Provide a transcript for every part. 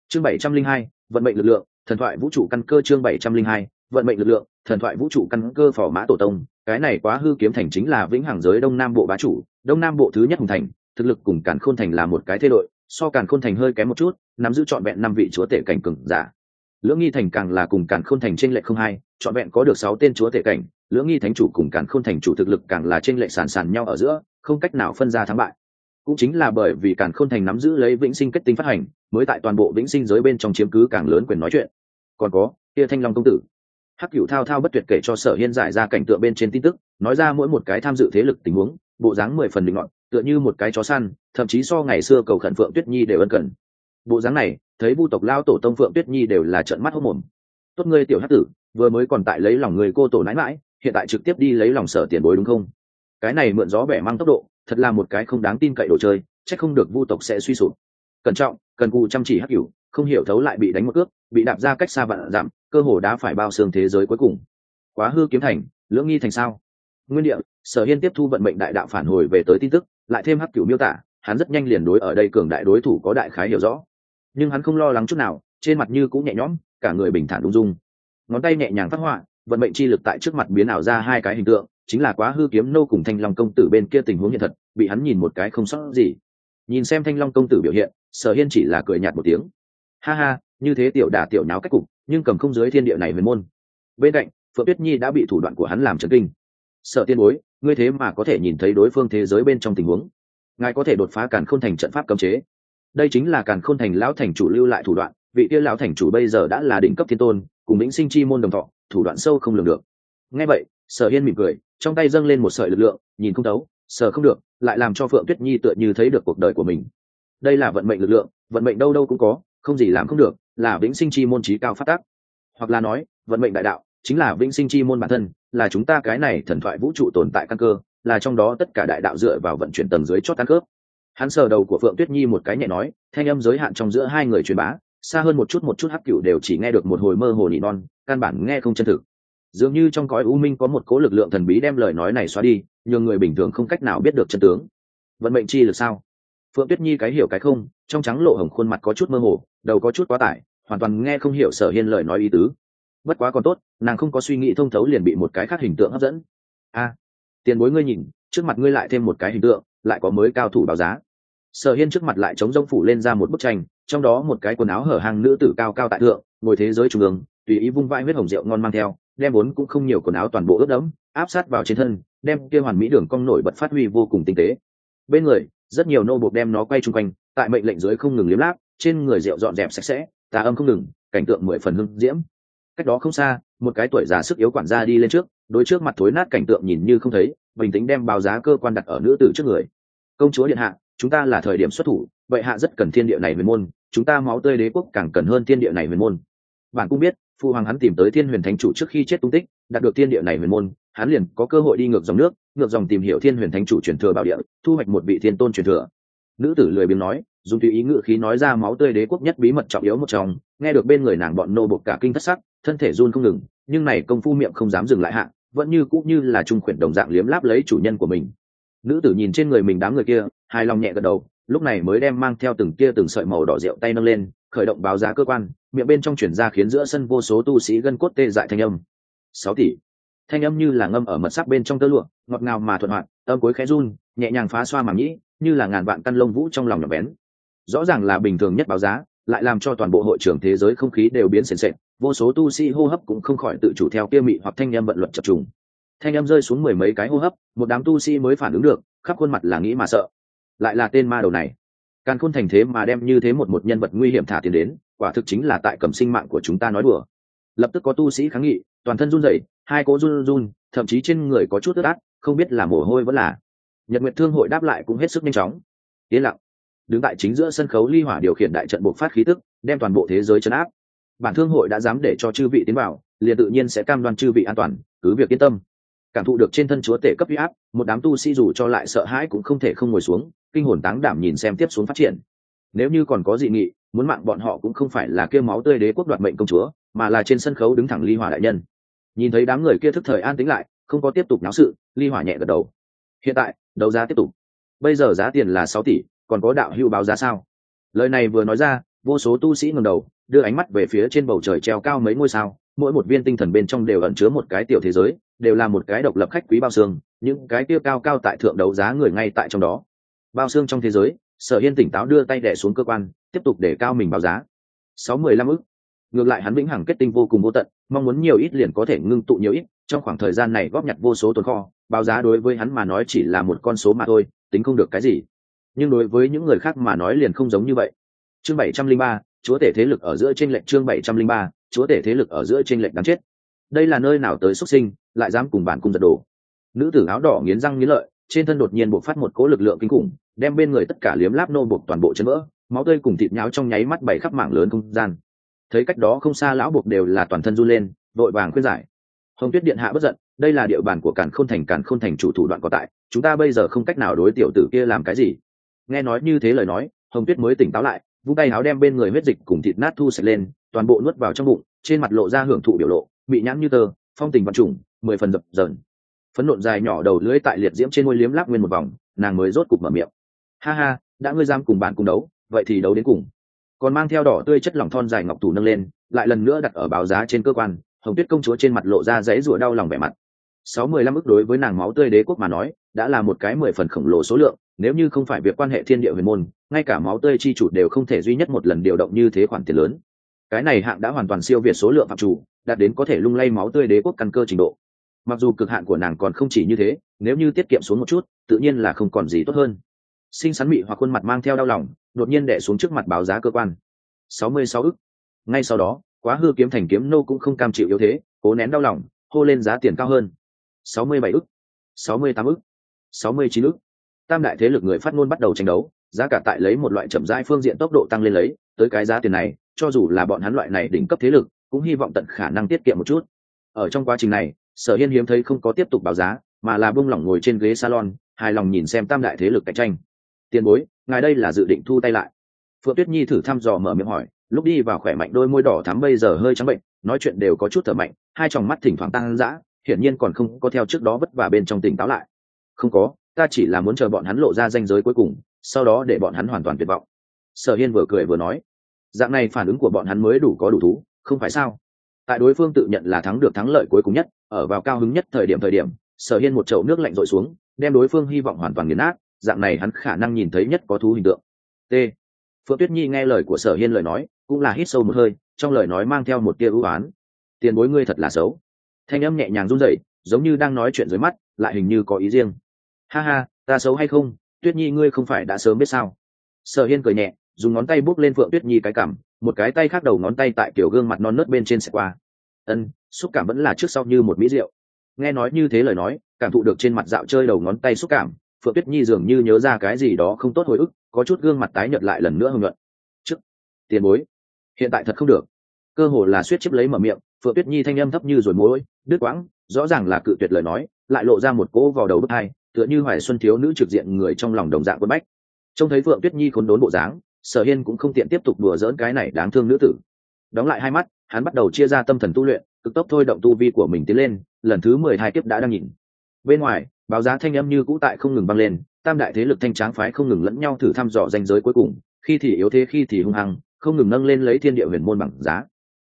Chương 702, vận mệnh lực lượng, thần thoại vũ trụ căn cơ. Chương 702, vận mệnh lực lượng, thần thoại vũ trụ căn cơ. Phò Mã Tổ Tông, cái này Quá Hư Kiếm Thành chính là vĩnh hằng giới Đông Nam Bộ bá chủ, Đông Nam Bộ thứ nhất hùng thành, thực lực cùng Càn Khôn Thành là một cái thế đội, so Càn Khôn Thành hơi kém một chút, nắm giữ trọn vẹn 5 vị chúa tể cảnh cường giả. Lưỡng Nghi Thành càng là cùng Càn Khôn Thành chênh lệch không hai, trọn vẹn có được 6 tên chúa tể cảnh, Lưỡng Nghi Thánh chủ cùng Càn Khôn Thành chủ thực lực càng là chênh lệch sàn nhau ở giữa, không cách nào phân ra thắng bại. Cũng chính là bởi vì Càn Khôn Thành nắm giữ lấy vĩnh sinh kết tinh phát hành, mới tại toàn bộ vĩnh sinh giới bên trong chiếm cứ càng lớn quyền nói chuyện. Còn có kia Thanh Long công tử, Hắc Cửu thao thao bất tuyệt kể cho Sở Hiên giải ra cảnh tượng bên trên tin tức, nói ra mỗi một cái tham dự thế lực tình huống, bộ dáng 10 phần định ngọn, tựa như một cái chó săn, thậm chí so ngày xưa cầu khẩn Phượng Tuyết Nhi đều ân cần. Bộ dáng này, thấy Vu tộc lao tổ tông Phượng Tuyết Nhi đều là trợn mắt hốt mồm. Tốt ngươi tiểu hắc tử, vừa mới còn tại lấy lòng người cô tổ nãi mãi, hiện tại trực tiếp đi lấy lòng Sở tiền bối đúng không? Cái này mượn gió bẻ mang tốc độ, thật là một cái không đáng tin cậy đồ chơi, chắc không được Vu tộc sẽ suy sụp. Cẩn trọng, cần cù chăm chỉ Hắc Cửu, không hiểu thấu lại bị đánh một cước, bị đạp ra cách xa vạn dặm, cơ hồ đã phải bao xương thế giới cuối cùng. Quá Hư Kiếm Thành, Lưỡng Nghi Thành sao? Nguyên địa, Sở Hiên tiếp thu vận mệnh đại đạo phản hồi về tới tin tức, lại thêm Hắc Cửu miêu tả, hắn rất nhanh liền đối ở đây cường đại đối thủ có đại khái hiểu rõ. Nhưng hắn không lo lắng chút nào, trên mặt như cũng nhẹ nhõm, cả người bình thản ung dung. Ngón tay nhẹ nhàng phát họa, vận mệnh chi lực tại trước mặt biến ảo ra hai cái hình tượng, chính là Quá Hư Kiếm nô cùng Thanh Long công tử bên kia tình huống hiện thật, bị hắn nhìn một cái không sót gì. Nhìn xem Thanh Long công tử biểu hiện, Sở Hiên chỉ là cười nhạt một tiếng. Ha ha, như thế tiểu đả tiểu nháo cách cục, nhưng cầm không dưới thiên địa này huyền môn. Bên cạnh, Phượng Tuyết Nhi đã bị thủ đoạn của hắn làm chấn kinh. Sở tiên bối, ngươi thế mà có thể nhìn thấy đối phương thế giới bên trong tình huống, ngài có thể đột phá Càn Khôn Thành trận pháp cấm chế. Đây chính là Càn Khôn Thành lão thành chủ lưu lại thủ đoạn, vị kia lão thành chủ bây giờ đã là đỉnh cấp thiên tôn, cùng lĩnh sinh chi môn đồng thọ, thủ đoạn sâu không lường được. Nghe vậy, Sở Hiên mỉm cười, trong tay dâng lên một sợi lực lượng, nhìn không thấu, sở không được, lại làm cho Phượng Tuyết Nhi tựa như thấy được cuộc đời của mình. Đây là vận mệnh lực lượng, vận mệnh đâu đâu cũng có, không gì làm không được, là vĩnh sinh chi môn chí cao phát tác. Hoặc là nói, vận mệnh đại đạo chính là vĩnh sinh chi môn bản thân, là chúng ta cái này thần thoại vũ trụ tồn tại căn cơ, là trong đó tất cả đại đạo dựa vào vận chuyển tầng dưới chót căn cướp. Hắn sờ đầu của Phượng Tuyết Nhi một cái nhẹ nói, thanh âm giới hạn trong giữa hai người truyền bá, xa hơn một chút Hắc Cửu đều chỉ nghe được một hồi mơ hồ nỉ non, căn bản nghe không chân thực. Dường như trong cõi u minh có một cỗ lực lượng thần bí đem lời nói này xóa đi, nhưng người bình thường không cách nào biết được chân tướng. Vận mệnh chi lực sao? Phượng Tuyết Nhi cái hiểu cái không, trong trắng lộ hồng khuôn mặt có chút mơ hồ, đầu có chút quá tải, hoàn toàn nghe không hiểu Sở Hiên lời nói ý tứ. Bất quá còn tốt, nàng không có suy nghĩ thông thấu liền bị một cái khác hình tượng hấp dẫn. Tiền bối ngươi nhìn, trước mặt ngươi lại thêm một cái hình tượng, lại có mới cao thủ báo giá. Sở Hiên trước mặt lại chống rông phủ lên ra một bức tranh, trong đó một cái quần áo hở hang nữ tử cao cao tại thượng, ngồi thế giới trung ương, tùy ý vung vãi huyết hồng rượu ngon mang theo, đem vốn cũng không nhiều quần áo toàn bộ ướt đẫm, áp sát vào trên thân, đem kia hoàn mỹ đường cong nổi bật phát huy vô cùng tinh tế. Bên người, rất nhiều nô buộc đem nó quay chung quanh, tại mệnh lệnh dưới không ngừng liếm láp, trên người rượu dọn dẹp sạch sẽ, tà âm không ngừng, cảnh tượng 10 phần hưng diễm. Cách đó không xa, một cái tuổi già sức yếu quản gia đi lên trước, đối trước mặt thối nát cảnh tượng nhìn như không thấy, bình tĩnh đem báo giá cơ quan đặt ở nữ tử trước người. Công chúa điện hạ, chúng ta là thời điểm xuất thủ, vậy hạ rất cần thiên địa này huyền môn, chúng ta máu tươi đế quốc càng cần hơn thiên địa này huyền môn. Bạn cũng biết, phụ hoàng hắn tìm tới thiên huyền thánh chủ trước khi chết tung tích, đạt được thiên địa này huyền môn, hắn liền có cơ hội đi ngược dòng nước, ngược dòng tìm hiểu thiên huyền thánh chủ truyền thừa bảo địa, thu hoạch một vị thiên tôn truyền thừa. Nữ tử lười biếng nói, dùng tùy ý ngữ khí nói ra máu tươi đế quốc nhất bí mật trọng yếu một trong. Nghe được bên người nàng bọn nô bộc cả kinh thất sắc, thân thể run không ngừng, nhưng này công phu miệng không dám dừng lại hạ, vẫn như cũ như là trung khuyển đồng dạng liếm láp lấy chủ nhân của mình. Nữ tử nhìn trên người mình đám người kia, hài lòng nhẹ gật đầu, lúc này mới đem mang theo từng sợi màu đỏ rượu tay nâng lên, khởi động báo giá cơ quan, miệng bên trong chuyển ra khiến giữa sân vô số tu sĩ gân cốt tê dại thanh âm. 6 tỷ. Thanh âm như là ngâm ở mật sắc bên trong tơ lụa, ngọt ngào mà thuận hoạt, âm cuối khẽ run, nhẹ nhàng phá xoa màng nhĩ, như là ngàn vạn căn lông vũ trong lòng nhỏ bén. Rõ ràng là bình thường nhất báo giá, lại làm cho toàn bộ hội trường thế giới không khí đều biến sền sệt, vô số tu sĩ hô hấp cũng không khỏi tự chủ theo kia mị hoặc thanh âm vận luật chập trùng. Thanh âm rơi xuống 10 mấy cái hô hấp, một đám tu sĩ mới phản ứng được, khắp khuôn mặt là nghĩ mà sợ. Lại là tên ma đầu này. Càn Khôn Thành thế mà đem như thế một nhân vật nguy hiểm thả tiền đến, quả thực chính là tại cầm sinh mạng của chúng ta nói đùa. Lập tức có tu sĩ kháng nghị, toàn thân run rẩy, hai cỗ run, thậm chí trên người có chút ướt át, không biết là mồ hôi vẫn là. Nhật Nguyệt Thương hội đáp lại cũng hết sức nhanh chóng. Yên lặng. Đứng tại chính giữa sân khấu ly hỏa điều khiển đại trận bộc phát khí tức, đem toàn bộ thế giới trấn áp. Bản thương hội đã dám để cho chư vị tiến vào, liền tự nhiên sẽ cam đoan chư vị an toàn, cứ việc yên tâm. Cảm thụ được trên thân chúa tể cấp uy áp, một đám tu sĩ dù cho lại sợ hãi cũng không thể không ngồi xuống, kinh hồn táng đảm nhìn xem tiếp xuống phát triển. Nếu như còn có dị nghị, muốn mạng bọn họ cũng không phải là kia máu tươi đế quốc đoạt mệnh công chúa, mà là trên sân khấu đứng thẳng ly hỏa đại nhân. Nhìn thấy đám người kia thức thời an tĩnh lại, không có tiếp tục náo sự, ly hỏa nhẹ gật đầu. Hiện tại, đấu giá tiếp tục. Bây giờ giá tiền là 6 tỷ, còn có đạo hữu báo giá sao? Lời này vừa nói ra, vô số tu sĩ ngẩng đầu đưa ánh mắt về phía trên bầu trời treo cao mấy ngôi sao, mỗi một viên tinh thần bên trong đều ẩn chứa một cái tiểu thế giới, đều là một cái độc lập khách quý bao xương, những cái kia cao cao tại thượng đấu giá người ngay tại trong đó. Bao xương trong thế giới, Sở Hiên tỉnh táo đưa tay đè xuống cơ quan, tiếp tục để cao mình báo giá. 615 ức. Ngược lại hắn vĩnh hằng kết tinh vô cùng vô tận, mong muốn nhiều ít liền có thể ngưng tụ nhiều ít, trong khoảng thời gian này góp nhặt vô số tồn kho, báo giá đối với hắn mà nói chỉ là một con số mà thôi, tính không được cái gì. Nhưng đối với những người khác mà nói liền không giống như vậy. Chương 703, chúa tể thế lực ở giữa chênh lệch. Chương 703, chúa tể thế lực ở giữa chênh lệch đáng chết. Đây là nơi nào tới xuất sinh, lại dám cùng bản cung giật đồ. Nữ tử áo đỏ nghiến răng nghiến lợi, trên thân đột nhiên bộc phát một cỗ lực lượng kinh khủng, đem bên người tất cả liếm láp nô buộc toàn bộ chấn vỡ, máu tươi cùng thịt nháo trong nháy mắt bày khắp mảng lớn không gian. Thấy cách đó không xa lão buộc đều là toàn thân run lên, vội vàng khuyên giải. Hồng Tuyết điện hạ bất giận, đây là địa bàn của Càn Khôn thành chủ thủ đoạn có tại, chúng ta bây giờ không cách nào đối tiểu tử kia làm cái gì. Nghe nói như thế lời nói, Hồng Tuyết mới tỉnh táo lại, vung tay áo đem bên người huyết dịch cùng thịt nát thu sạch lên, toàn bộ nuốt vào trong bụng, trên mặt lộ ra hưởng thụ biểu lộ, bị nhãn như tơ, phong tình vạn trùng, 10 phần dập dờn. Phấn nộn dài nhỏ đầu lưỡi tại liệt diễm trên môi liếm láp nguyên một vòng, nàng mới rốt cục mở miệng. Ha ha, đã ngươi dám cùng bạn cùng đấu, vậy thì đấu đến cùng. Còn mang theo đỏ tươi chất lỏng thon dài ngọc thủ nâng lên, lại lần nữa đặt ở báo giá trên cơ quan. Hồng Tuyết công chúa trên mặt lộ ra giấy rủa đau lòng vẻ mặt. 615 ức đối với nàng máu tươi đế quốc mà nói, đã là một cái 10 phần khổng lồ số lượng, nếu như không phải việc quan hệ thiên địa huyền môn, ngay cả máu tươi chi chủ đều không thể duy nhất một lần điều động như thế khoản tiền lớn. Cái này hạng đã hoàn toàn siêu việt số lượng phạm chủ, đạt đến có thể lung lay máu tươi đế quốc căn cơ trình độ. Mặc dù cực hạn của nàng còn không chỉ như thế, nếu như tiết kiệm xuống một chút, tự nhiên là không còn gì tốt hơn. Xinh xắn mị hoặc khuôn mặt mang theo đau lòng, đột nhiên đè xuống trước mặt báo giá cơ quan. 66 ức. Ngay sau đó, Quá Hư kiếm thành kiếm nô cũng không cam chịu yếu thế, cố nén đau lòng, hô lên giá tiền cao hơn. 67 ức, 68 ức, 69 ức. Tam đại thế lực người phát ngôn bắt đầu tranh đấu, giá cả tại lấy một loại chậm rãi phương diện tốc độ tăng lên lấy, tới cái giá tiền này, cho dù là bọn hắn loại này đỉnh cấp thế lực, cũng hy vọng tận khả năng tiết kiệm một chút. Ở trong quá trình này, Sở Hiên hiếm thấy không có tiếp tục báo giá, mà là buông lỏng ngồi trên ghế salon, hài lòng nhìn xem tam đại thế lực cạnh tranh. Tiền bối, ngài đây là dự định thu tay lại? Phượng Tuyết Nhi thử thăm dò mở miệng hỏi, lúc đi vào khỏe mạnh đôi môi đỏ thắm bây giờ hơi trắng bệnh, nói chuyện đều có chút thở mạnh, hai tròng mắt thỉnh thoảng tăng dã, hiển nhiên còn không có theo trước đó vất vả bên trong tỉnh táo lại. Không có, ta chỉ là muốn chờ bọn hắn lộ ra ranh giới cuối cùng, sau đó để bọn hắn hoàn toàn tuyệt vọng. Sở Hiên vừa cười vừa nói, dạng này phản ứng của bọn hắn mới đủ có đủ thú, không phải sao? Tại đối phương tự nhận là thắng được thắng lợi cuối cùng nhất, ở vào cao hứng nhất thời điểm, Sở Hiên một chậu nước lạnh dội xuống, đem đối phương hy vọng hoàn toàn nghiền nát, dạng này hắn khả năng nhìn thấy nhất có thú hình tượng. T. Phượng Tuyết Nhi nghe lời của Sở Hiên lời nói, cũng là hít sâu một hơi, trong lời nói mang theo một tia ưu ái. Tiền bối ngươi thật là xấu. Thanh âm nhẹ nhàng run rẩy, giống như đang nói chuyện dưới mắt, lại hình như có ý riêng. Ha ha, ta xấu hay không, Tuyết Nhi ngươi không phải đã sớm biết sao? Sở Hiên cười nhẹ, dùng ngón tay bút lên Phượng Tuyết Nhi cái cằm, một cái tay khác đầu ngón tay tại kiểu gương mặt non nớt bên trên xẹt qua. Xúc cảm vẫn là trước sau như một mỹ rượu. Nghe nói như thế lời nói, cảm thụ được trên mặt dạo chơi đầu ngón tay xúc cảm, Phượng Tuyết Nhi dường như nhớ ra cái gì đó không tốt hồi ức, có chút gương mặt tái nhợt lại lần nữa hưng luận. Trước, tiền bối, hiện tại thật không được. Cơ hồ là suýt chiếc lấy mở miệng, Phượng Tuyết Nhi thanh âm thấp như rồi mối, đứt quãng, rõ ràng là cự tuyệt lời nói, lại lộ ra một cỗ vào đầu bức hai, tựa như Hoài Xuân thiếu nữ trực diện người trong lòng đồng dạng quân bách. Trông thấy Phượng Tuyết Nhi khốn đốn bộ dáng, Sở Hiên cũng không tiện tiếp tục đùa giỡn cái này đáng thương nữ tử. Đóng lại hai mắt, hắn bắt đầu chia ra tâm thần tu luyện, cực tốc thôi động tu vi của mình tiến lên, lần thứ 12 kiếp đã đang nhìn. Bên ngoài, báo giá thanh âm như cũ tại không ngừng băng lên, tam đại thế lực thanh tráng phái không ngừng lẫn nhau thử thăm dò ranh giới cuối cùng, khi thì yếu thế khi thì hung hăng, không ngừng nâng lên lấy thiên địa huyền môn bằng giá.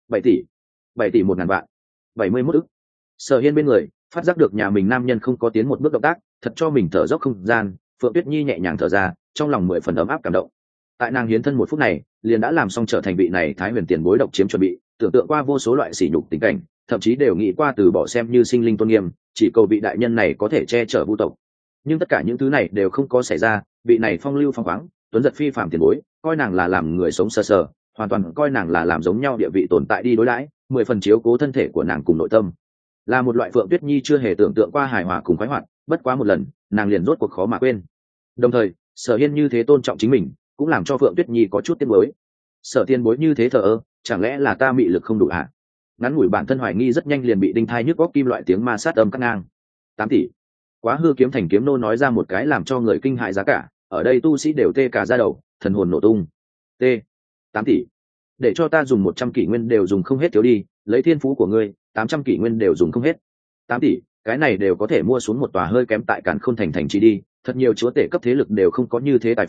7 tỷ 1.000 vạn, 71 ức. Sở Hiên bên người, phát giác được nhà mình nam nhân không có tiến một bước động tác, thật cho mình thở dốc không gian, Phượng Tuyết Nhi nhẹ nhàng thở ra, trong lòng 10 phần ấm áp cảm động. Tại nàng hiến thân một phút này, liền đã làm xong trở thành vị này Thái Huyền tiền bối độc chiếm chuẩn bị, tưởng tượng qua vô số loại sỉ nhục tình cảnh, thậm chí đều nghĩ qua từ bỏ xem như sinh linh tôn nghiêm, chỉ cầu vị đại nhân này có thể che chở vu tộc. Nhưng tất cả những thứ này đều không có xảy ra, vị này phong lưu phong khoáng, tuấn giật phi phàm tiền bối, coi nàng là làm người sống sờ sờ, hoàn toàn coi nàng là làm giống nhau địa vị tồn tại đi đối đãi, 10 phần chiếu cố thân thể của nàng cùng nội tâm. Là một loại Phượng Tuyết Nhi chưa hề tưởng tượng qua hài hòa cùng khoái hoạt, bất quá một lần, nàng liền rốt cuộc khó mà quên. Đồng thời, Sở Hiên như thế tôn trọng chính mình, cũng làm cho Phượng Tuyết Nhi có chút tiếc nuối. Sở tiền bối như thế thờ ơ, chẳng lẽ là ta mị lực không đủ hả? Ngắn ngủi bản thân hoài nghi rất nhanh liền bị đinh thai nhức góc kim loại tiếng ma sát âm cắt ngang. 8 tỷ. Quá Hư kiếm thành kiếm nô nói ra một cái làm cho người kinh hại giá cả, ở đây tu sĩ đều tê cả da đầu, thần hồn nổ tung. T. 8 tỷ. Để cho ta dùng 100 kỷ nguyên đều dùng không hết thiếu đi, lấy thiên phú của ngươi, 800 kỷ nguyên đều dùng không hết. 8 tỷ, cái này đều có thể mua xuống một tòa hơi kém tại Càn Khôn thành thành trì đi, thật nhiều chúa tể cấp thế lực đều không có như thế tài phú,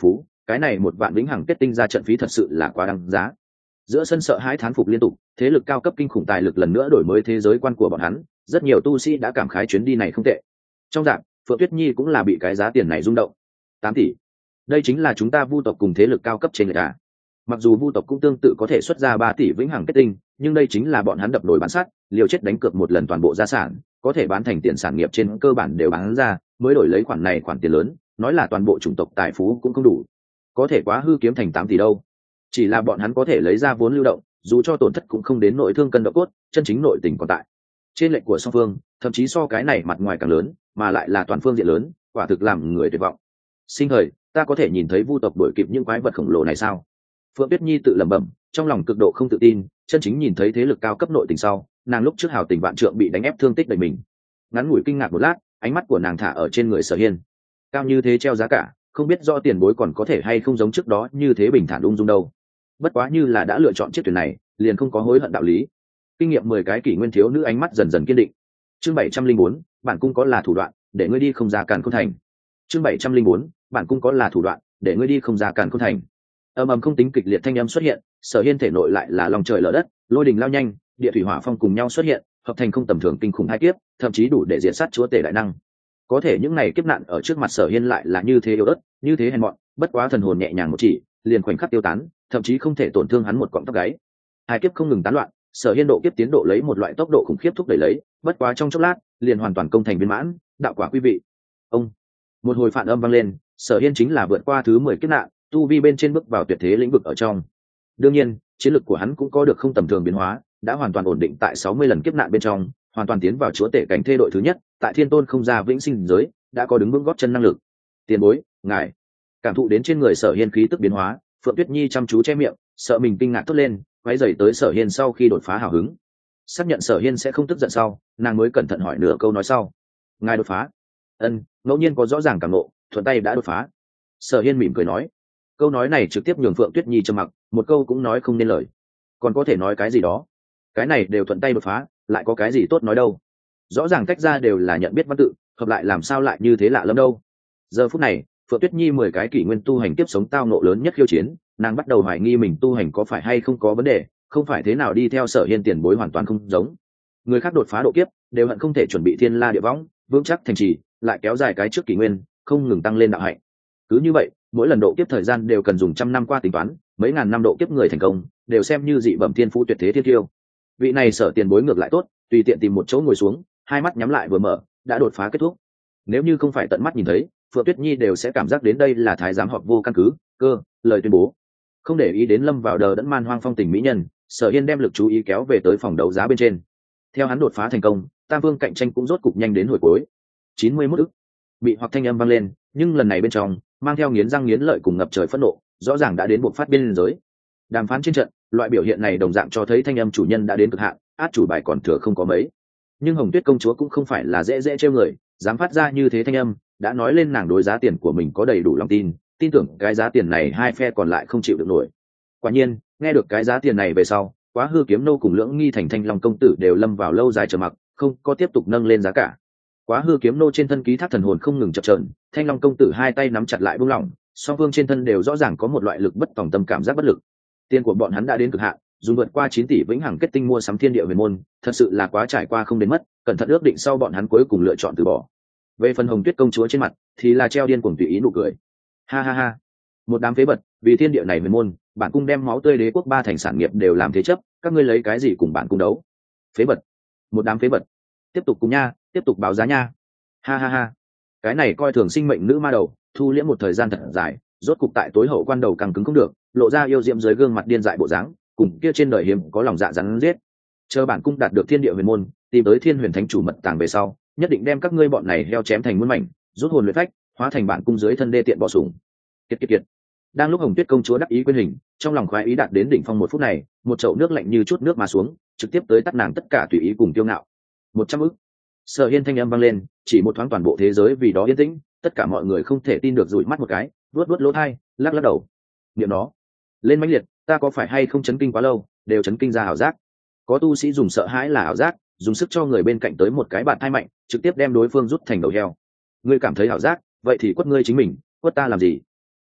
cái này một vạn vĩnh hằng kết tinh ra trận phí thật sự là quá đáng giá. Giữa sân sợ hãi thán phục liên tục, thế lực cao cấp kinh khủng tài lực lần nữa đổi mới thế giới quan của bọn hắn, rất nhiều tu sĩ đã cảm khái chuyến đi này không tệ. Trong dạng, Phượng Tuyết Nhi cũng là bị cái giá tiền này rung động. 8 tỷ. Đây chính là chúng ta Vu tộc cùng thế lực cao cấp trên người ta. Mặc dù Vu tộc cũng tương tự có thể xuất ra 3 tỷ vĩnh hằng kết tinh, nhưng đây chính là bọn hắn đập nồi bán sắt, liều chết đánh cược một lần toàn bộ gia sản, có thể bán thành tiền sản nghiệp trên cơ bản đều bán ra, mới đổi lấy khoản này khoản tiền lớn, nói là toàn bộ chủng tộc tài phú cũng không đủ. Có thể quá hư kiếm thành 8 tỷ đâu. Chỉ là bọn hắn có thể lấy ra vốn lưu động, dù cho tổn thất cũng không đến nội thương cân độ cốt, chân chính nội tình còn tại. Trên lệnh của song phương, thậm chí so cái này mặt ngoài càng lớn, mà lại là toàn phương diện lớn, quả thực làm người tuyệt vọng. Sinh thời, ta có thể nhìn thấy Vu tộc đuổi kịp những quái vật khổng lồ này sao? Phượng Tuyết Nhi tự lẩm bẩm, trong lòng cực độ không tự tin, chân chính nhìn thấy thế lực cao cấp nội tình sau, nàng lúc trước hào tình vạn trượng bị đánh ép thương tích đầy mình. Ngắn ngủi kinh ngạc một lát, ánh mắt của nàng thả ở trên người Sở Hiên. Cao như thế treo giá cả, không biết do tiền bối còn có thể hay không giống trước đó như thế bình thản ung dung đâu. Bất quá như là đã lựa chọn chiếc thuyền này, liền không có hối hận đạo lý. Kinh nghiệm 10 cái kỷ nguyên thiếu nữ ánh mắt dần dần kiên định. Chương 704, bản cung có là thủ đoạn, để ngươi đi không ra Càn Khôn Thành. Chương 704, bản cung có là thủ đoạn, để ngươi đi không ra Càn Khôn Thành. Ầm ầm không tính kịch liệt thanh âm xuất hiện, Sở Hiên thể nội lại là lòng trời lở đất, lôi đình lao nhanh, địa thủy hỏa phong cùng nhau xuất hiện, hợp thành không tầm thường kinh khủng hai kiếp, thậm chí đủ để diệt sát chúa tể đại năng. Có thể những này kiếp nạn ở trước mặt Sở Hiên lại là như thế yếu ớt, như thế hèn mọn, bất quá thần hồn nhẹ nhàng một chỉ, liền khoảnh khắc tiêu tán, thậm chí không thể tổn thương hắn một cọng tóc gáy. Hai kiếp không ngừng tán loạn, Sở Hiên độ kiếp tiến độ lấy một loại tốc độ khủng khiếp thúc đẩy lấy, bất quá trong chốc lát, liền hoàn toàn công thành viên mãn, đạo quả quý vị. Ông, một hồi phản âm vang lên, Sở Hiên chính là vượt qua thứ 10 kiếp nạn, tu vi bên trên bước vào tuyệt thế lĩnh vực ở trong. Đương nhiên, chiến lực của hắn cũng có được không tầm thường biến hóa, đã hoàn toàn ổn định tại 60 lần kiếp nạn bên trong, hoàn toàn tiến vào chúa tể cảnh thê đội thứ nhất, tại Thiên Tôn không ra vĩnh sinh giới, đã có đứng vững gót chân năng lực. Tiền bối, ngài. Cảm thụ đến trên người Sở Hiên khí tức biến hóa, Phượng Tuyết Nhi chăm chú che miệng, sợ mình kinh ngạc thốt lên, quấy rầy tới Sở Hiên sau khi đột phá hào hứng. Xác nhận Sở Hiên sẽ không tức giận sau, nàng mới cẩn thận hỏi nửa câu nói sau. Ngài đột phá? Ân, ngẫu nhiên có rõ ràng cảm ngộ, thuận tay đã đột phá. Sở Hiên mỉm cười nói. Câu nói này trực tiếp nhường Phượng Tuyết Nhi trầm mặc, một câu cũng nói không nên lời. Còn có thể nói cái gì đó? Cái này đều thuận tay đột phá, lại có cái gì tốt nói đâu? Rõ ràng tách ra đều là nhận biết văn tự, hợp lại làm sao lại như thế lạ lắm đâu? Giờ phút này, Phượng Tuyết Nhi 10 cái kỷ nguyên tu hành tiếp sống tao nộ lớn nhất khiêu chiến, nàng bắt đầu hoài nghi mình tu hành có phải hay không có vấn đề, không phải thế nào đi theo Sở Hiên tiền bối hoàn toàn không giống. Người khác đột phá độ kiếp, đều hận không thể chuẩn bị thiên la địa võng, vững chắc thành trì, lại kéo dài cái trước kỷ nguyên, không ngừng tăng lên đạo hạnh. Cứ như vậy, mỗi lần độ kiếp thời gian đều cần dùng trăm năm qua tính toán, mấy ngàn năm độ kiếp người thành công, đều xem như dị bẩm thiên phú tuyệt thế thiên tiêu. Vị này Sở tiền bối ngược lại tốt, tùy tiện tìm một chỗ ngồi xuống, hai mắt nhắm lại vừa mở, đã đột phá kết thúc. Nếu như không phải tận mắt nhìn thấy, Phượng Tuyết Nhi đều sẽ cảm giác đến đây là thái giám họp vô căn cứ, cơ, lời tuyên bố. Không để ý đến lâm vào đờ đẫn man hoang phong tình mỹ nhân, Sở Hiên đem lực chú ý kéo về tới phòng đấu giá bên trên. Theo hắn đột phá thành công, tam vương cạnh tranh cũng rốt cục nhanh đến hồi cuối. 91 ức. Bị hoặc thanh âm vang lên, nhưng lần này bên trong mang theo nghiến răng nghiến lợi cùng ngập trời phẫn nộ, rõ ràng đã đến buộc phát biên giới. Đàm phán trên trận, loại biểu hiện này đồng dạng cho thấy thanh âm chủ nhân đã đến cực hạn, át chủ bài còn thừa không có mấy. Nhưng Hồng Tuyết công chúa cũng không phải là dễ dễ trêu người, dám phát ra như thế thanh âm, đã nói lên nàng đối giá tiền của mình có đầy đủ lòng tin, tin tưởng cái giá tiền này hai phe còn lại không chịu được nổi. Quả nhiên, nghe được cái giá tiền này về sau, Quá Hư Kiếm Nô cùng Lưỡng Nghi Thành Thanh Long công tử đều lâm vào lâu dài trầm mặc, không có tiếp tục nâng lên giá cả. Quá Hư Kiếm Nô trên thân ký thác thần hồn không ngừng chập chờn, Thanh Long công tử hai tay nắm chặt lại buông lỏng, song phương trên thân đều rõ ràng có một loại lực bất tòng tâm cảm giác bất lực. Tiền của bọn hắn đã đến cực hạn, dùng vượt qua 9 tỷ vĩnh hằng kết tinh mua sắm thiên địa huyền môn, thật sự là quá trải qua không đến mất, cẩn thận ước định sau bọn hắn cuối cùng lựa chọn từ bỏ. Về phần Hồng Tuyết công chúa trên mặt thì là treo điên cuồng tùy ý nụ cười. Ha ha ha, một đám phế vật, vì thiên địa này huyền môn, bản cung đem máu tươi đế quốc ba thành sản nghiệp đều làm thế chấp, các ngươi lấy cái gì cùng bản cung đấu? Phế vật, một đám phế vật. Tiếp tục cùng nha, tiếp tục báo giá nha. Ha ha ha, cái này coi thường sinh mệnh nữ ma đầu, thu liễm một thời gian thật dài, rốt cục tại tối hậu quan đầu càng cứng không được, lộ ra yêu diệm dưới gương mặt điên dại bộ dáng, cùng kia trên đời hiếm có lòng dạ rắn giết. Chờ bản cung đạt được thiên địa huyền môn, tìm tới thiên huyền thánh chủ mật tàng về sau, nhất định đem các ngươi bọn này heo chém thành muôn mảnh, rút hồn luyện phách, hóa thành bản cung dưới thân đê tiện bỏ sủng. Kiệt kiệt kiệt. Đang lúc Hồng Tuyết công chúa đắc ý quên hình, trong lòng khoái ý đạt đến đỉnh phong một phút này, một chậu nước lạnh như chút nước mà xuống, trực tiếp tới tắt nàng tất cả tùy ý cùng kiêu ngạo. 100 ức. Sở Hiên thanh âm vang lên, chỉ một thoáng toàn bộ thế giới vì đó yên tĩnh, tất cả mọi người không thể tin được dụi mắt một cái, vuốt vuốt lỗ tai, lắc lắc đầu. Niệm nó, lên mãnh liệt, ta có phải hay không chấn kinh quá lâu, đều chấn kinh ra ảo giác. Có tu sĩ dùng sợ hãi là ảo giác, dùng sức cho người bên cạnh tới một cái bạt thai mạnh, trực tiếp đem đối phương rút thành đầu heo. Ngươi cảm thấy ảo giác, vậy thì quất ngươi chính mình, quất ta làm gì?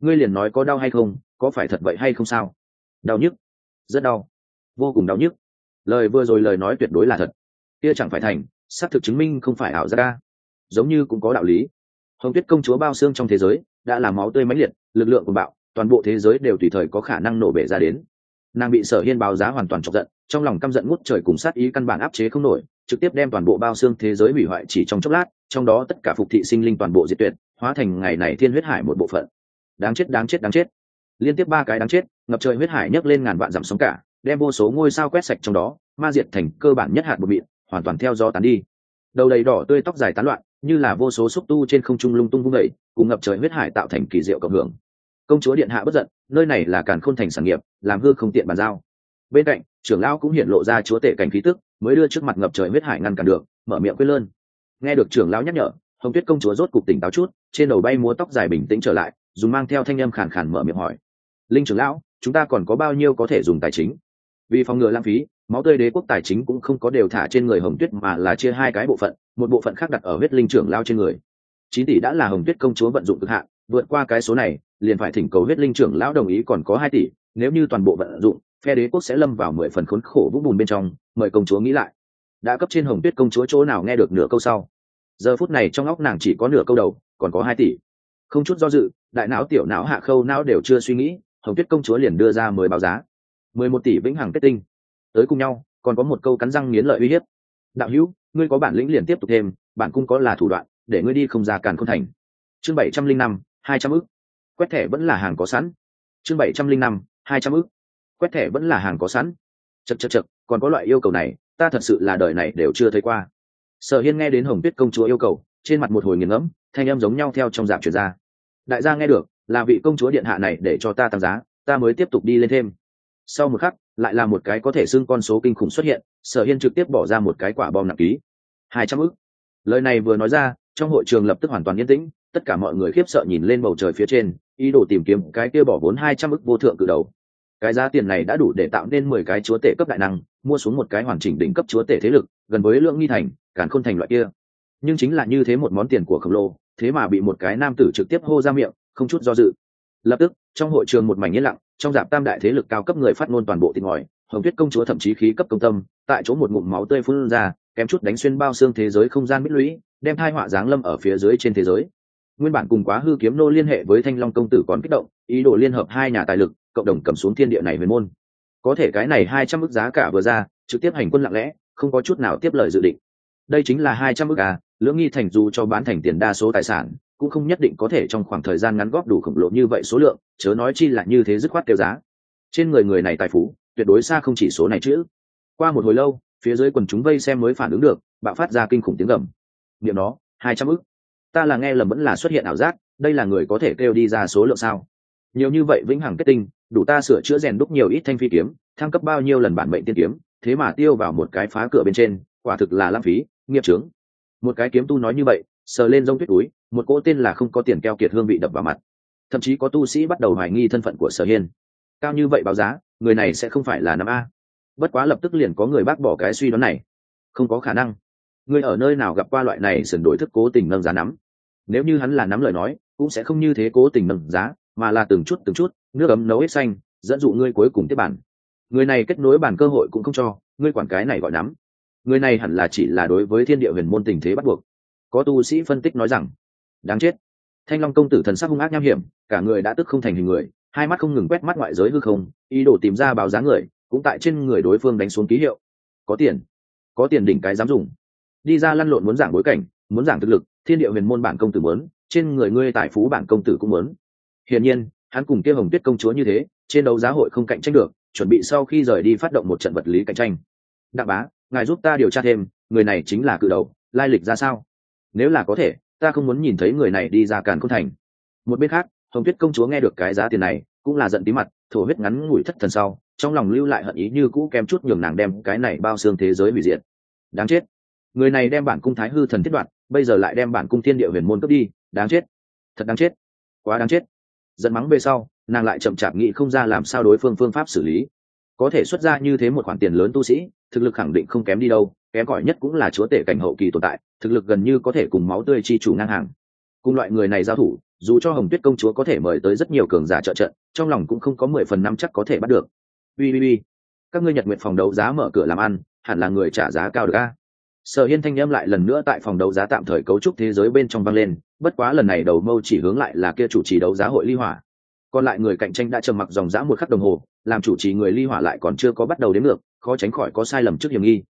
ngươi liền nói có đau hay không, có phải thật vậy hay không sao? Đau nhức, rất đau, vô cùng đau nhức. Lời vừa rồi lời nói tuyệt đối là thật, kia chẳng phải thành xác thực chứng minh không phải ảo giác ca. Giống như cũng có đạo lý. Hồng Tuyết công chúa bao xương trong thế giới đã là máu tươi mãnh liệt, lực lượng của bạo, toàn bộ thế giới đều tùy thời có khả năng nổ bể ra đến. Nàng bị Sở Hiên báo giá hoàn toàn chọc giận, trong lòng căm giận ngút trời cùng sát ý căn bản áp chế không nổi, trực tiếp đem toàn bộ bao xương thế giới hủy hoại chỉ trong chốc lát, trong đó tất cả phục thị sinh linh toàn bộ diệt tuyệt, hóa thành ngày này thiên huyết hải một bộ phận. Đáng chết, đáng chết, đáng chết. Liên tiếp 3 cái đáng chết, ngập trời huyết hải nhấc lên ngàn vạn dặm sóng cả, đem vô số ngôi sao quét sạch trong đó, ma diệt thành cơ bản nhất hạt bột mịn, hoàn toàn theo gió tán đi. Đầu đầy đỏ tươi tóc dài tán loạn, như là vô số xúc tu trên không trung lung tung vung dậy, cùng ngập trời huyết hải tạo thành kỳ diệu cộng hưởng. Công chúa điện hạ bất giận, nơi này là Càn Khôn thành sản nghiệp, làm hư không tiện bàn giao. Bên cạnh, trưởng lão cũng hiện lộ ra chúa tể cảnh khí tức, mới đưa trước mặt ngập trời huyết hải ngăn cản được, mở miệng quên lơn. Nghe được trưởng lão nhắc nhở, Hồng Tuyết công chúa rốt cục tỉnh táo chút, trên đầu bay múa tóc dài bình tĩnh trở lại, dùng mang theo thanh âm khàn khàn mở miệng hỏi: "Linh trưởng lão, chúng ta còn có bao nhiêu có thể dùng tài chính?" Vì phòng ngừa lãng phí, máu tươi đế quốc tài chính cũng không có đều thả trên người Hồng Tuyết mà là chia 2 cái bộ phận, một bộ phận khác đặt ở huyết linh trưởng lão trên người. 9 tỷ đã là Hồng Tuyết công chúa vận dụng cực hạn, vượt qua cái số này, liền phải thỉnh cầu huyết linh trưởng lão đồng ý còn có 2 tỷ, nếu như toàn bộ vận dụng, phe đế quốc sẽ lâm vào 10 phần khốn khổ vũng bùn bên trong, mời công chúa nghĩ lại. Đã cấp trên Hồng Tuyết công chúa chỗ nào nghe được nửa câu sau. Giờ phút này trong óc nàng chỉ có nửa câu đầu, còn có 2 tỷ. Không chút do dự, đại não tiểu não hạ khâu não đều chưa suy nghĩ, Hồng Tuyết công chúa liền đưa ra mới báo giá. 11 tỷ vĩnh hằng kết tinh. Tới cùng nhau, còn có một câu cắn răng nghiến lợi uy hiếp. Đạo hữu, ngươi có bản lĩnh liền tiếp tục thêm, bản cung có là thủ đoạn, để ngươi đi không ra Càn Khôn thành. Chương 705, 200 ức. Quét thẻ vẫn là hàng có sẵn. Chương 705, 200 ức. Quét thẻ vẫn là hàng có sẵn. Chậc, còn có loại yêu cầu này, ta thật sự là đời này đều chưa thấy qua. Sở Hiên nghe đến Hồng Tuyết công chúa yêu cầu, trên mặt một hồi nghiền ngẫm, thanh âm giống nhau theo trong dạp truyền ra. Đại gia nghe được, là vị công chúa điện hạ này để cho ta tăng giá, ta mới tiếp tục đi lên thêm. Sau một khắc, lại là một cái có thể xưng con số kinh khủng xuất hiện, Sở Hiên trực tiếp bỏ ra một cái quả bom nặng ký. 200 ức. Lời này vừa nói ra, trong hội trường lập tức hoàn toàn yên tĩnh, tất cả mọi người khiếp sợ nhìn lên bầu trời phía trên, ý đồ tìm kiếm cái kia bỏ vốn 200 ức vô thượng cự đầu. Cái giá tiền này đã đủ để tạo nên 10 cái chúa tể cấp đại năng, mua xuống một cái hoàn chỉnh đỉnh cấp chúa tể thế lực, gần với Lượng Nghi thành, Càn Khôn thành loại kia. Nhưng chính là như thế một món tiền của khổng lồ, thế mà bị một cái nam tử trực tiếp hô ra miệng, không chút do dự. Lập tức, trong hội trường một mảnh yên lặng, trong dạp tam đại thế lực cao cấp người phát ngôn toàn bộ tỉnh ngòi, Hồng Tuyết công chúa thậm chí khí cấp công tâm, tại chỗ một ngụm máu tươi phun ra, kém chút đánh xuyên bao xương thế giới không gian bích lũy, đem thai họa giáng lâm ở phía dưới trên thế giới. Nguyên bản cùng Quá Hư kiếm nô liên hệ với Thanh Long công tử còn kích động, ý đồ liên hợp 2 nhà tài lực, cộng đồng cầm xuống thiên địa này huyền môn. Có thể cái này 200 ức giá cả vừa ra, trực tiếp hành quân lặng lẽ, không có chút nào tiếp lời dự định. Đây chính là 200 ức à, Lưỡng Nghi thành dù cho bán thành tiền đa số tài sản, cũng không nhất định có thể trong khoảng thời gian ngắn góp đủ khổng lồ như vậy số lượng, chớ nói chi là như thế dứt khoát tiêu giá. Trên người này tài phú, tuyệt đối xa không chỉ số này chứ. Qua một hồi lâu, phía dưới quần chúng vây xem mới phản ứng được, bạo phát ra kinh khủng tiếng gầm. Niệm nó, 200 ức. Ta là nghe lầm vẫn là xuất hiện ảo giác, đây là người có thể kêu đi ra số lượng sao? Nhiều như vậy vĩnh hằng kết tinh, đủ ta sửa chữa rèn đúc nhiều ít thanh phi kiếm, thăng cấp bao nhiêu lần bản mệnh tiên kiếm, thế mà tiêu vào một cái phá cửa bên trên, quả thực là lãng phí, nghiệp chướng. Một cái kiếm tu nói như vậy, sờ lên rông tuyết túi, một cỗ tên là không có tiền keo kiệt hương vị đập vào mặt. Thậm chí có tu sĩ bắt đầu hoài nghi thân phận của Sở Hiên. Cao như vậy báo giá, người này sẽ không phải là năm a. Bất quá lập tức liền có người bác bỏ cái suy đoán này. Không có khả năng. Người ở nơi nào gặp qua loại này sườn đổi thức cố tình nâng giá nắm? Nếu như hắn là nắm lời nói, cũng sẽ không như thế cố tình nâng giá, mà là từng chút, nước ấm nấu hết xanh, dẫn dụ ngươi cuối cùng tiếp bản. Người này kết nối bản cơ hội cũng không cho, ngươi quản cái này gọi nắm. Người này hẳn là chỉ là đối với thiên địa huyền môn tình thế bắt buộc. Có tu sĩ phân tích nói rằng, đáng chết. Thanh Long công tử thần sắc hung ác nham hiểm, cả người đã tức không thành hình người, hai mắt không ngừng quét mắt ngoại giới hư không, ý đồ tìm ra báo giá người, cũng tại trên người đối phương đánh xuống ký hiệu. Có tiền đỉnh cái dám dùng. Đi ra lăn lộn muốn giảng bối cảnh, muốn giảng thực lực, thiên địa huyền môn bản công tử muốn, trên người ngươi tài phú bản công tử cũng muốn. Hiển nhiên, hắn cùng kia Hồng Tuyết công chúa như thế, trên đấu giá hội không cạnh tranh được, chuẩn bị sau khi rời đi phát động một trận vật lý cạnh tranh. Đặng bá, ngài giúp ta điều tra thêm, người này chính là cự đầu, lai lịch ra sao? Nếu là có thể, ta không muốn nhìn thấy người này đi ra Càn Khôn thành. Một bên khác, Hồng Tuyết công chúa nghe được cái giá tiền này, cũng là giận tí mặt, thổ huyết ngắn ngủi thất thần sau, trong lòng lưu lại hận ý như cũ kém chút nhường nàng đem cái này bao xương thế giới hủy diệt. Đáng chết. Người này đem bản cung Thái Hư thần thiết đoạn, bây giờ lại đem bản cung Thiên Địa Huyền môn cướp đi, đáng chết. Thật đáng chết. Quá đáng chết. Giận mắng về sau, nàng lại chậm chạp nghĩ không ra làm sao đối phương pháp xử lý. Có thể xuất ra như thế một khoản tiền lớn tu sĩ, thực lực khẳng định không kém đi đâu, kém cỏi nhất cũng là chúa tể cảnh hậu kỳ tồn tại, thực lực gần như có thể cùng máu tươi chi chủ ngang hàng. Cùng loại người này giao thủ, dù cho Hồng Tuyết công chúa có thể mời tới rất nhiều cường giả trợ trận, trong lòng cũng không có 10 phần 5 chắc có thể bắt được. Ui, các ngươi Nhật Nguyệt phòng đấu giá mở cửa làm ăn, hẳn là người trả giá cao được a. Sở Hiên thanh âm lại lần nữa tại phòng đấu giá tạm thời cấu trúc thế giới bên trong vang lên, bất quá lần này đầu mâu chỉ hướng lại là kia chủ trì đấu giá hội Ly Hỏa. Còn lại người cạnh tranh đã trầm mặc dòng dã một khắc đồng hồ, làm chủ trì người Ly Hỏa lại còn chưa có bắt đầu đếm ngược, khó tránh khỏi có sai lầm trước hiểm nghi.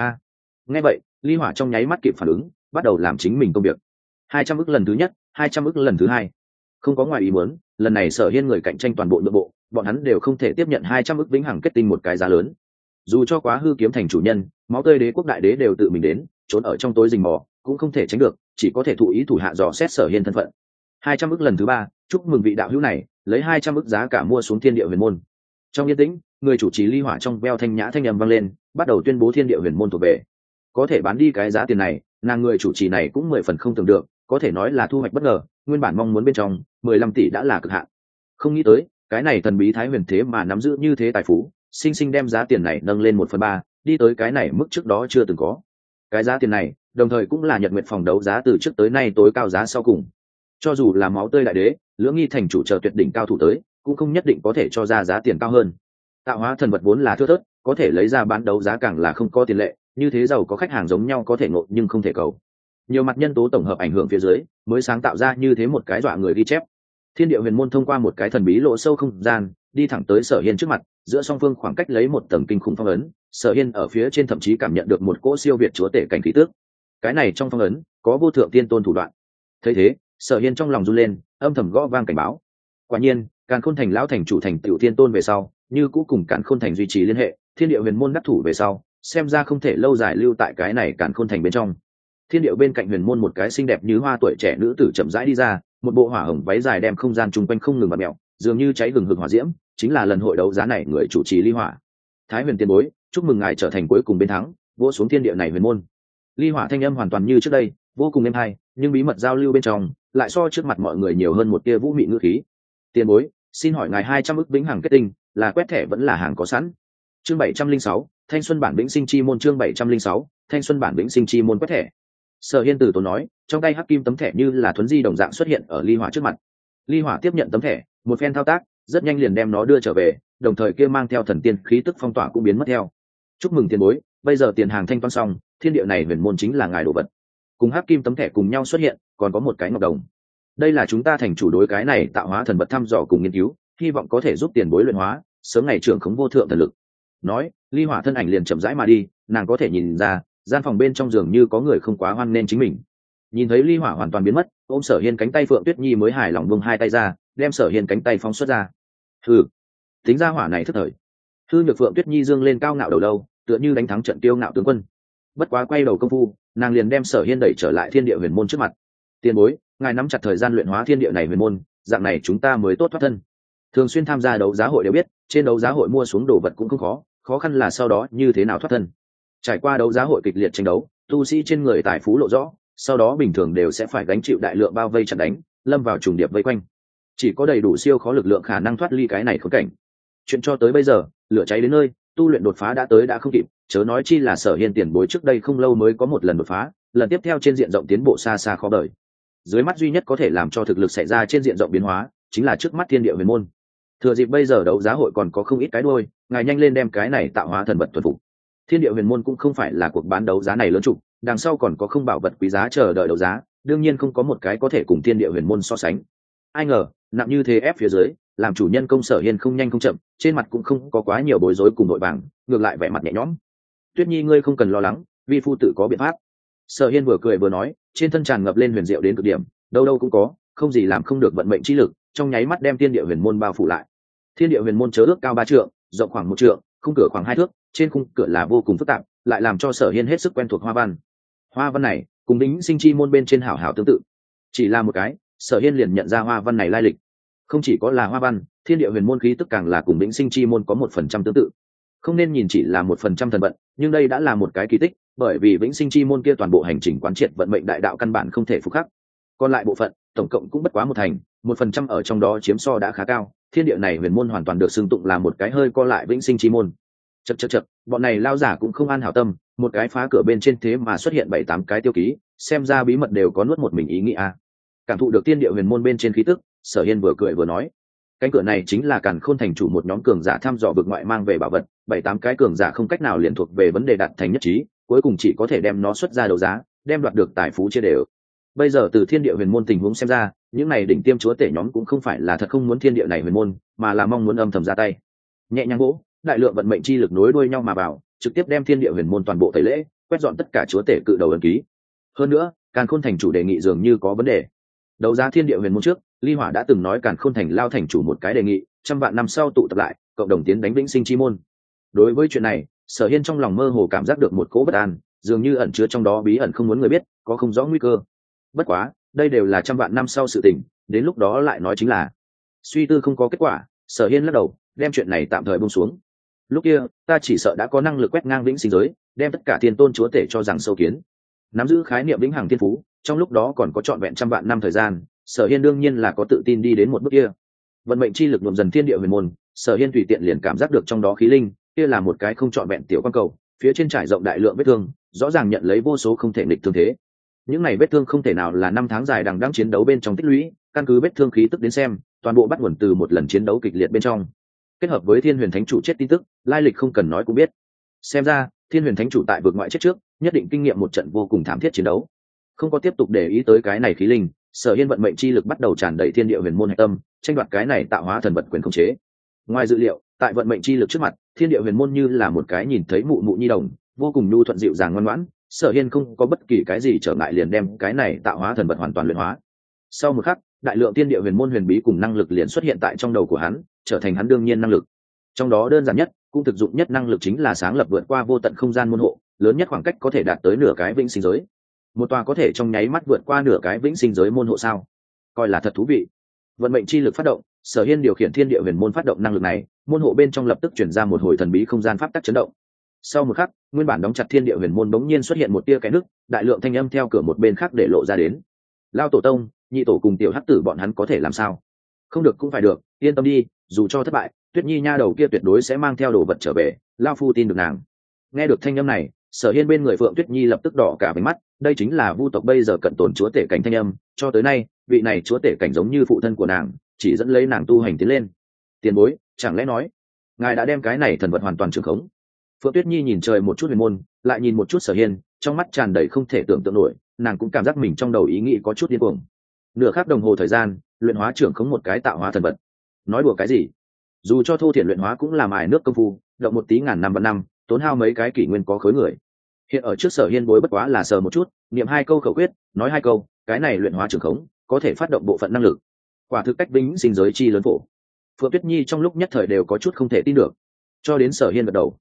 Nghe vậy, Ly Hỏa trong nháy mắt kịp phản ứng, bắt đầu làm chính mình công việc. 200 ức lần thứ nhất, 200 ức lần thứ hai. Không có ngoài ý muốn, lần này Sở Hiên người cạnh tranh toàn bộ nội bộ, bọn hắn đều không thể tiếp nhận 200 ức vĩnh hằng kết tinh một cái giá lớn. Dù cho quá hư kiếm thành chủ nhân, máu tươi đế quốc đại đế đều tự mình đến, trốn ở trong tối rình mò, cũng không thể tránh được, chỉ có thể thụ ý thủ hạ dò xét Sở Hiên thân phận. 200 ức lần thứ ba, chúc mừng vị đạo hữu này, lấy 200 ức giá cả mua xuống Thiên Địa Huyền Môn. Trong yên tĩnh, người chủ trì Ly Hỏa trong veo thanh nhã thanh âm vang lên, bắt đầu tuyên bố Thiên Địa Huyền Môn thuộc về. Có thể bán đi cái giá tiền này, nàng người chủ trì này cũng 10 phần không tưởng được, có thể nói là thu hoạch bất ngờ, nguyên bản mong muốn bên trong 15 tỷ đã là cực hạn. Không nghĩ tới, cái này thần bí Thái Huyền thế mà nắm giữ như thế tài phú, sinh sinh đem giá tiền này nâng lên 1/3, đi tới cái này mức trước đó chưa từng có. Cái giá tiền này, đồng thời cũng là Nhật Nguyệt phòng đấu giá từ trước tới nay tối cao giá sau cùng. Cho dù là máu tươi đại đế, Lưỡng Nghi thành chủ chờ tuyệt đỉnh cao thủ tới, cũng không nhất định có thể cho ra giá tiền cao hơn. Tạo hóa thần vật vốn là thưa thớt, có thể lấy ra bán đấu giá càng là không có tiền lệ, như thế giàu có khách hàng giống nhau có thể ngộ nhưng không thể cầu. Nhiều mặt nhân tố tổng hợp ảnh hưởng phía dưới, mới sáng tạo ra như thế một cái dọa người ghi chép. Thiên Địa Huyền Môn thông qua một cái thần bí lỗ sâu không gian, đi thẳng tới Sở Hiên trước mặt, giữa song phương khoảng cách lấy một tầng kinh khủng phong ấn, Sở Hiên ở phía trên thậm chí cảm nhận được một cỗ siêu việt chúa tể cảnh khí tước. Cái này trong phong ấn có vô thượng tiên tôn thủ đoạn. Thấy thế, Sở Hiên trong lòng run lên, âm thầm gõ vang cảnh báo. Quả nhiên, Càn Khôn Thành lão thành chủ thành tiểu tiên tôn về sau, như cũ cùng Càn Khôn Thành duy trì liên hệ, Thiên Địa Huyền Môn đắc thủ về sau, xem ra không thể lâu dài lưu tại cái này Càn Khôn Thành bên trong. Thiên Điệu bên cạnh Huyền Môn một cái xinh đẹp như hoa tuổi trẻ nữ tử chậm rãi đi ra, một bộ hỏa hồng váy dài đem không gian chung quanh không ngừng bật mèo, dường như cháy hừng hực hỏa diễm, chính là lần hội đấu giá này người chủ trì Ly Hỏa. Thái Huyền tiền bối, chúc mừng ngài trở thành cuối cùng bên thắng, vỗ xuống thiên địa này Huyền Môn. Ly Hỏa thanh âm hoàn toàn như trước đây, vô cùng êm hay, nhưng bí mật giao lưu bên trong lại so trước mặt mọi người nhiều hơn một tia vũ mị ngữ khí. Tiền bối, xin hỏi ngài 200 ức vĩnh hằng kết tinh, là quét thẻ vẫn là hàng có sẵn? Chương 706, Thanh Xuân bản vĩnh sinh chi môn. Chương 706, Thanh Xuân bản vĩnh sinh chi môn quét thẻ. Sở Hiên từ tốn nói, trong tay hắc kim tấm thẻ như là thuấn di đồng dạng xuất hiện ở Ly Hỏa trước mặt. Ly Hỏa tiếp nhận tấm thẻ, một phen thao tác, rất nhanh liền đem nó đưa trở về, đồng thời kia mang theo thần tiên khí tức phong tỏa cũng biến mất theo. Chúc mừng tiền bối, bây giờ tiền hàng thanh toán xong, thiên địa này Huyền Môn chính là ngài đồ vật. Cùng hắc kim tấm thẻ cùng nhau xuất hiện, còn có một cái ngọc đồng. Đây là chúng ta thành chủ đối cái này tạo hóa thần vật thăm dò cùng nghiên cứu, hy vọng có thể giúp tiền bối luyện hóa, sớm ngày trưởng khống vô thượng thần lực. Nói, Ly Hỏa thân ảnh liền chậm rãi mà đi, nàng có thể nhìn ra, gian phòng bên trong giường như có người không quá hoan nên chính mình. Nhìn thấy Ly Hỏa hoàn toàn biến mất, ôm Sở Hiên cánh tay Phượng Tuyết Nhi mới hài lòng buông hai tay ra, đem Sở Hiên cánh tay phóng xuất ra. Hừ, tính ra hỏa này thất thời. Hư Nhược Phượng Tuyết Nhi dương lên cao ngạo đầu lâu, tựa như đánh thắng trận tiêu ngạo tướng quân. Bất quá quay đầu công phu, nàng liền đem Sở Hiên đẩy trở lại Thiên Địa Huyền Môn trước mặt. Tiền bối, ngài nắm chặt thời gian luyện hóa thiên địa này Huyền Môn, dạng này chúng ta mới tốt thoát thân. Thường xuyên tham gia đấu giá hội đều biết, trên đấu giá hội mua xuống đồ vật cũng không khó, khó khăn là sau đó như thế nào thoát thân. Trải qua đấu giá hội kịch liệt tranh đấu, tu sĩ trên người tài phú lộ rõ, sau đó bình thường đều sẽ phải gánh chịu đại lượng bao vây chặn đánh, lâm vào trùng điệp vây quanh. Chỉ có đầy đủ siêu khó lực lượng khả năng thoát ly cái này khốn cảnh. Chuyện cho tới bây giờ, lửa cháy đến nơi, tu luyện đột phá đã tới đã không kịp, chớ nói chi là Sở Hiên tiền bối trước đây không lâu mới có một lần đột phá, lần tiếp theo trên diện rộng tiến bộ xa xa khó đợi. Dưới mắt duy nhất có thể làm cho thực lực xảy ra trên diện rộng biến hóa, chính là trước mắt Thiên Địa Huyền Môn. Thừa dịp bây giờ đấu giá hội còn có không ít cái đuôi, ngài nhanh lên đem cái này tạo hóa thần vật thuần phục. Thiên Địa Huyền Môn cũng không phải là cuộc bán đấu giá này lớn trục, đằng sau còn có không bảo vật quý giá chờ đợi đấu giá, đương nhiên không có một cái có thể cùng Thiên Địa Huyền Môn so sánh. Ai ngờ, nặng như thế ép phía dưới, làm chủ nhân công Sở Hiên không nhanh không chậm, trên mặt cũng không có quá nhiều bối rối cùng nội bảng, ngược lại vẻ mặt nhẹ nhõm. Tuyết Nhi ngươi không cần lo lắng, vi phu tự có biện pháp. Sở Hiên vừa cười vừa nói, trên thân tràn ngập lên huyền diệu đến cực điểm, đâu đâu cũng có, không gì làm không được vận mệnh chi lực, trong nháy mắt đem Thiên Địa Huyền Môn bao phủ lại. Thiên Địa Huyền Môn chớ ước cao 3 trượng, rộng khoảng 1 trượng, khung cửa khoảng 2 thước, trên khung cửa là vô cùng phức tạp, lại làm cho Sở Hiên hết sức quen thuộc hoa văn. Hoa văn này, cùng Đính Sinh Chi môn bên trên hảo hảo tương tự. Chỉ là một cái, Sở Hiên liền nhận ra hoa văn này lai lịch. Không chỉ có là hoa văn, Thiên Địa Huyền Môn khí tức càng là cùng Đính Sinh Chi môn có 1% tương tự. Không nên nhìn chỉ là 1% thần vận, nhưng đây đã là một cái kỳ tích, bởi vì Vĩnh Sinh Chi môn kia toàn bộ hành trình quán triệt vận mệnh đại đạo căn bản không thể phục khắc. Còn lại bộ phận, tổng cộng cũng bất quá 1% ở trong đó chiếm so đã khá cao. Thiên địa này Huyền Môn hoàn toàn được xưng tụng là một cái hơi co lại Vĩnh Sinh Chi môn. Chậc, bọn này lao giả cũng không an hảo tâm, một cái phá cửa bên trên thế mà xuất hiện 7-8 cái tiêu ký, xem ra bí mật đều có nuốt một mình ý nghĩa. Cảm thụ được thiên địa huyền môn bên trên khí tức, Sở Hiên vừa cười vừa nói, cánh cửa này chính là Càn Khôn thành chủ một nhóm cường giả thăm dò vực ngoại mang về bảo vật, 7-8 cái cường giả không cách nào liền thuộc về vấn đề đạt thành nhất trí, cuối cùng chỉ có thể đem nó xuất ra đấu giá, đem đoạt được tài phú chia đều. Bây giờ từ thiên địa huyền môn tình huống xem ra, những này đỉnh tiêm chúa tể nhóm cũng không phải là thật không muốn thiên địa này huyền môn, mà là mong muốn âm thầm ra tay. Nhẹ nhàng gỗ, đại lượng vận mệnh chi lực nối đuôi nhau mà vào, trực tiếp đem thiên địa huyền môn toàn bộ tẩy lễ, quét dọn tất cả chúa tể cự đầu ấn ký. Hơn nữa, Càn Khôn thành chủ đề nghị dường như có vấn đề. Đấu giá thiên địa huyền môn trước, Ly Hỏa đã từng nói Càn Khôn thành lao thành chủ một cái đề nghị, 100 vạn năm sau tụ tập lại, cộng đồng tiến đánh vĩnh sinh chi môn. Đối với chuyện này, Sở Hiên trong lòng mơ hồ cảm giác được một cỗ bất an, dường như ẩn chứa trong đó bí ẩn không muốn người biết, có không rõ nguy cơ. Bất quá, đây đều là 100 vạn năm sau sự tình, đến lúc đó lại nói chính là. Suy tư không có kết quả, Sở Hiên lắc đầu, đem chuyện này tạm thời buông xuống. Lúc kia, ta chỉ sợ đã có năng lực quét ngang vĩnh sinh giới, đem tất cả thiên tôn chúa tể cho rằng sâu kiến. Nắm giữ khái niệm vĩnh hằng thiên phú, trong lúc đó còn có trọn vẹn 100 vạn năm thời gian, Sở Hiên đương nhiên là có tự tin đi đến một bước kia. Vận mệnh chi lực nhuộm dần thiên địa huyền môn, Sở Hiên tùy tiện liền cảm giác được trong đó khí linh, kia là một cái không trọn vẹn tiểu quan cầu, phía trên trải rộng đại lượng vết thương, rõ ràng nhận lấy vô số không thể nghịch thương thế. Những này vết thương không thể nào là 5 tháng dài đằng đẵng chiến đấu bên trong tích lũy, căn cứ vết thương khí tức đến xem, toàn bộ bắt nguồn từ một lần chiến đấu kịch liệt bên trong. Kết hợp với Thiên Huyền Thánh chủ chết tin tức, lai lịch không cần nói cũng biết. Xem ra, Thiên Huyền Thánh chủ tại vực ngoại chết trước, nhất định kinh nghiệm một trận vô cùng thảm thiết chiến đấu. Không có tiếp tục để ý tới cái này khí linh, Sở Hiên vận mệnh chi lực bắt đầu tràn đầy thiên địa huyền môn hạch tâm, tranh đoạt cái này tạo hóa thần vật quyền khống chế. Ngoài dự liệu, tại vận mệnh chi lực trước mặt, thiên địa huyền môn như là một cái nhìn thấy mụ mụ nhi đồng, vô cùng nhu thuận dịu dàng ngoan ngoãn. Sở Hiên không có bất kỳ cái gì trở ngại liền đem cái này tạo hóa thần vật hoàn toàn luyện hóa. Sau một khắc, đại lượng thiên địa huyền môn huyền bí cùng năng lực liền xuất hiện tại trong đầu của hắn, trở thành hắn đương nhiên năng lực. Trong đó đơn giản nhất, cũng thực dụng nhất năng lực chính là sáng lập vượt qua vô tận không gian môn hộ, lớn nhất khoảng cách có thể đạt tới nửa cái vĩnh sinh giới. Một tòa có thể trong nháy mắt vượt qua nửa cái vĩnh sinh giới môn hộ sao? Coi là thật thú vị. Vận mệnh chi lực phát động, Sở Hiên điều khiển thiên địa huyền môn phát động năng lực này, môn hộ bên trong lập tức chuyển ra một hồi thần bí không gian pháp tắc chấn động. Sau một khắc, nguyên bản đóng chặt thiên địa huyền môn bỗng nhiên xuất hiện một tia cái nước, đại lượng thanh âm theo cửa một bên khác để lộ ra đến. Lao tổ tông, nhị tổ cùng tiểu hắc tử bọn hắn có thể làm sao? Không được cũng phải được, yên tâm đi, dù cho thất bại, Tuyết Nhi nha đầu kia tuyệt đối sẽ mang theo đồ vật trở về, lao phu tin được nàng. Nghe được thanh âm này, Sở Hiên bên người Phượng Tuyết Nhi lập tức đỏ cả váy mắt, đây chính là vu tộc bây giờ cận tồn chúa tể cảnh thanh âm, cho tới nay, vị này chúa tể cảnh giống như phụ thân của nàng, chỉ dẫn lấy nàng tu hành tiến lên. Tiền bối, chẳng lẽ nói, ngài đã đem cái này thần vật hoàn toàn trưởng khống? Phượng Tuyết Nhi nhìn trời một chút huyền môn, lại nhìn một chút Sở Hiên, trong mắt tràn đầy không thể tưởng tượng nổi, nàng cũng cảm giác mình trong đầu ý nghĩ có chút điên cuồng. Nửa khắc đồng hồ thời gian, luyện hóa trưởng khống một cái tạo hóa thần vật. Nói đùa cái gì? Dù cho thô thiển luyện hóa cũng là mài nước công phu, động một tí ngàn năm vạn năm, tốn hao mấy cái kỷ nguyên có khối người. Hiện ở trước Sở Hiên bối bất quá là sờ một chút, niệm 2 câu khẩu quyết, nói 2 câu, cái này luyện hóa trưởng khống, có thể phát động bộ phận năng lực. Quả thực cách vĩnh sinh giới chi lớn phổ. Phượng Tuyết Nhi trong lúc nhất thời đều có chút không thể tin được. Cho đến Sở Hiên gật đầu.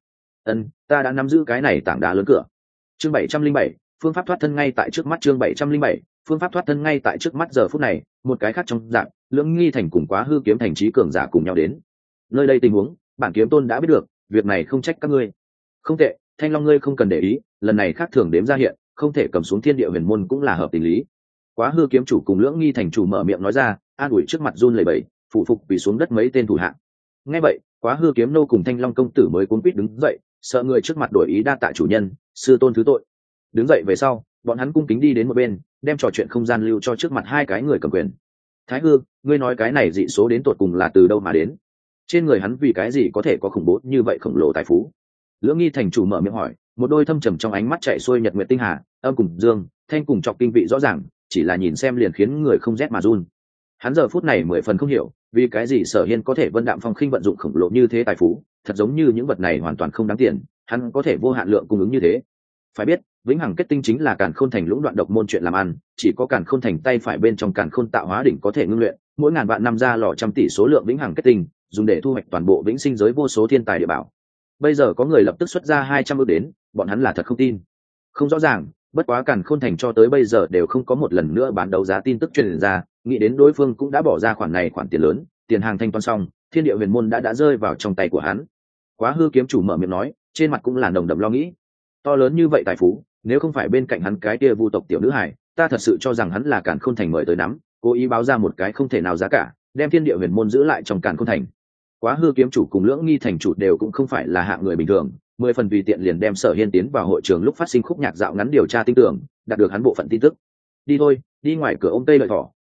Ta đã nắm giữ cái này tảng đá lớn cửa. Chương 707, phương pháp thoát thân ngay tại trước mắt. Chương 707, phương pháp thoát thân ngay tại trước mắt. Giờ phút này, một cái khác trong dạng, Lưỡng Nghi thành cùng Quá Hư kiếm thành trí cường giả cùng nhau đến. Nơi đây tình huống, bản kiếm tôn đã biết được, việc này không trách các ngươi. Không tệ, Thanh Long ngươi không cần để ý, lần này khác thường đếm ra hiện, không thể cầm xuống thiên địa huyền môn cũng là hợp tình lý. Quá Hư kiếm chủ cùng Lưỡng Nghi thành chủ mở miệng nói ra, an ủi trước mặt run lẩy bẩy, phụ phục quỳ xuống đất mấy tên thủ hạ. Nghe vậy, Quá Hư kiếm nô cùng Thanh Long công tử mới cuống quýt đứng dậy, sợ người trước mặt đổi ý đa tạ chủ nhân, sư tôn thứ tội. Đứng dậy về sau, bọn hắn cung kính đi đến một bên, đem trò chuyện không gian lưu cho trước mặt hai cái người cầm quyền. Thái Hư, ngươi nói cái này dị số đến tột cùng là từ đâu mà đến? Trên người hắn vì cái gì có thể có khủng bố như vậy khổng lồ tài phú? Lưỡng Nghi thành chủ mở miệng hỏi, một đôi thâm trầm trong ánh mắt chạy xuôi nhật nguyệt tinh hà, âm cùng dương, thanh cùng trọc kinh vị rõ ràng, chỉ là nhìn xem liền khiến người không rét mà run. Hắn giờ phút này 10 phần không hiểu, vì cái gì Sở Hiên có thể vân đạm phong khinh vận dụng khổng lồ như thế tài phú, thật giống như những vật này hoàn toàn không đáng tiền, hắn có thể vô hạn lượng cung ứng như thế. Phải biết, vĩnh hằng kết tinh chính là Càn Khôn thành lũng đoạn độc môn chuyện làm ăn, chỉ có Càn Khôn thành tay phải bên trong Càn Khôn tạo hóa đỉnh có thể ngưng luyện, mỗi ngàn vạn năm ra lò trăm tỷ số lượng vĩnh hằng kết tinh, dùng để thu hoạch toàn bộ vĩnh sinh giới vô số thiên tài địa bảo. Bây giờ có người lập tức xuất ra 200 ức đến, bọn hắn là thật không tin. Không rõ ràng, bất quá Càn Khôn thành cho tới bây giờ đều không có một lần nữa bán đấu giá tin tức truyền ra, nghĩ đến đối phương cũng đã bỏ ra khoản này khoản tiền lớn, tiền hàng thanh toán xong, thiên địa huyền môn đã rơi vào trong tay của hắn. Quá Hư kiếm chủ mở miệng nói, trên mặt cũng là nồng đậm lo nghĩ. To lớn như vậy tài phú, nếu không phải bên cạnh hắn cái kia vu tộc tiểu nữ hải, ta thật sự cho rằng hắn là Càn Khôn thành mời tới nắm, cố ý báo ra một cái không thể nào giá cả, đem thiên địa huyền môn giữ lại trong Càn Khôn thành. Quá Hư kiếm chủ cùng Lưỡng Nghi thành chủ đều cũng không phải là hạng người bình thường, 10 phần tùy tiện liền đem Sở Hiên tiến vào hội trường lúc phát sinh khúc nhạc dạo ngắn điều tra tin tưởng, đạt được hắn bộ phận tin tức. Đi thôi, đi ngoài cửa ôm tây lợi thỏ,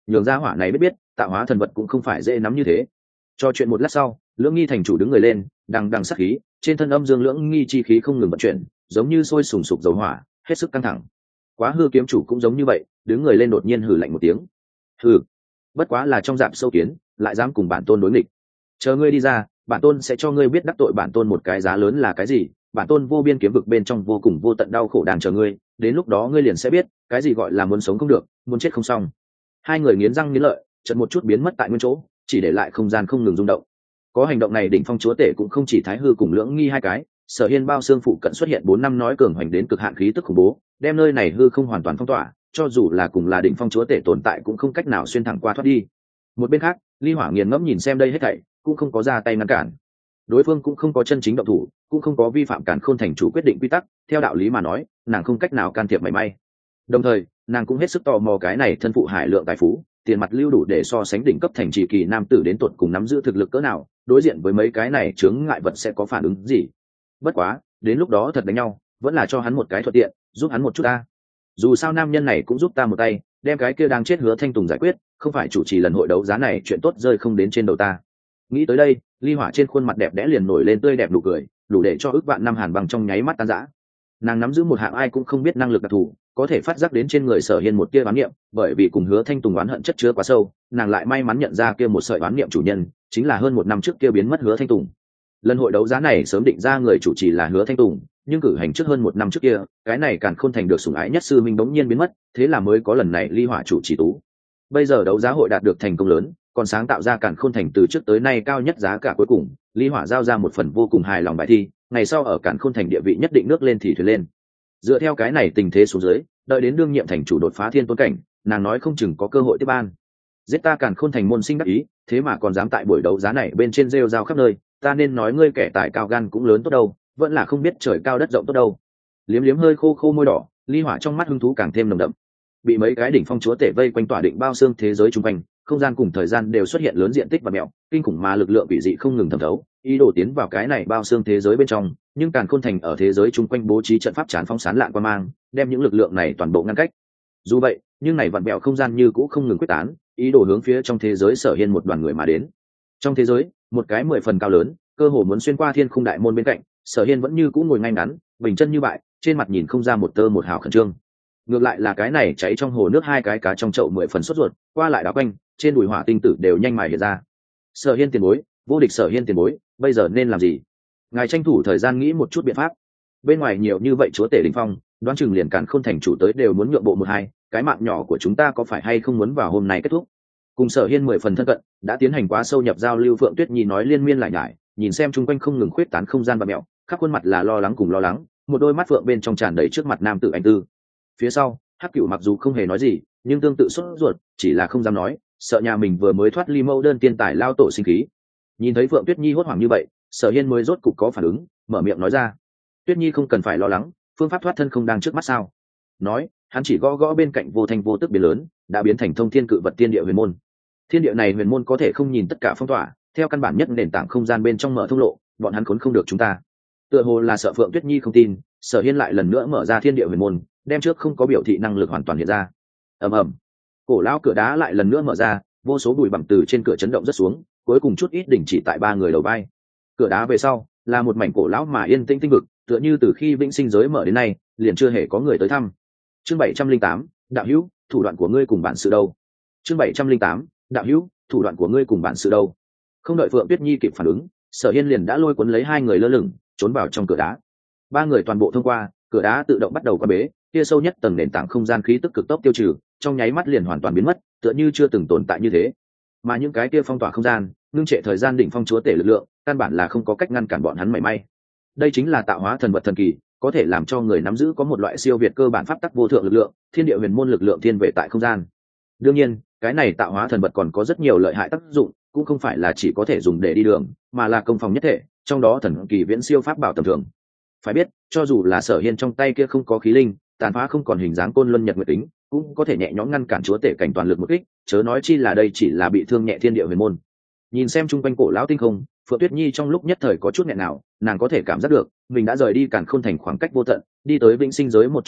nhường ra hỏa này biết tạo hóa thần vật cũng không phải dễ nắm như thế. Cho chuyện một lát sau, Lưỡng Nghi thành chủ đứng người lên, đằng đằng sắc khí, trên thân âm dương Lưỡng Nghi chi khí không ngừng vận chuyển, giống như sôi sùng sục dầu hỏa, hết sức căng thẳng. Quá hư kiếm chủ cũng giống như vậy, đứng người lên đột nhiên hừ lạnh một tiếng. Hừ, bất quá là trong dạp sâu kiến, lại dám cùng bản tôn đối nghịch. Chờ ngươi đi ra, bản tôn sẽ cho ngươi biết đắc tội bản tôn một cái giá lớn là cái gì. Bản tôn vô biên kiếm vực bên trong vô cùng vô tận đau khổ đang chờ ngươi, đến lúc đó ngươi liền sẽ biết cái gì gọi là muốn sống không được, muốn chết không xong. Hai người nghiến răng nghiến lợi, chợt một chút biến mất tại nguyên chỗ, chỉ để lại không gian không ngừng rung động. Có hành động này đỉnh phong chúa tể cũng không chỉ Thái Hư cùng Lưỡng Nghi hai cái, Sở Hiên bao xương phụ cận xuất hiện 4 năm nói cường hoành đến cực hạn khí tức khủng bố, đem nơi này hư không hoàn toàn phong tỏa, cho dù là cùng là đỉnh phong chúa tể tồn tại cũng không cách nào xuyên thẳng qua thoát đi. Một bên khác, Ly Hỏa nghiền ngẫm nhìn xem đây hết thảy, cũng không có ra tay ngăn cản. Đối phương cũng không có chân chính động thủ, cũng không có vi phạm Càn Khôn thành chủ quyết định quy tắc, theo đạo lý mà nói, nàng không cách nào can thiệp mảy may. Đồng thời, nàng cũng hết sức tò mò cái này thân phụ hải lượng tài phú, tiền mặt lưu đủ để so sánh đỉnh cấp thành trì kỳ nam tử đến tuột cùng nắm giữ thực lực cỡ nào, đối diện với mấy cái này chướng ngại vật sẽ có phản ứng gì. Bất quá, đến lúc đó thật đánh nhau, vẫn là cho hắn một cái thuận tiện, giúp hắn một chút ta. Dù sao nam nhân này cũng giúp ta một tay, đem cái kia đang chết Hứa Thanh Tùng giải quyết, không phải chủ trì lần hội đấu giá này chuyện tốt rơi không đến trên đầu ta. Nghĩ tới đây, Ly Hỏa trên khuôn mặt đẹp đẽ liền nổi lên tươi đẹp nụ cười, đủ để cho ước vạn năm hàn băng trong nháy mắt tan rã. Nàng nắm giữ một hạng ai cũng không biết năng lực đặc thù, có thể phát giác đến trên người Sở Hiên một tia oán niệm, bởi vì cùng Hứa Thanh Tùng oán hận chất chứa quá sâu, nàng lại may mắn nhận ra kia một sợi oán niệm chủ nhân, chính là hơn 1 năm trước kia biến mất Hứa Thanh Tùng. Lần hội đấu giá này sớm định ra người chủ trì là Hứa Thanh Tùng, nhưng cử hành trước hơn 1 năm trước kia, cái này Càn Khôn thành được sủng ái nhất sư minh đống nhiên biến mất, thế là mới có lần này Ly Hỏa chủ trì tú. Bây giờ đấu giá hội đạt được thành công lớn, còn sáng tạo ra Càn Khôn thành từ trước tới nay cao nhất giá cả cuối cùng, Ly Hỏa giao ra một phần vô cùng hài lòng bài thi, ngày sau ở Càn Khôn thành địa vị nhất định nước lên thì thuyền lên. Dựa theo cái này tình thế xuống dưới, đợi đến đương nhiệm thành chủ đột phá thiên tôn cảnh, nàng nói không chừng có cơ hội tiếp ban. Giết ta Càn Khôn thành môn sinh đắc ý, thế mà còn dám tại buổi đấu giá này bên trên rêu rao khắp nơi, ta nên nói ngươi kẻ tài cao gan cũng lớn tốt đâu, vẫn là không biết trời cao đất rộng tốt đâu. Liếm liếm hơi khô khô môi đỏ, Ly Hỏa trong mắt hứng thú càng thêm nồng đậm. Bị mấy cái đỉnh phong chúa tể vây quanh tỏa định bao xương thế giới chung quanh, không gian cùng thời gian đều xuất hiện lớn diện tích và mẹo, kinh khủng mà lực lượng quỷ dị không ngừng thẩm thấu, ý đồ tiến vào cái này bao xương thế giới bên trong, nhưng Càn Khôn thành ở thế giới chung quanh bố trí trận pháp chán phóng sán lạn qua mang, đem những lực lượng này toàn bộ ngăn cách. Dù vậy, nhưng này vặn vẹo không gian như cũ không ngừng quyết tán, ý đồ hướng phía trong thế giới Sở Hiên một đoàn người mà đến. Trong thế giới, một cái 10 phần cao lớn, cơ hồ muốn xuyên qua thiên khung đại môn bên cạnh, Sở Hiên vẫn như cũ ngồi ngay ngắn, bình chân như bại, trên mặt nhìn không ra một tơ một hào khẩn trương. Ngược lại là cái này cháy trong hồ nước hai cái cá trong chậu 10 phần sốt ruột, qua lại đảo quanh, trên đùi hỏa tinh tử đều nhanh mài hiện ra. Sở Hiên tiền bối, vô địch Sở Hiên tiền bối, bây giờ nên làm gì? Ngài tranh thủ thời gian nghĩ một chút biện pháp. Bên ngoài nhiều như vậy chúa tể đỉnh phong, đoán chừng liền Càn Khôn thành chủ tới đều muốn nhượng bộ một hai, cái mạng nhỏ của chúng ta có phải hay không muốn vào hôm nay kết thúc? Cùng Sở Hiên 10 phần thân cận, đã tiến hành quá sâu nhập giao lưu Phượng Tuyết Nhi nói liên miên lại nhải, nhìn xem chung quanh không ngừng khuyết tán không gian và mẹo, khắp khuôn mặt là lo lắng cùng lo lắng, một đôi mắt phượng bên trong tràn đầy trước mặt nam tử anh tư. Phía sau, Hắc Cửu mặc dù không hề nói gì, nhưng tương tự sốt ruột, chỉ là không dám nói, sợ nhà mình vừa mới thoát ly mẫu đơn tiên tài lao tổ sinh khí. Nhìn thấy Phượng Tuyết Nhi hốt hoảng như vậy, Sở Hiên mới rốt cục có phản ứng, mở miệng nói ra: Tuyết Nhi không cần phải lo lắng, phương pháp thoát thân không đang trước mắt sao? Nói, hắn chỉ gõ gõ bên cạnh vô thanh vô tức biển lớn, đã biến thành thông thiên cự vật tiên địa huyền môn. Thiên địa này huyền môn có thể không nhìn tất cả phong tỏa, theo căn bản nhất nền tảng không gian bên trong mở thông lộ, bọn hắn khốn không được chúng ta. Tựa hồ là sợ Phượng Tuyết Nhi không tin, Sở Hiên lại lần nữa mở ra thiên địa huyền môn, đem trước không có biểu thị năng lực hoàn toàn hiện ra. Ầm ầm, cổ lão cửa đá lại lần nữa mở ra, vô số bụi bặm từ trên cửa chấn động rất xuống, cuối cùng chút ít đỉnh chỉ tại 3 người đầu vai. Cửa đá về sau là một mảnh cổ lão mà yên tĩnh tinh vực, tựa như từ khi vĩnh sinh giới mở đến nay, liền chưa hề có người tới thăm. Chương 708, đạo hữu, thủ đoạn của ngươi cùng bản sự đâu? Chương 708, đạo hữu, thủ đoạn của ngươi cùng bản sự đâu? Không đợi Phượng Tuyết Nhi kịp phản ứng, Sở Hiên liền đã lôi cuốn lấy 2 người lơ lửng, trốn vào trong cửa đá. 3 người toàn bộ thông qua, cửa đá tự động bắt đầu quan bế, kia sâu nhất tầng nền tảng không gian khí tức cực tốc tiêu trừ, trong nháy mắt liền hoàn toàn biến mất, tựa như chưa từng tồn tại như thế. Mà những cái kia phong tỏa không gian, ngưng trệ thời gian đỉnh phong chúa tể lực lượng, căn bản là không có cách ngăn cản bọn hắn mảy may. Đây chính là tạo hóa thần vật thần kỳ, có thể làm cho người nắm giữ có một loại siêu việt cơ bản pháp tắc vô thượng lực lượng, thiên địa huyền môn lực lượng thiên về tại không gian. Đương nhiên, cái này tạo hóa thần vật còn có rất nhiều lợi hại tác dụng, cũng không phải là chỉ có thể dùng để đi đường, mà là công phòng nhất thể, trong đó thần kỳ viễn siêu pháp bảo tầm thường. Phải biết, cho dù là Sở Hiên trong tay kia không có khí linh, tàn phá không còn hình dáng côn luân nhật nguyệt tính, cũng có thể nhẹ nhõm ngăn cản chúa tể cảnh toàn lực một kích, chớ nói chi là đây chỉ là bị thương nhẹ thiên địa huyền môn. Nhìn xem chung quanh cổ lão tinh không, Phượng Tuyết Nhi trong lúc nhất thời có chút nghẹn nào, nàng có thể cảm giác được mình đã rời đi Càn Khôn thành khoảng cách vô tận, đi tới vĩnh sinh giới một chỗ khác,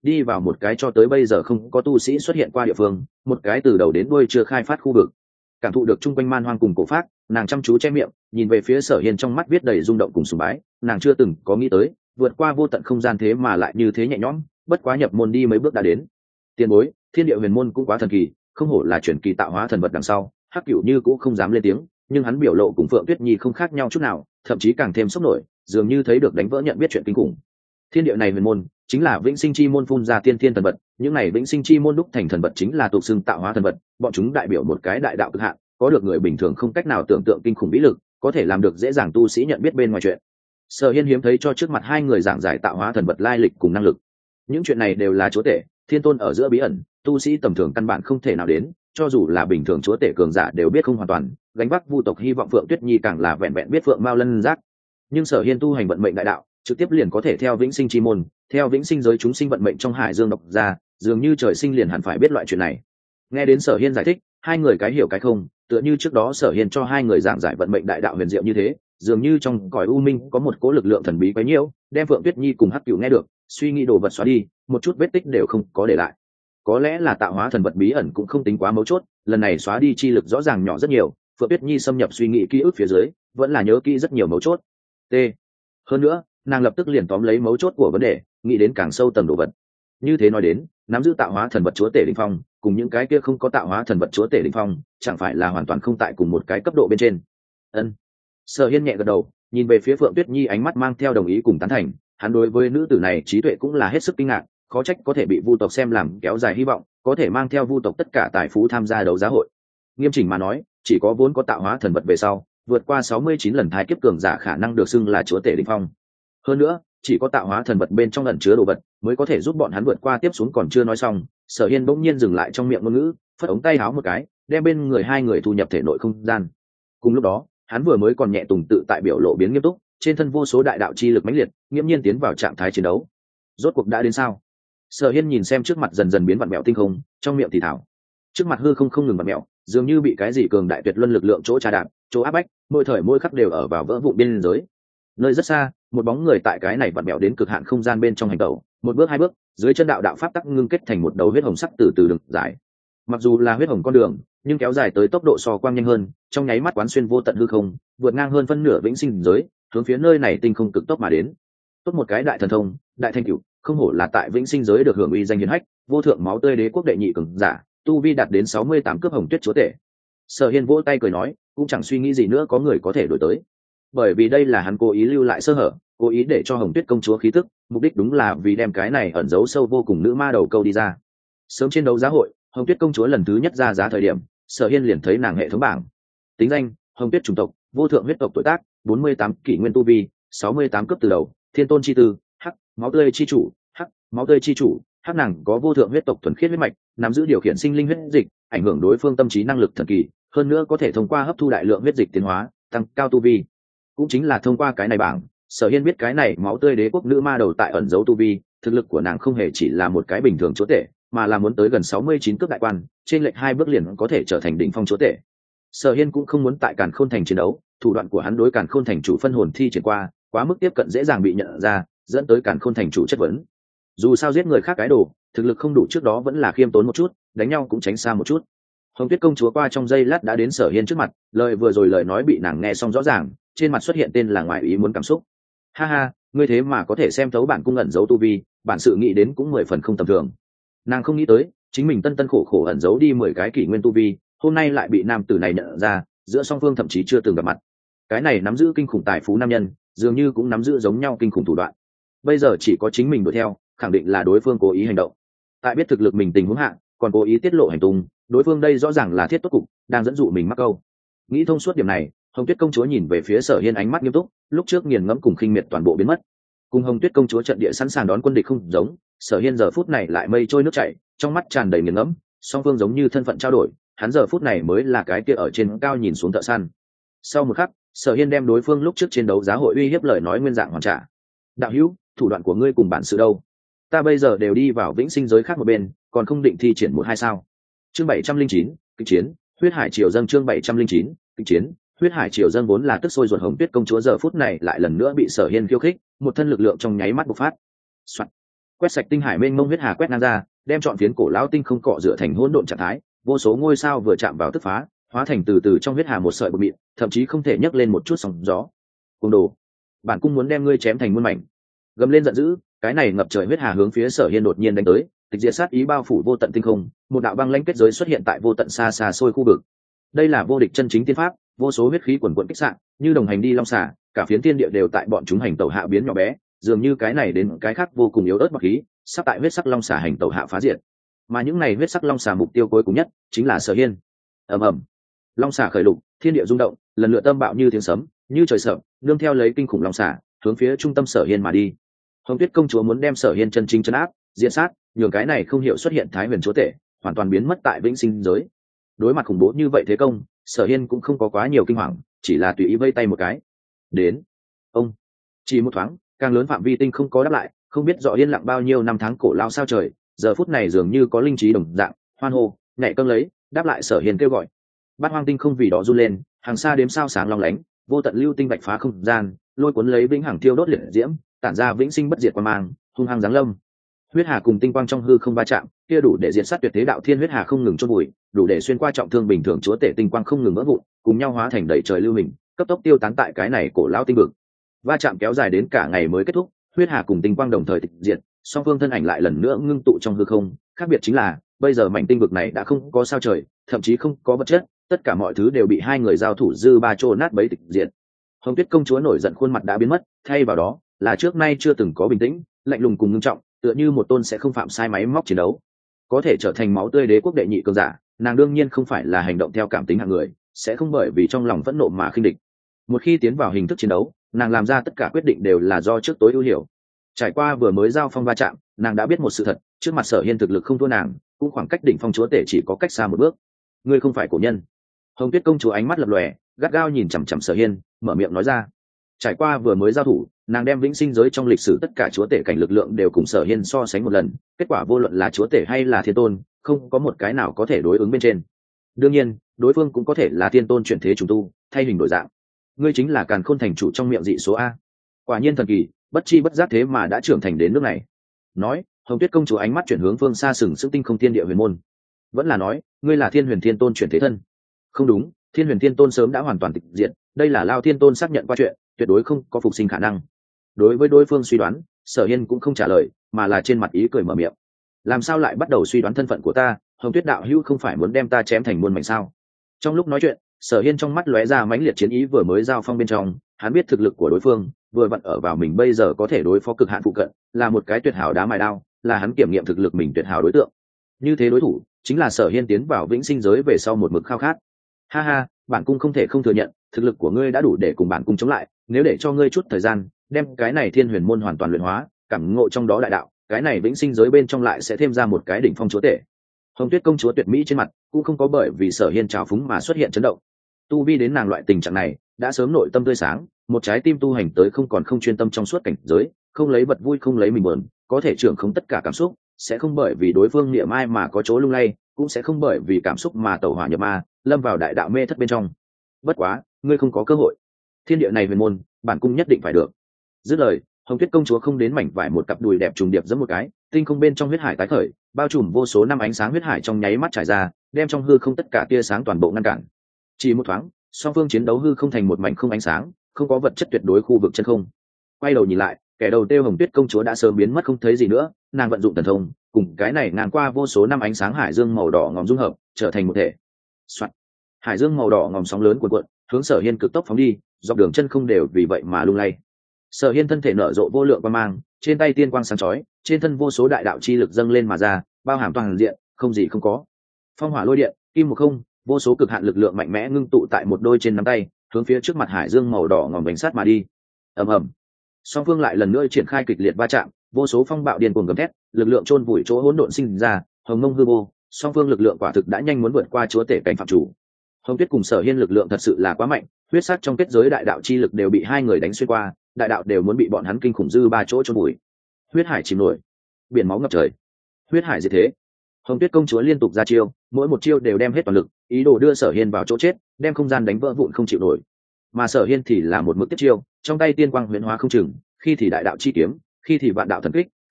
đi vào một cái cho tới bây giờ không có tu sĩ xuất hiện qua địa phương, một cái từ đầu đến đuôi chưa khai phát khu vực. Cảm thụ được chung quanh man hoang cùng cổ pháp, nàng chăm chú che miệng, nhìn về phía Sở Hiên, trong mắt viết đầy rung động cùng sùng bái. Nàng chưa từng có nghĩ tới vượt qua vô tận không gian thế mà lại như thế nhẹ nhõm, bất quá nhập môn đi mấy bước đã đến. Tiền bối, thiên địa huyền môn cũng quá thần kỳ, không hổ là chuyển kỳ tạo hóa thần vật đằng sau. Hắc Cửu Như cũng không dám lên tiếng, nhưng hắn biểu lộ cùng Phượng Tuyết Nhi không khác nhau chút nào, thậm chí càng thêm sốc nổi, dường như thấy được đánh vỡ nhận biết chuyện kinh khủng. Thiên địa này huyền môn chính là vĩnh sinh chi môn phun ra tiên thiên thần vật, những này vĩnh sinh chi môn đúc thành thần vật chính là tục xưng tạo hóa thần vật, bọn chúng đại biểu một cái đại đạo cực hạn, có được người bình thường không cách nào tưởng tượng kinh khủng vĩ lực, có thể làm được dễ dàng tu sĩ nhận biết bên ngoài chuyện. Sở Hiên hiếm thấy cho trước mặt hai người giảng giải tạo hóa thần vật lai lịch cùng năng lực. Những chuyện này đều là chúa tể, thiên tôn ở giữa bí ẩn, tu sĩ tầm thường căn bản không thể nào đến, cho dù là bình thường chúa tể cường giả đều biết không hoàn toàn, gánh vác vu tộc hy vọng Phượng Tuyết Nhi càng là vẹn vẹn biết Phượng Mao Lân Giác. Nhưng Sở Hiên tu hành vận mệnh đại đạo, trực tiếp liền có thể theo vĩnh sinh chi môn, theo vĩnh sinh giới chúng sinh vận mệnh trong hải dương độc ra, dường như trời sinh liền hẳn phải biết loại chuyện này. Nghe đến Sở Hiên giải thích, hai người cái hiểu cái không, tựa như trước đó Sở Hiên cho hai người giảng giải vận mệnh đại đạo huyền diệu như thế, dường như trong cõi u minh có một cỗ lực lượng thần bí quấy nhiễu, đem Phượng Tuyết Nhi cùng Hắc Cửu nghe được, suy nghĩ đồ vật xóa đi, một chút vết tích đều không có để lại. Có lẽ là tạo hóa thần vật bí ẩn cũng không tính quá mấu chốt, lần này xóa đi chi lực rõ ràng nhỏ rất nhiều, Phượng Tuyết Nhi xâm nhập suy nghĩ ký ức phía dưới, vẫn là nhớ kỹ rất nhiều mấu chốt. T. Hơn nữa, nàng lập tức liền tóm lấy mấu chốt của vấn đề, nghĩ đến càng sâu tầng đồ vật. Như thế nói đến, nắm giữ tạo hóa thần vật chúa tể đỉnh phong, cùng những cái kia không có tạo hóa thần vật chúa tể đỉnh phong, chẳng phải là hoàn toàn không tại cùng một cái cấp độ bên trên. Ân. Sở Hiên nhẹ gật đầu, nhìn về phía Phượng Tuyết Nhi, ánh mắt mang theo đồng ý cùng tán thành. Hắn đối với nữ tử này trí tuệ cũng là hết sức kinh ngạc, khó trách có thể bị vu tộc xem làm kéo dài hy vọng, có thể mang theo vu tộc tất cả tài phú tham gia đấu giá hội. Nghiêm chỉnh mà nói, chỉ có vốn có tạo hóa thần vật về sau, vượt qua 69 lần thái kiếp cường giả khả năng được xưng là chúa tể đỉnh phong. Hơn nữa, chỉ có tạo hóa thần vật bên trong ẩn chứa đồ vật mới có thể giúp bọn hắn vượt qua tiếp xuống. Còn chưa nói xong, Sở Hiên bỗng nhiên dừng lại trong miệng ngôn ngữ, phất ống tay áo một cái, đem bên người hai người thu nhập thể nội không gian. Cùng lúc đó, hắn vừa mới còn nhẹ tùng tự tại biểu lộ biến nghiêm túc, trên thân vô số đại đạo chi lực mãnh liệt, nghiễm nhiên tiến vào trạng thái chiến đấu. Rốt cuộc đã đến sao? Sở Hiên nhìn xem trước mặt dần dần biến vặn mèo tinh không, trong miệng thì thào. Trước mặt hư không không ngừng vặn mèo, dường như bị cái gì cường đại tuyệt luân lực lượng chỗ trà đạp, chỗ áp bách, mỗi thời mỗi khắc đều ở vào vỡ vụn biên giới. Nơi rất xa, một bóng người tại cái này vặn mèo đến cực hạn không gian bên trong hành tẩu, một bước hai bước, dưới chân đạo đạo pháp tắc ngưng kết thành một đầu huyết hồng sắc từ từ đường dài. Mặc dù là huyết hồng con đường, nhưng kéo dài tới tốc độ so quang nhanh hơn, trong nháy mắt quán xuyên vô tận hư không, vượt ngang hơn phân nửa vĩnh sinh giới, hướng phía nơi này tinh không cực tốc mà đến. Tốt một cái đại thần thông, đại thanh cửu, không hổ là tại vĩnh sinh giới được hưởng uy danh hiển hách, vô thượng máu tươi đế quốc đệ nhị cường giả, tu vi đạt đến 68 cấp hồng tuyết chúa tể. Sở Hiên vỗ tay cười nói, cũng chẳng suy nghĩ gì nữa có người có thể đổi tới, bởi vì đây là hắn cố ý lưu lại sơ hở, cố ý để cho hồng tuyết công chúa khí tức, mục đích đúng là vì đem cái này ẩn giấu sâu vô cùng nữ ma đầu câu đi ra. Sớm trên đấu giá hội, hồng tuyết công chúa lần thứ nhất ra giá thời điểm, Sở Hiên liền thấy nàng hệ thống bảng. Tính danh: Hồng Tuyết chủng tộc, vô thượng huyết tộc, tuổi tác: 48 kỷ nguyên, tu vi 68 cấp từ đầu, thiên tôn chi tư, hắc, máu tươi chi chủ, hắc, máu tươi chi chủ, hắc. Nàng có vô thượng huyết tộc thuần khiết huyết mạch, nắm giữ điều khiển sinh linh huyết dịch, ảnh hưởng đối phương tâm trí năng lực thần kỳ, hơn nữa có thể thông qua hấp thu đại lượng huyết dịch tiến hóa, tăng cao tu vi. Cũng chính là thông qua cái này bảng, Sở Hiên biết cái này máu tươi đế quốc nữ ma đầu tại ẩn giấu tu vi, thực lực của nàng không hề chỉ là một cái bình thường chúa tể, mà là muốn tới gần 69 cấp đại quan, trên lệch 2 bước liền có thể trở thành đỉnh phong chúa tể. Sở Hiên cũng không muốn tại Càn Khôn Thành chiến đấu, thủ đoạn của hắn đối Càn Khôn Thành chủ phân hồn thi triển qua, quá mức tiếp cận dễ dàng bị nhận ra, dẫn tới Càn Khôn Thành chủ chất vấn. Dù sao giết người khác cái đồ, thực lực không đủ trước đó vẫn là khiêm tốn một chút, đánh nhau cũng tránh xa một chút. Hồng Tuyết công chúa qua trong giây lát đã đến Sở Hiên trước mặt, lời vừa rồi lời nói bị nàng nghe xong rõ ràng, trên mặt xuất hiện tên là ngoài ý muốn cảm xúc. Ha ha, ngươi thế mà có thể xem thấu bản cung ẩn giấu tu vi, bản sự nghĩ đến cũng 10 phần không tầm thường. Nàng không nghĩ tới, chính mình tân tân khổ khổ ẩn giấu đi 10 cái kỷ nguyên tu vi, hôm nay lại bị nam tử này nhận ra, giữa song phương thậm chí chưa từng gặp mặt. Cái này nắm giữ kinh khủng tài phú nam nhân, dường như cũng nắm giữ giống nhau kinh khủng thủ đoạn. Bây giờ chỉ có chính mình đuổi theo, khẳng định là đối phương cố ý hành động. Tại biết thực lực mình tình huống hạ, còn cố ý tiết lộ hành tung, đối phương đây rõ ràng là thiết tốt cục, đang dẫn dụ mình mắc câu. Nghĩ thông suốt điểm này, Hồng Tuyết công chúa nhìn về phía Sở Hiên, ánh mắt nghiêm túc, lúc trước nghiền ngẫm cùng khinh miệt toàn bộ biến mất. Cùng Hồng Tuyết công chúa trận địa sẵn sàng đón quân địch không giống, Sở Hiên giờ phút này lại mây trôi nước chảy, trong mắt tràn đầy nghiền ngẫm, song phương giống như thân phận trao đổi, hắn giờ phút này mới là cái kia ở trên cao nhìn xuống thợ săn. Sau một khắc, Sở Hiên đem đối phương lúc trước trên đấu giá hội uy hiếp lời nói nguyên dạng hoàn trả. Đạo hữu, thủ đoạn của ngươi cùng bản sự đâu? Ta bây giờ đều đi vào vĩnh sinh giới khác một bên, còn không định thi triển một hai sao? Chương 709, kịch chiến, huyết hải triều dâng. Chương 709, kịch chiến, huyết hải triều dâng. Vốn là tức sôi ruột Hồng Tuyết công chúa giờ phút này lại lần nữa bị Sở Hiên khiêu khích, một thân lực lượng trong nháy mắt bộc phát. Soạn. quét sạch tinh hải mênh mông huyết hà quét ngang ra, đem trọn phiến cổ lão tinh không cọ rửa thành hỗn độn trạng thái, vô số ngôi sao vừa chạm vào tức phá, hóa thành từ từ trong huyết hà một sợi bột mịn, thậm chí không thể nhấc lên một chút sóng gió. Cùng đồ, bản cung muốn đem ngươi chém thành muôn mảnh. Gầm lên giận dữ, cái này ngập trời huyết hà hướng phía Sở Hiên đột nhiên đánh tới, tịch diệt sát ý bao phủ vô tận tinh không, một đạo băng lãnh kết giới xuất hiện tại vô tận xa xa xôi khu vực. Đây là vô địch chân chính tiên pháp, vô số huyết khí quần quần kích xạ, như đồng hành đi long xả, cả phiến thiên địa đều tại bọn chúng hành tẩu hạ biến nhỏ bé, dường như cái này đến cái khác vô cùng yếu ớt mặc khí, sắp tại huyết sắc long xả hành tẩu hạ phá diệt. Mà những này huyết sắc long xả mục tiêu cuối cùng nhất chính là Sở Hiên. Ầm ầm, long xả khởi lục, thiên địa rung động, lần lượt âm bạo như tiếng sấm, như trời sập, nương theo lấy kinh khủng long xả, hướng phía trung tâm Sở Hiên mà đi. Hồng Tuyết công chúa muốn đem Sở Hiên chân chính trấn áp, diệt sát, nhường cái này không hiểu xuất hiện Thái Huyền chúa tể, hoàn toàn biến mất tại vĩnh sinh giới. Đối mặt khủng bố như vậy thế công, Sở Hiên cũng không có quá nhiều kinh hoàng, chỉ là tùy ý vây tay một cái. Đến, ông, chỉ một thoáng, càng lớn phạm vi tinh không có đáp lại, không biết rõ yên lặng bao nhiêu năm tháng cổ lao sao trời, giờ phút này dường như có linh trí đồng dạng, hoan hô, nhảy câng lấy, đáp lại Sở Hiên kêu gọi. Bát hoang tinh không vì đó run lên, hàng xa đếm sao sáng long lánh, vô tận lưu tinh bạch phá không gian, lôi cuốn lấy vĩnh hằng thiêu đốt liệt diễm, tản ra vĩnh sinh bất diệt quang mang, hung hăng giáng lâm. Huyết hà cùng tinh quang trong hư không va chạm, kia đủ để diệt sát tuyệt thế đạo thiên huyết hà không ngừng chôn bụi, đủ để xuyên qua trọng thương bình thường chúa tể tinh quang không ngừng vỡ vụn, cùng nhau hóa thành đầy trời lưu hình, cấp tốc tiêu tán tại cái này cổ lão tinh vực. Va chạm kéo dài đến cả ngày mới kết thúc, huyết hà cùng tinh quang đồng thời tịch diệt, song phương thân ảnh lại lần nữa ngưng tụ trong hư không. Khác biệt chính là, bây giờ mảnh tinh vực này đã không có sao trời, thậm chí không có vật chất, tất cả mọi thứ đều bị hai người giao thủ dư ba trô nát bấy tịch diệt. Hồng Tuyết công chúa nổi giận khuôn mặt đã biến mất, thay vào đó là trước nay chưa từng có bình tĩnh, lạnh lùng cùng ngưng trọng, tựa như một tôn sẽ không phạm sai máy móc chiến đấu. Có thể trở thành máu tươi đế quốc đệ nhị cường giả, nàng đương nhiên không phải là hành động theo cảm tính hạng người, sẽ không bởi vì trong lòng phẫn nộ mà khinh địch. Một khi tiến vào hình thức chiến đấu, nàng làm ra tất cả quyết định đều là do trước tối ưu hiểu. Trải qua vừa mới giao phong va chạm, nàng đã biết một sự thật, trước mặt Sở Hiên thực lực không thua nàng, cũng khoảng cách đỉnh phong chúa tể chỉ có cách xa một bước. Ngươi không phải cổ nhân. Hồng Tuyết công chúa ánh mắt lập lòe, gắt gao nhìn chằm chằm Sở Hiên, mở miệng nói ra. Trải qua vừa mới giao thủ, nàng đem vĩnh sinh giới trong lịch sử tất cả chúa tể cảnh lực lượng đều cùng Sở Hiên so sánh một lần, kết quả vô luận là chúa tể hay là thiên tôn, không có một cái nào có thể đối ứng bên trên. Đương nhiên, đối phương cũng có thể là thiên tôn chuyển thế trùng tu, thay hình đổi dạng. Ngươi chính là Càn Khôn thành chủ trong miệng dị số a. Quả nhiên thần kỳ, bất chi bất giác thế mà đã trưởng thành đến nước này. Nói, Hồng Tuyết công chúa ánh mắt chuyển hướng phương xa sừng sững tinh không thiên địa huyền môn. Vẫn là nói, ngươi là Thiên Huyền Thiên Tôn chuyển thế thân. Không đúng, Thiên Huyền Thiên Tôn sớm đã hoàn toàn tịch diệt, đây là Lao Thiên Tôn xác nhận qua chuyện, tuyệt đối không có phục sinh khả năng. Đối với đối phương suy đoán, Sở Hiên cũng không trả lời, mà là trên mặt ý cười mở miệng. Làm sao lại bắt đầu suy đoán thân phận của ta? Hồng Tuyết đạo hữu không phải muốn đem ta chém thành muôn mảnh sao? Trong lúc nói chuyện, Sở Hiên trong mắt lóe ra mãnh liệt chiến ý vừa mới giao phong bên trong, hắn biết thực lực của đối phương, vừa vặn ở vào mình bây giờ có thể đối phó cực hạn phụ cận, là một cái tuyệt hảo đá mài đao, là hắn kiểm nghiệm thực lực mình tuyệt hảo đối tượng. Như thế đối thủ, chính là Sở Hiên tiến vào vĩnh sinh giới về sau một mực khao khát. Ha ha, bản cung không thể không thừa nhận, thực lực của ngươi đã đủ để cùng bản cung chống lại, nếu để cho ngươi chút thời gian, đem cái này Thiên Huyền môn hoàn toàn luyện hóa, cảm ngộ trong đó đại đạo, cái này vĩnh sinh giới bên trong lại sẽ thêm ra một cái đỉnh phong chúa tể. Hồng Tuyết công chúa tuyệt mỹ trên mặt cũng không có bởi vì Sở Hiên trào phúng mà xuất hiện chấn động. Tu vi đến nàng loại tình trạng này, đã sớm nội tâm tươi sáng, một trái tim tu hành tới không còn không chuyên tâm trong suốt cảnh giới, không lấy vật vui không lấy mình buồn, có thể trưởng không tất cả cảm xúc, sẽ không bởi vì đối phương niệm ai mà có chỗ lung lay, cũng sẽ không bởi vì cảm xúc mà tẩu hỏa nhập ma, lâm vào đại đạo mê thất bên trong. Bất quá, ngươi không có cơ hội. Thiên địa này huyền môn, bản cung nhất định phải được. Dứt lời, Hồng Tuyết công chúa không đến mảnh vải một cặp đùi đẹp trùng điệp giẫm một cái, tinh không bên trong huyết hải tái khởi, bao trùm vô số năm ánh sáng huyết hải trong nháy mắt trải ra, đem trong hư không tất cả tia sáng toàn bộ ngăn cản. Chỉ một thoáng, song phương chiến đấu hư không thành một mảnh không ánh sáng, không có vật chất tuyệt đối khu vực chân không. Quay đầu nhìn lại, kẻ đầu tiêu Hồng Tuyết công chúa đã sớm biến mất không thấy gì nữa, nàng vận dụng thần thông, cùng cái này ngang qua vô số năm ánh sáng hải dương màu đỏ ngòm dung hợp, trở thành một thể. Soạn. Hải dương màu đỏ ngòm sóng lớn cuộn cuộn, hướng Sở Hiên cực tốc phóng đi, dọc đường chân không đều vì vậy mà lung lay. Sở Hiên thân thể nở rộ vô lượng quang mang, trên tay tiên quang sáng chói, trên thân vô số đại đạo chi lực dâng lên mà ra, bao hàm toàn diện, không gì không có. Phong hỏa lôi điện, kim một không, vô số cực hạn lực lượng mạnh mẽ ngưng tụ tại một đôi trên nắm tay, hướng phía trước mặt hải dương màu đỏ ngòm bánh sát mà đi. Ầm ầm. Song phương lại lần nữa triển khai kịch liệt va chạm, vô số phong bạo điên cuồng gầm thét, lực lượng chôn vùi chỗ hỗn độn sinh ra, hồng mông hư vô, song phương lực lượng quả thực đã nhanh muốn vượt qua chúa tể cảnh phạm chủ. Hồng Tuyết cùng Sở Hiên lực lượng thật sự là quá mạnh, huyết sắc trong kết giới đại đạo chi lực đều bị hai người đánh xuyên qua, đại đạo đều muốn bị bọn hắn kinh khủng dư ba chỗ chôn vùi. Huyết hải chìm nổi, biển máu ngập trời, huyết hải diệt thế. Hồng Tuyết công chúa liên tục ra chiêu, mỗi một chiêu đều đem hết toàn lực, ý đồ đưa Sở Hiên vào chỗ chết, đem không gian đánh vỡ vụn không chịu nổi. Mà Sở Hiên thì là một mức tiếp chiêu, trong tay tiên quang huyễn hóa không chừng, khi thì đại đạo chi kiếm, khi thì vạn đạo thần kích,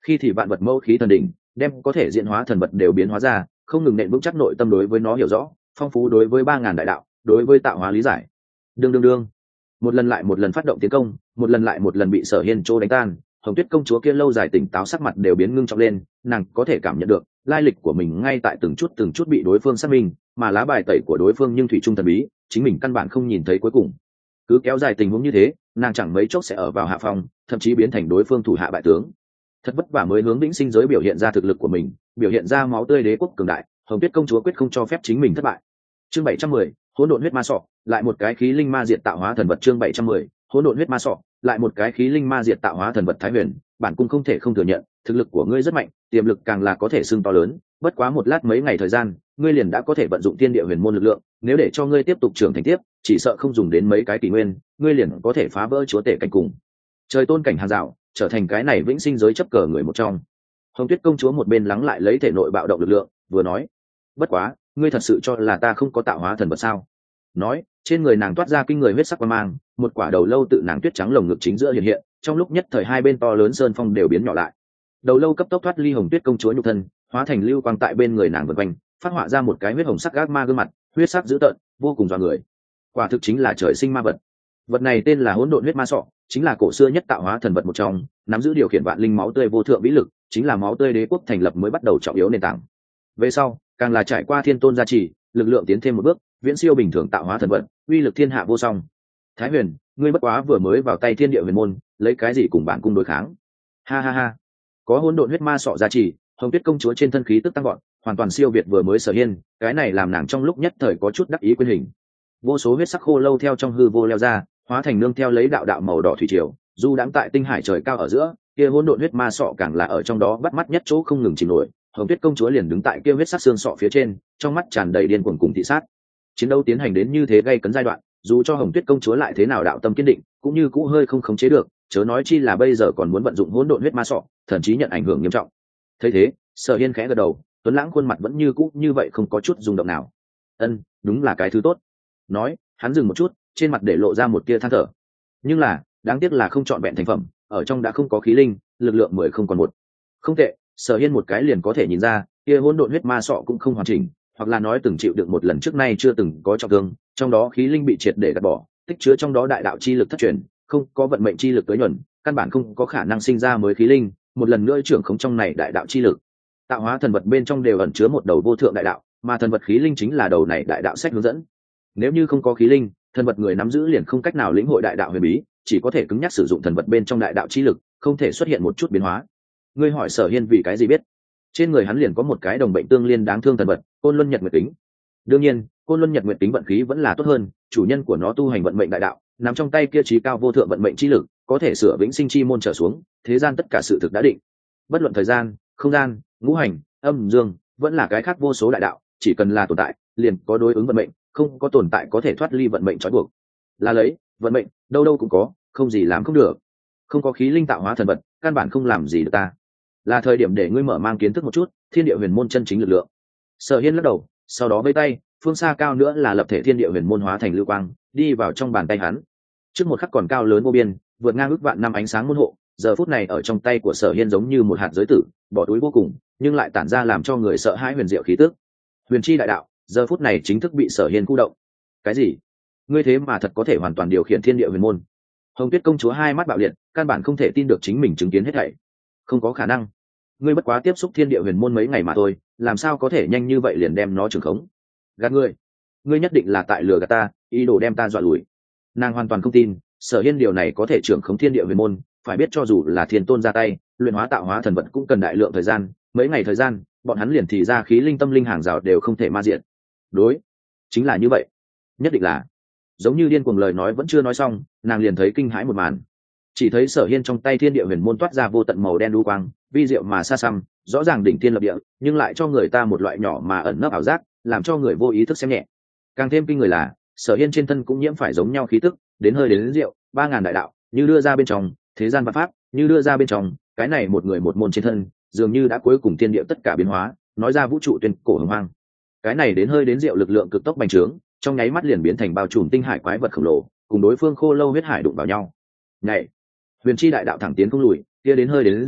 khi thì vạn vật mẫu khí thần đỉnh đem có thể diễn hóa thần vật đều biến hóa ra, không ngừng nện vững chắc nội tâm đối với nó hiểu rõ, phong phú đối với 3000 đại đạo, đối với tạo hóa lý giải. Đương, một lần lại một lần phát động tiến công, một lần lại một lần bị Sở Hiên trô đánh tan. Hồng Tuyết công chúa kia lâu dài tỉnh táo, sắc mặt đều biến ngưng trọng lên, nàng có thể cảm nhận được lai lịch của mình ngay tại từng chút bị đối phương xác minh, mà lá bài tẩy của đối phương nhưng thủy chung thần bí, chính mình căn bản không nhìn thấy cuối cùng. Cứ kéo dài tình huống như thế, nàng chẳng mấy chốc sẽ ở vào hạ phong, thậm chí biến thành đối phương thủ hạ bại tướng. Thật vất vả mới hướng vĩnh sinh giới biểu hiện ra thực lực của mình, biểu hiện ra máu tươi đế quốc cường đại, Hồng Tuyết công chúa quyết không cho phép chính mình thất bại. Chương 710, hỗn độn huyết ma sọ, lại một cái khí linh ma diệt tạo hóa thần vật. Chương 710, hỗn độn huyết ma sọ, lại một cái khí linh ma diệt tạo hóa thần vật. Thái Huyền, bản cung không thể không thừa nhận, thực lực của ngươi rất mạnh, tiềm lực càng là có thể xưng to lớn, bất quá một lát mấy ngày thời gian, ngươi liền đã có thể vận dụng thiên địa huyền môn lực lượng, nếu để cho ngươi tiếp tục trưởng thành tiếp, chỉ sợ không dùng đến mấy cái kỷ nguyên, ngươi liền có thể phá vỡ chúa tể cảnh cùng trời tôn cảnh hàng rào, trở thành cái này vĩnh sinh giới chấp cờ người một trong. Hồng Tuyết công chúa một bên lắng lại lấy thể nội bạo động lực lượng, vừa nói: bất quá, ngươi thật sự cho là ta không có tạo hóa thần vật sao? Nói, trên người nàng toát ra kinh người huyết sắc quang mang, một quả đầu lâu tự nàng tuyết trắng lồng ngực chính giữa hiện hiện, trong lúc nhất thời hai bên to lớn sơn phong đều biến nhỏ lại. Đầu lâu cấp tốc thoát ly Hồng Tuyết công chúa nhục thân, hóa thành lưu quang tại bên người nàng vần quanh, phát họa ra một cái huyết hồng sắc gác ma gương mặt, huyết sắc dữ tợn, vô cùng dọa người. Quả thực chính là trời sinh ma vật. Vật này tên là hỗn độn huyết ma sọ, chính là cổ xưa nhất tạo hóa thần vật một trong, nắm giữ điều khiển vạn linh máu tươi vô thượng vĩ lực, chính là máu tươi đế quốc thành lập mới bắt đầu trọng yếu nền tảng. Về sau, càng là trải qua thiên tôn gia trì, lực lượng tiến thêm một bước, viễn siêu bình thường tạo hóa thần vật, uy lực thiên hạ vô song. Thái Huyền, ngươi bất quá vừa mới vào tay thiên địa huyền môn, lấy cái gì cùng bản cung đối kháng? Ha ha ha. Có hỗn độn huyết ma sọ gia trì, Hồng Tuyết công chúa trên thân khí tức tăng vọt, hoàn toàn siêu việt vừa mới Sở Hiên, cái này làm nàng trong lúc nhất thời có chút đắc ý quên hình. Vô số huyết sắc khô lâu theo trong hư vô leo ra, hóa thành nương theo lấy đạo đạo màu đỏ thủy triều, du đãng tại tinh hải trời cao ở giữa, kia hỗn độn huyết ma sọ càng là ở trong đó bắt mắt nhất chỗ không ngừng chìm nổi. Hồng Tuyết công chúa liền đứng tại kia huyết sắc xương sọ phía trên, trong mắt tràn đầy điên cuồng cùng thị sát. Chiến đấu tiến hành đến như thế gay cấn giai đoạn, dù cho Hồng Tuyết công chúa lại thế nào đạo tâm kiên định, cũng như cũ hơi không khống chế được, chớ nói chi là bây giờ còn muốn vận dụng hỗn độn huyết ma sọ, thậm chí nhận ảnh hưởng nghiêm trọng. Thấy thế, Sở Hiên khẽ gật đầu, tuấn lãng khuôn mặt vẫn như cũ như vậy không có chút rung động nào. Đúng là cái thứ tốt. Nói, hắn dừng một chút, trên mặt để lộ ra một tia than thở. Nhưng là, đáng tiếc là không chọn vẹn thành phẩm, ở trong đã không có khí linh, lực lượng 10 không còn một. Không tệ, Sở Hiên một cái liền có thể nhìn ra, kia hỗn độn huyết ma sọ cũng không hoàn chỉnh, hoặc là nói từng chịu đựng một lần trước nay chưa từng có trọng thương, trong đó khí linh bị triệt để gạt bỏ, tích chứa trong đó đại đạo chi lực thất truyền, không có vận mệnh chi lực tới nhuần, căn bản không có khả năng sinh ra mới khí linh, một lần nữa trưởng khống trong này đại đạo chi lực. Tạo hóa thần vật bên trong đều ẩn chứa một đầu vô thượng đại đạo, mà thần vật khí linh chính là đầu này đại đạo sách hướng dẫn. Nếu như không có khí linh, thần vật người nắm giữ liền không cách nào lĩnh hội đại đạo huyền bí, chỉ có thể cứng nhắc sử dụng thần vật bên trong đại đạo chi lực, không thể xuất hiện một chút biến hóa. Ngươi hỏi Sở Hiên vì cái gì biết? Trên người hắn liền có một cái đồng bệnh tương liên đáng thương thần vật, Côn Luân Nhật Nguyệt Kính. Đương nhiên, Côn Luân Nhật Nguyệt Kính vận khí vẫn là tốt hơn, chủ nhân của nó tu hành vận mệnh đại đạo, nắm trong tay kia trí cao vô thượng vận mệnh chi lực, có thể sửa vĩnh sinh chi môn trở xuống, thế gian tất cả sự thực đã định. Bất luận thời gian, không gian, ngũ hành, âm dương, vẫn là cái khác vô số đại đạo, chỉ cần là tồn tại, liền có đối ứng vận mệnh, không có tồn tại có thể thoát ly vận mệnh trói buộc. Là lấy, vận mệnh, đâu đâu cũng có, không gì làm không được. Không có khí linh tạo hóa thần vật, căn bản không làm gì được ta. Là thời điểm để ngươi mở mang kiến thức một chút thiên địa huyền môn chân chính lực lượng. Sở Hiên lắc đầu, sau đó vẫy tay, phương xa cao nữa là lập thể thiên địa huyền môn hóa thành lưu quang, đi vào trong bàn tay hắn. Trước một khắc còn cao lớn vô biên, vượt ngang ước vạn năm ánh sáng môn hộ, giờ phút này ở trong tay của Sở Hiên giống như một hạt giới tử, bỏ túi vô cùng, nhưng lại tản ra làm cho người sợ hãi huyền diệu khí tức. Huyền chi đại đạo, giờ phút này chính thức bị Sở Hiên khu động. Cái gì? Ngươi thế mà thật có thể hoàn toàn điều khiển thiên địa huyền môn? Hồng Tuyết công chúa hai mắt bạo liệt, căn bản không thể tin được chính mình chứng kiến hết thảy. Không có khả năng. Ngươi bất quá tiếp xúc thiên địa huyền môn mấy ngày mà thôi, làm sao có thể nhanh như vậy liền đem nó trưởng khống? Gạt ngươi, ngươi nhất định là tại lừa gạt ta, ý đồ đem ta dọa lùi. Nàng hoàn toàn không tin, Sở Hiên điều này có thể trưởng khống thiên địa huyền môn, phải biết cho dù là thiên tôn ra tay, luyện hóa tạo hóa thần vật cũng cần đại lượng thời gian, mấy ngày thời gian, bọn hắn liền thì ra khí linh tâm linh hàng rào đều không thể ma diện. Đối, chính là như vậy. Nhất định là. Giống như điên cuồng lời nói vẫn chưa nói xong, nàng liền thấy kinh hãi một màn. Chỉ thấy Sở Hiên trong tay thiên địa huyền môn toát ra vô tận màu đen đu quang, vi diệu mà xa xăm, rõ ràng đỉnh thiên lập địa, nhưng lại cho người ta một loại nhỏ mà ẩn nấp ảo giác, làm cho người vô ý thức xem nhẹ. Càng thêm kinh người là, Sở Hiên trên thân cũng nhiễm phải giống nhau khí tức, đến hơi đến rượu, 3000 đại đạo, như đưa ra bên trong, thế gian vạn pháp, như đưa ra bên trong, cái này một người một môn trên thân, dường như đã cuối cùng thiên địa tất cả biến hóa, nói ra vũ trụ tuyên cổ hồng hoang. Cái này đến hơi đến rượu lực lượng cực tốc bành trướng, trong nháy mắt liền biến thành bao trùm tinh hải quái vật khổng lồ, cùng đối phương khô lâu huyết hải đụng vào nhau. Này, huyền chi đại đạo thẳng tiến không lùi, kia đến hơi đến rượu,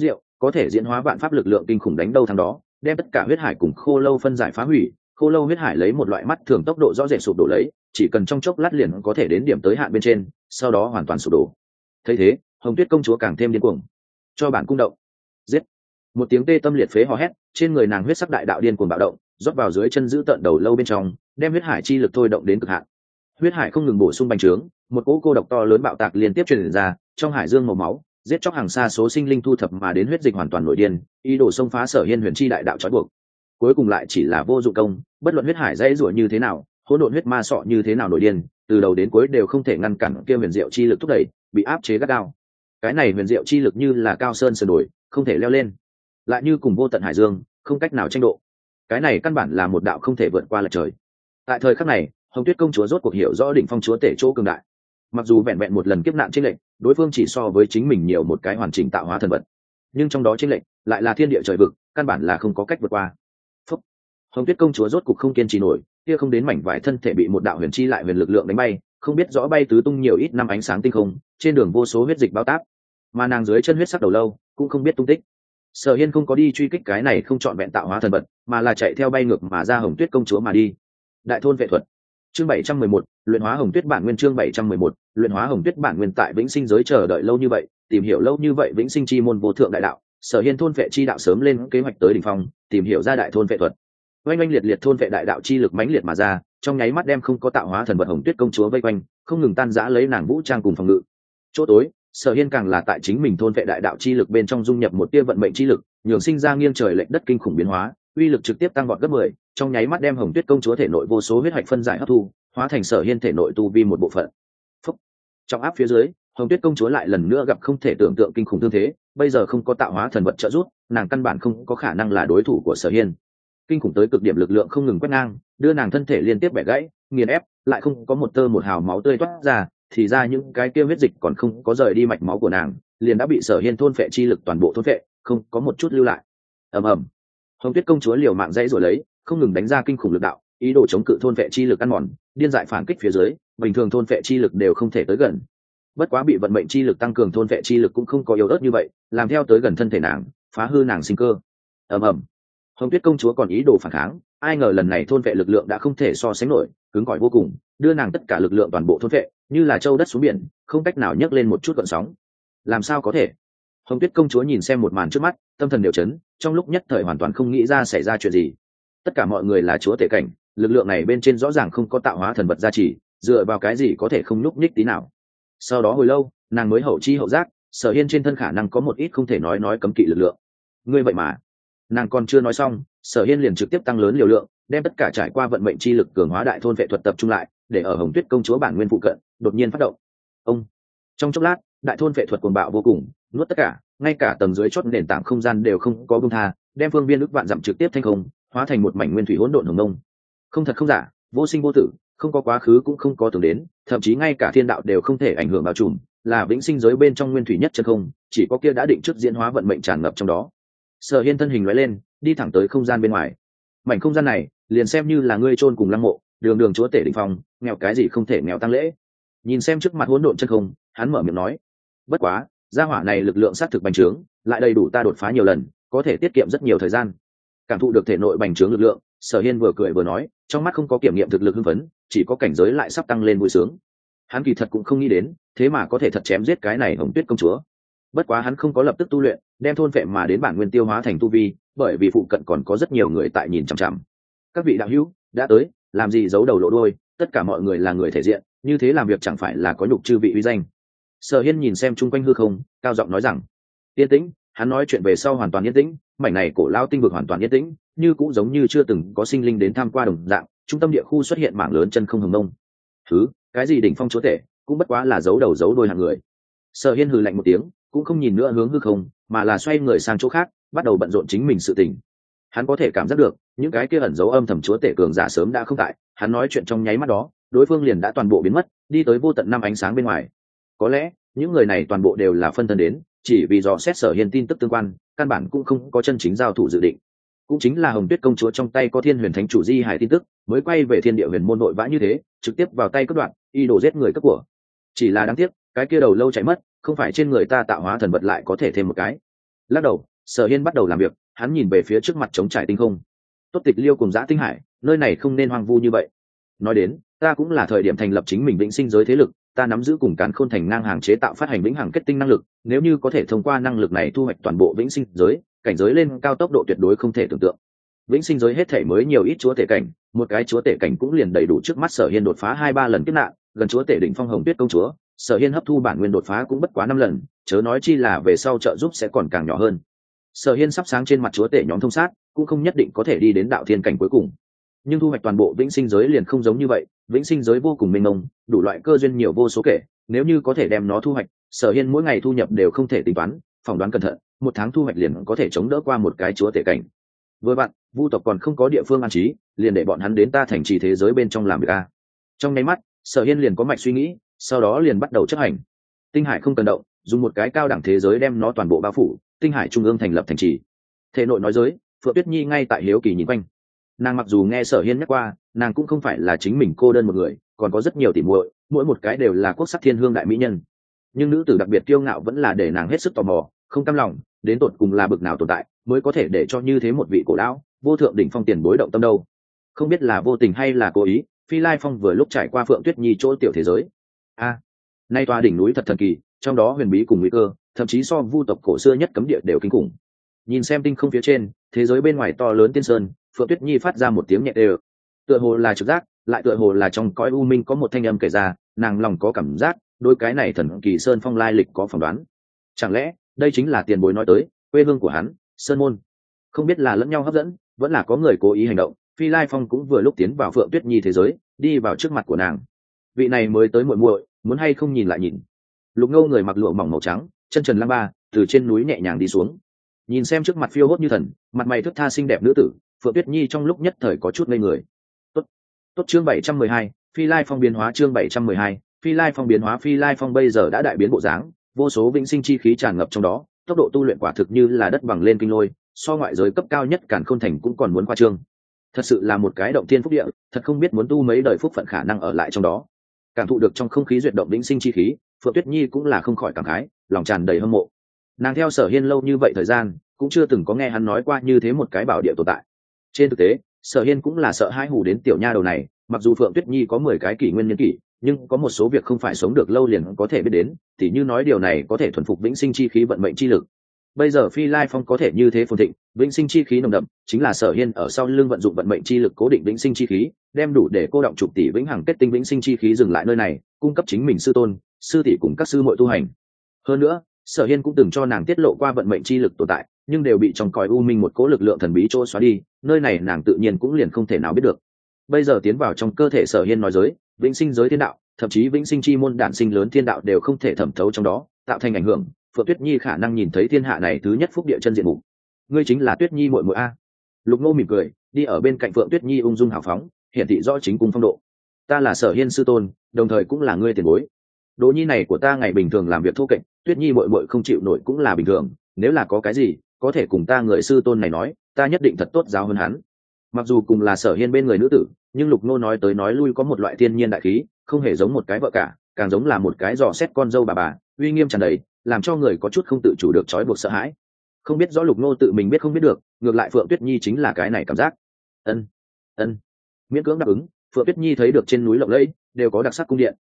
có thể diễn hóa vạn pháp lực lượng kinh khủng đánh đâu thằng đó, đem tất cả huyết hải cùng khô lâu phân giải phá hủy. Khô lâu huyết hải lấy một loại mắt thường tốc độ rõ rệt sụp đổ lấy, chỉ cần trong chốc lát liền có thể đến điểm tới hạn bên trên, sau đó hoàn toàn sụp đổ. Thấy thế, Hồng Tuyết công chúa càng thêm điên cuồng. Cho bản cung động. Giết. Một tiếng tê tâm liệt phế hò hét, trên người nàng huyết sắc đại đạo điên cuồng bạo động, rót vào dưới chân giữ tận đầu lâu bên trong, đem huyết hải chi lực thôi động đến cực hạn. Huyết hải không ngừng bổ sung bành trướng, một cỗ cô độc to lớn bạo tạc liên tiếp truyền ra, trong hải dương màu máu, giết chóc hàng xa số sinh linh thu thập mà đến huyết dịch hoàn toàn nổi điên, ý đồ xông phá Sở Hiên huyền chi đại đạo trói buộc. Cuối cùng lại chỉ là vô dụng công, bất luận huyết hải dãy rủa như thế nào, hỗn độn huyết ma sọ như thế nào nổi điên, từ đầu đến cuối đều không thể ngăn cản kia huyền diệu chi lực thúc đẩy, bị áp chế gắt gao. Cái này huyền diệu chi lực như là cao sơn sườn đồi, không thể leo lên, lại như cùng vô tận hải dương, không cách nào tranh độ. Cái này căn bản là một đạo không thể vượt qua lệch trời. Tại thời khắc này, Hồng Tuyết công chúa rốt cuộc hiểu rõ đỉnh phong chúa tể chỗ cường đại. Mặc dù vẹn vẹn một lần kiếp nạn chênh lệch, đối phương chỉ so với chính mình nhiều một cái hoàn chỉnh tạo hóa thần vật, nhưng trong đó chênh lệch lại là thiên địa trời vực, căn bản là không có cách vượt qua. Phúc. Hồng Tuyết công chúa rốt cuộc không kiên trì nổi, kia không đến mảnh vải thân thể bị một đạo huyền chi lại huyền lực lượng đánh bay, không biết rõ bay tứ tung nhiều ít năm ánh sáng tinh không, trên đường vô số huyết dịch bao táp, mà nàng dưới chân huyết sắc đầu lâu cũng không biết tung tích. Sở Hiên không có đi truy kích cái này không chọn vẹn tạo hóa thần vật, mà là chạy theo bay ngược mà ra Hồng Tuyết công chúa mà đi. Đại thôn vệ thuật. Chương 711, luyện hóa Hồng Tuyết bản nguyên. Chương 711, luyện hóa Hồng Tuyết bản nguyên. Tại vĩnh sinh giới chờ đợi lâu như vậy, tìm hiểu lâu như vậy vĩnh sinh chi môn vô thượng đại đạo, Sở Hiên thôn vệ chi đạo sớm lên kế hoạch tới đỉnh phong, tìm hiểu ra đại thôn vệ thuật. Oanh oanh liệt liệt thôn vệ đại đạo chi lực mãnh liệt mà ra, trong nháy mắt đem không có tạo hóa thần vật Hồng Tuyết công chúa vây quanh, không ngừng tan rã lấy nàng vũ trang cùng phòng ngự. Chỗ tối, Sở Hiên càng là tại chính mình thôn vệ đại đạo chi lực bên trong dung nhập một tia vận mệnh chi lực, nhường sinh ra nghiêng trời lệch đất kinh khủng biến hóa, uy lực trực tiếp tăng vọt gấp 10, trong nháy mắt đem Hồng Tuyết công chúa thể nội vô số huyết hạch phân giải hấp thu, hóa thành Sở Hiên thể nội tu vi một bộ phận. Phúc. Trong áp phía dưới, Hồng Tuyết công chúa lại lần nữa gặp không thể tưởng tượng kinh khủng thương thế, bây giờ không có tạo hóa thần vật trợ giúp, nàng căn bản không có khả năng là đối thủ của Sở Hiên. Kinh khủng tới cực điểm lực lượng không ngừng quét ngang, đưa nàng thân thể liên tiếp bẻ gãy, nghiền ép, lại không có một tơ một hào máu tươi toát ra, thì ra những cái kia huyết dịch còn không có rời đi mạch máu của nàng, liền đã bị Sở Hiên thôn phệ chi lực toàn bộ thôn phệ, không có một chút lưu lại. Ầm ầm. Hồng Tuyết công chúa liều mạng dãy rồi lấy, không ngừng đánh ra kinh khủng lực đạo, ý đồ chống cự thôn phệ chi lực ăn mòn, điên dại phản kích phía dưới, bình thường thôn phệ chi lực đều không thể tới gần. Bất quá bị vận mệnh chi lực tăng cường thôn phệ chi lực cũng không có yếu ớt như vậy, làm theo tới gần thân thể nàng, phá hư nàng sinh cơ. Ầm ầm. Hồng Tuyết công chúa còn ý đồ phản kháng, ai ngờ lần này thôn phệ lực lượng đã không thể so sánh nổi, cứng cỏi vô cùng, đưa nàng tất cả lực lượng toàn bộ thôn phệ, như là châu đất xuống biển, không cách nào nhấc lên một chút gợn sóng. Làm sao có thể? Hồng Tuyết công chúa nhìn xem một màn trước mắt, tâm thần đều chấn, trong lúc nhất thời hoàn toàn không nghĩ ra xảy ra chuyện gì. Tất cả mọi người là chúa tể cảnh, lực lượng này bên trên rõ ràng không có tạo hóa thần vật gia trì, dựa vào cái gì có thể không nhúc nhích tí nào? Sau đó hồi lâu, nàng mới hậu chi hậu giác, Sở Hiên trên thân khả năng có một ít không thể nói cấm kỵ lực lượng. Ngươi vậy mà? Nàng còn chưa nói xong, Sở Hiên liền trực tiếp tăng lớn liều lượng, đem tất cả trải qua vận mệnh chi lực cường hóa đại thôn vệ thuật tập trung lại, để ở Hồng Tuyết công chúa bản nguyên phụ cận đột nhiên phát động. Ông. Trong chốc lát, đại thôn vệ thuật cuồng bạo vô cùng, nuốt tất cả, ngay cả tầng dưới chót nền tảng không gian đều không có buông tha, đem phương viên ức vạn dặm trực tiếp thanh không, hóa thành một mảnh nguyên thủy hỗn độn hồng mông. Không thật không giả, vô sinh vô tử, không có quá khứ cũng không có tưởng đến, thậm chí ngay cả thiên đạo đều không thể ảnh hưởng bao trùm, là vĩnh sinh giới bên trong nguyên thủy nhất chân không, chỉ có kia đã định trước diễn hóa vận mệnh tràn ngập trong đó. Sở Hiên thân hình lóe lên, đi thẳng tới không gian bên ngoài. Mảnh không gian này, liền xem như là ngươi chôn cùng lăng mộ, đường đường chúa tể đỉnh phong, nghèo cái gì không thể nghèo tăng lễ. Nhìn xem trước mặt hỗn độn chân không, hắn mở miệng nói: "Bất quá, gia hỏa này lực lượng sát thực bành trướng, lại đầy đủ ta đột phá nhiều lần, có thể tiết kiệm rất nhiều thời gian." Cảm thụ được thể nội bành trướng lực lượng, Sở Hiên vừa cười vừa nói, trong mắt không có kiểm nghiệm thực lực hưng phấn, chỉ có cảnh giới lại sắp tăng lên vui sướng. Hắn kỳ thật cũng không nghĩ đến, thế mà có thể thật chém giết cái này Hồng Tuyết công chúa. Bất quá hắn không có lập tức tu luyện, đem thôn phệ mà đến bản nguyên tiêu hóa thành tu vi, bởi vì phụ cận còn có rất nhiều người tại nhìn chằm chằm. Các vị đạo hữu đã tới, làm gì giấu đầu lộ đuôi, tất cả mọi người là người thể diện, như thế làm việc chẳng phải là có nhục chư vị uy danh. Sở Hiên nhìn xem chung quanh hư không, cao giọng nói rằng: "Yên tĩnh." Hắn nói chuyện về sau hoàn toàn yên tĩnh, mảnh này cổ lao tinh vực hoàn toàn yên tĩnh, như cũng giống như chưa từng có sinh linh đến tham qua đồng dạng. Trung tâm địa khu xuất hiện mảng lớn chân không hồng mông. Thứ, cái gì đỉnh phong chúa tể, cũng bất quá là giấu đầu giấu đuôi hạng người. Sở Hiên hừ lạnh một tiếng, cũng không nhìn nữa hướng hư không, mà là xoay người sang chỗ khác, bắt đầu bận rộn chính mình sự tình. Hắn có thể cảm giác được, những cái kia ẩn dấu âm thầm chúa tể cường giả sớm đã không tại, hắn nói chuyện trong nháy mắt đó, đối phương liền đã toàn bộ biến mất, đi tới vô tận năm ánh sáng bên ngoài. Có lẽ, những người này toàn bộ đều là phân thân đến, chỉ vì dò xét Sở Hiên tin tức tương quan, căn bản cũng không có chân chính giao thủ dự định. Cũng chính là Hồng Tuyết công chúa trong tay có Thiên Huyền Thánh chủ di hải tin tức, mới quay về Thiên Địa Huyền môn nội vã như thế, trực tiếp vào tay cắt đoạn, y đồ giết người cấp của. Chỉ là đáng tiếc, cái kia đầu lâu chạy mất, không phải trên người ta tạo hóa thần vật lại có thể thêm một cái. Lắc đầu, Sở Hiên bắt đầu làm việc, hắn nhìn về phía trước mặt trống trải tinh không. Tốt tịch liêu cùng dã tinh hải, nơi này không nên hoang vu như vậy. Nói đến, ta cũng là thời điểm thành lập chính mình vĩnh sinh giới thế lực, ta nắm giữ cùng Càn Khôn Thành ngang hàng chế tạo phát hành vĩnh hằng kết tinh năng lực, nếu như có thể thông qua năng lực này thu hoạch toàn bộ vĩnh sinh giới, cảnh giới lên cao tốc độ tuyệt đối không thể tưởng tượng. Vĩnh sinh giới hết thể mới nhiều ít chúa tể cảnh, một cái chúa tể cảnh cũng liền đầy đủ trước mắt Sở Hiên đột phá 2-3 lần kiếp nạn, gần chúa tể đỉnh phong Hồng Tuyết công chúa, Sở Hiên hấp thu bản nguyên đột phá cũng bất quá 5 lần, chớ nói chi là về sau trợ giúp sẽ còn càng nhỏ hơn. Sở Hiên sắp sáng trên mặt chúa tể nhóm thông sát, cũng không nhất định có thể đi đến đạo thiên cảnh cuối cùng. Nhưng thu hoạch toàn bộ vĩnh sinh giới liền không giống như vậy, vĩnh sinh giới vô cùng mênh mông, đủ loại cơ duyên nhiều vô số kể, nếu như có thể đem nó thu hoạch, Sở Hiên mỗi ngày thu nhập đều không thể tính toán, phỏng đoán cẩn thận, một tháng thu hoạch liền có thể chống đỡ qua một cái chúa tể cảnh. Với bạn, vu tộc còn không có địa phương an trí, liền để bọn hắn đến ta thành trì thế giới bên trong làm việc a. Trong nháy mắt, Sở Hiên liền có mạch suy nghĩ, sau đó liền bắt đầu chấp hành. Tinh hải không cần động, dùng một cái cao đẳng thế giới đem nó toàn bộ bao phủ, tinh hải trung ương thành lập thành trì. Thể nội nói giới, Phượng Tuyết Nhi ngay tại hiếu kỳ nhìn quanh. Nàng mặc dù nghe Sở Hiên nhắc qua, nàng cũng không phải là chính mình cô đơn một người, còn có rất nhiều tỉ muội, mỗi một cái đều là quốc sắc thiên hương đại mỹ nhân. Nhưng nữ tử đặc biệt kiêu ngạo vẫn là để nàng hết sức tò mò, không cam lòng, đến tột cùng là bực nào tồn tại, mới có thể để cho như thế một vị cổ lão, vô thượng đỉnh phong tiền bối động tâm đâu. Không biết là vô tình hay là cố ý, Phi Lai Phong vừa lúc trải qua Phượng Tuyết Nhi chỗ tiểu thế giới. Nay tòa đỉnh núi thật thần kỳ, trong đó huyền bí cùng nguy cơ, thậm chí so vu tộc cổ xưa nhất cấm địa đều kinh khủng. Nhìn xem tinh không phía trên, thế giới bên ngoài to lớn tiên sơn, Phượng Tuyết Nhi phát ra một tiếng nhẹ đều. Tựa hồ là trực giác, lại tựa hồ là trong cõi u minh có một thanh âm kể ra, nàng lòng có cảm giác, đôi cái này thần kỳ sơn phong lai lịch có phỏng đoán. Chẳng lẽ đây chính là tiền bối nói tới quê hương của hắn, Sơn Môn? Không biết là lẫn nhau hấp dẫn, vẫn là có người cố ý hành động. Phi Lai Phong cũng vừa lúc tiến vào Phượng Tuyết Nhi thế giới, đi vào trước mặt của nàng. Vị này mới tới muội muội, muốn hay không nhìn lại nhìn. Lục Ngô người mặc lụa mỏng màu trắng, chân trần lăng ba, từ trên núi nhẹ nhàng đi xuống. Nhìn xem trước mặt phiêu hốt như thần, mặt mày thướt tha xinh đẹp nữ tử, Phượng Tuyết Nhi trong lúc nhất thời có chút ngây người. Tốt chương 712, Phi Lai Phong biến hóa chương 712, Phi Lai Phong biến hóa. Phi Lai Phong bây giờ đã đại biến bộ dáng, vô số vĩnh sinh chi khí tràn ngập trong đó, tốc độ tu luyện quả thực như là đất bằng lên kinh lôi, so ngoại giới cấp cao nhất Càn Khôn Thành cũng còn muốn khoa trương. Thật sự là một cái động thiên phúc địa, thật không biết muốn tu mấy đời phúc phận khả năng ở lại trong đó. Cảm thụ được trong không khí duyệt động vĩnh sinh chi khí, Phượng Tuyết Nhi cũng là không khỏi cảm khái, lòng tràn đầy hâm mộ. Nàng theo Sở Hiên lâu như vậy thời gian, cũng chưa từng có nghe hắn nói qua như thế một cái bảo địa tồn tại. Trên thực tế, Sở Hiên cũng là sợ hãi hù đến tiểu nha đầu này, mặc dù Phượng Tuyết Nhi có 10 cái kỷ nguyên nhân kỷ, nhưng có một số việc không phải sống được lâu liền có thể biết đến, thì như nói điều này có thể thuần phục vĩnh sinh chi khí vận mệnh chi lực. Bây giờ Phi Lai Phong có thể như thế phồn thịnh, vĩnh sinh chi khí nồng đậm, chính là Sở Hiên ở sau lưng vận dụng vận mệnh chi lực cố định vĩnh sinh chi khí, đem đủ để cô động chục tỷ vĩnh hằng kết tinh vĩnh sinh chi khí dừng lại nơi này, cung cấp chính mình sư tôn, sư tỷ cùng các sư muội tu hành. Hơn nữa, Sở Hiên cũng từng cho nàng tiết lộ qua vận mệnh chi lực tồn tại, nhưng đều bị trong cõi u minh một cỗ lực lượng thần bí chỗ xóa đi, nơi này nàng tự nhiên cũng liền không thể nào biết được. Bây giờ tiến vào trong cơ thể Sở Hiên nói giới, vĩnh sinh giới thiên đạo, thậm chí vĩnh sinh chi môn đản sinh lớn thiên đạo đều không thể thẩm thấu trong đó, tạo thành ảnh hưởng. Phượng Tuyết Nhi khả năng nhìn thấy thiên hạ này thứ nhất phúc địa chân diện mục. Ngươi chính là Tuyết Nhi muội muội a? Lục Ngô mỉm cười, đi ở bên cạnh Phượng Tuyết Nhi ung dung hào phóng, hiển thị rõ chính cung phong độ. Ta là Sở Hiên sư tôn, đồng thời cũng là ngươi tiền bối. Đỗ Nhi này của ta ngày bình thường làm việc thô kệch, Tuyết Nhi muội muội không chịu nổi cũng là bình thường, nếu là có cái gì, có thể cùng ta người sư tôn này nói, ta nhất định thật tốt giáo hơn hắn. Mặc dù cùng là Sở Hiên bên người nữ tử, nhưng Lục Ngô nói tới nói lui có một loại thiên nhiên đại khí, không hề giống một cái vợ cả, càng giống là một cái dò xét con dâu bà, uy nghiêm tràn đầy, làm cho người có chút không tự chủ được trói buộc sợ hãi. Không biết rõ Lục Ngô tự mình biết không biết được, ngược lại Phượng Tuyết Nhi chính là cái này cảm giác. Ân, miễn cưỡng đáp ứng. Phượng Tuyết Nhi thấy được trên núi lộng lẫy đều có đặc sắc cung điện.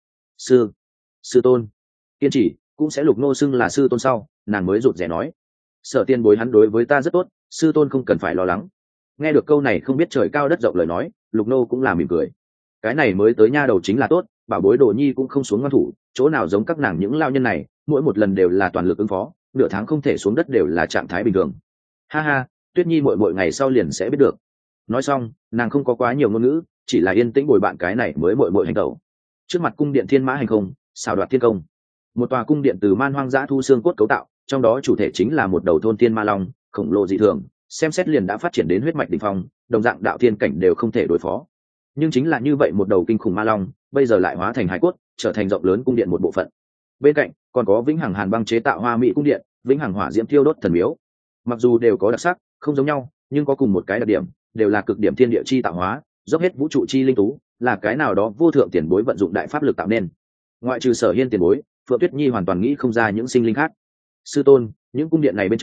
Sư tôn, kiên trì, cũng sẽ Lục Ngô xưng là sư tôn sau, nàng mới rụt rè nói, Sở tiên bối hắn đối với ta rất tốt, sư tôn không cần phải lo lắng. Nghe được câu này không biết trời cao đất rộng lời nói, Lục Ngô cũng là mỉm cười. Cái này mới tới nha đầu chính là tốt, bảo bối Đồ Nhi cũng không xuống ngoan thủ, chỗ nào giống các nàng những lao nhân này, mỗi một lần đều là toàn lực ứng phó, nửa tháng không thể xuống đất đều là trạng thái bình thường. Ha ha, Tuyết Nhi muội muội ngày sau liền sẽ biết được. Nói xong, nàng không có quá nhiều ngôn ngữ, chỉ là yên tĩnh bồi bạn cái này mới muội muội hành tẩu. Trước mặt cung điện Thiên Mã Hành Không, xảo đoạt thiên công. Một tòa cung điện từ man hoang dã thu xương cốt cấu tạo, trong đó chủ thể chính là một đầu thôn thiên ma long, khổng lồ dị thường, xem xét liền đã phát triển đến huyết mạch đỉnh phong, đồng dạng đạo thiên cảnh đều không thể đối phó. Nhưng chính là như vậy một đầu kinh khủng ma long, bây giờ lại hóa thành hải cốt, trở thành rộng lớn cung điện một bộ phận. Bên cạnh còn có vĩnh hằng hàn băng chế tạo hoa mỹ cung điện, vĩnh hằng hỏa diễm thiêu đốt thần miếu. Mặc dù đều có đặc sắc, không giống nhau, nhưng có cùng một cái đặc điểm, đều là cực điểm thiên địa chi tạo hóa, dốc hết vũ trụ chi linh tú, là cái nào đó vô thượng tiền bối vận dụng đại pháp lực tạo nên. Ngoại trừ Sở Hiên tiền bối, Phượng Tuyết Nhi hoàn toàn nghĩ không ra những sinh linh khác. Sư tôn, những cung điện này bên trong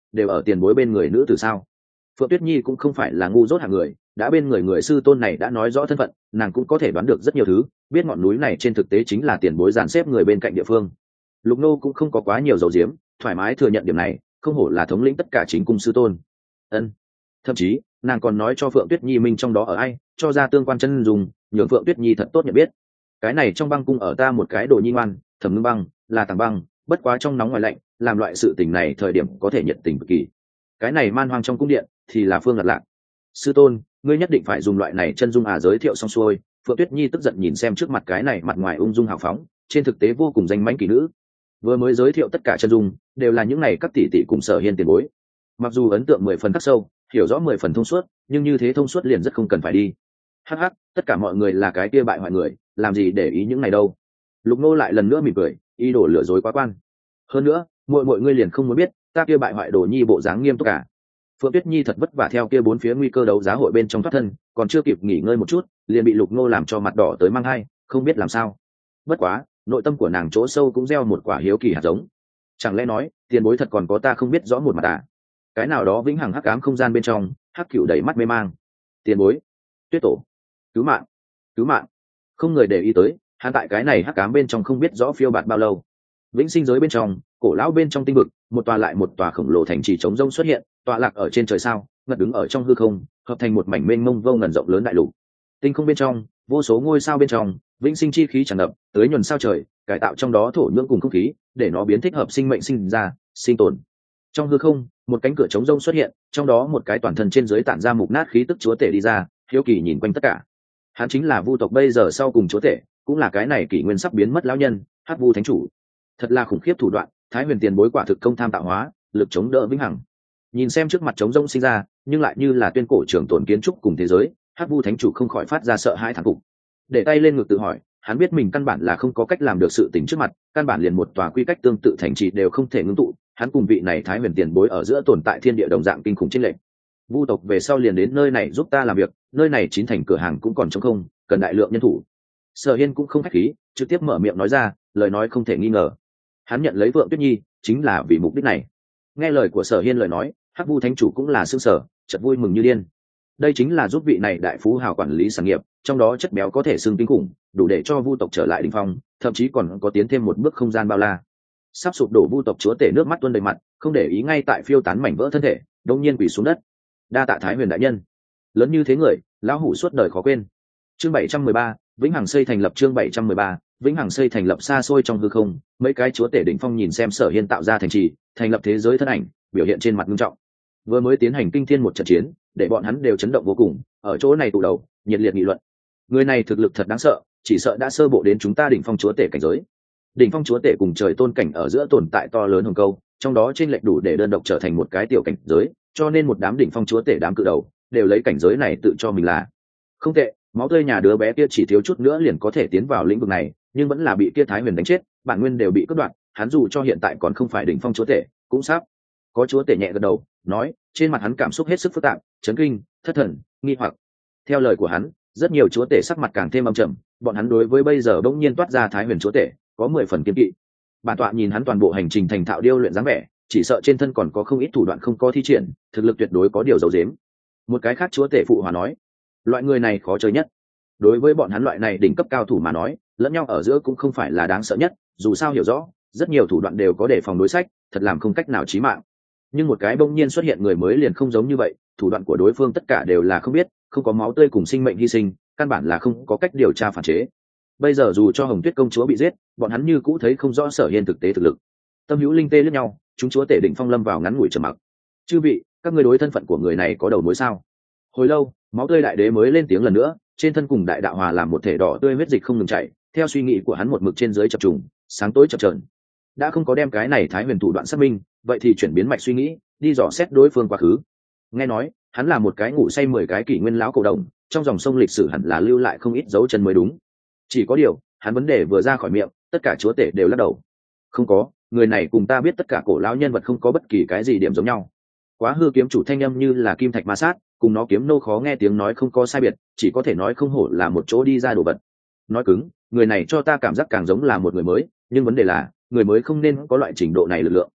đều ở tiền bối bên người nữ tử sao? Phượng Tuyết Nhi cũng không phải là ngu dốt hạng người, đã bên người người sư tôn này đã nói rõ thân phận, nàng cũng có thể đoán được rất nhiều thứ, biết ngọn núi này trên thực tế chính là tiền bối dàn xếp người bên cạnh địa phương. Lục Nô cũng không có quá nhiều dầu diếm, thoải mái thừa nhận điểm này, không hổ là thống lĩnh tất cả chính cung sư tôn. Ân. Thậm chí, nàng còn nói cho Phượng Tuyết Nhi mình trong đó ở ai, cho ra tương quan chân dùng, nhường Phượng Tuyết Nhi thật tốt nhận biết. Cái này trong băng cung ở ta một cái đồ nhi ngoan, Thẩm Ngưng Băng, là Tàng Băng, bất quá trong nóng ngoài lạnh, làm loại sự tình này thời điểm có thể nhiệt tình cực kỳ. Cái này man hoang trong cung điện thì là Phương Lạc Lạc. Sư tôn, ngươi nhất định phải dùng loại này chân dung giới thiệu xong xuôi. Phượng Tuyết Nhi tức giận nhìn xem trước mặt cái này mặt ngoài ung dung hào phóng, trên thực tế vô cùng danh mãnh kỳ nữ. Vừa mới giới thiệu tất cả chân dung đều là những này các tỷ tỷ cùng Sở Hiên tiền bối. Mặc dù ấn tượng 10 phần khắc sâu, hiểu rõ 10 phần thông suốt, nhưng như thế thông suốt liền rất không cần phải đi. Hắc hắc, tất cả mọi người là cái kia bại hoại người, làm gì để ý những này đâu. Lục Nô lại lần nữa mỉm cười, ý đồ lừa dối quá quan. Hơn nữa, mọi người liền không muốn biết ta kia bại hoại đồ nhi bộ dáng nghiêm túc cả. Phượng Tuyết Nhi thật vất vả theo kia bốn phía nguy cơ đấu giá hội bên trong thoát thân, còn chưa kịp nghỉ ngơi một chút, liền bị Lục Nô làm cho mặt đỏ tới mang hai, không biết làm sao. Bất quá, nội tâm của nàng chỗ sâu cũng gieo một quả hiếu kỳ hạt giống. Chẳng lẽ nói, tiền bối thật còn có ta không biết rõ một mặt à? Cái nào đó vĩnh hằng hắc ám không gian bên trong, Hắc Cửu đầy mắt mê mang. Tiền bối, Tuyết tổ, cứu mạng, cứu mạng. Không người để ý tới, hắn tại cái này hắc ám bên trong không biết rõ phiêu bạt bao lâu. Vĩnh sinh giới bên trong, cổ lão bên trong tinh vực, một tòa lại một tòa khổng lồ thành trì trống rông xuất hiện, tọa lạc ở trên trời sao, ngất đứng ở trong hư không, hợp thành một mảnh mênh mông vô ngần rộng lớn đại lục. Tinh không bên trong, vô số ngôi sao bên trong, vĩnh sinh chi khí tràn ngập, tưới nhuần sao trời, cải tạo trong đó thổ nhưỡng cùng không khí, để nó biến thích hợp sinh mệnh sinh ra, sinh tồn. Trong hư không, một cánh cửa trống rông xuất hiện, trong đó một cái toàn thân trên dưới tản ra mục nát khí tức chúa tể đi ra, hiếu kỳ nhìn quanh tất cả. Hắn chính là Vu tộc bây giờ sau cùng chúa tể, cũng là cái này kỷ nguyên sắp biến mất lão nhân, Hắc Vu thánh chủ. Thật là khủng khiếp thủ đoạn, Thái Huyền tiền bối quả thực công tham tạo hóa, lực chống đỡ vĩnh hằng. Nhìn xem trước mặt trống rông sinh ra, nhưng lại như là tuyên cổ trường tồn kiến trúc cùng thế giới, Hắc Vu thánh chủ không khỏi phát ra sợ hãi thán phục. Để tay lên ngực tự hỏi, hắn biết mình căn bản là không có cách làm được sự tình trước mặt, căn bản liền một tòa quy cách tương tự thành trì đều không thể ngưng tụ, hắn cùng vị này Thái Huyền tiền bối ở giữa tồn tại thiên địa đồng dạng kinh khủng chênh lệch. Vu tộc về sau liền đến nơi này giúp ta làm việc, nơi này chín thành cửa hàng cũng còn trống không, cần đại lượng nhân thủ. Sở Hiên cũng không khách khí, trực tiếp mở miệng nói ra, lời nói không thể nghi ngờ. Hắn nhận lấy Vượng Tuyết Nhi chính là vì mục đích này. Nghe lời của Sở Hiên lời nói, Hắc Vu thánh chủ cũng là sương sở, chợt vui mừng như điên. Đây chính là giúp vị này đại phú hào quản lý sản nghiệp, trong đó chất béo có thể xương kinh khủng, đủ để cho Vu tộc trở lại đỉnh phong, thậm chí còn có tiến thêm một bước không gian bao la. Sắp sụp đổ Vu tộc chúa tể nước mắt tuôn đầy mặt, không để ý ngay tại phiêu tán mảnh vỡ thân thể, đột nhiên quỳ xuống đất. Đa tạ Thái Huyền đại nhân, lớn như thế người, lão hủ suốt đời khó quên. Chương 713, Vĩnh Hằng xây thành lập. Chương 713, Vĩnh Hằng xây thành lập. Xa xôi trong hư không, mấy cái chúa tể đỉnh phong nhìn xem Sở Hiên tạo ra thành trì, thành lập thế giới thân ảnh, biểu hiện trên mặt nghiêm trọng. Vừa mới tiến hành kinh thiên một trận chiến, để bọn hắn đều chấn động vô cùng, ở chỗ này tụ đầu, nhiệt liệt nghị luận. Người này thực lực thật đáng sợ, chỉ sợ đã sơ bộ đến chúng ta đỉnh phong chúa tể cảnh giới. Đỉnh phong chúa tể cùng trời tôn cảnh ở giữa tồn tại to lớn hồng câu, trong đó trên lệch đủ để đơn độc trở thành một cái tiểu cảnh giới, cho nên một đám đỉnh phong chúa tể đám cự đầu đều lấy cảnh giới này tự cho mình là không tệ. Máu tươi nhà đứa bé kia chỉ thiếu chút nữa liền có thể tiến vào lĩnh vực này, nhưng vẫn là bị kia Thái Huyền đánh chết, bản nguyên đều bị cắt đoạn. Hắn dù cho hiện tại còn không phải đỉnh phong chúa tể, cũng sắp. Có chúa tể nhẹ gật đầu, nói, trên mặt hắn cảm xúc hết sức phức tạp, chấn kinh, thất thần, nghi hoặc. Theo lời của hắn, rất nhiều chúa tể sắc mặt càng thêm âm trầm, bọn hắn đối với bây giờ bỗng nhiên toát ra Thái Huyền chúa tể có 10 phần kiêng kỵ. Bản tọa nhìn hắn toàn bộ hành trình thành thạo điêu luyện dáng vẻ, chỉ sợ trên thân còn có không ít thủ đoạn không có thi triển, thực lực tuyệt đối có điều giấu giếm. Một cái khác chúa tể phụ hòa nói, loại người này khó chơi nhất. Đối với bọn hắn loại này đỉnh cấp cao thủ mà nói, lẫn nhau ở giữa cũng không phải là đáng sợ nhất, dù sao hiểu rõ, rất nhiều thủ đoạn đều có đề phòng đối sách, thật làm không cách nào chí mạng. Nhưng một cái bỗng nhiên xuất hiện người mới liền không giống như vậy, thủ đoạn của đối phương tất cả đều là không biết, không có máu tươi cùng sinh mệnh hy sinh, căn bản là không có cách điều tra phản chế. Bây giờ dù cho Hồng Tuyết công chúa bị giết, bọn hắn như cũ thấy không rõ Sở Hiên thực tế thực lực. Tâm hữu linh tê liếc nhau, chúng chúa tể định phong lâm vào ngắn ngủi trầm mặc. Chư vị, các ngươi đối thân phận của người này có đầu mối sao? Hồi lâu, máu tươi đại đế mới lên tiếng lần nữa, trên thân cùng đại đạo hòa làm một thể đỏ tươi huyết dịch không ngừng chảy, theo suy nghĩ của hắn một mực trên dưới chập trùng, sáng tối chập chờn. Đã không có đem cái này Thái Huyền thủ đoạn xác minh, vậy thì chuyển biến mạch suy nghĩ, đi dò xét đối phương quá khứ. Nghe nói, hắn là một cái ngủ say 10 cái kỷ nguyên lão cổ đồng, trong dòng sông lịch sử hẳn là lưu lại không ít dấu chân mới đúng. Chỉ có điều, hắn vấn đề vừa ra khỏi miệng, tất cả chúa tể đều lắc đầu. Không có, người này cùng ta biết tất cả cổ lão nhân vật không có bất kỳ cái gì điểm giống nhau. Quá hư kiếm chủ thanh âm như là kim thạch ma sát, cùng nó kiếm nô khó nghe tiếng nói không có sai biệt, chỉ có thể nói không hổ là một chỗ đi ra đồ vật. Nói cứng, người này cho ta cảm giác càng giống là một người mới, nhưng vấn đề là, người mới không nên có loại trình độ này lực lượng.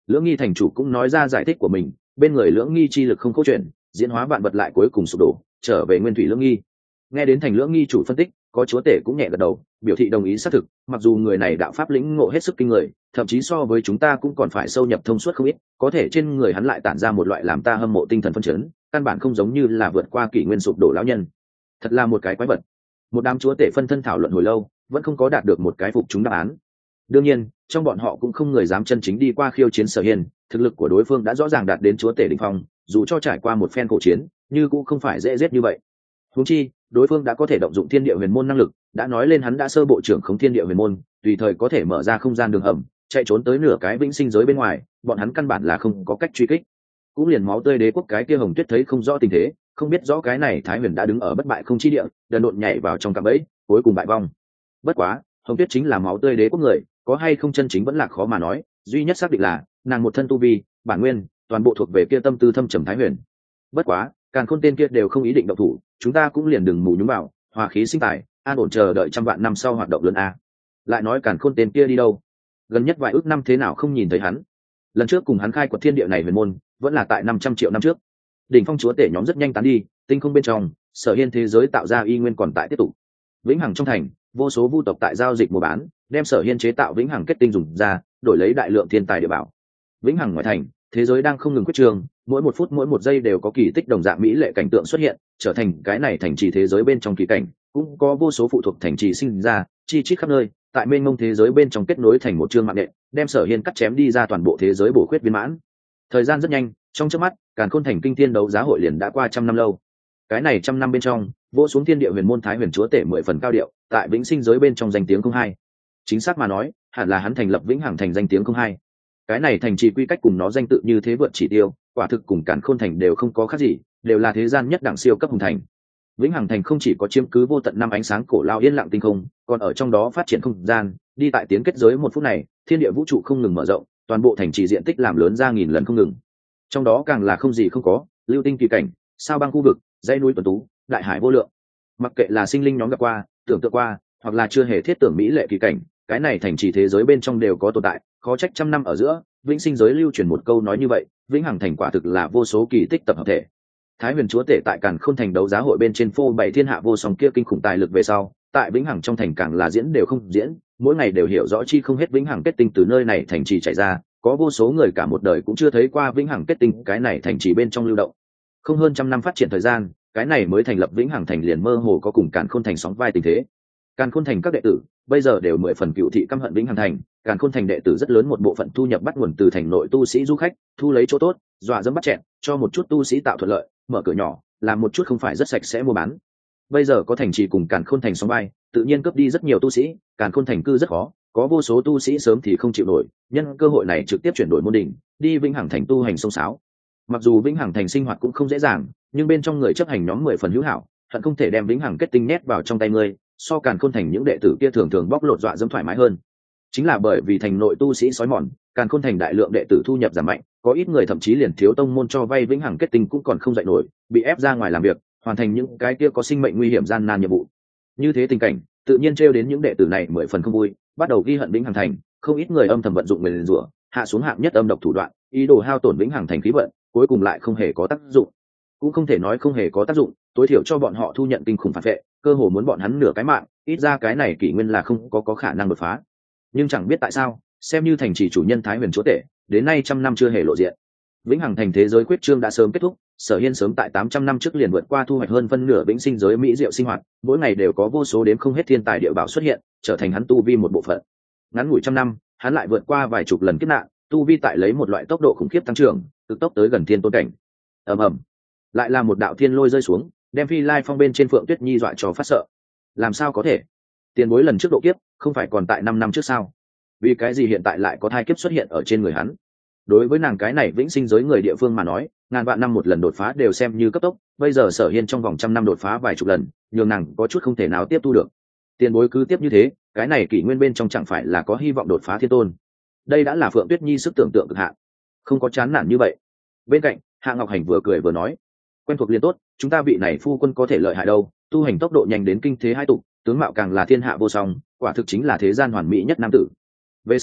Lưỡng Nghi thành chủ cũng nói ra giải thích của mình, bên người Lưỡng Nghi chi lực không câu chuyện, diễn hóa vạn vật lại cuối cùng sụp đổ, trở về nguyên thủy Lưỡng Nghi. Nghe đến thành Lưỡng Nghi chủ phân tích, có chúa tể cũng nhẹ gật đầu, biểu thị đồng ý xác thực, mặc dù người này đạo pháp lĩnh ngộ hết sức kinh người, thậm chí so với chúng ta cũng còn phải sâu nhập thông suốt không ít, có thể trên người hắn lại tản ra một loại làm ta hâm mộ tinh thần phân chấn, căn bản không giống như là vượt qua kỷ nguyên sụp đổ lão nhân. Thật là một cái quái vật. Một đám chúa tể phân thân thảo luận hồi lâu, vẫn không có đạt được một cái phục chúng đáp án. Đương nhiên, trong bọn họ cũng không người dám chân chính đi qua khiêu chiến Sở Hiên, thực lực của đối phương đã rõ ràng đạt đến chúa tể đỉnh phong, dù cho trải qua một phen cổ chiến, như cũng không phải dễ giết như vậy. Huống chi, đối phương đã có thể động dụng thiên địa huyền môn năng lực, đã nói lên hắn đã sơ bộ trưởng khống thiên địa huyền môn, tùy thời có thể mở ra không gian đường hầm, chạy trốn tới nửa cái vĩnh sinh giới bên ngoài, bọn hắn căn bản là không có cách truy kích. Cũng liền máu tươi đế quốc cái kia Hồng Tuyết thấy không rõ tình thế, không biết rõ cái này Thái Huyền đã đứng ở bất bại không chi địa, đần độn nhảy vào trong cạm bẫy, cuối cùng bại vong. Bất quá, Hồng Tuyết chính là máu tươi đế quốc người, có hay không chân chính vẫn là khó mà nói, duy nhất xác định là nàng một thân tu vi, bản nguyên, toàn bộ thuộc về kia tâm tư thâm trầm Thái Huyền. Bất quá, Càn Khôn tên kia đều không ý định động thủ, chúng ta cũng liền đừng mù nhúng vào, hòa khí sinh tài, an ổn chờ đợi trăm vạn năm sau hoạt động lớn a. Lại nói Càn Khôn tên kia đi đâu? Gần nhất vài ước năm thế nào không nhìn thấy hắn? Lần trước cùng hắn khai quật thiên địa này huyền môn, vẫn là tại 500 triệu năm trước. Đỉnh phong chúa tể nhóm rất nhanh tán đi, tinh không bên trong, Sở Hiên thế giới tạo ra y nguyên còn tại tiếp tục. Vĩnh hằng trong thành, vô số vu tộc tại giao dịch mua bán, đem Sở Hiên chế tạo vĩnh hằng kết tinh dùng ra, đổi lấy đại lượng thiên tài địa bảo. Vĩnh hằng ngoại thành, thế giới đang không ngừng quyết trường, mỗi một phút mỗi một giây đều có kỳ tích đồng dạng mỹ lệ cảnh tượng xuất hiện, trở thành cái này thành trì thế giới bên trong kỳ cảnh, cũng có vô số phụ thuộc thành trì sinh ra, chi chít khắp nơi, tại mênh mông thế giới bên trong kết nối thành một chương mạng nện, đem Sở Hiên cắt chém đi ra toàn bộ thế giới bổ khuyết viên mãn. Thời gian rất nhanh, trong chớp mắt, Càn Khôn thành kinh thiên đấu giá hội liền đã qua 100 năm lâu. Cái này 100 năm bên trong, vỗ xuống thiên địa huyền môn Thái Huyền chúa tể 10 phần cao điệu, tại vĩnh sinh giới bên trong danh tiếng không hai. Chính xác mà nói, hẳn là hắn thành lập vĩnh hằng thành danh tiếng không hai. Cái này thành trì quy cách cùng nó danh tự như thế vượt chỉ tiêu, quả thực cùng Càn Khôn thành đều không có khác gì, đều là thế gian nhất đẳng siêu cấp hùng thành. Vĩnh hằng thành không chỉ có chiếm cứ vô tận năm ánh sáng cổ lao yên lặng tinh không, còn ở trong đó phát triển không gian, đi tại tiến kết giới một phút này, thiên địa vũ trụ không ngừng mở rộng, toàn bộ thành trì diện tích làm lớn ra nghìn lần không ngừng. Trong đó càng là không gì không có, lưu tinh kỳ cảnh, sao băng khu vực, dãy núi tuần tú, đại hải vô lượng. Mặc kệ là sinh linh nhóm gặp qua, tưởng tượng qua, hoặc là chưa hề thiết tưởng mỹ lệ kỳ cảnh, cái này thành trì thế giới bên trong đều có tồn tại, khó trách trăm năm ở giữa, vĩnh sinh giới lưu truyền một câu nói như vậy, vĩnh hằng thành quả thực là vô số kỳ tích tập hợp thể. Thái Huyền chúa tể tại Càn Khôn thành đấu giá hội bên trên phô bày thiên hạ vô song kia kinh khủng tài lực về sau, tại vĩnh hằng trong thành càng là diễn đều không diễn, mỗi ngày đều hiểu rõ chi không hết vĩnh hằng kết tinh từ nơi này thành trì chạy ra, có vô số người cả một đời cũng chưa thấy qua vĩnh hằng kết tinh cái này thành trì bên trong lưu động. Không hơn 100 năm phát triển thời gian, cái này mới thành lập vĩnh hằng thành liền mơ hồ có cùng Càn Khôn thành sóng vai tình thế. Càn Khôn thành các đệ tử bây giờ đều 10 phần cựu thị căm hận vĩnh hằng thành, Càn Khôn thành đệ tử rất lớn một bộ phận thu nhập bắt nguồn từ thành nội tu sĩ du khách, thu lấy chỗ tốt, dọa dẫm bắt chẹn, cho một chút tu sĩ tạo thuận lợi, mở cửa nhỏ, làm một chút không phải rất sạch sẽ mua bán. Bây giờ có thành trì cùng Càn Khôn thành sóng vai, tự nhiên cướp đi rất nhiều tu sĩ, Càn Khôn thành cư rất khó, có vô số tu sĩ sớm thì không chịu nổi, nhân cơ hội này trực tiếp chuyển đổi môn đỉnh, đi vĩnh hằng thành tu hành sông sáo. Mặc dù vĩnh hằng thành sinh hoạt cũng không dễ dàng, nhưng bên trong người chấp hành nhóm 10 phần hữu hảo, hận không thể đem vĩnh hằng kết tinh nhét vào trong tay ngươi, so Càn Khôn thành những đệ tử kia thường thường bóc lột dọa dẫm thoải mái hơn. Chính là bởi vì thành nội tu sĩ sói mòn, Càn Khôn thành đại lượng đệ tử thu nhập giảm mạnh, có ít người thậm chí liền thiếu tông môn cho vay vĩnh hằng kết tinh cũng còn không dậy nổi, bị ép ra ngoài làm việc, hoàn thành những cái kia có sinh mệnh nguy hiểm gian nan nhiệm vụ. Như thế tình cảnh, tự nhiên trêu đến những đệ tử này 10 phần không vui, bắt đầu ghi hận vĩnh hằng thành, không ít người âm thầm vận dụng nguyền rủa, hạ xuống hạng nhất âm độc thủ đoạn, ý đồ hao tổn vĩnh hằng thành khí vận, cuối cùng lại không hề có tác dụng. Cũng không thể nói không hề có tác dụng, tối thiểu cho bọn họ thu nhận kinh khủng phản vệ, cơ hồ muốn bọn hắn nửa cái mạng, ít ra cái này kỷ nguyên là không có khả năng đột phá. Nhưng chẳng biết tại sao, xem như thành trì chủ nhân Thái Huyền chúa tể, đến nay 100 năm chưa hề lộ diện. Vĩnh hằng thành thế giới quyết trương đã sớm kết thúc, Sở Hiên sớm tại 800 năm trước liền vượt qua thu hoạch hơn phân nửa vĩnh sinh giới mỹ diệu sinh hoạt, mỗi ngày đều có vô số đến không hết thiên tài địa bảo xuất hiện, trở thành hắn tu vi một bộ phận. Ngắn ngủi 100 năm, hắn lại vượt qua vài chục lần kiếp nạn, tu vi tại lấy một loại tốc độ khủng khiếp tăng trưởng, cực tốc tới gần thiên tôn cảnh. Ầm ầm, lại là một đạo thiên lôi rơi xuống, đem Phi Lai Phong bên trên Phượng Tuyết Nhi dọa cho phát sợ. Làm sao có thể? Tiền bối lần trước độ kiếp, không phải còn tại 5 năm trước sao? Vì cái gì hiện tại lại có thai kiếp xuất hiện ở trên người hắn? Đối với nàng cái này vĩnh sinh giới người địa phương mà nói, ngàn vạn năm một lần đột phá đều xem như cấp tốc, bây giờ Sở Hiên trong vòng 100 năm đột phá vài chục lần, nhường nàng có chút không thể nào tiếp thu được. Tiền bối cứ tiếp như thế, cái này kỷ nguyên bên trong chẳng phải là có hy vọng đột phá thiên tôn? Đây đã là Phượng Tuyết Nhi sức tưởng tượng cực hạn, không có chán nản như vậy. Bên cạnh, Hạ Ngọc Hành vừa cười vừa nói, quen thuộc liền tốt, chúng ta vị này phu quân có thể lợi hại đâu, tu hành tốc độ nhanh đến kinh thế hai tục, tướng mạo càng là thiên hạ vô song, quả thực chính là thế gian hoàn mỹ nhất nam tử. Về sau,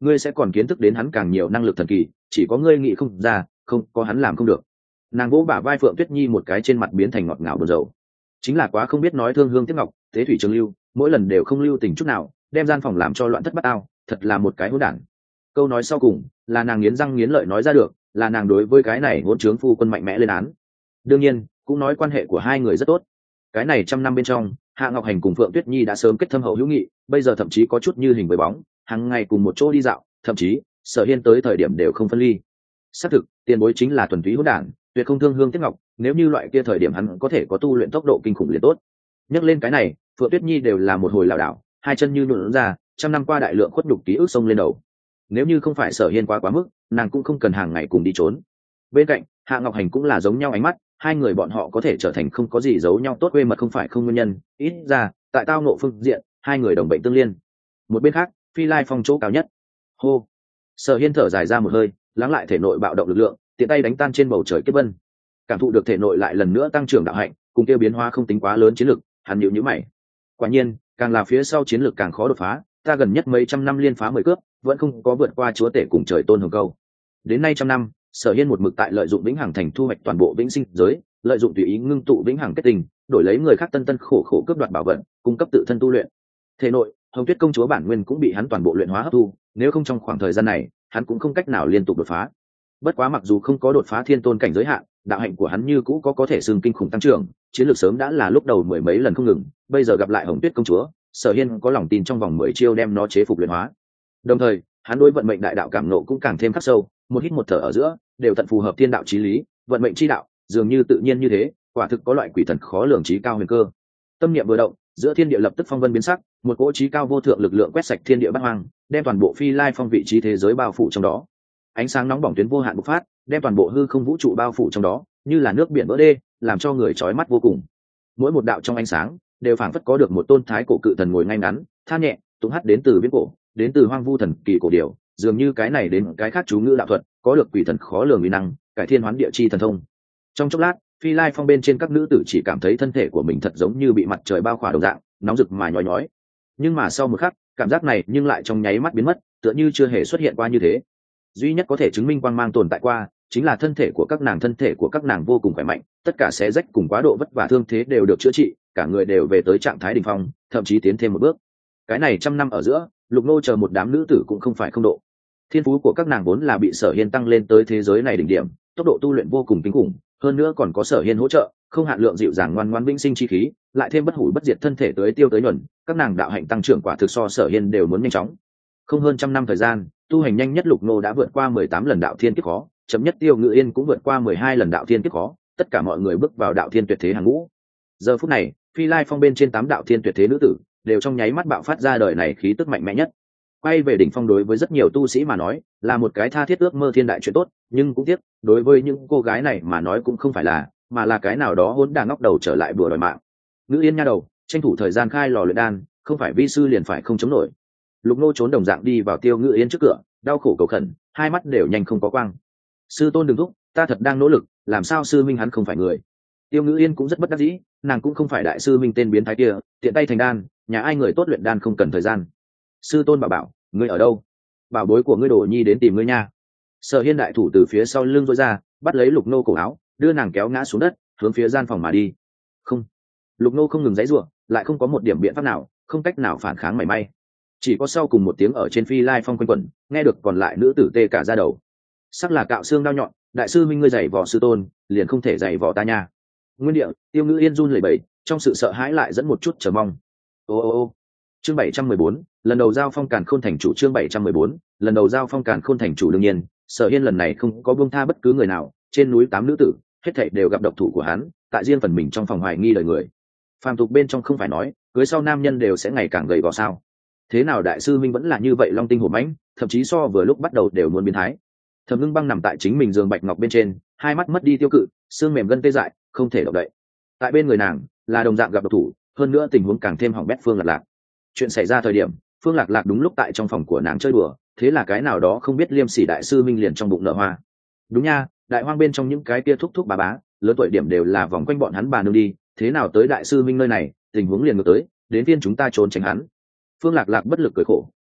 ngươi sẽ còn kiến thức đến hắn càng nhiều năng lực thần kỳ, chỉ có ngươi nghĩ không ra, không có hắn làm không được. Nàng vỗ bả vai Phượng Tuyết Nhi một cái, trên mặt biến thành ngọt ngào buồn rầu. Chính là quá không biết nói thương hương tiếc ngọc, thế thủy trường lưu, mỗi lần đều không lưu tình chút nào, đem gian phòng làm cho loạn thất bát ao, thật là một cái hỗn đản. Câu nói sau cùng là nàng nghiến răng nghiến lợi nói ra được, là nàng đối với cái này hỗn trướng phu quân mạnh mẽ lên án. Đương nhiên cũng nói quan hệ của hai người rất tốt. Cái này trăm năm bên trong, Hạ Ngọc Hành cùng Phượng Tuyết Nhi đã sớm kết thâm hậu hữu nghị, bây giờ thậm chí có chút như hình với bóng, hàng ngày cùng một chỗ đi dạo, thậm chí Sở Hiên tới thời điểm đều không phân ly. Xác thực, tiền bối chính là thuần túy hỗn đản, tuyệt không thương hương tiếc ngọc, nếu như loại kia thời điểm hắn có thể có tu luyện tốc độ kinh khủng liền tốt. Nhắc lên cái này, Phượng Tuyết Nhi đều là một hồi lảo đảo, hai chân như nhũn ra, trăm năm qua đại lượng khuất nhục ký ức xông lên đầu. Nếu như không phải Sở Hiên quá mức, nàng cũng không cần hàng ngày cùng đi trốn. Bên cạnh, Hạ Ngọc Hành cũng là giống nhau ánh mắt, hai người bọn họ có thể trở thành không có gì giấu nhau tốt quê mật không phải không nguyên nhân, ít ra tại tao nộ phương diện, hai người đồng bệnh tương liên. Một bên khác, Phi Lai Phong chỗ cao nhất. Hô. Sở Hiên thở dài ra một hơi, lắng lại thể nội bạo động lực lượng, tiện tay đánh tan trên bầu trời kiếp vân. Cảm thụ được thể nội lại lần nữa tăng trưởng đạo hạnh, cùng tiêu biến hóa không tính quá lớn chiến lực, hắn nhíu nhíu mày. Quả nhiên, càng là phía sau chiến lược càng khó đột phá, ta gần nhất mấy trăm năm liên phá 10 cướp, vẫn không có vượt qua chúa tể cùng trời tôn hồng câu. Đến nay trăm năm, Sở Hiên một mực tại lợi dụng vĩnh hằng thành thu hoạch toàn bộ vĩnh sinh giới, lợi dụng tùy ý ngưng tụ vĩnh hằng kết tình, đổi lấy người khác tân tân khổ khổ cướp đoạt bảo vật, cung cấp tự thân tu luyện. Thể nội, Hồng Tuyết công chúa bản nguyên cũng bị hắn toàn bộ luyện hóa hấp thu, nếu không trong khoảng thời gian này, hắn cũng không cách nào liên tục đột phá. Bất quá mặc dù không có đột phá thiên tôn cảnh giới hạn, đạo hạnh của hắn như cũ có thể xưng kinh khủng tăng trưởng, chiến lược sớm đã là lúc đầu mười mấy lần không ngừng, bây giờ gặp lại Hồng Tuyết công chúa, Sở Hiên có lòng tin trong vòng 10 chiêu đem nó chế phục luyện hóa. Đồng thời, hắn đối vận mệnh đại đạo cảm nộ cũng càng thêm khắc sâu, một hít một thở ở giữa, đều tận phù hợp thiên đạo chí lý, vận mệnh chi đạo, dường như tự nhiên như thế, quả thực có loại quỷ thần khó lường trí cao huyền cơ. Tâm niệm vừa động, giữa thiên địa lập tức phong vân biến sắc, một cỗ trí cao vô thượng lực lượng quét sạch thiên địa bát hoang, đem toàn bộ Phi Lai Phong vị trí thế giới bao phủ trong đó. Ánh sáng nóng bỏng tuyến vô hạn bộc phát, đem toàn bộ hư không vũ trụ bao phủ trong đó, như là nước biển vỡ đê, làm cho người chói mắt vô cùng. Mỗi một đạo trong ánh sáng, đều phảng phất có được một tôn thái cổ cự thần ngồi ngay ngắn, than nhẹ, tụng hát đến từ viễn cổ, đến từ hoang vu thần kỳ cổ điều, dường như cái này đến cái khác chú ngữ đạo thuật, có được quỷ thần khó lường uy năng, cải thiên hoán địa chi thần thông. Trong chốc lát, Phi Lai Phong bên trên các nữ tử chỉ cảm thấy thân thể của mình thật giống như bị mặt trời bao khỏa đồng dạng, nóng rực mà nhói nhói. Nhưng mà sau một khắc, cảm giác này nhưng lại trong nháy mắt biến mất, tựa như chưa hề xuất hiện qua như thế. Duy nhất có thể chứng minh quang mang tồn tại qua, chính là thân thể của các nàng vô cùng khỏe mạnh, tất cả xé rách cùng quá độ vất vả thương thế đều được chữa trị, cả người đều về tới trạng thái đỉnh phong, thậm chí tiến thêm một bước. Cái này trăm năm ở giữa, Lục Nô chờ một đám nữ tử cũng không phải không độ. Thiên phú của các nàng vốn là bị Sở Hiên tăng lên tới thế giới này đỉnh điểm, tốc độ tu luyện vô cùng kinh khủng, hơn nữa còn có Sở Hiên hỗ trợ, không hạn lượng dịu dàng ngoan ngoãn vĩnh sinh chi khí, lại thêm bất hủ bất diệt thân thể tới tiêu tới nhuần, các nàng đạo hạnh tăng trưởng quả thực so Sở Hiên đều muốn nhanh chóng. Không hơn trăm năm thời gian, tu hành nhanh nhất Lục Nô đã vượt qua 18 lần đạo thiên kiếp khó, chậm nhất Tiêu Ngự Yên cũng vượt qua 12 lần đạo thiên kiếp khó, tất cả mọi người bước vào đạo thiên tuyệt thế hàng ngũ. Giờ phút này, Phi Lai Phong bên trên 8 đạo thiên tuyệt thế nữ tử, đều trong nháy mắt bạo phát ra đời này khí tức mạnh mẽ nhất. Quay về đỉnh phong đối với rất nhiều tu sĩ mà nói, là một cái tha thiết ước mơ thiên đại chuyện tốt, nhưng cũng tiếc, đối với những cô gái này mà nói cũng không phải là, mà là cái nào đó hỗn đản ngóc đầu trở lại bừa đòi mạng. Ngự Yên nha đầu, tranh thủ thời gian khai lò luyện đan, không phải vi sư liền phải không chống nổi. Lục Nô trốn đồng dạng đi vào Tiêu Ngự Yên trước cửa, đau khổ cầu khẩn, hai mắt đều nhanh không có quang. Sư tôn đừng thúc, ta thật đang nỗ lực, làm sao sư minh hắn không phải người. Tiêu Ngự Yên cũng rất bất đắc dĩ, nàng cũng không phải đại sư minh tên biến thái kia, tiện tay thành đan, nhà ai người tốt luyện đan không cần thời gian. Sư tôn bảo ngươi ở đâu? Bảo bối của ngươi Đồ Nhi đến tìm ngươi nha. Sở Hiên đại thủ từ phía sau lưng rối ra, bắt lấy Lục Nô cổ áo, đưa nàng kéo ngã xuống đất, hướng phía gian phòng mà đi. Không. Lục Nô không ngừng giãy giụa, lại không có một điểm biện pháp nào, không cách nào phản kháng mảy may. Chỉ có sau cùng một tiếng ở trên Phi Lai Phong quanh quẩn, nghe được còn lại nữ tử tê cả da đầu. Sắc là cạo xương đau nhọn, đại sư minh ngươi giày vò sư tôn, liền không thể giày vò ta nha. Nguyên địa, Tiêu Ngự Yên run lẩy bẩy, trong sự sợ hãi lại dẫn một chút chờ mong. Ô. Chương 714, lần đầu giao phong càn khôn thành chủ. Chương 714, lần đầu giao phong càn khôn thành chủ. Đương nhiên, Sở Hiên lần này không có buông tha bất cứ người nào, trên núi 8 nữ tử, hết thảy đều gặp độc thủ của hắn, tại riêng phần mình trong phòng hoài nghi đời người. Phàm tục bên trong không phải nói, cưới sau nam nhân đều sẽ ngày càng gầy gò sao? Thế nào đại sư minh vẫn là như vậy long tinh hổ mãnh, thậm chí so vừa lúc bắt đầu đều muốn biến thái. Thẩm Ngưng Băng nằm tại chính mình giường bạch ngọc bên trên, hai mắt mất đi tiêu cự, xương mềm gân tê dại, không thể động đậy. Tại bên người nàng là đồng dạng gặp độc thủ, hơn nữa tình huống càng thêm hỏng bét Phương Lạc Lạc. Chuyện xảy ra thời điểm, Phương Lạc Lạc đúng lúc tại trong phòng của nàng chơi đùa, thế là cái nào đó không biết liêm sỉ đại sư minh liền trong bụng nở hoa. Đúng nha, đại hoang bên trong những cái kia thúc thúc bà bá, lớn tuổi điểm đều là vòng quanh bọn hắn bà nương đi, thế nào tới đại sư minh nơi này, tình huống liền ngược tới, đến phiên chúng ta trốn tránh hắn. Phương Lạc Lạc bất lực cười khổ,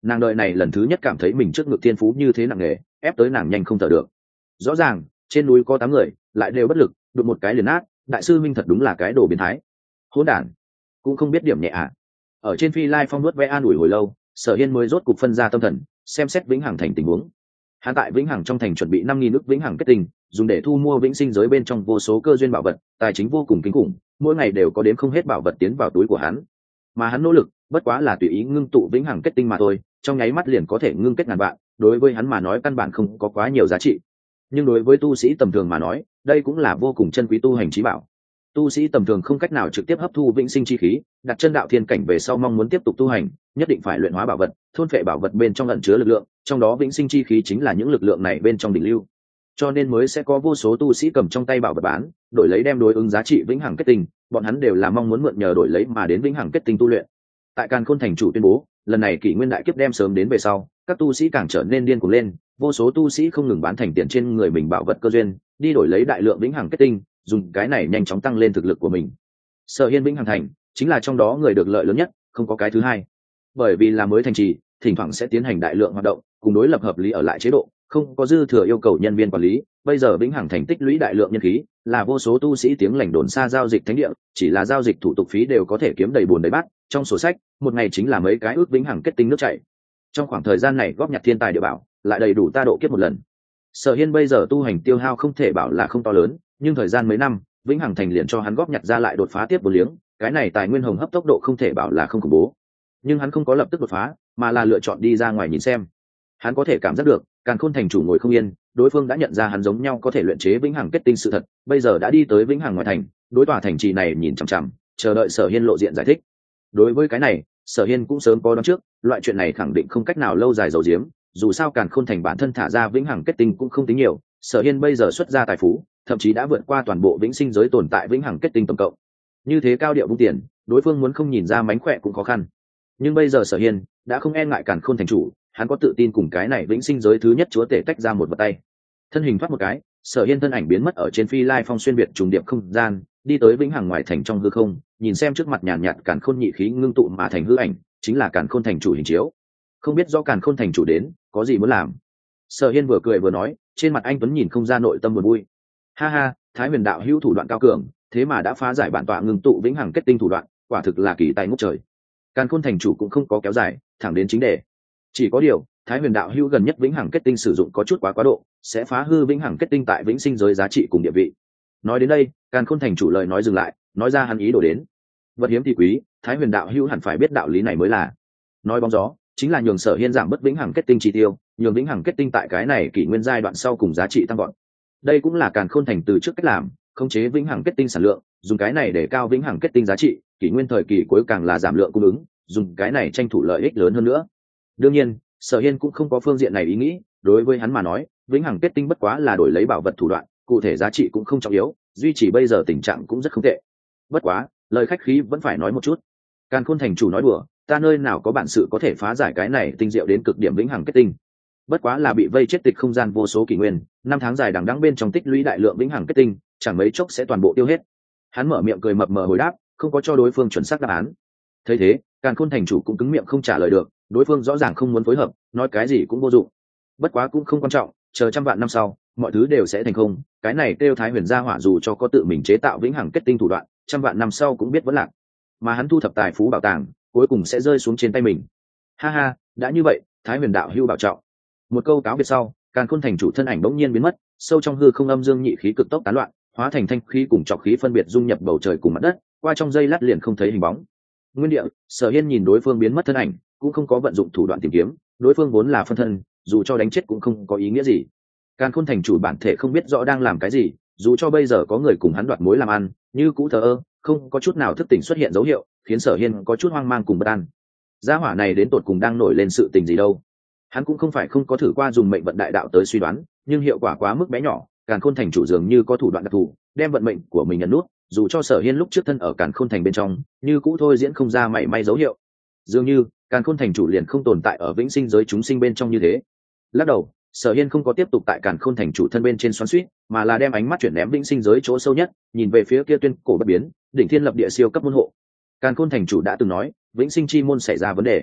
nàng đợi này lần thứ nhất cảm thấy mình trước ngực thiên phú như thế nặng nề, ép tới nàng nhanh không thở được. Rõ ràng trên núi có 8 người lại đều bất lực, đụng một cái liền nát. Đại sư minh thật đúng là cái đồ biến thái, hỗn đản, cũng không biết điểm nhẹ à. Ở trên phi lai phong nuốt vẽ an ủi hồi lâu, Sở Hiên mới rốt cục phân ra tâm thần, xem xét vĩnh hằng thành tình huống. Hắn tại vĩnh hằng trong thành chuẩn bị 5.000 ức vĩnh hằng kết tinh, dùng để thu mua vĩnh sinh giới bên trong vô số cơ duyên bảo vật, tài chính vô cùng kinh khủng, mỗi ngày đều có đến không hết bảo vật tiến vào túi của hắn. Mà hắn nỗ lực bất quá là tùy ý ngưng tụ vĩnh hằng kết tinh mà thôi, trong nháy mắt liền có thể ngưng kết ngàn vạn, đối với hắn mà nói căn bản không có quá nhiều giá trị. Nhưng đối với tu sĩ tầm thường mà nói, đây cũng là vô cùng chân quý tu hành chí bảo. Tu sĩ tầm thường không cách nào trực tiếp hấp thu vĩnh sinh chi khí, đặt chân đạo thiên cảnh về sau mong muốn tiếp tục tu hành, nhất định phải luyện hóa bảo vật, thôn phệ bảo vật bên trong ẩn chứa lực lượng, trong đó vĩnh sinh chi khí chính là những lực lượng này bên trong đỉnh lưu. Cho nên mới sẽ có vô số tu sĩ cầm trong tay bảo vật bán, đổi lấy đem đối ứng giá trị vĩnh hằng kết tinh, bọn hắn đều là mong muốn mượn nhờ đổi lấy mà đến vĩnh hằng kết tinh tu luyện. Tại Càn Khôn thành chủ tuyên bố, lần này kỷ nguyên đại kiếp đem sớm đến về sau, các tu sĩ càng trở nên điên cuồng lên, vô số tu sĩ không ngừng bán thành tiền trên người mình bảo vật cơ duyên, đi đổi lấy đại lượng vĩnh hằng kết tinh, dùng cái này nhanh chóng tăng lên thực lực của mình. Sở Hiên vĩnh hằng thành chính là trong đó người được lợi lớn nhất, không có cái thứ hai. Bởi vì là mới thành trì, thỉnh thoảng sẽ tiến hành đại lượng hoạt động, cùng đối lập hợp lý ở lại chế độ, không có dư thừa yêu cầu nhân viên quản lý. Bây giờ vĩnh hằng thành tích lũy đại lượng nhân khí, là vô số tu sĩ tiếng lành đồn xa giao dịch thánh địa, chỉ là giao dịch thủ tục phí đều có thể kiếm đầy bùn đầy bát, trong sổ sách một ngày chính là mấy cái ước vĩnh hằng kết tinh nước chảy. Trong khoảng thời gian này góp nhặt thiên tài địa bảo, lại đầy đủ ta độ kiếp một lần. Sở Hiên bây giờ tu hành tiêu hao không thể bảo là không to lớn, nhưng thời gian mấy năm, vĩnh hằng thành liền cho hắn góp nhặt ra lại đột phá tiếp một liếng, cái này tài nguyên hồng hấp tốc độ không thể bảo là không khủng bố. Nhưng hắn không có lập tức đột phá, mà là lựa chọn đi ra ngoài nhìn xem. Hắn có thể cảm giác được, Càn Khôn thành chủ ngồi không yên, đối phương đã nhận ra hắn giống nhau có thể luyện chế vĩnh hằng kết tinh sự thật, bây giờ đã đi tới vĩnh hằng ngoài thành, đối tòa thành trì này nhìn chằm chằm, chờ đợi Sở Hiên lộ diện giải thích. Đối với cái này, Sở Hiên cũng sớm có đoán trước, loại chuyện này khẳng định không cách nào lâu dài giấu giếm, dù sao Càn Khôn thành bản thân thả ra vĩnh hằng kết tinh cũng không tính nhiều, Sở Hiên bây giờ xuất ra tài phú, thậm chí đã vượt qua toàn bộ vĩnh sinh giới tồn tại vĩnh hằng kết tinh tổng cộng. Như thế cao điệu vung tiền, đối phương muốn không nhìn ra mánh khỏe cũng khó khăn. Nhưng bây giờ Sở Hiên đã không e ngại Càn Khôn thành chủ, hắn có tự tin cùng cái này vĩnh sinh giới thứ nhất chúa tể tách ra một vật tay. Thân hình thoát một cái, Sở Hiên thân ảnh biến mất ở trên phi lai phong xuyên biệt trùng điệp không gian, đi tới vĩnh hằng ngoài thành trong hư không, nhìn xem trước mặt nhàn nhạt Càn Khôn nhị khí ngưng tụ mà thành hư ảnh, chính là Càn Khôn thành chủ hình chiếu. Không biết do Càn Khôn thành chủ đến, có gì muốn làm? Sở Hiên vừa cười vừa nói, trên mặt anh tuấn nhìn không ra nội tâm buồn vui. Ha ha, Thái Huyền đạo hữu thủ đoạn cao cường, thế mà đã phá giải bản tọa ngưng tụ vĩnh hằng kết tinh thủ đoạn, quả thực là kỳ tài ngút trời. Càn Khôn thành chủ cũng không có kéo dài, thẳng đến chính đề. Chỉ có điều, Thái Huyền đạo hữu gần nhất vĩnh hằng kết tinh sử dụng có chút quá độ, sẽ phá hư vĩnh hằng kết tinh tại vĩnh sinh giới giá trị cùng địa vị. Nói đến đây, Càn Khôn thành chủ lời nói dừng lại, nói ra hắn ý đồ đến. Vật hiếm thì quý, Thái Huyền đạo hữu hẳn phải biết đạo lý này mới là. Nói bóng gió, chính là nhường Sở Hiên giảm bớt vĩnh hằng kết tinh chi tiêu, nhường vĩnh hằng kết tinh tại cái này kỷ nguyên giai đoạn sau cùng giá trị tăng vọt. Đây cũng là Càn Khôn thành từ trước cách làm, khống chế vĩnh hằng kết tinh sản lượng, dùng cái này để cao vĩnh hằng kết tinh giá trị, kỷ nguyên thời kỳ cuối càng là giảm lượng cung ứng, dùng cái này tranh thủ lợi ích lớn hơn nữa. Đương nhiên, Sở Hiên cũng không có phương diện này ý nghĩ, đối với hắn mà nói, vĩnh hằng kết tinh bất quá là đổi lấy bảo vật thủ đoạn, cụ thể giá trị cũng không trọng yếu, duy trì bây giờ tình trạng cũng rất không tệ. Bất quá, lời khách khí vẫn phải nói một chút. Càn Khôn thành chủ nói đùa, ta nơi nào có bản sự có thể phá giải cái này tinh diệu đến cực điểm vĩnh hằng kết tinh. Bất quá là bị vây chết tịch không gian vô số kỷ nguyên, 5 tháng dài đằng đẵng bên trong tích lũy đại lượng vĩnh hằng kết tinh, chẳng mấy chốc sẽ toàn bộ tiêu hết. Hắn mở miệng cười mập mờ hồi đáp, không có cho đối phương chuẩn xác đáp án. Thấy thế, Càn Khôn thành chủ cũng cứng miệng không trả lời được, đối phương rõ ràng không muốn phối hợp, nói cái gì cũng vô dụng. Bất quá cũng không quan trọng, chờ trăm vạn năm sau, mọi thứ đều sẽ thành không, cái này kêu Thái Huyền gia hỏa dù cho có tự mình chế tạo vĩnh hằng kết tinh thủ đoạn, trăm vạn năm sau cũng biết vẫn lạc. Mà hắn thu thập tài phú bảo tàng, cuối cùng sẽ rơi xuống trên tay mình. Ha ha, đã như vậy, Thái Huyền đạo hữu bảo trọng. Một câu cáo biệt sau, Càn Khôn thành chủ thân ảnh bỗng nhiên biến mất, sâu trong hư không âm dương nhị khí cực tốc tán loạn, hóa thành thanh khí cùng trọc khí phân biệt dung nhập bầu trời cùng mặt đất, qua trong giây lát liền không thấy hình bóng. Nguyên địa, Sở Hiên nhìn đối phương biến mất thân ảnh, cũng không có vận dụng thủ đoạn tìm kiếm, đối phương vốn là phân thân, dù cho đánh chết cũng không có ý nghĩa gì. Càn Khôn thành chủ bản thể không biết rõ đang làm cái gì, dù cho bây giờ có người cùng hắn đoạt mối làm ăn, như cũ thờ ơ, không có chút nào thức tỉnh xuất hiện dấu hiệu, khiến Sở Hiên có chút hoang mang cùng bất an. Gia hỏa này đến tột cùng đang nổi lên sự tình gì đâu? Hắn cũng không phải không có thử qua dùng mệnh vận đại đạo tới suy đoán, nhưng hiệu quả quá mức bé nhỏ. Càn Khôn thành chủ dường như có thủ đoạn đặc thù, đem vận mệnh của mình nhận nút, dù cho Sở Hiên lúc trước thân ở Càn Khôn thành bên trong, như cũ thôi diễn không ra mảy may dấu hiệu. Dường như Càn Khôn thành chủ liền không tồn tại ở vĩnh sinh giới chúng sinh bên trong như thế. Lắc đầu, Sở Hiên không có tiếp tục tại Càn Khôn thành chủ thân bên trên xoắn xuýt, mà là đem ánh mắt chuyển ném vĩnh sinh giới chỗ sâu nhất, nhìn về phía kia tuyên cổ bất biến, đỉnh thiên lập địa siêu cấp môn hộ. Càn Khôn thành chủ đã từng nói, vĩnh sinh chi môn xảy ra vấn đề.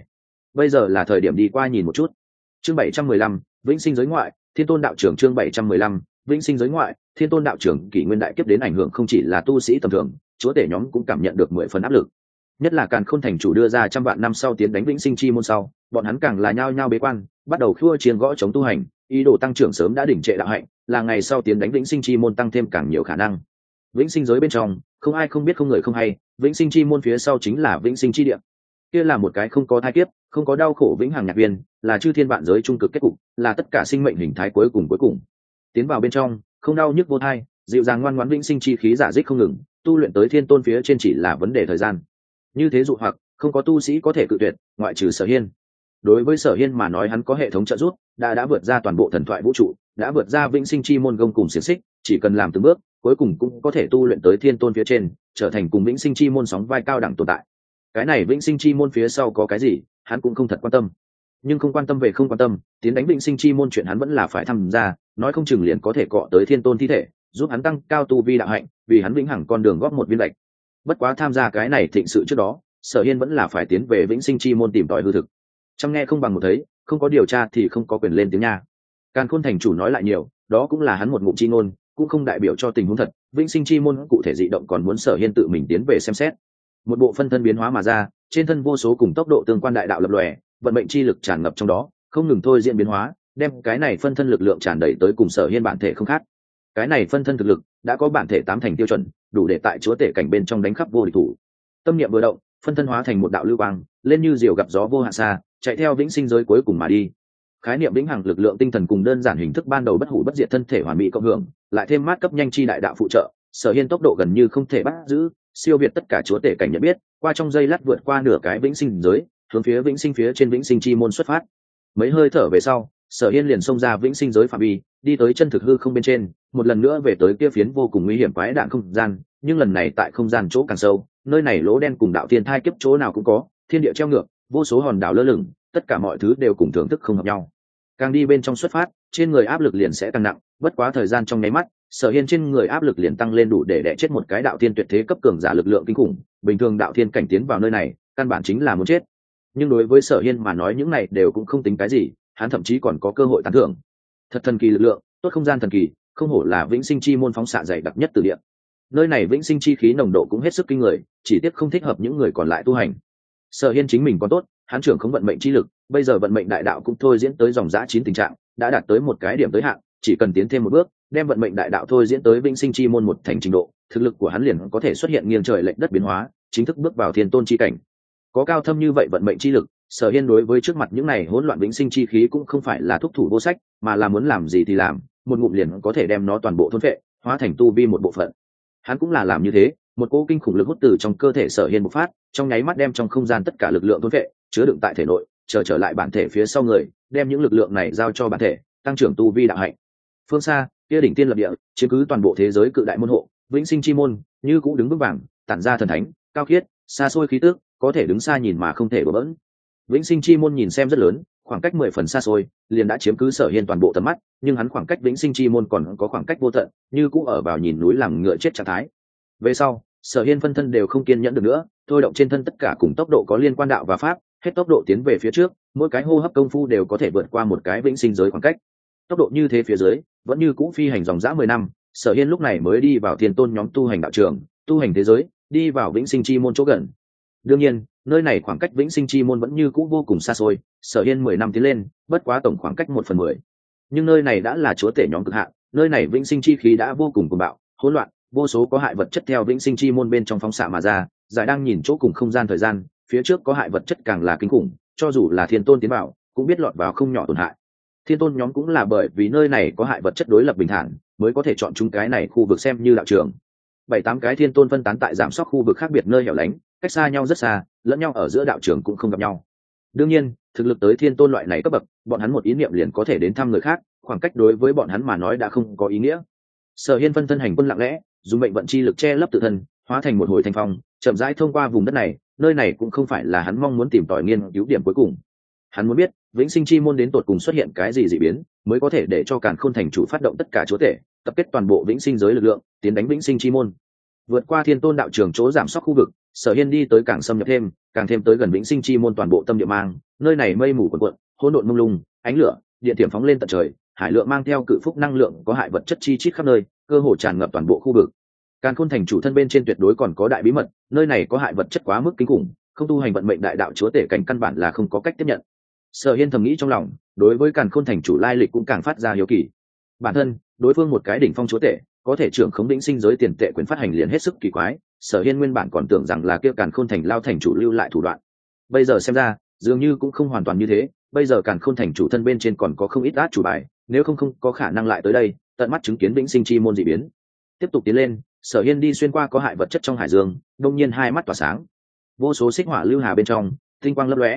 bây giờ là thời điểm đi qua nhìn một chút. Chương 715, vĩnh sinh giới ngoại, Thiên Tôn đạo trưởng. Chương 715, vĩnh sinh giới ngoại, Thiên Tôn đạo trưởng. Kỷ nguyên đại kiếp đến ảnh hưởng không chỉ là tu sĩ tầm thường, chúa tể nhóm cũng cảm nhận được 10 phần áp lực. Nhất là Càn Khôn thành chủ đưa ra trăm vạn năm sau tiến đánh vĩnh sinh chi môn sau, bọn hắn càng là nhao nhao bế quan, bắt đầu khua chiên gõ chống tu hành, ý đồ tăng trưởng sớm đã đỉnh trệ đạo hạnh, là ngày sau tiến đánh vĩnh sinh chi môn tăng thêm càng nhiều khả năng. Vĩnh sinh giới bên trong, không ai không biết không người không hay, vĩnh sinh chi môn phía sau chính là vĩnh sinh chi địa. Kia là một cái không có thai kiếp, không có đau khổ vĩnh hằng nhạc viên, là chư thiên vạn giới trung cực kết cục, là tất cả sinh mệnh hình thái cuối cùng. Tiến vào bên trong, không đau nhức vô thai, dịu dàng ngoan ngoãn vĩnh sinh chi khí giả dích không ngừng, tu luyện tới thiên tôn phía trên chỉ là vấn đề thời gian. Như thế dụ hoặc, không có tu sĩ có thể cự tuyệt, ngoại trừ Sở Hiên. Đối với Sở Hiên mà nói, hắn có hệ thống trợ giúp, đã vượt ra toàn bộ thần thoại vũ trụ, đã vượt ra vĩnh sinh chi môn gông cùng xiềng xích, chỉ cần làm từng bước, cuối cùng cũng có thể tu luyện tới thiên tôn phía trên, trở thành cùng vĩnh sinh chi môn sóng vai cao đẳng tồn tại. Cái này vĩnh sinh chi môn phía sau có cái gì, hắn cũng không thật quan tâm. Nhưng không quan tâm về không quan tâm, tiến đánh vĩnh sinh chi môn chuyện hắn vẫn là phải tham gia, nói không chừng liền có thể cọ tới thiên tôn thi thể, giúp hắn tăng cao tu vi đạo hạnh, vì hắn vĩnh hằng con đường góp một viên lệch. Bất quá tham gia cái này thịnh sự trước đó, Sở Hiên vẫn là phải tiến về vĩnh sinh chi môn tìm tòi hư thực. Chăm nghe không bằng một thấy, không có điều tra thì không có quyền lên tiếng nha. Càn Khôn thành chủ nói lại nhiều, đó cũng là hắn một ngụm chi ngôn, cũng không đại biểu cho tình huống thật. Vĩnh sinh chi môn cụ thể dị động còn muốn Sở Hiên tự mình tiến về xem xét. Một bộ phân thân biến hóa mà ra, trên thân vô số cùng tốc độ tương quan đại đạo lập lòe, vận mệnh chi lực tràn ngập trong đó, không ngừng thôi diễn biến hóa, đem cái này phân thân lực lượng tràn đầy tới cùng Sở Hiên bản thể không khác. Cái này phân thân thực lực đã có bản thể 8 thành tiêu chuẩn, đủ để tại chúa tể cảnh bên trong đánh khắp vô địch thủ. Tâm niệm vừa động, phân thân hóa thành một đạo lưu quang, lên như diều gặp gió vô hạn xa, chạy theo vĩnh sinh giới cuối cùng mà đi. Khái niệm vĩnh hằng lực lượng tinh thần cùng đơn giản hình thức ban đầu bất hủ bất diệt thân thể hoàn mỹ cộng hưởng, lại thêm mát cấp nhanh chi đại đạo phụ trợ, Sở Hiên tốc độ gần như không thể bắt giữ, siêu việt tất cả chúa tể cảnh nhận biết, qua trong giây lát vượt qua nửa cái vĩnh sinh giới, hướng phía vĩnh sinh phía trên vĩnh sinh chi môn xuất phát. Mấy hơi thở về sau, Sở Hiên liền xông ra vĩnh sinh giới phạm vi, đi tới chân thực hư không bên trên, một lần nữa về tới kia phiến vô cùng nguy hiểm quái đạn không gian, nhưng lần này tại không gian chỗ càng sâu, nơi này lỗ đen cùng đạo thiên thai kiếp chỗ nào cũng có, thiên địa treo ngược, vô số hòn đảo lơ lửng, tất cả mọi thứ đều cùng thưởng thức không hợp nhau. Càng đi bên trong xuất phát, trên người áp lực liền sẽ càng nặng, bất quá thời gian trong nháy mắt, Sở Hiên trên người áp lực liền tăng lên đủ để đè chết một cái đạo thiên tuyệt thế cấp cường giả lực lượng kinh khủng, bình thường đạo thiên cảnh tiến vào nơi này, căn bản chính là muốn chết. Nhưng đối với Sở Hiên mà nói những này đều cũng không tính cái gì, hắn thậm chí còn có cơ hội tán thưởng. Thật thần kỳ lực lượng, tốt không gian thần kỳ, không hổ là vĩnh sinh chi môn phóng xạ dày đặc nhất từ địa. Nơi này vĩnh sinh chi khí nồng độ cũng hết sức kinh người, chỉ tiếc không thích hợp những người còn lại tu hành. Sở Hiên chính mình còn tốt, hắn trưởng không vận mệnh chi lực, bây giờ vận mệnh đại đạo cũng thôi diễn tới dòng dã 9 tình trạng, đã đạt tới một cái điểm tới hạn, chỉ cần tiến thêm một bước, đem vận mệnh đại đạo thôi diễn tới vĩnh sinh chi môn một thành trình độ, thực lực của hắn liền có thể xuất hiện nghiêng trời lệch đất biến hóa, chính thức bước vào thiên tôn chi cảnh. Có cao thâm như vậy vận mệnh chi lực, Sở Hiên đối với trước mặt những này hỗn loạn vĩnh sinh chi khí cũng không phải là thúc thủ vô sách, mà là muốn làm gì thì làm, một ngụm liền có thể đem nó toàn bộ thôn phệ, hóa thành tu vi một bộ phận. Hắn cũng là làm như thế, một cỗ kinh khủng lực hút từ trong cơ thể Sở Hiên bộc phát, trong nháy mắt đem trong không gian tất cả lực lượng thôn phệ, chứa đựng tại thể nội, trở lại bản thể phía sau người, đem những lực lượng này giao cho bản thể, tăng trưởng tu vi đạo hạnh. Phương xa, kia đỉnh tiên lập địa, chiếm cứ toàn bộ thế giới cự đại môn hộ, vĩnh sinh chi môn, như cũng đứng vững vàng, tản ra thần thánh, cao khiết, xa xôi khí tức, có thể đứng xa nhìn mà không thể bỡ bỡn. Vĩnh sinh chi môn nhìn xem rất lớn, khoảng cách 10 phần xa xôi, liền đã chiếm cứ Sở Hiên toàn bộ tầm mắt, nhưng hắn khoảng cách vĩnh sinh chi môn còn có khoảng cách vô tận, như cũng ở vào nhìn núi làm ngựa chết trạng thái. Về sau, Sở Hiên phân thân đều không kiên nhẫn được nữa, thôi động trên thân tất cả cùng tốc độ có liên quan đạo và pháp, hết tốc độ tiến về phía trước, mỗi cái hô hấp công phu đều có thể vượt qua một cái vĩnh sinh giới khoảng cách. Tốc độ như thế phía dưới, vẫn như cũ phi hành dòng dã 10 năm, Sở Hiên lúc này mới đi vào thiên tôn nhóm tu hành đạo trường, tu hành thế giới, đi vào vĩnh sinh chi môn chỗ gần. Đương nhiên, nơi này khoảng cách vĩnh sinh chi môn vẫn như cũ vô cùng xa xôi, Sở Hiên 10 năm tiến lên, bất quá tổng khoảng cách 1/10. Nhưng nơi này đã là chúa tể nhóm cực hạn, nơi này vĩnh sinh chi khí đã vô cùng cuồng bạo, hỗn loạn, vô số có hại vật chất theo vĩnh sinh chi môn bên trong phóng xạ mà ra, giải đang nhìn chỗ cùng không gian thời gian, phía trước có hại vật chất càng là kinh khủng, cho dù là thiên tôn tiến vào, cũng biết lọt vào không nhỏ tổn hại. Thiên tôn nhóm cũng là bởi vì nơi này có hại vật chất đối lập bình thản, mới có thể chọn chúng cái này khu vực xem như đạo trường. 7-8 cái thiên tôn phân tán tại giảm sóc khu vực khác biệt nơi hẻo lánh, cách xa nhau rất xa, lẫn nhau ở giữa đạo trường cũng không gặp nhau. Đương nhiên, thực lực tới thiên tôn loại này cấp bậc, bọn hắn một ý niệm liền có thể đến thăm người khác, khoảng cách đối với bọn hắn mà nói đã không có ý nghĩa. Sở Hiên phân thân hành quân lặng lẽ, dùng mệnh vận chi lực che lấp tự thân, hóa thành một hồi thanh phong, chậm rãi thông qua vùng đất này, nơi này cũng không phải là hắn mong muốn tìm tòi nghiên cứu điểm cuối cùng. Hắn muốn biết, vĩnh sinh chi môn đến tột cùng xuất hiện cái gì dị biến, mới có thể để cho Càn Khôn thành chủ phát động tất cả chúa tể, tập kết toàn bộ vĩnh sinh giới lực lượng, tiến đánh vĩnh sinh chi môn. Vượt qua thiên tôn đạo trường chỗ giảm sóc khu vực, Sở Hiên đi tới càng xâm nhập thêm, càng thêm tới gần vĩnh sinh chi môn toàn bộ tâm địa mang, nơi này mây mù quần quận, hỗn độn mông lung, ánh lửa điện tiềm phóng lên tận trời, hải lượng mang theo cự phúc năng lượng có hại vật chất chi chít khắp nơi, cơ hồ tràn ngập toàn bộ khu vực. Càn Khôn thành chủ thân bên trên tuyệt đối còn có đại bí mật, nơi này có hại vật chất quá mức kinh khủng, không tu hành vận mệnh đại đạo chúa tể cảnh căn bản là không có cách tiếp nhận. Sở Hiên thầm nghĩ trong lòng, đối với Càn Khôn thành chủ lai lịch cũng càng phát ra hiếu kỳ. Bản thân, đối phương một cái đỉnh phong chúa tể, có thể trưởng khống vĩnh sinh giới tiền tệ quyền phát hành liền hết sức kỳ quái, Sở Hiên nguyên bản còn tưởng rằng là kia Càn Khôn thành lao thành chủ lưu lại thủ đoạn. Bây giờ xem ra, dường như cũng không hoàn toàn như thế, bây giờ Càn Khôn thành chủ thân bên trên còn có không ít át chủ bài, nếu không có khả năng lại tới đây, tận mắt chứng kiến vĩnh sinh chi môn dị biến. Tiếp tục tiến lên, Sở Hiên đi xuyên qua có hại vật chất trong hải dương, đột nhiên hai mắt tỏa sáng. Vô số xích hỏa lưu hà bên trong, tinh quang lấp lóe.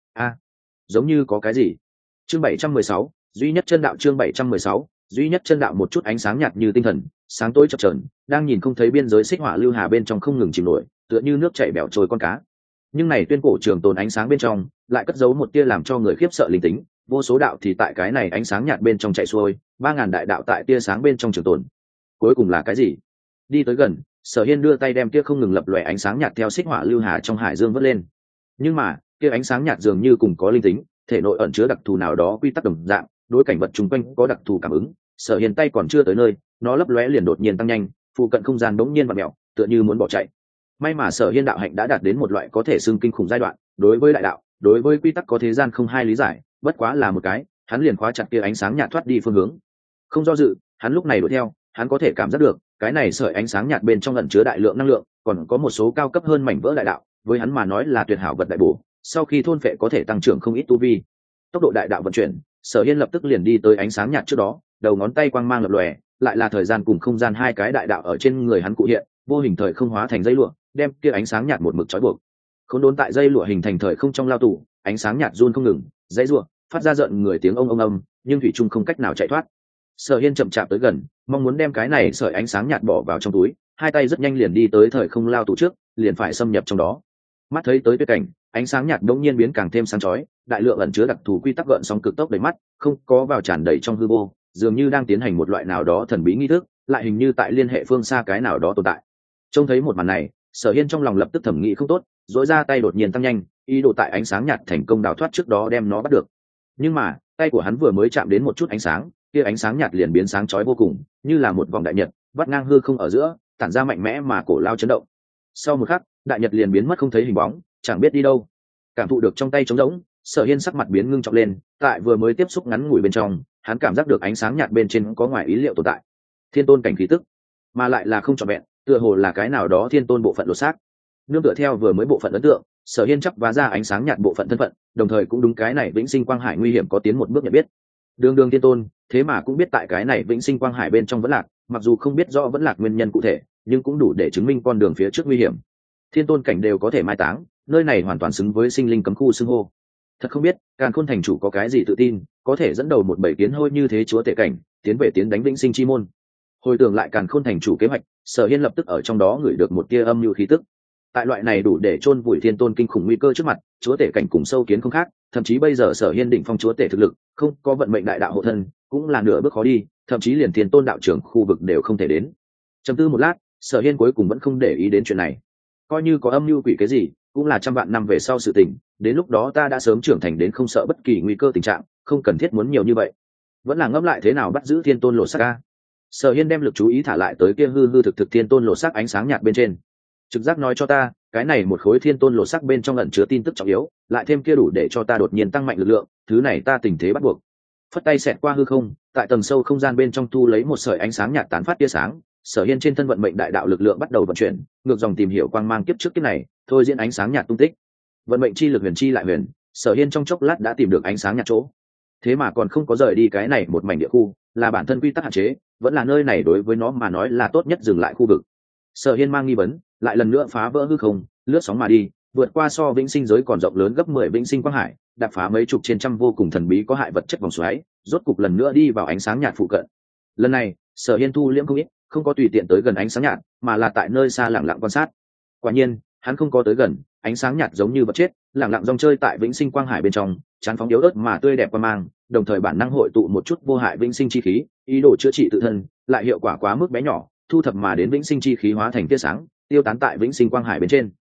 Giống như có cái gì. Chương 716, duy nhất chân đạo. Chương 716, duy nhất chân đạo. Một chút ánh sáng nhạt như tinh thần, sáng tối chập chờn, đang nhìn không thấy biên giới xích hỏa lưu hà bên trong không ngừng chìm nổi, tựa như nước chảy bẻo trôi con cá. Nhưng này tuyên cổ trường tồn ánh sáng bên trong, lại cất giấu một tia làm cho người khiếp sợ linh tính, vô số đạo thì tại cái này ánh sáng nhạt bên trong chạy xuôi, 3000 đại đạo tại tia sáng bên trong trường tồn. Cuối cùng là cái gì? Đi tới gần, Sở Hiên đưa tay đem tia không ngừng lập lòe ánh sáng nhạt theo xích hỏa lưu hà trong hải dương vớt lên. Nhưng mà, tia ánh sáng nhạt dường như cùng có linh tính, thể nội ẩn chứa đặc thù nào đó quy tắc đồng dạng, đối cảnh vật xung quanh có đặc thù cảm ứng. Sở Hiên tay còn chưa tới nơi, nó lấp lóe liền đột nhiên tăng nhanh, phụ cận không gian đống nhiên vặn mèo, tựa như muốn bỏ chạy. May mà Sở Hiên đạo hạnh đã đạt đến một loại có thể xưng kinh khủng giai đoạn, đối với đại đạo, đối với quy tắc có thế gian không hai lý giải, bất quá là một cái, hắn liền khóa chặt kia ánh sáng nhạt thoát đi phương hướng. Không do dự, hắn lúc này đuổi theo, hắn có thể cảm giác được, cái này sợi ánh sáng nhạt bên trong ẩn chứa đại lượng năng lượng, còn có một số cao cấp hơn mảnh vỡ đại đạo, với hắn mà nói là tuyệt hảo vật đại bổ, sau khi thôn phệ có thể tăng trưởng không ít tu vi. Tốc độ đại đạo vận chuyển, Sở Hiên lập tức liền đi tới ánh sáng nhạt trước đó, đầu ngón tay quang mang lập lòe, lại là thời gian cùng không gian hai cái đại đạo ở trên người hắn cụ hiện, vô hình thời không hóa thành dây lụa, đem kia ánh sáng nhạt một mực trói buộc. Khốn đốn tại dây lụa hình thành thời không trong lao tù, ánh sáng nhạt run không ngừng, dây rủa, phát ra giận người tiếng ông âm, nhưng thủy trung không cách nào chạy thoát. Sở Hiên chậm chạp tới gần, mong muốn đem cái này sợi ánh sáng nhạt bỏ vào trong túi, hai tay rất nhanh liền đi tới thời không lao tù trước, liền phải xâm nhập trong đó. Mắt thấy tới tuyệt cảnh, ánh sáng nhạt đột nhiên biến càng thêm sáng chói, đại lượng ẩn chứa đặc thù quy tắc gợn sóng cực tốc đầy mắt, không có vào tràn đầy trong hư vô, dường như đang tiến hành một loại nào đó thần bí nghi thức, lại hình như tại liên hệ phương xa cái nào đó tồn tại. Trông thấy một màn này, Sở Hiên trong lòng lập tức thẩm nghĩ không tốt, rỗi ra tay đột nhiên tăng nhanh, ý đồ tại ánh sáng nhạt thành công đào thoát trước đó đem nó bắt được. Nhưng mà, tay của hắn vừa mới chạm đến một chút ánh sáng, kia ánh sáng nhạt liền biến sáng chói vô cùng, như là một vòng đại nhật, vắt ngang hư không ở giữa, tản ra mạnh mẽ mà cổ lao chấn động. Sau một khắc, đại nhật liền biến mất không thấy hình bóng, chẳng biết đi đâu. Cảm thụ được trong tay trống rỗng, Sở Hiên sắc mặt biến ngưng trọng lên, tại vừa mới tiếp xúc ngắn ngủi bên trong, hắn cảm giác được ánh sáng nhạt bên trên có ngoài ý liệu tồn tại. Thiên tôn cảnh khí tức, mà lại là không trọn vẹn, tựa hồ là cái nào đó thiên tôn bộ phận lột xác. Nương tựa theo vừa mới bộ phận ấn tượng, Sở Hiên chắc vá ra ánh sáng nhạt bộ phận thân phận, đồng thời cũng đúng cái này vĩnh sinh quang hải nguy hiểm có tiến một bước nhận biết. Đường đường thiên tôn, thế mà cũng biết tại cái này vĩnh sinh quang hải bên trong vẫn lạc, mặc dù không biết rõ vẫn lạc nguyên nhân cụ thể, nhưng cũng đủ để chứng minh con đường phía trước nguy hiểm. Thiên tôn cảnh đều có thể mai táng, nơi này hoàn toàn xứng với sinh linh cấm khu xưng hô. Thật không biết, Càn Khôn thành chủ có cái gì tự tin, có thể dẫn đầu một bầy kiến hôi như thế chúa tể cảnh, tiến về tiến đánh vĩnh sinh chi môn. Hồi tưởng lại Càn Khôn thành chủ kế hoạch, Sở Hiên lập tức ở trong đó ngửi được một tia âm mưu khí tức. Tại loại này đủ để chôn vùi thiên tôn kinh khủng nguy cơ trước mặt, chúa tể cảnh cùng sâu kiến không khác, thậm chí bây giờ Sở Hiên đỉnh phong chúa tể thực lực, không có vận mệnh đại đạo hộ thân, cũng là nửa bước khó đi, thậm chí liền thiên tôn đạo trưởng khu vực đều không thể đến. Trầm tư một lát, Sở Hiên cuối cùng vẫn không để ý đến chuyện này. Coi như có âm mưu quỷ cái gì, cũng là trăm vạn năm về sau sự tình, đến lúc đó ta đã sớm trưởng thành đến không sợ bất kỳ nguy cơ tình trạng, không cần thiết muốn nhiều như vậy. Vẫn là ngẫm lại thế nào bắt giữ thiên tôn lộ sắc a. Sở Hiên đem lực chú ý thả lại tới kia hư hư thực thực thiên tôn lộ sắc ánh sáng nhạt bên trên. Trực giác nói cho ta, cái này một khối thiên tôn lộ sắc bên trong ẩn chứa tin tức trọng yếu, lại thêm kia đủ để cho ta đột nhiên tăng mạnh lực lượng, thứ này ta tình thế bắt buộc. Phất tay xẹt qua hư không, tại tầng sâu không gian bên trong thu lấy một sợi ánh sáng nhạt tán phát tia sáng, Sở Hiên trên thân vận mệnh đại đạo lực lượng bắt đầu vận chuyển, ngược dòng tìm hiểu quang mang kiếp trước kiếp này, thôi diễn ánh sáng nhạt tung tích. Vận mệnh chi lực huyền chi lại huyền, Sở Hiên trong chốc lát đã tìm được ánh sáng nhạt chỗ. Thế mà còn không có rời đi cái này một mảnh địa khu, là bản thân quy tắc hạn chế, vẫn là nơi này đối với nó mà nói là tốt nhất dừng lại khu vực. Sở Hiên mang nghi vấn, lại lần nữa phá vỡ hư không, lướt sóng mà đi, vượt qua so vĩnh sinh giới còn rộng lớn gấp 10 vĩnh sinh quang hải, đạp phá mấy chục trên trăm vô cùng thần bí có hại vật chất vòng xoáy, rốt cục lần nữa đi vào ánh sáng nhạt phụ cận. Lần này, Sở Hiên thu liễm không ít, không có tùy tiện tới gần ánh sáng nhạt, mà là tại nơi xa lặng lặng quan sát. Quả nhiên, hắn không có tới gần, ánh sáng nhạt giống như vật chết, lặng lặng rong chơi tại vĩnh sinh quang hải bên trong, chán phóng yếu ớt mà tươi đẹp qua mang, đồng thời bản năng hội tụ một chút vô hại vĩnh sinh chi khí, ý đồ chữa trị tự thân, lại hiệu quả quá mức bé nhỏ, thu thập mà đến vĩnh sinh chi khí hóa thành tia sáng, tiêu tán tại vĩnh sinh quang hải bên trên.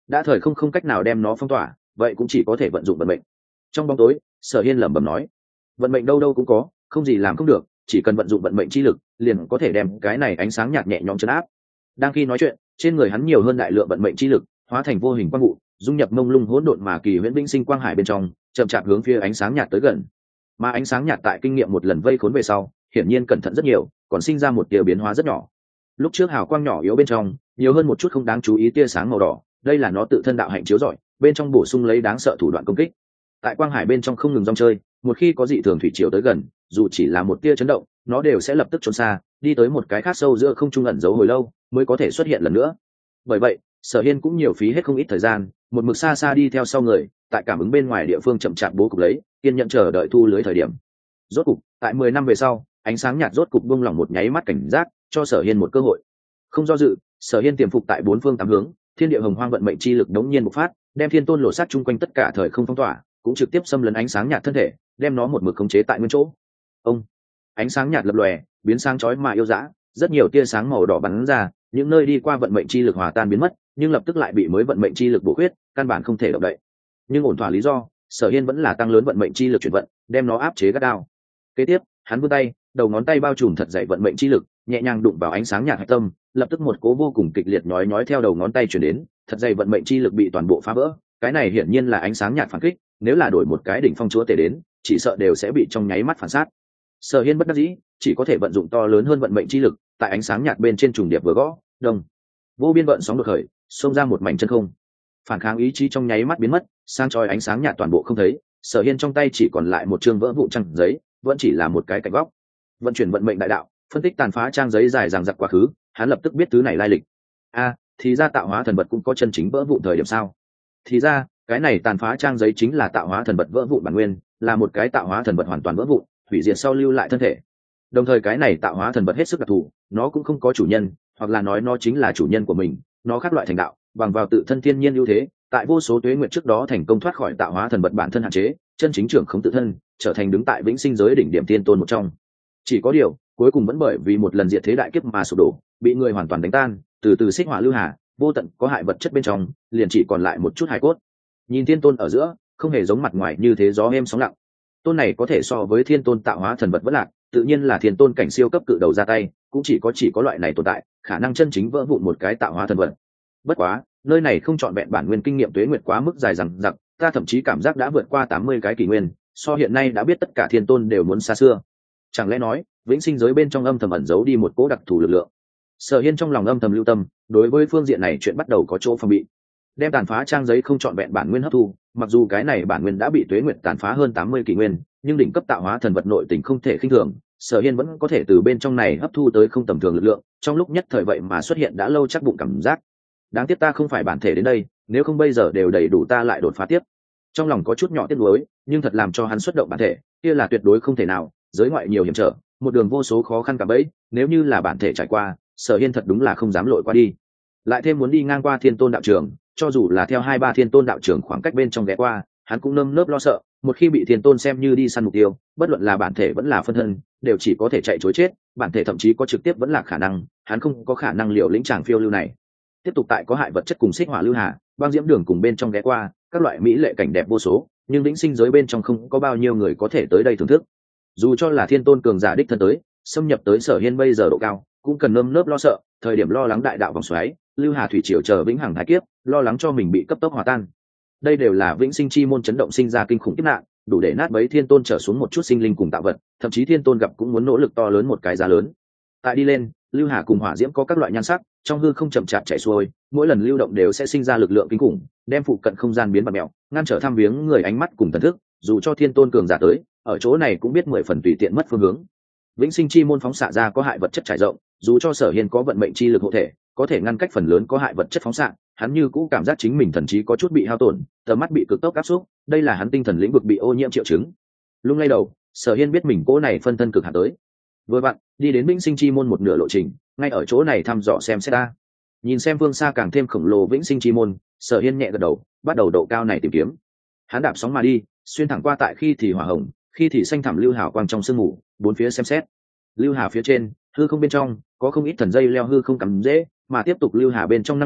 đã thời không cách nào đem nó phong tỏa, vậy cũng chỉ có thể vận dụng vận mệnh. Trong bóng tối, Sở Hiên lẩm bẩm nói, vận mệnh đâu đâu cũng có, không gì làm không được, chỉ cần vận dụng vận mệnh chi lực liền có thể đem cái này ánh sáng nhạt nhẹ nhõm chấn áp. Đang khi nói chuyện, trên người hắn nhiều hơn đại lượng vận mệnh chi lực, hóa thành vô hình quang vụ, dung nhập mông lung hỗn độn mà kỳ huyễn vĩnh sinh quang hải bên trong, chậm chạp hướng phía ánh sáng nhạt tới gần. Mà ánh sáng nhạt tại kinh nghiệm một lần vây khốn về sau, hiển nhiên cẩn thận rất nhiều, còn sinh ra một tia biến hóa rất nhỏ. Lúc trước hào quang nhỏ yếu bên trong, nhiều hơn một chút không đáng chú ý tia sáng màu đỏ, đây là nó tự thân đạo hạnh chiếu rọi, bên trong bổ sung lấy đáng sợ thủ đoạn công kích. Tại quang hải bên trong không ngừng rong chơi, một khi có dị thường thủy triều tới gần, dù chỉ là một tia chấn động, nó đều sẽ lập tức trốn xa, đi tới một cái khác sâu giữa không trung ẩn giấu hồi lâu, mới có thể xuất hiện lần nữa. Bởi vậy, Sở Hiên cũng nhiều phí hết không ít thời gian, một mực xa xa đi theo sau người, tại cảm ứng bên ngoài địa phương chậm chạp bố cục lấy, kiên nhẫn chờ đợi thu lưới thời điểm. Rốt cục, tại 10 năm về sau, ánh sáng nhạt rốt cục buông lỏng một nháy mắt cảnh giác, cho Sở Hiên một cơ hội. Không do dự, Sở Hiên tiềm phục tại bốn phương tám hướng, thiên địa hồng hoang vận mệnh chi lực đống nhiên bộc phát, đem thiên tôn lộ sát chung quanh tất cả thời không phong tỏa, cũng trực tiếp xâm lấn ánh sáng nhạt thân thể, đem nó một mực khống chế tại nguyên chỗ. Ông, ánh sáng nhạt lập lòe, biến sáng chói mà yêu dã, rất nhiều tia sáng màu đỏ bắn ra, những nơi đi qua vận mệnh chi lực hòa tan biến mất, nhưng lập tức lại bị mới vận mệnh chi lực bổ khuyết, căn bản không thể động đậy. Nhưng ổn thỏa lý do, Sở Hiên vẫn là tăng lớn vận mệnh chi lực chuyển vận, đem nó áp chế gắt gao. Kế tiếp, hắn vươn tay, đầu ngón tay bao trùm thật dày vận mệnh chi lực, nhẹ nhàng đụng vào ánh sáng nhạt hạch tâm, lập tức một cố vô cùng kịch liệt nhói nhói theo đầu ngón tay truyền đến, thật dày vận mệnh chi lực bị toàn bộ phá vỡ. Cái này hiển nhiên là ánh sáng nhạt phản kích, nếu là đổi một cái đỉnh phong chúa tể đến, chỉ sợ đều sẽ bị trong nháy mắt phản sát. Sở Hiên bất đắc dĩ, chỉ có thể vận dụng to lớn hơn vận mệnh chi lực, tại ánh sáng nhạt bên trên trùng điệp vừa gõ, đồng vô biên vận sóng đột khởi, xông ra một mảnh chân không. Phản kháng ý chí trong nháy mắt biến mất, sang chói ánh sáng nhạt toàn bộ không thấy. Sở Hiên trong tay chỉ còn lại một chương vỡ vụn trang giấy, vẫn chỉ là một cái cạnh góc. Vận chuyển vận mệnh đại đạo, phân tích tàn phá trang giấy dài dằng dặc quá khứ, hắn lập tức biết thứ này lai lịch. Thì ra tạo hóa thần vật cũng có chân chính vỡ vụn thời điểm sao? Thì ra, cái này tàn phá trang giấy chính là tạo hóa thần vật vỡ vụn bản nguyên, là một cái tạo hóa thần vật hoàn toàn vỡ vụn, hủy diệt sau lưu lại thân thể. Đồng thời cái này tạo hóa thần vật hết sức đặc thù, nó cũng không có chủ nhân, hoặc là nói nó chính là chủ nhân của mình, nó khác loại thành đạo, bằng vào tự thân thiên nhiên ưu thế, tại vô số tuế nguyệt trước đó thành công thoát khỏi tạo hóa thần vật bản thân hạn chế, chân chính trưởng khống tự thân, trở thành đứng tại vĩnh sinh giới đỉnh điểm thiên tôn một trong. Chỉ có điều, cuối cùng vẫn bởi vì một lần diệt thế đại kiếp mà sụp đổ, bị người hoàn toàn đánh tan, từ từ xích hỏa lưu hà, vô tận có hại vật chất bên trong, liền chỉ còn lại một chút hài cốt. Nhìn thiên tôn ở giữa, không hề giống mặt ngoài như thế gió êm sóng lặng. Tôn này có thể so với thiên tôn tạo hóa thần vật vẫn lạc, tự nhiên là thiên tôn cảnh siêu cấp cự đầu ra tay, cũng chỉ có loại này tồn tại, khả năng chân chính vỡ vụn một cái tạo hóa thần vật. Bất quá, nơi này không trọn vẹn bản nguyên kinh nghiệm tuế nguyệt quá mức dài dằng dặc, ta thậm chí cảm giác đã vượt qua 80 cái kỷ nguyên, so hiện nay đã biết tất cả thiên tôn đều muốn xa xưa. Chẳng lẽ nói, vĩnh sinh giới bên trong âm thầm ẩn giấu đi một cỗ đặc thù lực lượng? Sở Hiên trong lòng âm thầm lưu tâm, đối với phương diện này chuyện bắt đầu có chỗ phòng bị. Đem tàn phá trang giấy không trọn vẹn bản nguyên hấp thu, mặc dù cái này bản nguyên đã bị tuế nguyệt tàn phá hơn 80 kỷ nguyên, nhưng đỉnh cấp tạo hóa thần vật nội tình không thể khinh thường, Sở Hiên vẫn có thể từ bên trong này hấp thu tới không tầm thường lực lượng, trong lúc nhất thời vậy mà xuất hiện đã lâu chắc bụng cảm giác. Đáng tiếc ta không phải bản thể đến đây, nếu không bây giờ đều đầy đủ ta lại đột phá tiếp. Trong lòng có chút nhỏ tiếc nuối, nhưng thật làm cho hắn xuất động bản thể, kia là tuyệt đối không thể nào, giới ngoại nhiều hiểm trở, một đường vô số khó khăn cả bấy, nếu như là bản thể trải qua, Sở Hiên thật đúng là không dám lội qua đi. Lại thêm muốn đi ngang qua Thiên Tôn đạo trường, cho dù là theo 2-3 Thiên Tôn đạo trường khoảng cách bên trong ghé qua, hắn cũng nơm nớp lo sợ, một khi bị Thiên Tôn xem như đi săn mục tiêu, bất luận là bản thể vẫn là phân thân, đều chỉ có thể chạy trối chết, bản thể thậm chí có trực tiếp vẫn là khả năng, hắn không có khả năng liều lĩnh tràng phiêu lưu này. Tiếp tục tại có hại vật chất cùng xích hỏa lưu hà, băng diễm đường cùng bên trong ghé qua, các loại mỹ lệ cảnh đẹp vô số, nhưng vĩnh sinh giới bên trong không có bao nhiêu người có thể tới đây thưởng thức. Dù cho là Thiên Tôn cường giả đích thân tới, xâm nhập tới Sở Hiên bây giờ độ cao, cũng cần nơm nớp lo sợ, thời điểm lo lắng đại đạo vòng xoáy, lưu hà thủy triều chờ vĩnh hằng thái kiếp, lo lắng cho mình bị cấp tốc hòa tan. Đây đều là vĩnh sinh chi môn chấn động sinh ra kinh khủng kiếp nạn, đủ để nát bấy Thiên Tôn trở xuống một chút sinh linh cùng tạo vật, thậm chí Thiên Tôn gặp cũng muốn nỗ lực to lớn một cái giá lớn. Tại đi lên, lưu hà cùng hỏa diễm có các loại nhan sắc, trong hư không chậm chạp chảy xuôi, mỗi lần lưu động đều sẽ sinh ra lực lượng kinh khủng, đem phụ cận không gian biến bạt mèo, ngăn trở thăm viếng người ánh mắt cùng thần thức, dù cho Thiên Tôn cường giả tới, ở chỗ này cũng biết 10 phần tùy tiện mất phương hướng. Vĩnh sinh chi môn phóng xạ ra có hại vật chất trải rộng, dù cho Sở Hiên có vận mệnh chi lực hộ thể, có thể ngăn cách phần lớn có hại vật chất phóng xạ, hắn như cũ cảm giác chính mình thần trí có chút bị hao tổn, tầm mắt bị cực tốc áp xúc, đây là hắn tinh thần lĩnh vực bị ô nhiễm triệu chứng. Lung lay đầu, Sở Hiên biết mình cỗ này phân thân cực hạn tới. Vừa vặn, đi đến Vĩnh sinh chi môn một nửa lộ trình, ngay ở chỗ này thăm dò xem xét ta. Nhìn xem phương xa càng thêm khổng lồ Vĩnh sinh chi môn, Sở Hiên nhẹ gật đầu, bắt đầu độ cao này tìm kiếm. Hắn đạp sóng mà đi, xuyên thẳng qua tại khi thì hỏa hồng, khi thì xanh thẳm lưu hào quang trong sương mù, bốn phía xem xét. Lưu hà phía trên, hư không bên trong có không ít thần dây leo hư không cắm dễ, mà tiếp tục lưu hà bên trong năng lượng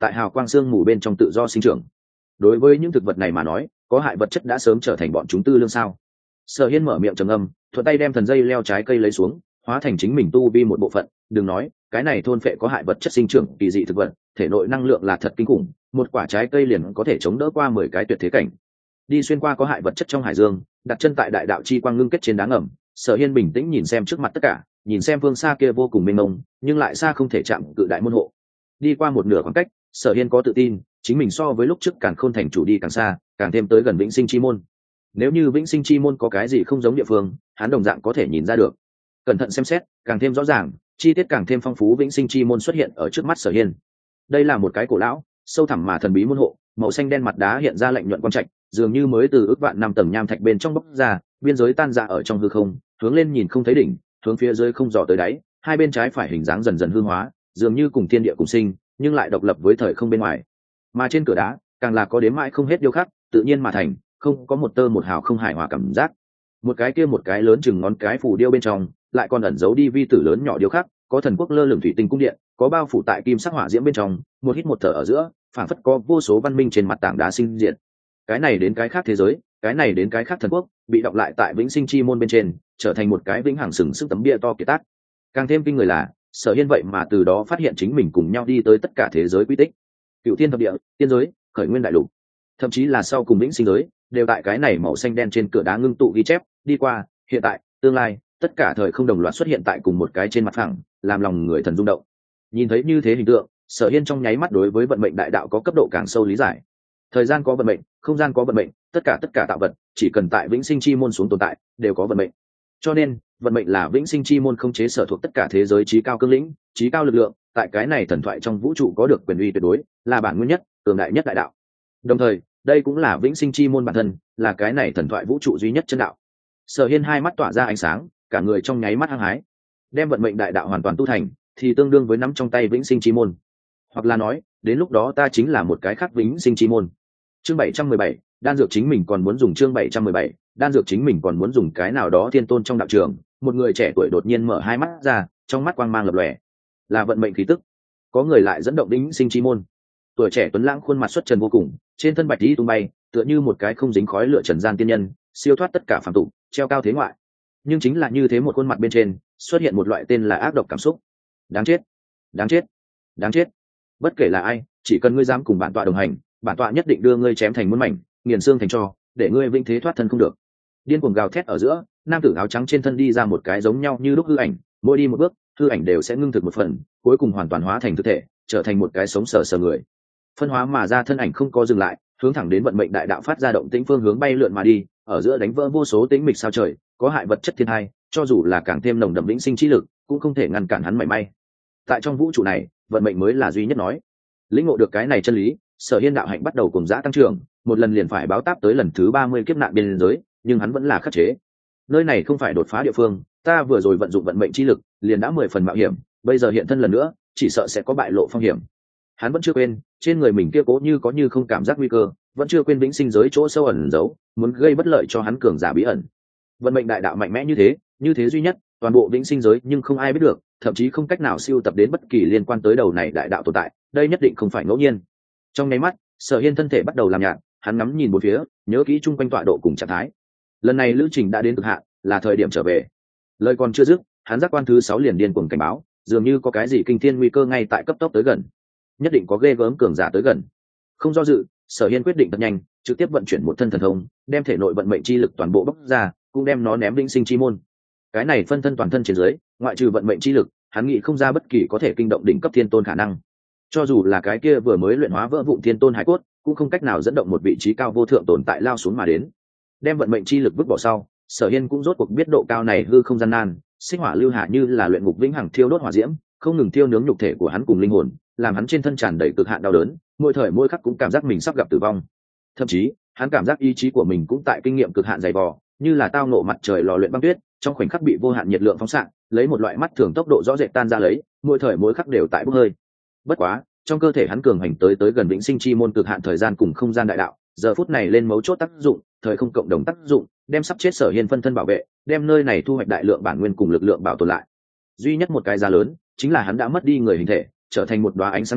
tại hào quang sương mù bên trong tự do sinh trưởng. Đối với những thực vật này mà nói, có hại vật chất đã sớm trở thành bọn chúng tư lương sao. Sở Hiên mở miệng trầm ngâm, thuận tay đem thần dây leo trái cây lấy xuống, hóa thành chính mình tu vi một bộ phận. Đừng nói, cái này thôn phệ có hại vật chất sinh trưởng kỳ dị thực vật, thể nội năng lượng là thật kinh khủng, một quả trái cây liền có thể chống đỡ qua 10 cái tuyệt thế cảnh. Đi xuyên qua có hại vật chất trong hải dương, đặt chân tại đại đạo chi quang ngưng kết trên đá ngầm. Sở Hiên bình tĩnh nhìn xem trước mặt tất cả, nhìn xem phương xa kia vô cùng mênh mông, nhưng lại xa không thể chạm cự đại môn hộ. Đi qua một nửa khoảng cách, Sở Hiên có tự tin, chính mình so với lúc trước Càn Khôn thành chủ đi càng xa, càng thêm tới gần Vĩnh Sinh chi môn. Nếu như Vĩnh Sinh chi môn có cái gì không giống địa phương, hắn đồng dạng có thể nhìn ra được. Cẩn thận xem xét, càng thêm rõ ràng, chi tiết càng thêm phong phú. Vĩnh Sinh chi môn xuất hiện ở trước mắt Sở Hiên. Đây là một cái cổ lão, sâu thẳm mà thần bí môn hộ, màu xanh đen mặt đá hiện ra lạnh nhuận quang trạch, dường như mới từ ước vạn năm tầng nham thạch bên trong bốc ra, biên giới tan ra ở trong hư không, hướng lên nhìn không thấy đỉnh, hướng phía dưới không dò tới đáy, hai bên trái phải hình dáng dần dần hư hóa, dường như cùng thiên địa cùng sinh, nhưng lại độc lập với thời không bên ngoài. Mà trên cửa đá, càng là có đếm mãi không hết điêu khắc, tự nhiên mà thành, không có một tơ một hào không hài hòa cảm giác. Một cái kia một cái lớn chừng ngón cái phù điêu bên trong, lại còn ẩn giấu đi vi tử lớn nhỏ điêu khắc, có thần quốc lơ lửng thủy tinh cung điện, có bao phủ tại kim sắc hỏa diễm bên trong, một hít một thở ở giữa, phảng phất có vô số văn minh trên mặt tảng đá sinh diệt. Cái này đến cái khác thế giới, cái này đến cái khác thần quốc, bị đọng lại tại Vĩnh Sinh chi môn bên trên, trở thành một cái vĩnh hằng sừng sững tấm bia to kiệt tác. Càng thêm kinh người là, Sở Hiên vậy mà từ đó phát hiện chính mình cùng nhau đi tới tất cả thế giới quy tích. Cựu thiên thập địa, tiên giới, khởi nguyên đại lục, thậm chí là sau cùng Vĩnh Sinh giới, đều tại cái này màu xanh đen trên cửa đá ngưng tụ ghi chép, đi qua, hiện tại, tương lai, tất cả thời không đồng loạt xuất hiện tại cùng một cái trên mặt phẳng, làm lòng người thần rung động. Nhìn thấy như thế hình tượng, Sở Hiên trong nháy mắt đối với vận mệnh đại đạo có cấp độ càng sâu lý giải. Thời gian có vận mệnh, không gian có vận mệnh, tất cả tạo vật, chỉ cần tại Vĩnh Sinh chi môn xuống tồn tại, đều có vận mệnh. Cho nên, vận mệnh là Vĩnh Sinh chi môn không chế sở thuộc tất cả thế giới chí cao cương lĩnh, chí cao lực lượng, tại cái này thần thoại trong vũ trụ có được quyền uy tuyệt đối, là bản nguyên nhất, cường đại nhất đại đạo. Đồng thời, đây cũng là Vĩnh Sinh chi môn bản thân, là cái này thần thoại vũ trụ duy nhất chân đạo. Sở Hiên hai mắt tỏa ra ánh sáng, cả người trong nháy mắt hăng hái. Đem vận mệnh đại đạo hoàn toàn tu thành, thì tương đương với nắm trong tay Vĩnh Sinh chi môn. Hoặc là nói, đến lúc đó ta chính là một cái khác Vĩnh Sinh chi môn. Chương 717, đan dược chính mình còn muốn dùng. Chương 717, đan dược chính mình còn muốn dùng. Cái nào đó thiên tôn trong đạo trường, một người trẻ tuổi đột nhiên mở hai mắt ra, trong mắt quang mang lập lòe, là vận mệnh khí tức. Có người lại dẫn động Vĩnh Sinh chi môn. Tuổi trẻ tuấn lãng, khuôn mặt xuất trần vô cùng, trên thân bạch y tung bay, tựa như một cái không dính khói lửa trần gian tiên nhân, siêu thoát tất cả phàm tục, treo cao thế ngoại. Nhưng chính là như thế một khuôn mặt bên trên, xuất hiện một loại tên là ác độc cảm xúc. Đáng chết, đáng chết, đáng chết. Bất kể là ai, chỉ cần ngươi dám cùng bản tọa đồng hành, bản tọa nhất định đưa ngươi chém thành muôn mảnh, nghiền xương thành tro, để ngươi vĩnh thế thoát thân không được. Điên cuồng gào thét ở giữa, nam tử áo trắng trên thân đi ra một cái giống nhau như lúc hư ảnh, mỗi đi một bước, hư ảnh đều sẽ ngưng thực một phần, cuối cùng hoàn toàn hóa thành thực thể, trở thành một cái sống sờ sờ người. Phân hóa mà ra thân ảnh không có dừng lại, hướng thẳng đến vận mệnh đại đạo phát ra động tĩnh phương hướng bay lượn mà đi, ở giữa đánh vỡ vô số tĩnh mịch sao trời, có hại vật chất thiên hai, cho dù là càng thêm nồng đậm vĩnh sinh trí lực, cũng không thể ngăn cản hắn mảy may. Tại trong vũ trụ này, vận mệnh mới là duy nhất nói. Lĩnh ngộ được cái này chân lý, Sở Hiên đạo hạnh bắt đầu cùng dã tăng trưởng, một lần liền phải báo táp tới lần thứ 30 kiếp nạn biên giới, nhưng hắn vẫn là khắc chế. Nơi này không phải đột phá địa phương, ta vừa rồi vận dụng vận mệnh chi lực, liền đã 10 phần mạo hiểm, bây giờ hiện thân lần nữa, chỉ sợ sẽ có bại lộ phong hiểm. Hắn vẫn chưa quên, trên người mình kia cố như có như không cảm giác nguy cơ, vẫn chưa quên vĩnh sinh giới chỗ sâu ẩn giấu, muốn gây bất lợi cho hắn cường giả bí ẩn. Vận mệnh đại đạo mạnh mẽ như thế duy nhất, toàn bộ vĩnh sinh giới nhưng không ai biết được, thậm chí không cách nào siêu tập đến bất kỳ liên quan tới đầu này đại đạo tồn tại, đây nhất định không phải ngẫu nhiên. Trong nháy mắt, Sở Hiên thân thể bắt đầu làm nhạt, hắn ngắm nhìn bốn phía, nhớ kỹ chung quanh tọa độ cùng trạng thái. Lần này lữ trình đã đến cực hạn, là thời điểm trở về. Lời còn chưa dứt, hắn giác quan thứ 6 liền điên cuồng cảnh báo, dường như có cái gì kinh thiên nguy cơ ngay tại cấp tốc tới gần. Nhất định có ghê gớm cường giả tới gần. Không do dự, Sở Hiên quyết định thật nhanh, trực tiếp vận chuyển một thân thần thông, đem thể nội vận mệnh chi lực toàn bộ bốc ra, cũng đem nó ném vĩnh sinh chi môn. Cái này phân thân toàn thân trên dưới, ngoại trừ vận mệnh chi lực, hắn nghĩ không ra bất kỳ có thể kinh động đỉnh cấp thiên tôn khả năng. Cho dù là cái kia vừa mới luyện hóa vỡ vụn thiên tôn hải cốt, cũng không cách nào dẫn động một vị trí cao vô thượng tồn tại lao xuống mà đến. Đem vận mệnh chi lực vứt bỏ sau, Sở Hiên cũng rốt cuộc biết độ cao này hư không gian nan, sinh hỏa lưu hạ như là luyện ngục vĩnh hằng thiêu đốt hỏa diễm, không ngừng thiêu nướng nhục thể của hắn cùng linh hồn, làm hắn trên thân tràn đầy cực hạn đau đớn, mỗi thời mỗi khắc cũng cảm giác mình sắp gặp tử vong. Thậm chí, hắn cảm giác ý chí của mình cũng tại kinh nghiệm cực hạn dày vò, như là tao nộ mặt trời lò luyện băng tuyết, trong khoảnh khắc bị vô hạn nhiệt lượng phóng xạ, lấy một loại mắt thường tốc độ rõ rệt tan ra lấy, mỗi thời mỗi khắc đều tại bốc hơi. Bất quá, trong cơ thể hắn cường hành tới gần vĩnh sinh chi môn cực hạn thời gian cùng không gian đại đạo, giờ phút này lên mấu chốt tác dụng, thời không cộng đồng tác dụng, đem sắp chết Sở Hiên phân thân bảo vệ, đem nơi này thu hoạch đại lượng bản nguyên cùng lực lượng bảo tồn lại. Duy nhất một cái giá lớn, chính là hắn đã mất đi người hình thể, trở thành một đóa ánh sáng nhạt,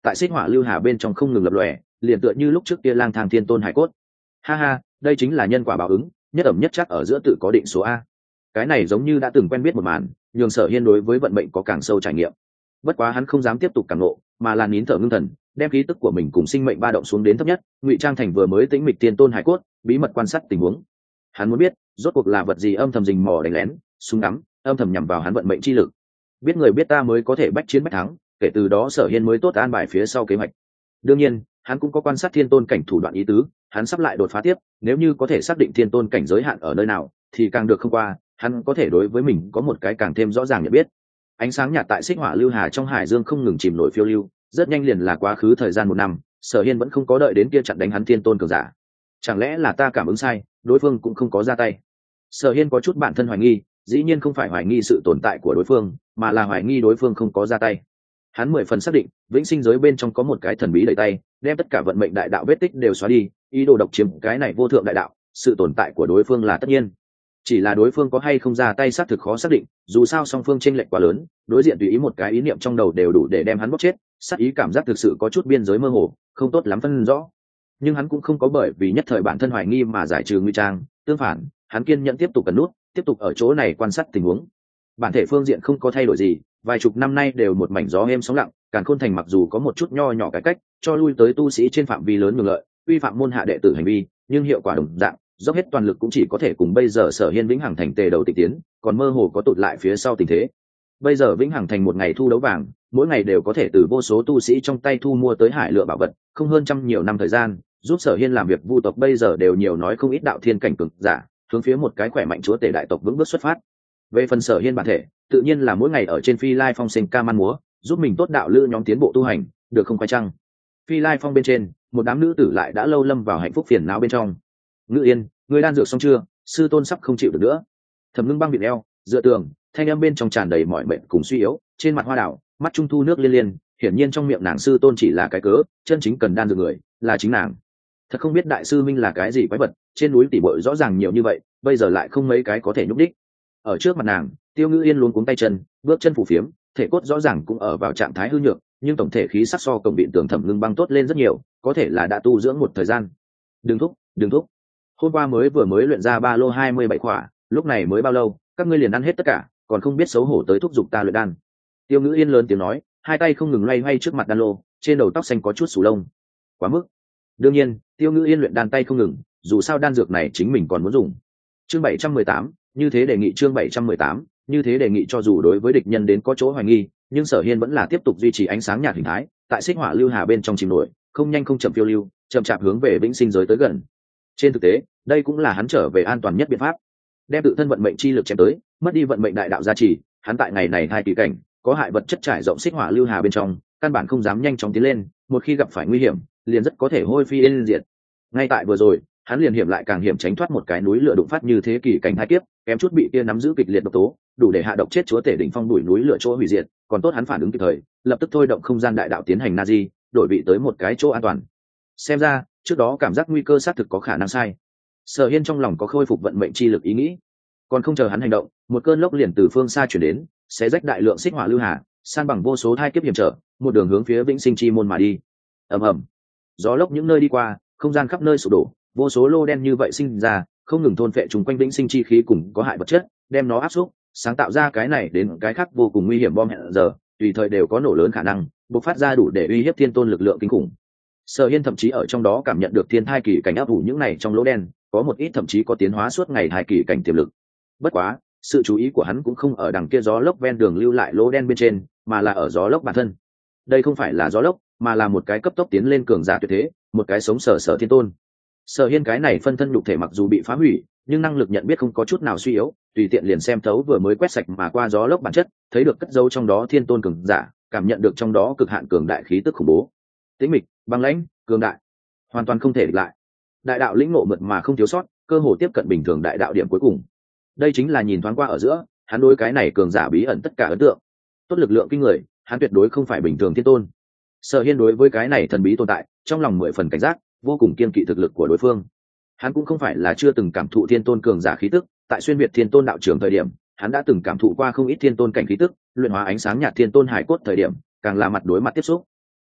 tại xích hỏa lưu hà bên trong không ngừng lập lòe, liền tựa như lúc trước kia lang thang thiên tôn hải cốt. Ha ha, đây chính là nhân quả báo ứng, nhất ẩm nhất chắc ở giữa tự có định số a. Cái này giống như đã từng quen biết một màn, nhường Sở Hiên đối với vận mệnh có càng sâu trải nghiệm. Bất quá hắn không dám tiếp tục cảm nộ, mà là nín thở ngưng thần, đem khí tức của mình cùng sinh mệnh ba động xuống đến thấp nhất, ngụy trang thành vừa mới tĩnh mịch tiên tôn hải cốt, bí mật quan sát tình huống. Hắn muốn biết, rốt cuộc là vật gì âm thầm rình mò đánh lén, súng ngắm, âm thầm nhằm vào hắn vận mệnh chi lực. Biết người biết ta mới có thể bách chiến bách thắng, kể từ đó Sở Hiên mới tốt an bài phía sau kế hoạch. Đương nhiên, hắn cũng có quan sát thiên tôn cảnh thủ đoạn ý tứ, hắn sắp lại đột phá tiếp, nếu như có thể xác định thiên tôn cảnh giới hạn ở nơi nào, thì càng được không qua, hắn có thể đối với mình có một cái càng thêm rõ ràng nhận biết. Ánh sáng nhạt tại xích hỏa lưu hà trong hải dương không ngừng chìm nổi phiêu lưu, rất nhanh liền là quá khứ thời gian 1 năm, Sở Hiên vẫn không có đợi đến kia chặn đánh hắn thiên tôn cường giả. Chẳng lẽ là ta cảm ứng sai, đối phương cũng không có ra tay? Sở Hiên có chút bản thân hoài nghi, dĩ nhiên không phải hoài nghi sự tồn tại của đối phương, mà là hoài nghi đối phương không có ra tay. Hắn 10 phần xác định, vĩnh sinh giới bên trong có một cái thần bí đẩy tay, đem tất cả vận mệnh đại đạo vết tích đều xóa đi, ý đồ độc chiếm cái này vô thượng đại đạo, sự tồn tại của đối phương là tất nhiên. Chỉ là đối phương có hay không ra tay xác thực khó xác định, dù sao song phương chênh lệch quá lớn, đối diện tùy ý một cái ý niệm trong đầu đều đủ để đem hắn bóc chết, sát ý cảm giác thực sự có chút biên giới mơ hồ, không tốt lắm phân rõ. Nhưng hắn cũng không có bởi vì nhất thời bản thân hoài nghi mà giải trừ nguy trang, tương phản, hắn kiên nhẫn tiếp tục cần nút, tiếp tục ở chỗ này quan sát tình huống. Bản thể phương diện không có thay đổi gì, vài chục năm nay đều một mảnh gió êm sóng lặng, Càn Khôn Thành mặc dù có một chút nho nhỏ cải cách, cho lui tới tu sĩ trên phạm vi lớn nhường lợi, quy phạm môn hạ đệ tử hành vi, nhưng hiệu quả đồng dạng, dốc hết toàn lực cũng chỉ có thể cùng bây giờ Sở Hiên Vĩnh Hằng Thành tề đầu tịch tiến, còn mơ hồ có tụt lại phía sau tình thế. Bây giờ Vĩnh Hằng Thành một ngày thu đấu vàng, mỗi ngày đều có thể từ vô số tu sĩ trong tay thu mua tới hải lựa bảo vật, không hơn trăm nhiều năm thời gian, giúp Sở Hiên làm việc vu tộc bây giờ đều nhiều nói không ít đạo thiên cảnh cường giả, hướng phía một cái khỏe mạnh chúa tể đại tộc vững bước xuất phát. Về phần Sở Hiên bản thể, tự nhiên là mỗi ngày ở trên Phi Lai Phong sinh ca man múa, giúp mình tốt đạo lữ nhóm tiến bộ tu hành, được không phải chăng? Phi Lai Phong bên trên, một đám nữ tử lại đã lâu lâm vào hạnh phúc phiền não bên trong. Ngự Yên, ngươi đan dược xong chưa? Sư tôn sắp không chịu được nữa. Thẩm Ngưng băng bịt eo, dựa tường, thanh âm bên trong tràn đầy mỏi mệt cùng suy yếu, trên mặt hoa đảo, mắt trung thu nước liên liên, hiển nhiên trong miệng nàng sư tôn chỉ là cái cớ, chân chính cần đan dược người là chính nàng. Thật không biết đại sư minh là cái gì quái vật, trên núi tỷ bội rõ ràng nhiều như vậy, bây giờ lại không mấy cái có thể nhúc đích. Ở trước mặt nàng, Tiêu Ngữ Yên luống cuống tay chân, bước chân phù phiếm, thể cốt rõ ràng cũng ở vào trạng thái hư nhược, nhưng tổng thể khí sắc so cổng viện tường Thẩm Ngưng băng tốt lên rất nhiều, có thể là đã tu dưỡng một thời gian. Đừng thúc. Hôm qua vừa mới luyện ra ba lô 27 khỏa, lúc này mới bao lâu, các ngươi liền ăn hết tất cả, còn không biết xấu hổ tới thúc giục ta luyện đan. Tiêu Ngữ Yên lớn tiếng nói, hai tay không ngừng loay hoay trước mặt đan lô, trên đầu tóc xanh có chút sù lông. Quá mức. Đương nhiên, Tiêu Ngữ Yên luyện đan tay không ngừng, dù sao đan dược này chính mình còn muốn dùng. Chương 718, như thế đề nghị chương 718, như thế đề nghị cho dù đối với địch nhân đến có chỗ hoài nghi, nhưng Sở Hiên vẫn là tiếp tục duy trì ánh sáng nhạt hình thái, tại xích hỏa lưu hà bên trong chìm nổi, không nhanh không chậm phiêu lưu, chậm chạp hướng về vĩnh sinh giới tới gần. Trên thực tế, đây cũng là hắn trở về an toàn nhất biện pháp. Đem tự thân vận mệnh chi lực chém tới, mất đi vận mệnh đại đạo gia trì, hắn tại ngày này hai kỳ cảnh, có hại vật chất trải rộng xích hỏa lưu hà bên trong, căn bản không dám nhanh chóng tiến lên, một khi gặp phải nguy hiểm, liền rất có thể hôi phi yên diệt. Ngay tại vừa rồi, hắn liền hiểm lại càng hiểm tránh thoát một cái núi lửa đụng phát như thế kỳ cảnh hai kiếp, kém chút bị kia nắm giữ kịch liệt độc tố, đủ để hạ độc chết chúa tể đỉnh phong đuổi núi lửa chỗ hủy diệt, còn tốt hắn phản ứng kịp thời, lập tức thôi động không gian đại đạo tiến hành Nazi, đổi vị tới một cái chỗ an toàn. Xem ra, trước đó cảm giác nguy cơ xác thực có khả năng sai. Sở Hiên trong lòng có khôi phục vận mệnh chi lực ý nghĩ, còn không chờ hắn hành động, một cơn lốc liền từ phương xa chuyển đến, xé rách đại lượng xích hỏa lưu hà, san bằng vô số thai kiếp hiểm trở, một đường hướng phía vĩnh sinh chi môn mà đi. Ầm ầm, gió lốc những nơi đi qua, không gian khắp nơi sụp đổ, vô số lô đen như vậy sinh ra, không ngừng thôn phệ trùng quanh vĩnh sinh chi khí cùng có hại vật chất, đem nó áp xúc, sáng tạo ra cái này đến cái khác vô cùng nguy hiểm bom hẹn giờ, tùy thời đều có nổ lớn khả năng, bộc phát ra đủ để uy hiếp thiên tôn lực lượng kinh khủng. Sở Hiên thậm chí ở trong đó cảm nhận được thiên thai kỳ cảnh áp ủ những này trong lỗ đen, có một ít thậm chí có tiến hóa suốt ngày thai kỳ cảnh tiềm lực. Bất quá, sự chú ý của hắn cũng không ở đằng kia gió lốc ven đường lưu lại lỗ đen bên trên, mà là ở gió lốc bản thân. Đây không phải là gió lốc, mà là một cái cấp tốc tiến lên cường giả tuyệt thế, một cái sống sở thiên tôn. Sở Hiên cái này phân thân nhục thể mặc dù bị phá hủy, nhưng năng lực nhận biết không có chút nào suy yếu, tùy tiện liền xem thấu vừa mới quét sạch mà qua gió lốc bản chất, thấy được cất dấu trong đó thiên tôn cường giả, cảm nhận được trong đó cực hạn cường đại khí tức khủng bố. Tĩnh mịch, băng lãnh, cường đại, hoàn toàn không thể địch lại. Đại đạo lĩnh ngộ mượt mà không thiếu sót, cơ hồ tiếp cận bình thường đại đạo điểm cuối cùng. Đây chính là nhìn thoáng qua ở giữa, hắn đối cái này cường giả bí ẩn tất cả ấn tượng. Tốt lực lượng kinh người, hắn tuyệt đối không phải bình thường thiên tôn. Sở Hiên đối với cái này thần bí tồn tại, trong lòng 10 phần cảnh giác, vô cùng kiên kỵ thực lực của đối phương. Hắn cũng không phải là chưa từng cảm thụ thiên tôn cường giả khí tức, tại xuyên việt thiên tôn đạo trường thời điểm, hắn đã từng cảm thụ qua không ít thiên tôn cảnh khí tức, luyện hóa ánh sáng nhạt thiên tôn hải cốt thời điểm, càng là mặt đối mặt tiếp xúc.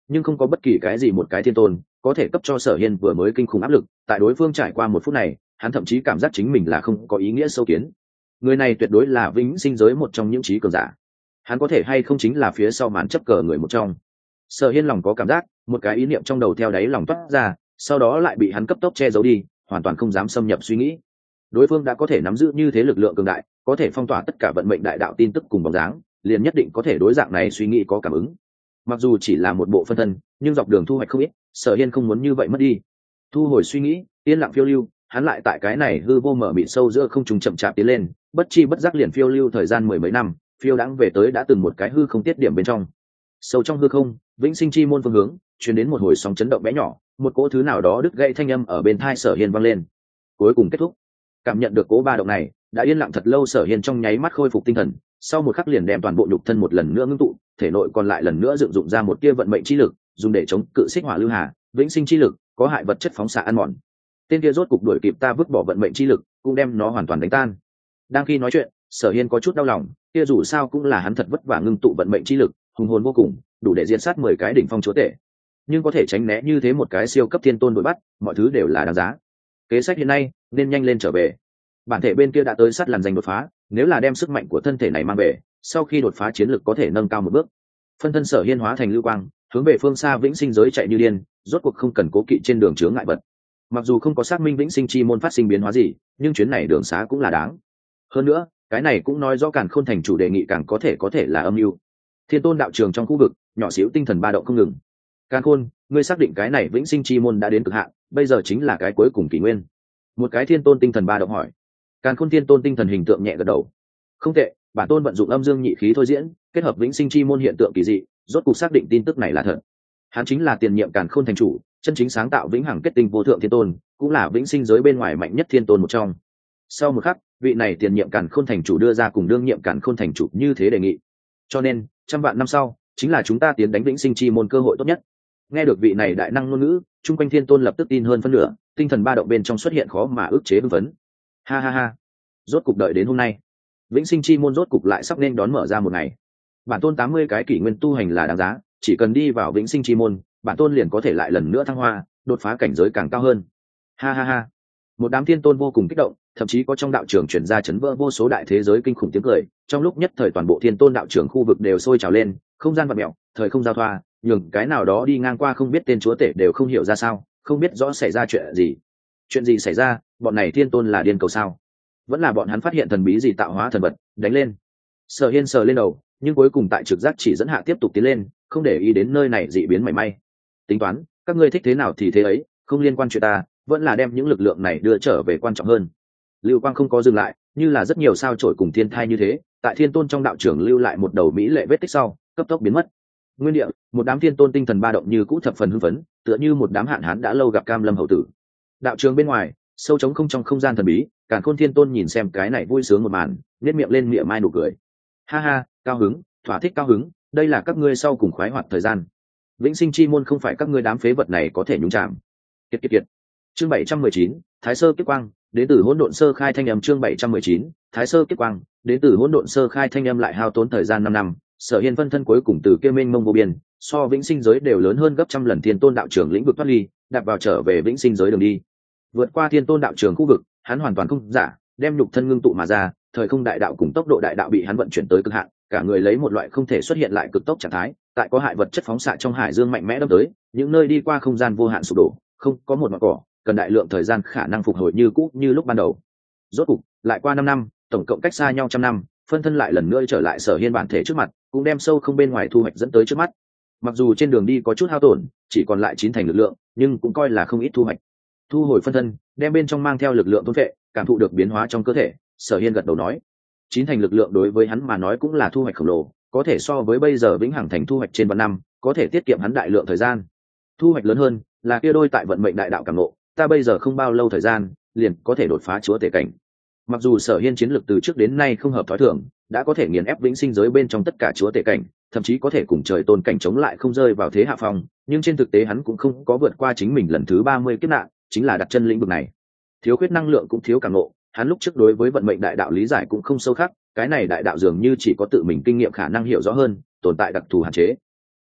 nhưng không có bất kỳ cái gì một cái thiên tôn có thể cấp cho Sở Hiên vừa mới kinh khủng áp lực. Tại đối phương trải qua một phút này, hắn thậm chí cảm giác chính mình là không có ý nghĩa sâu kiến. Người này tuyệt đối là vĩnh sinh giới một trong những trí cường giả. Hắn có thể hay không chính là phía sau màn chấp cờ người một trong. Sở Hiên lòng có cảm giác, một cái ý niệm trong đầu theo đáy lòng toát ra, sau đó lại bị hắn cấp tốc che giấu đi, hoàn toàn không dám xâm nhập suy nghĩ. Đối phương đã có thể nắm giữ như thế lực lượng cường đại, có thể phong tỏa tất cả vận mệnh đại đạo tin tức cùng bóng dáng, liền nhất định có thể đối dạng này suy nghĩ có cảm ứng. Mặc dù chỉ là một bộ phân thân, nhưng dọc đường thu hoạch không ít, Sở Hiên không muốn như vậy mất đi. Thu hồi suy nghĩ, yên lặng phiêu lưu, hắn lại tại cái này hư vô mở mịt sâu giữa không trung chậm chạp tiến lên, bất chi bất giác liền phiêu lưu thời gian mười mấy năm, phiêu đãng về tới đã từng một cái hư không tiết điểm bên trong. Sâu trong hư không, vĩnh sinh chi môn phương hướng, truyền đến một hồi sóng chấn động bé nhỏ, một cỗ thứ nào đó đứt gãy thanh âm ở bên tai Sở Hiên vang lên. Cuối cùng kết thúc. Cảm nhận được cỗ ba động này, đã yên lặng thật lâu Sở Hiên trong nháy mắt khôi phục tinh thần, sau một khắc liền đem toàn bộ nhục thân một lần nữa ngưng tụ, thể nội còn lại lần nữa dựng dụng ra một tia vận mệnh chi lực, dùng để chống cự xích hỏa lưu hà, vĩnh sinh chi lực, có hại vật chất phóng xạ ăn mòn. Tên kia rốt cục đuổi kịp ta vứt bỏ vận mệnh chi lực, cũng đem nó hoàn toàn đánh tan. Đang khi nói chuyện, Sở Hiên có chút đau lòng, kia dù sao cũng là hắn thật vất vả ngưng tụ vận mệnh chi lực, hùng hồn vô cùng, đủ để diệt sát 10 cái đỉnh phong chúa tể. Nhưng có thể tránh né như thế một cái siêu cấp thiên tôn đuổi bắt, mọi thứ đều là đáng giá. Kế sách hiện nay, nên nhanh lên trở về. Bản thể bên kia đã tới sát làn danh đột phá, nếu là đem sức mạnh của thân thể này mang về, sau khi đột phá chiến lực có thể nâng cao một bước. Phân thân Sở Hiên hóa thành lưu quang, hướng về phương xa vĩnh sinh giới chạy như điên, rốt cuộc không cần cố kỵ trên đường chướng ngại vật. Mặc dù không có xác minh vĩnh sinh chi môn phát sinh biến hóa gì, nhưng chuyến này đường xá cũng là đáng. Hơn nữa, cái này cũng nói rõ Càn Khôn thành chủ đề nghị càng có thể là âm mưu. Thiên tôn đạo trường trong khu vực, nhỏ xíu tinh thần ba động không ngừng. Càn Khôn, ngươi xác định cái này vĩnh sinh chi môn đã đến cực hạn, bây giờ chính là cái cuối cùng kỷ nguyên. Một cái thiên tôn tinh thần ba động hỏi. Càn Khôn thiên tôn tinh thần hình tượng nhẹ gật đầu. Không tệ, bản tôn vận dụng âm dương nhị khí thôi diễn, kết hợp vĩnh sinh chi môn hiện tượng kỳ dị, rốt cuộc xác định tin tức này là thật. Hắn chính là tiền nhiệm Càn Khôn thành chủ, chân chính sáng tạo vĩnh hằng kết tinh vô thượng thiên tôn, cũng là vĩnh sinh giới bên ngoài mạnh nhất thiên tôn một trong. Sau một khắc, vị này tiền nhiệm Càn Khôn thành chủ đưa ra cùng đương nhiệm Càn Khôn thành chủ như thế đề nghị. Cho nên, trăm vạn năm sau, chính là chúng ta tiến đánh vĩnh sinh chi môn cơ hội tốt nhất. Nghe được vị này đại năng ngôn ngữ, chung quanh thiên tôn lập tức tin hơn phân nửa, tinh thần ba động bên trong xuất hiện khó mà ức chế hưng phấn. Ha ha ha, rốt cục đợi đến hôm nay, vĩnh sinh chi môn rốt cục lại sắp nên đón mở ra một ngày. Bản tôn 80 cái kỷ nguyên tu hành là đáng giá, chỉ cần đi vào vĩnh sinh chi môn, bản tôn liền có thể lại lần nữa thăng hoa, đột phá cảnh giới càng cao hơn. Ha ha ha, một đám thiên tôn vô cùng kích động, thậm chí có trong đạo trường truyền ra chấn vỡ vô số đại thế giới kinh khủng tiếng cười. Trong lúc nhất thời toàn bộ thiên tôn đạo trường khu vực đều sôi trào lên, không gian vặn mèo, thời không giao thoa, nhường cái nào đó đi ngang qua không biết tên chúa tể đều không hiểu ra sao, không biết rõ xảy ra chuyện gì xảy ra. Bọn này thiên tôn là điên cầu sao, vẫn là bọn hắn phát hiện thần bí gì tạo hóa thần vật, đánh lên. Sở Hiên sờ lên đầu, nhưng cuối cùng tại trực giác chỉ dẫn hạ tiếp tục tiến lên, không để ý đến nơi này dị biến mảy may. Tính toán, các ngươi thích thế nào thì thế ấy, không liên quan chuyện ta, vẫn là đem những lực lượng này đưa trở về quan trọng hơn. Lưu Quang không có dừng lại, như là rất nhiều sao chổi cùng thiên thai như thế, tại thiên tôn trong đạo trưởng lưu lại một đầu mỹ lệ vết tích sau, cấp tốc biến mất. Nguyên địa, một đám thiên tôn tinh thần ba động như cũ thập phần hưng phấn, tựa như một đám hạn hán đã lâu gặp cam lâm hậu tử. Đạo trường bên ngoài, sâu trống không trong không gian thần bí, Càn Khôn thiên tôn nhìn xem cái này vui sướng một màn, nhếch miệng lên mỉa mai nụ cười. Ha ha, cao hứng, thỏa thích cao hứng, đây là các ngươi sau cùng khoái hoạt thời gian. Vĩnh sinh chi môn không phải các ngươi đám phế vật này có thể nhúng chạm. Kiệt. Chương 719, Thái Sơ Kiếp Quang, đến từ hỗn độn sơ khai thanh âm. Chương 719, Thái Sơ Kiếp Quang, đến từ hỗn độn sơ khai thanh âm. Lại hao tốn thời gian 5 năm, Sở Hiên phân thân cuối cùng từ kia mênh mông vô biên, so vĩnh sinh giới đều lớn hơn gấp trăm lần thiên tôn đạo trường lĩnh vực thoát ly, đạp vào trở về vĩnh sinh giới đường đi. Vượt qua thiên tôn đạo trường khu vực, hắn hoàn toàn không giả, đem nhục thân ngưng tụ mà ra, thời không đại đạo cùng tốc độ đại đạo bị hắn vận chuyển tới cực hạn, cả người lấy một loại không thể xuất hiện lại cực tốc trạng thái, tại có hại vật chất phóng xạ trong hải dương mạnh mẽ đâm tới, những nơi đi qua không gian vô hạn sụp đổ, không có một mảng cỏ, cần đại lượng thời gian khả năng phục hồi như cũ như lúc ban đầu. Rốt cục, lại qua 5 năm, tổng cộng cách xa nhau trăm năm, phân thân lại lần nữa trở lại Sở Hiên bản thể trước mặt, cũng đem sâu không bên ngoài thu hoạch dẫn tới trước mắt. Mặc dù trên đường đi có chút hao tổn, chỉ còn lại 9 thành lực lượng, nhưng cũng coi là không ít thu hoạch. Thu hồi phân thân, đem bên trong mang theo lực lượng thôn phệ, cảm thụ được biến hóa trong cơ thể, Sở Hiên gật đầu nói, 9 thành lực lượng đối với hắn mà nói cũng là thu hoạch khổng lồ, có thể so với bây giờ vĩnh hằng thành thu hoạch trên vạn năm, có thể tiết kiệm hắn đại lượng thời gian. Thu hoạch lớn hơn là kia đôi tại vận mệnh đại đạo cảm ngộ, ta bây giờ không bao lâu thời gian, liền có thể đột phá chúa tể cảnh. Mặc dù Sở Hiên chiến lược từ trước đến nay không hợp thói thường, đã có thể nghiền ép vĩnh sinh giới bên trong tất cả chúa tể cảnh, thậm chí có thể cùng trời tôn cảnh chống lại không rơi vào thế hạ phong, nhưng trên thực tế hắn cũng không có vượt qua chính mình lần thứ 30 kiếp nạn, chính là đặt chân lĩnh vực này. Thiếu khuyết năng lượng cũng thiếu cảm ngộ, hắn lúc trước đối với vận mệnh đại đạo lý giải cũng không sâu khắc, cái này đại đạo dường như chỉ có tự mình kinh nghiệm khả năng hiểu rõ hơn, tồn tại đặc thù hạn chế.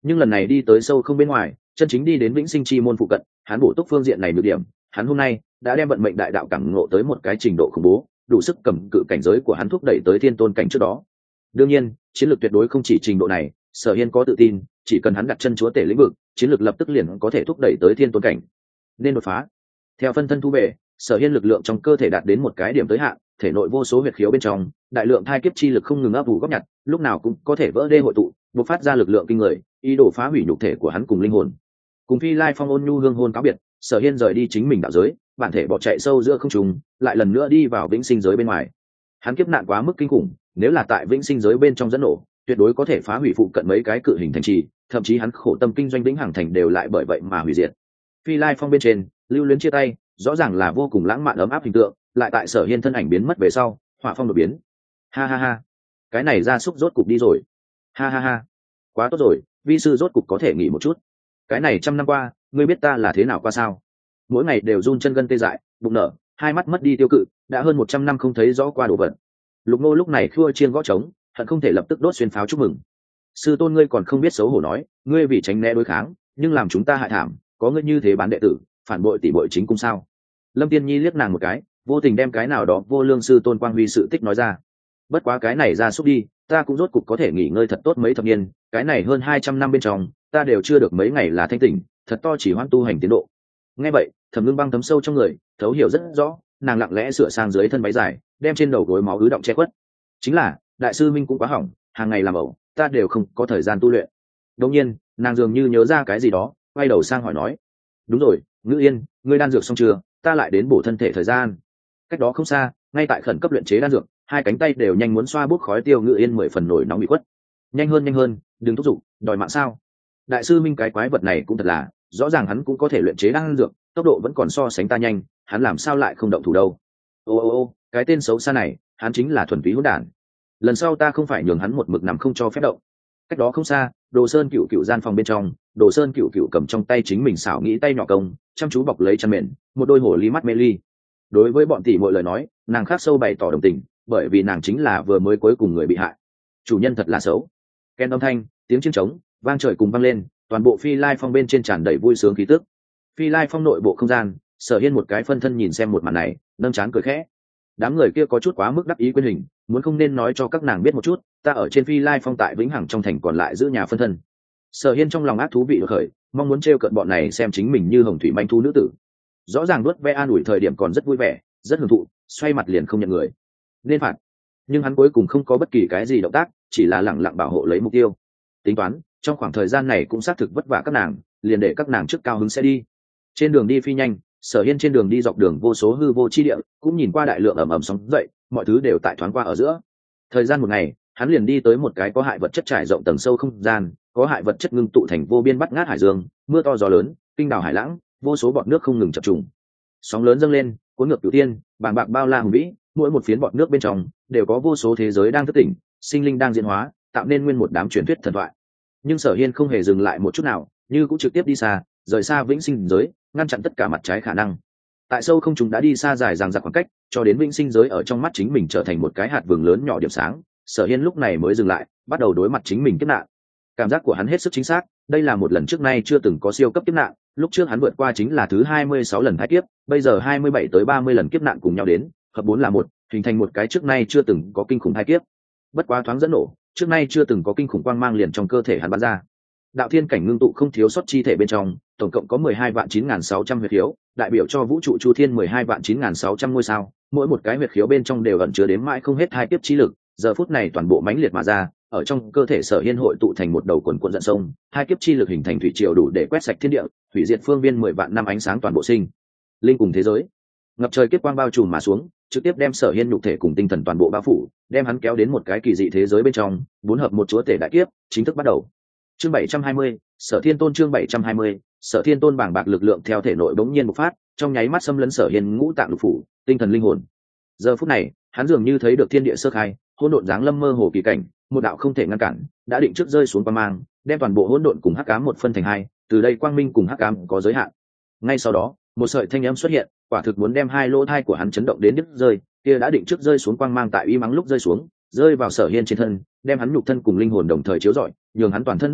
Nhưng lần này đi tới sâu không bên ngoài, chân chính đi đến vĩnh sinh chi môn phụ cận, hắn bổ túc phương diện này nhược điểm, hắn hôm nay đã đem vận mệnh đại đạo cảm ngộ tới một cái trình độ khủng bố, đủ sức cầm cự cảnh giới của hắn thúc đẩy tới thiên tôn cảnh trước đó. Đương nhiên, chiến lược tuyệt đối không chỉ trình độ này, Sở Hiên có tự tin, chỉ cần hắn đặt chân chúa tể lĩnh vực, chiến lược lập tức liền có thể thúc đẩy tới thiên tôn cảnh. Nên đột phá. Theo phân thân thu về, Sở Hiên lực lượng trong cơ thể đạt đến một cái điểm tới hạn, thể nội vô số huyệt khiếu bên trong, đại lượng thai kiếp chi lực không ngừng ấp ủ góp nhặt, lúc nào cũng có thể vỡ đê hội tụ, bộc phát ra lực lượng kinh người, ý đồ phá hủy nhục thể của hắn cùng linh hồn. Cùng Phi Lai Phong ôn nhu hương hôn cáo biệt, Sở Hiên rời đi chính mình đạo giới, bản thể bỏ chạy sâu giữa không trung, lại lần nữa đi vào vĩnh sinh giới bên ngoài. Hắn kiếp nạn quá mức kinh khủng, nếu là tại vĩnh sinh giới bên trong dẫn nổ, tuyệt đối có thể phá hủy phụ cận mấy cái cự hình thành trì, thậm chí hắn khổ tâm kinh doanh vĩnh hằng thành đều lại bởi vậy mà hủy diệt. Phi Lai Phong bên trên, lưu luyến chia tay, rõ ràng là vô cùng lãng mạn ấm áp hình tượng, lại tại Sở Hiên thân ảnh biến mất về sau, hỏa phong đột biến. Ha ha ha, cái này ra súc rốt cục đi rồi. Ha ha ha, quá tốt rồi, vi sư rốt cục có thể nghỉ một chút. Cái này trăm năm qua, ngươi biết ta là thế nào qua sao? Mỗi ngày đều run chân gân tê dại, bụng nở, hai mắt mất đi tiêu cự, đã hơn 100 năm không thấy rõ qua đồ vật. Lục Ngô lúc này khua chiên gõ trống, hận không thể lập tức đốt xuyên pháo chúc mừng. Sư tôn ngươi còn không biết xấu hổ nói, ngươi vì tránh né đối kháng, nhưng làm chúng ta hại thảm, có ngươi như thế bán đệ tử, phản bội tỷ bội chính cung sao? Lâm Tiên Nhi liếc nàng một cái, vô tình đem cái nào đó vô lương sư tôn quang huy sự tích nói ra. Bất quá cái này ra xúc đi, ta cũng rốt cục có thể nghỉ ngơi thật tốt mấy thập niên, cái này hơn 200 năm bên trong, ta đều chưa được mấy ngày là thanh tỉnh, thật to chỉ hoãn tu hành tiến độ. Nghe vậy, Thẩm Ngưng Băng thấm sâu trong người, thấu hiểu rất rõ, nàng lặng lẽ sửa sang dưới thân váy dài, đem trên đầu gối máu ứ động che khuất. Chính là, đại sư minh cũng quá hỏng, hàng ngày làm ẩu, ta đều không có thời gian tu luyện. Đột nhiên, nàng dường như nhớ ra cái gì đó, quay đầu sang hỏi nói: "Đúng rồi, Ngữ Yên, ngươi đan dược xong chưa? Ta lại đến bổ thân thể thời gian." Cách đó không xa, ngay tại khẩn cấp luyện chế đan dược, hai cánh tay đều nhanh muốn xoa bút khói tiêu Ngữ Yên 10 phần nổi nóng bị quất. Nhanh hơn, đừng thúc giục, đòi mạng sao? Đại sư minh cái quái vật này cũng thật là, rõ ràng hắn cũng có thể luyện chế đan dược, tốc độ vẫn còn so sánh ta nhanh, hắn làm sao lại không động thủ đâu? Ô, cái tên xấu xa này, hắn chính là thuần túy hỗn đản. Lần sau ta không phải nhường hắn một mực nằm không cho phép động. Cách đó không xa, Đồ Sơn Cựu gian phòng bên trong, Đồ Sơn Cựu cầm trong tay chính mình xảo nghĩ tay nhỏ công, chăm chú bọc lấy chăn mền, một đôi hồ ly mắt mê ly. Đối với bọn tỷ muội lời nói, nàng khác sâu bày tỏ đồng tình, bởi vì nàng chính là vừa mới cuối cùng người bị hại. Chủ nhân thật là xấu. Ken âm thanh, tiếng chiến trống, vang trời cùng vang lên, toàn bộ Phi Lai Phong bên trên tràn đầy vui sướng khí tức. Phi Lai Phong nội bộ không gian, Sở Hiên một cái phân thân nhìn xem một màn này, nâng trán cười khẽ. Đám người kia có chút quá mức đắc ý quên hình, muốn không nên nói cho các nàng biết một chút, ta ở trên Phi Lai Phong tại vĩnh hằng trong thành còn lại giữ nhà phân thân. Sở Hiên trong lòng ác thú vị đột khởi, mong muốn trêu cợt bọn này xem chính mình như hồng thủy manh thu nữ tử. Rõ ràng nuốt ve an ủi thời điểm còn rất vui vẻ, rất hưởng thụ, xoay mặt liền không nhận người. Nên phạt. Nhưng hắn cuối cùng không có bất kỳ cái gì động tác, chỉ là lẳng lặng bảo hộ lấy mục tiêu. Tính toán, trong khoảng thời gian này cũng xác thực vất vả các nàng, liền để các nàng trước cao hứng sẽ đi. Trên đường đi phi nhanh, Sở Hiên trên đường đi dọc đường vô số hư vô chi địa, cũng nhìn qua đại lượng ầm ầm sóng dậy, mọi thứ đều tại thoáng qua ở giữa. Thời gian một ngày, hắn liền đi tới một cái có hại vật chất trải rộng tầng sâu không gian, có hại vật chất ngưng tụ thành vô biên bắt ngát hải dương, mưa to gió lớn, kinh đảo hải lãng, vô số bọt nước không ngừng chập trùng. Sóng lớn dâng lên, cuốn ngược cửu tiên, bàng bạc bao la hùng vĩ, mỗi một phiến bọt nước bên trong đều có vô số thế giới đang thức tỉnh, sinh linh đang diễn hóa, tạo nên nguyên một đám truyền thuyết thần thoại. Nhưng Sở Hiên không hề dừng lại một chút nào, như cũng trực tiếp đi xa, rời xa vĩnh sinh giới, ngăn chặn tất cả mặt trái khả năng. Tại sâu không chúng đã đi xa dài dằng dặc khoảng cách, cho đến vĩnh sinh giới ở trong mắt chính mình trở thành một cái hạt vừng lớn nhỏ điểm sáng. Sở Hiên lúc này mới dừng lại, bắt đầu đối mặt chính mình kiếp nạn. Cảm giác của hắn hết sức chính xác, đây là một lần trước nay chưa từng có siêu cấp kiếp nạn, lúc trước hắn vượt qua chính là thứ 26 lần thai kiếp, bây giờ 27 tới 30 lần kiếp nạn cùng nhau đến, hợp 4 là 1, hình thành một cái trước nay chưa từng có kinh khủng thai kiếp. Bất quá thoáng dẫn nổ, trước nay chưa từng có kinh khủng quang mang liền trong cơ thể hắn bắn ra. Đạo thiên cảnh ngưng tụ không thiếu sót chi thể bên trong, tổng cộng có 12.9600 huyệt khiếu, đại biểu cho vũ trụ chu thiên 12.9600 ngôi sao, mỗi một cái huyệt khiếu bên trong đều ẩn chứa đến mãi không hết hai kiếp chi lực, giờ phút này toàn bộ mãnh liệt mà ra, ở trong cơ thể Sở Hiên hội tụ thành một đầu quần quần giận sông, hai kiếp chi lực hình thành thủy triều đủ để quét sạch thiên địa, hủy diệt phương viên 10 vạn năm ánh sáng toàn bộ sinh linh cùng thế giới. Ngập trời kiếp quang bao trùm mà xuống, trực tiếp đem Sở Hiên nhục thể cùng tinh thần toàn bộ bao phủ, đem hắn kéo đến một cái kỳ dị thế giới bên trong, bốn hợp một chúa tể đại kiếp chính thức bắt đầu. Chương 720, Sở Thiên Tôn. Chương 720, Sở Thiên Tôn. Bàng bạc lực lượng theo thể nội bỗng nhiên bộc phát, trong nháy mắt xâm lấn Sở Hiên ngũ tạng lục phủ, tinh thần linh hồn. Giờ phút này, hắn dường như thấy được thiên địa sơ khai, hỗn độn dáng lâm mơ hồ kỳ cảnh, một đạo không thể ngăn cản, đã định trước rơi xuống quang mang, đem toàn bộ hỗn độn cùng hắc ám một phân thành hai, từ đây quang minh cùng hắc ám có giới hạn. Ngay sau đó, một sợi thanh âm xuất hiện, quả thực muốn đem hai lỗ tai của hắn chấn động đến đứt rơi, kia đã định trước rơi xuống quang mang tại uy mắng lúc rơi xuống, rơi vào Sở Hiên trên thân, đem hắn nhục thân cùng linh hồn đồng thời chiếu rọi, nhường hắn toàn thân đốt cháy,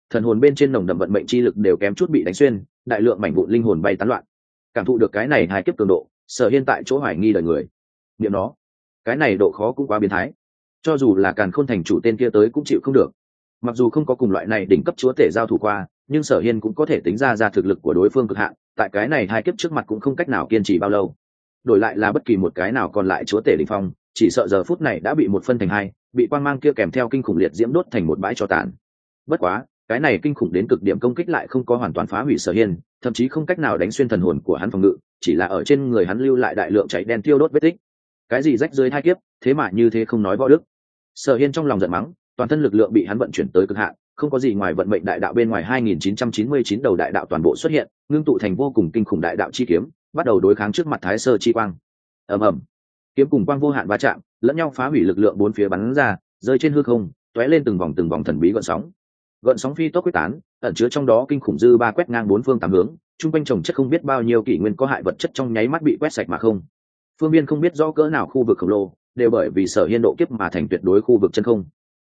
thần hồn bên trên nồng đậm vận mệnh chi lực đều kém chút bị đánh xuyên, đại lượng mảnh vụn linh hồn bay tán loạn. Cảm thụ được cái này hai kiếp cường độ, Sở Hiên tại chỗ hoài nghi đời người. Niệm nó, cái này độ khó cũng quá biến thái, cho dù là Càn Khôn thành chủ tên kia tới cũng chịu không được. Mặc dù không có cùng loại này đỉnh cấp chúa tể giao thủ qua, nhưng Sở Hiên cũng có thể tính ra thực lực của đối phương cực hạn, tại cái này hai kiếp trước mặt cũng không cách nào kiên trì bao lâu. Đổi lại là bất kỳ một cái nào còn lại chúa tể đỉnh phong, chỉ sợ giờ phút này đã bị một phân thành hai, bị quang mang kia kèm theo kinh khủng liệt diễm đốt thành một bãi tro tàn. Bất quá, cái này kinh khủng đến cực điểm công kích lại không có hoàn toàn phá hủy Sở Hiên, thậm chí không cách nào đánh xuyên thần hồn của hắn phòng ngự, chỉ là ở trên người hắn lưu lại đại lượng cháy đen tiêu đốt vết tích. Cái gì rách rơi hai kiếp, thế mà như thế không nói võ đức. Sở Hiên trong lòng giận mắng, toàn thân lực lượng bị hắn vận chuyển tới cực hạn, không có gì ngoài vận mệnh đại đạo bên ngoài 2999 đầu đại đạo toàn bộ xuất hiện, ngưng tụ thành vô cùng kinh khủng đại đạo chi kiếm, bắt đầu đối kháng trước mặt Thái Sơ chi quang. Ầm ầm, kiếm cùng quang vô hạn va chạm, lẫn nhau phá hủy lực lượng bốn phía bắn ra, rơi trên hư không, tóe lên từng vòng thần bí gợn sóng. Gợn sóng phi tốc quyết tán, ẩn chứa trong đó kinh khủng dư ba quét ngang bốn phương tám hướng, trung quanh trồng chất không biết bao nhiêu kỷ nguyên có hại vật chất trong nháy mắt bị quét sạch mà không. Phương biên không biết rõ cỡ nào khu vực khổng lồ, đều bởi vì Sở Hiên độ kiếp mà thành tuyệt đối khu vực chân không.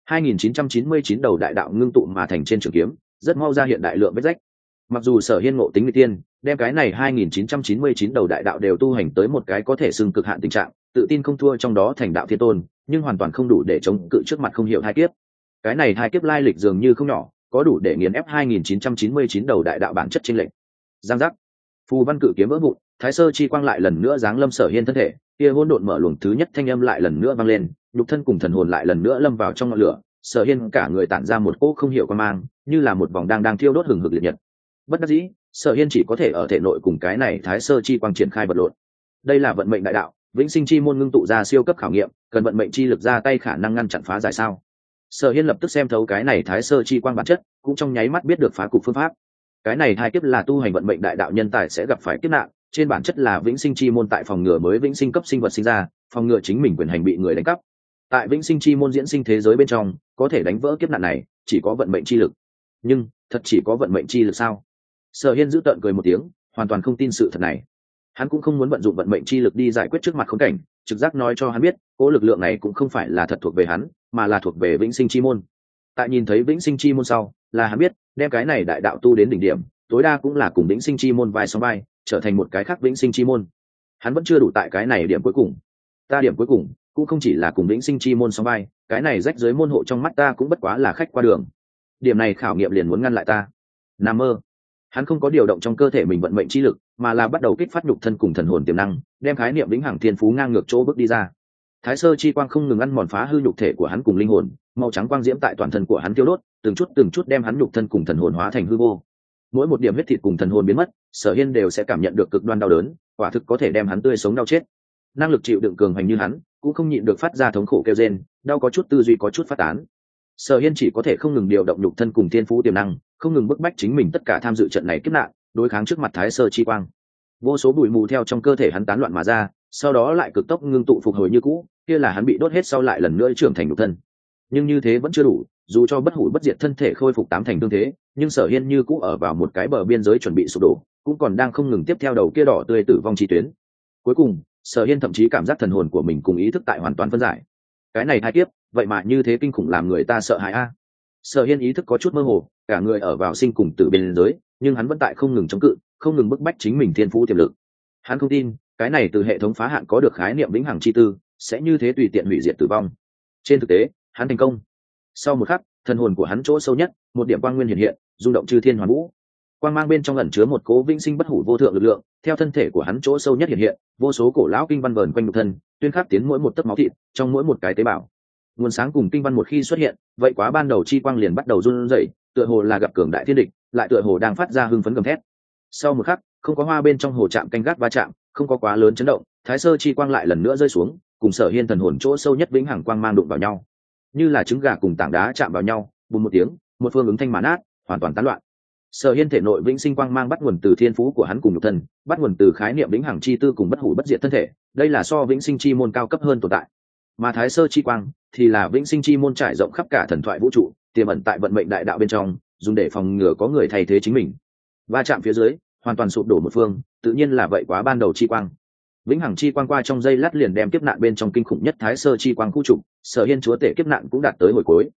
2999 đầu đại đạo ngưng tụ mà thành trên trường kiếm, rất mau ra hiện đại lượng vết rách. Mặc dù Sở Hiên ngộ tính nghịch tiên, đem cái này 2999 đầu đại đạo đều tu hành tới một cái có thể xưng cực hạn tình trạng, tự tin không thua trong đó thành đạo thiên tôn, nhưng hoàn toàn không đủ để chống cự trước mặt không hiểu hai kiếp. Cái này hai kiếp lai lịch dường như không nhỏ, có đủ để nghiền ép 2999 đầu đại đạo bản chất chênh lệch. Giang giác, phù văn cự kiếm vỡ vụn, Thái Sơ chi quang lại lần nữa giáng lâm Sở Hiên thân thể, kia hỗn độn mở luồng thứ nhất thanh âm lại lần nữa vang lên, nhục thân cùng thần hồn lại lần nữa lâm vào trong ngọn lửa. Sở Hiên cả người tản ra một cỗ không hiểu quan mang, như là một vòng đang thiêu đốt hừng hực liệt nhật. Bất đắc dĩ, Sở Hiên chỉ có thể ở thể nội cùng cái này Thái Sơ chi quang triển khai vật lộn. Đây là vận mệnh đại đạo, vĩnh sinh chi môn ngưng tụ ra siêu cấp khảo nghiệm, cần vận mệnh chi lực ra tay khả năng ngăn chặn phá giải sao? Sở Hiên lập tức xem thấu cái này Thái Sơ chi quang bản chất, cũng trong nháy mắt biết được phá cục phương pháp. Cái này hai kiếp là tu hành vận mệnh đại đạo nhân tài sẽ gặp phải kiếp nạn, trên bản chất là vĩnh sinh chi môn tại phòng ngừa mới vĩnh sinh cấp sinh vật sinh ra, phòng ngừa chính mình quyền hành bị người đánh cắp. Tại vĩnh sinh chi môn diễn sinh thế giới bên trong, có thể đánh vỡ kiếp nạn này, chỉ có vận mệnh chi lực. Nhưng, thật chỉ có vận mệnh chi lực sao? Sở Hiên giữ tợn cười một tiếng, hoàn toàn không tin sự thật này. Hắn cũng không muốn vận dụng vận mệnh chi lực đi giải quyết trước mặt khốn cảnh, trực giác nói cho hắn biết, cỗ lực lượng này cũng không phải là thật thuộc về hắn, mà là thuộc về vĩnh sinh chi môn. Tại nhìn thấy vĩnh sinh chi môn sau, là hắn biết, đem cái này đại đạo tu đến đỉnh điểm, tối đa cũng là cùng vĩnh sinh chi môn vai song vai, trở thành một cái khác vĩnh sinh chi môn. Hắn vẫn chưa đủ tại cái này điểm cuối cùng. Ta điểm cuối cùng cũng không chỉ là cùng vĩnh sinh chi môn song vai, cái này rách dưới môn hộ trong mắt ta cũng bất quá là khách qua đường. Điểm này khảo nghiệm liền muốn ngăn lại ta. Nằm mơ. Hắn không có điều động trong cơ thể mình vận mệnh chi lực, mà là bắt đầu kích phát nhục thân cùng thần hồn tiềm năng, đem khái niệm vĩnh hằng thiên phú ngang ngược chỗ bước đi ra. Thái Sơ chi quang không ngừng ăn mòn phá hư nhục thể của hắn cùng linh hồn, màu trắng quang diễm tại toàn thân của hắn tiêu đốt, từng chút đem hắn nhục thân cùng thần hồn hóa thành hư vô. Mỗi một điểm huyết thịt cùng thần hồn biến mất, Sở Hiên đều sẽ cảm nhận được cực đoan đau đớn, quả thực có thể đem hắn tươi sống đau chết. Năng lực chịu đựng cường hành như hắn, cũng không nhịn được phát ra thống khổ kêu rên, đau có chút tư duy có chút phát tán. Sở Hiên chỉ có thể không ngừng điều động nhục thân cùng thiên phú tiềm năng, không ngừng bức bách chính mình tất cả tham dự trận này kiếp nạn, đối kháng trước mặt Thái Sơ chi quang. Vô số bụi mù theo trong cơ thể hắn tán loạn mà ra, sau đó lại cực tốc ngưng tụ phục hồi như cũ, kia là hắn bị đốt hết sau lại lần nữa trưởng thành nhục thân. Nhưng như thế vẫn chưa đủ, dù cho bất hủ bất diệt thân thể khôi phục tám thành tương thế, nhưng Sở Hiên như cũ ở vào một cái bờ biên giới chuẩn bị sụp đổ, cũng còn đang không ngừng tiếp theo đầu kia đỏ tươi tử vong chi tuyến. Cuối cùng, Sở Hiên thậm chí cảm giác thần hồn của mình cùng ý thức tại hoàn toàn phân giải. Cái này hai kiếp, vậy mà như thế kinh khủng làm người ta sợ hãi a. Sở Hiên ý thức có chút mơ hồ, cả người ở vào sinh cùng tử biên giới, nhưng hắn vẫn tại không ngừng chống cự, không ngừng bức bách chính mình thiên phú tiềm lực. Hắn không tin, cái này từ hệ thống phá hạn có được khái niệm vĩnh hằng chi tư, sẽ như thế tùy tiện hủy diệt tử vong. Trên thực tế, hắn thành công. Sau một khắc, thần hồn của hắn chỗ sâu nhất, một điểm quang nguyên hiện hiện, rung động chư thiên hoàn vũ. Quang mang bên trong ẩn chứa một cố vĩnh sinh bất hủ vô thượng lực lượng, theo thân thể của hắn chỗ sâu nhất hiện hiện, vô số cổ lão kinh văn vờn quanh nhục thân, tuyên khắc tiến mỗi một tấc máu thịt, trong mỗi một cái tế bào. Nguồn sáng cùng kinh văn một khi xuất hiện, vậy quá ban đầu chi quang liền bắt đầu run rẩy, tựa hồ là gặp cường đại thiên địch, lại tựa hồ đang phát ra hưng phấn gầm thét. Sau một khắc, không có hoa bên trong hồ chạm canh gác va chạm, không có quá lớn chấn động, Thái Sơ chi quang lại lần nữa rơi xuống, cùng Sở Hiên thần hồn chỗ sâu nhất vĩnh hằng quang mang đụng vào nhau, như là trứng gà cùng tảng đá chạm vào nhau, bùm một tiếng, một phương ứng thanh mà nát, hoàn toàn tán loạn. Sở Hiên thể nội vĩnh sinh quang mang bắt nguồn từ thiên phú của hắn cùng nhục thân, bắt nguồn từ khái niệm vĩnh hằng chi tư cùng bất hủ bất diệt thân thể, đây là so vĩnh sinh chi môn cao cấp hơn tồn tại. Mà Thái Sơ chi quang thì là vĩnh sinh chi môn trải rộng khắp cả thần thoại vũ trụ, tiềm ẩn tại vận mệnh đại đạo bên trong, dùng để phòng ngừa có người thay thế chính mình. Va chạm phía dưới, hoàn toàn sụp đổ một phương, tự nhiên là vậy quá ban đầu chi quang. Vĩnh hằng chi quang qua trong giây lát liền đem kiếp nạn bên trong kinh khủng nhất Thái Sơ chi quang khu trục, Sở Hiên chúa tể kiếp nạn cũng đạt tới hồi cuối.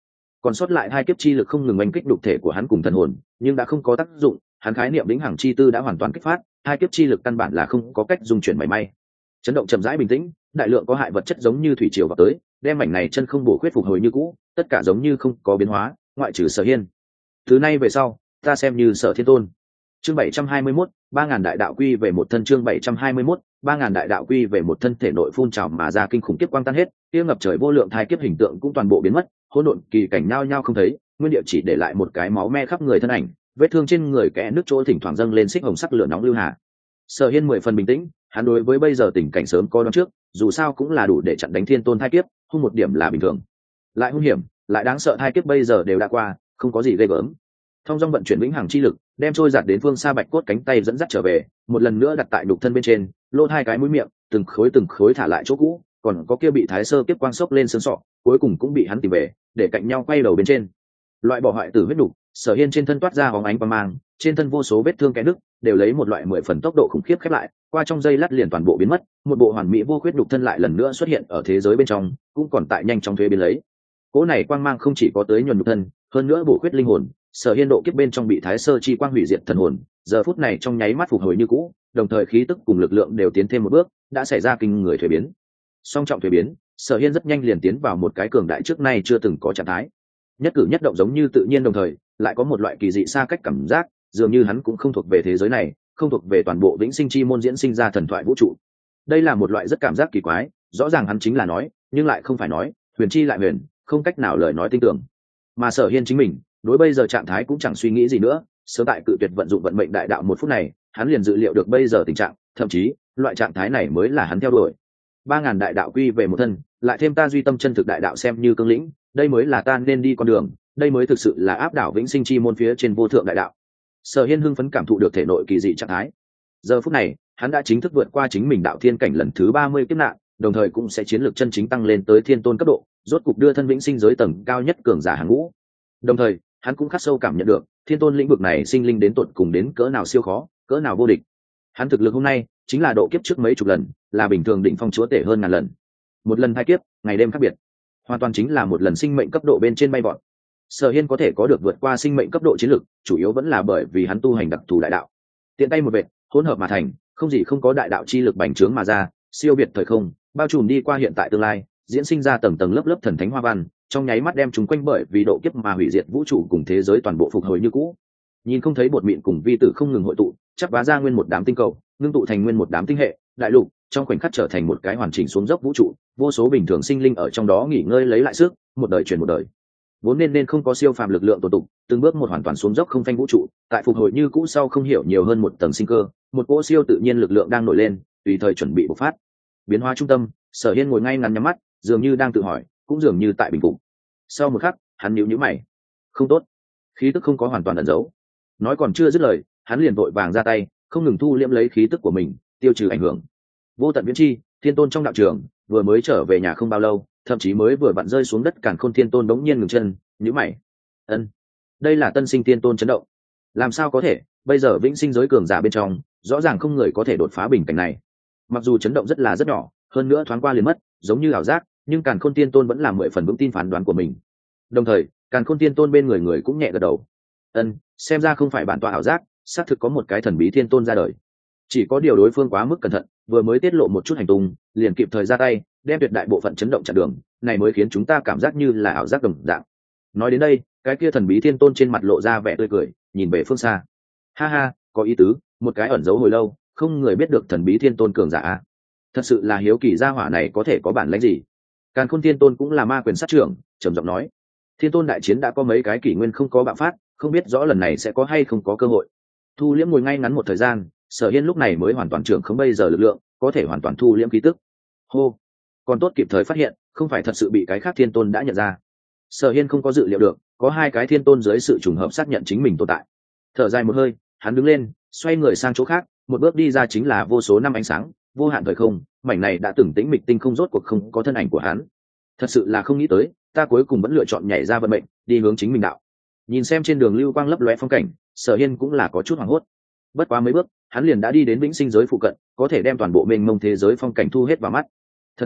còn sót lại hai kiếp chi lực không ngừng oanh kích đục thể của hắn cùng thần hồn, nhưng đã không có tác dụng. Hắn khái niệm vĩnh hằng chi tư đã hoàn toàn kích phát, hai kiếp chi lực căn bản là không có cách dung chuyển mảy may. Chấn động chậm rãi bình tĩnh, đại lượng có hại vật chất giống như thủy triều vào tới, đem mảnh này chân không bổ khuyết phục hồi như cũ, tất cả giống như không có biến hóa, ngoại trừ Sở Hiên. Từ nay về sau, ta xem như Sở Thiên Tôn. Chương 721, 3000 đại đạo quy về một thân. Chương 721, 3000 đại đạo quy về một thân. Thể nội phun trào mà ra kinh khủng kiếp quang tan hết, kia ngập trời vô lượng thai kiếp hình tượng cũng toàn bộ biến mất, hỗn độn kỳ cảnh nhao nhao không thấy, nguyên địa chỉ để lại một cái máu me khắp người thân ảnh, vết thương trên người kẽ nước chỗ thỉnh thoảng dâng lên xích hồng sắc lửa nóng lưu hà. Sở Hiên 10 phần bình tĩnh, hắn đối với bây giờ tình cảnh sớm có đoán trước, dù sao cũng là đủ để chặn đánh Thiên Tôn thai kiếp, hung một điểm là bình thường. Lại hung hiểm, lại đáng sợ thai kiếp bây giờ đều đã qua, không có gì ghê gớm. Thông dong vận chuyển vĩnh hằng chi lực, đem trôi giạt đến phương xa bạch cốt cánh tay dẫn dắt trở về, một lần nữa đặt tại đục thân bên trên, lỗ hai cái mũi miệng, từng khối thả lại chỗ cũ, còn có kia bị thái sơ kiếp quang sốc lên xương sọ, cuối cùng cũng bị hắn tìm về, để cạnh nhau quay đầu bên trên. Loại bỏ hoại tử huyết đục, Sở Hiên trên thân toát ra hóng ánh quang mang, trên thân vô số vết thương kẽ nứt, đều lấy một loại 10 phần tốc độ khủng khiếp khép lại, qua trong giây lát liền toàn bộ biến mất, một bộ hoàn mỹ vô khuyết đục thân lại lần nữa xuất hiện ở thế giới bên trong, cũng còn tại nhanh trong thuế biến lấy. Cỗ này quang mang không chỉ có tới nhuần nhục thân, hơn nữa bổ khuyết linh hồn. Sở Hiên độ kiếp bên trong bị thái sơ chi quang hủy diệt thần hồn, giờ phút này trong nháy mắt phục hồi như cũ, đồng thời khí tức cùng lực lượng đều tiến thêm một bước, đã xảy ra kinh người thuế biến. Song trọng thuế biến, Sở Hiên rất nhanh liền tiến vào một cái cường đại trước nay chưa từng có trạng thái. Nhất cử nhất động giống như tự nhiên, đồng thời lại có một loại kỳ dị xa cách cảm giác, dường như hắn cũng không thuộc về thế giới này, không thuộc về toàn bộ vĩnh sinh chi môn diễn sinh ra thần thoại vũ trụ. Đây là một loại rất cảm giác kỳ quái, rõ ràng hắn chính là nói, nhưng lại không phải nói, huyền chi lại huyền, không cách nào lời nói tin tưởng. Mà Sở Hiên chính mình, đối bây giờ trạng thái cũng chẳng suy nghĩ gì nữa, sớm tại cự tuyệt vận dụng vận mệnh đại đạo một phút này, hắn liền dự liệu được bây giờ tình trạng, thậm chí loại trạng thái này mới là hắn theo đuổi. 3000 đại đạo quy về một thân, lại thêm ta duy tâm chân thực đại đạo xem như cương lĩnh, đây mới là ta nên đi con đường, đây mới thực sự là áp đảo vĩnh sinh chi môn phía trên vô thượng đại đạo. Sở Hiên hưng phấn cảm thụ được thể nội kỳ dị trạng thái. Giờ phút này, hắn đã chính thức vượt qua chính mình đạo thiên cảnh lần thứ 30 kiếp nạn, đồng thời cũng sẽ chiến lược chân chính tăng lên tới thiên tôn cấp độ, rốt cục đưa thân vĩnh sinh giới tầng cao nhất cường giả hàng ngũ. Đồng thời, hắn cũng khắc sâu cảm nhận được thiên tôn lĩnh vực này sinh linh đến tột cùng đến cỡ nào siêu khó, cỡ nào vô địch. Hắn thực lực hôm nay chính là độ kiếp trước mấy chục lần, là bình thường đỉnh phong chúa tể hơn ngàn lần. Một lần hai kiếp, ngày đêm khác biệt, hoàn toàn chính là một lần sinh mệnh cấp độ bên trên bay vọt. Sở Hiên có thể có được vượt qua sinh mệnh cấp độ chiến lực, chủ yếu vẫn là bởi vì hắn tu hành đặc thù đại đạo, tiện tay một vệt, hỗn hợp mà thành, không gì không có đại đạo chi lực bành trướng mà ra, siêu việt thời không, bao trùm đi qua hiện tại tương lai, diễn sinh ra tầng tầng lớp lớp thần thánh hoa văn, trong nháy mắt đem chúng quanh bởi vì độ kiếp mà hủy diệt vũ trụ cùng thế giới toàn bộ phục hồi như cũ. Nhìn không thấy bột mịn cùng vi tử không ngừng hội tụ, chắp vá ra nguyên một đám tinh cầu, ngưng tụ thành nguyên một đám tinh hệ, đại lục, trong khoảnh khắc trở thành một cái hoàn chỉnh xuống dốc vũ trụ, vô số bình thường sinh linh ở trong đó nghỉ ngơi lấy lại sức, một đời chuyển một đời. Vốn nên không có siêu phàm lực lượng tồn tụ, từng bước một hoàn toàn xuống dốc không phanh vũ trụ, tại phục hồi như cũ sau không hiểu nhiều hơn một tầng sinh cơ, một cỗ siêu tự nhiên lực lượng đang nổi lên, tùy thời chuẩn bị bộc phát. Biến hóa trung tâm, Sở Hiên ngồi ngay ngắn nhắm mắt, dường như đang tự hỏi, cũng dường như tại bình phục. Sau một khắc, hắn nhíu mày. Không tốt, khí tức không có hoàn toàn ẩn giấu. Nói còn chưa dứt lời, hắn liền vội vàng ra tay, không ngừng thu liễm lấy khí tức của mình, tiêu trừ ảnh hưởng. Vô tận viễn chi, thiên tôn trong đạo trường, vừa mới trở về nhà không bao lâu, thậm chí mới vừa vặn rơi xuống đất, Càn Khôn Thiên Tôn đống nhiên ngừng chân, nhíu mày. Ân, đây là tân sinh thiên tôn chấn động. Làm sao có thể? Bây giờ vĩnh sinh giới cường giả bên trong, rõ ràng không người có thể đột phá bình cảnh này. Mặc dù chấn động rất nhỏ, hơn nữa thoáng qua liền mất, giống như ảo giác, nhưng Càn Khôn Thiên Tôn vẫn là 10 phần vững tin phán đoán của mình. Đồng thời, Càn Khôn Thiên Tôn bên người cũng nhẹ gật đầu. Ân, xem ra không phải bản tọa ảo giác, xác thực có một cái thần bí thiên tôn ra đời. Chỉ có điều đối phương quá mức cẩn thận, vừa mới tiết lộ một chút hành tung, liền kịp thời ra tay, đem tuyệt đại bộ phận chấn động chặn đường, này mới khiến chúng ta cảm giác như là ảo giác đồng dạng. Nói đến đây, cái kia thần bí thiên tôn trên mặt lộ ra vẻ tươi cười, nhìn về phương xa. Ha ha, có ý tứ, một cái ẩn giấu hồi lâu, không người biết được thần bí thiên tôn cường giả. Thật sự là hiếu kỳ gia hỏa này có thể có bản lĩnh gì. Càn Khôn Thiên Tôn cũng là ma quyền sát trưởng, trầm giọng nói. Thiên tôn đại chiến đã có mấy cái kỷ nguyên không có bạo phát, không biết rõ lần này sẽ có hay không có cơ hội. Thu liễm ngồi ngay ngắn một thời gian, Sở Hiên lúc này mới hoàn toàn trưởng không bây giờ lực lượng, có thể hoàn toàn thu liễm khí tức. Hô, còn tốt kịp thời phát hiện, không phải thật sự bị cái khác thiên tôn đã nhận ra. Sở Hiên không có dự liệu được, có hai cái thiên tôn dưới sự trùng hợp xác nhận chính mình tồn tại. Thở dài một hơi, hắn đứng lên, xoay người sang chỗ khác, một bước đi ra chính là vô số năm ánh sáng, vô hạn thời không, mảnh này đã từng tĩnh mịch tinh không rốt cuộc không có thân ảnh của hắn. Thật sự là không nghĩ tới, ta cuối cùng vẫn lựa chọn nhảy ra vận mệnh, đi hướng chính mình đạo. Nhìn xem trên đường lưu quang lấp lóe phong cảnh, Sở Hiên cũng là có chút hoảng hốt. Bất quá mấy bước, hắn liền đã đi đến vĩnh sinh giới phụ cận, có thể đem toàn bộ mênh mông thế giới phong cảnh thu hết vào mắt. Thật là,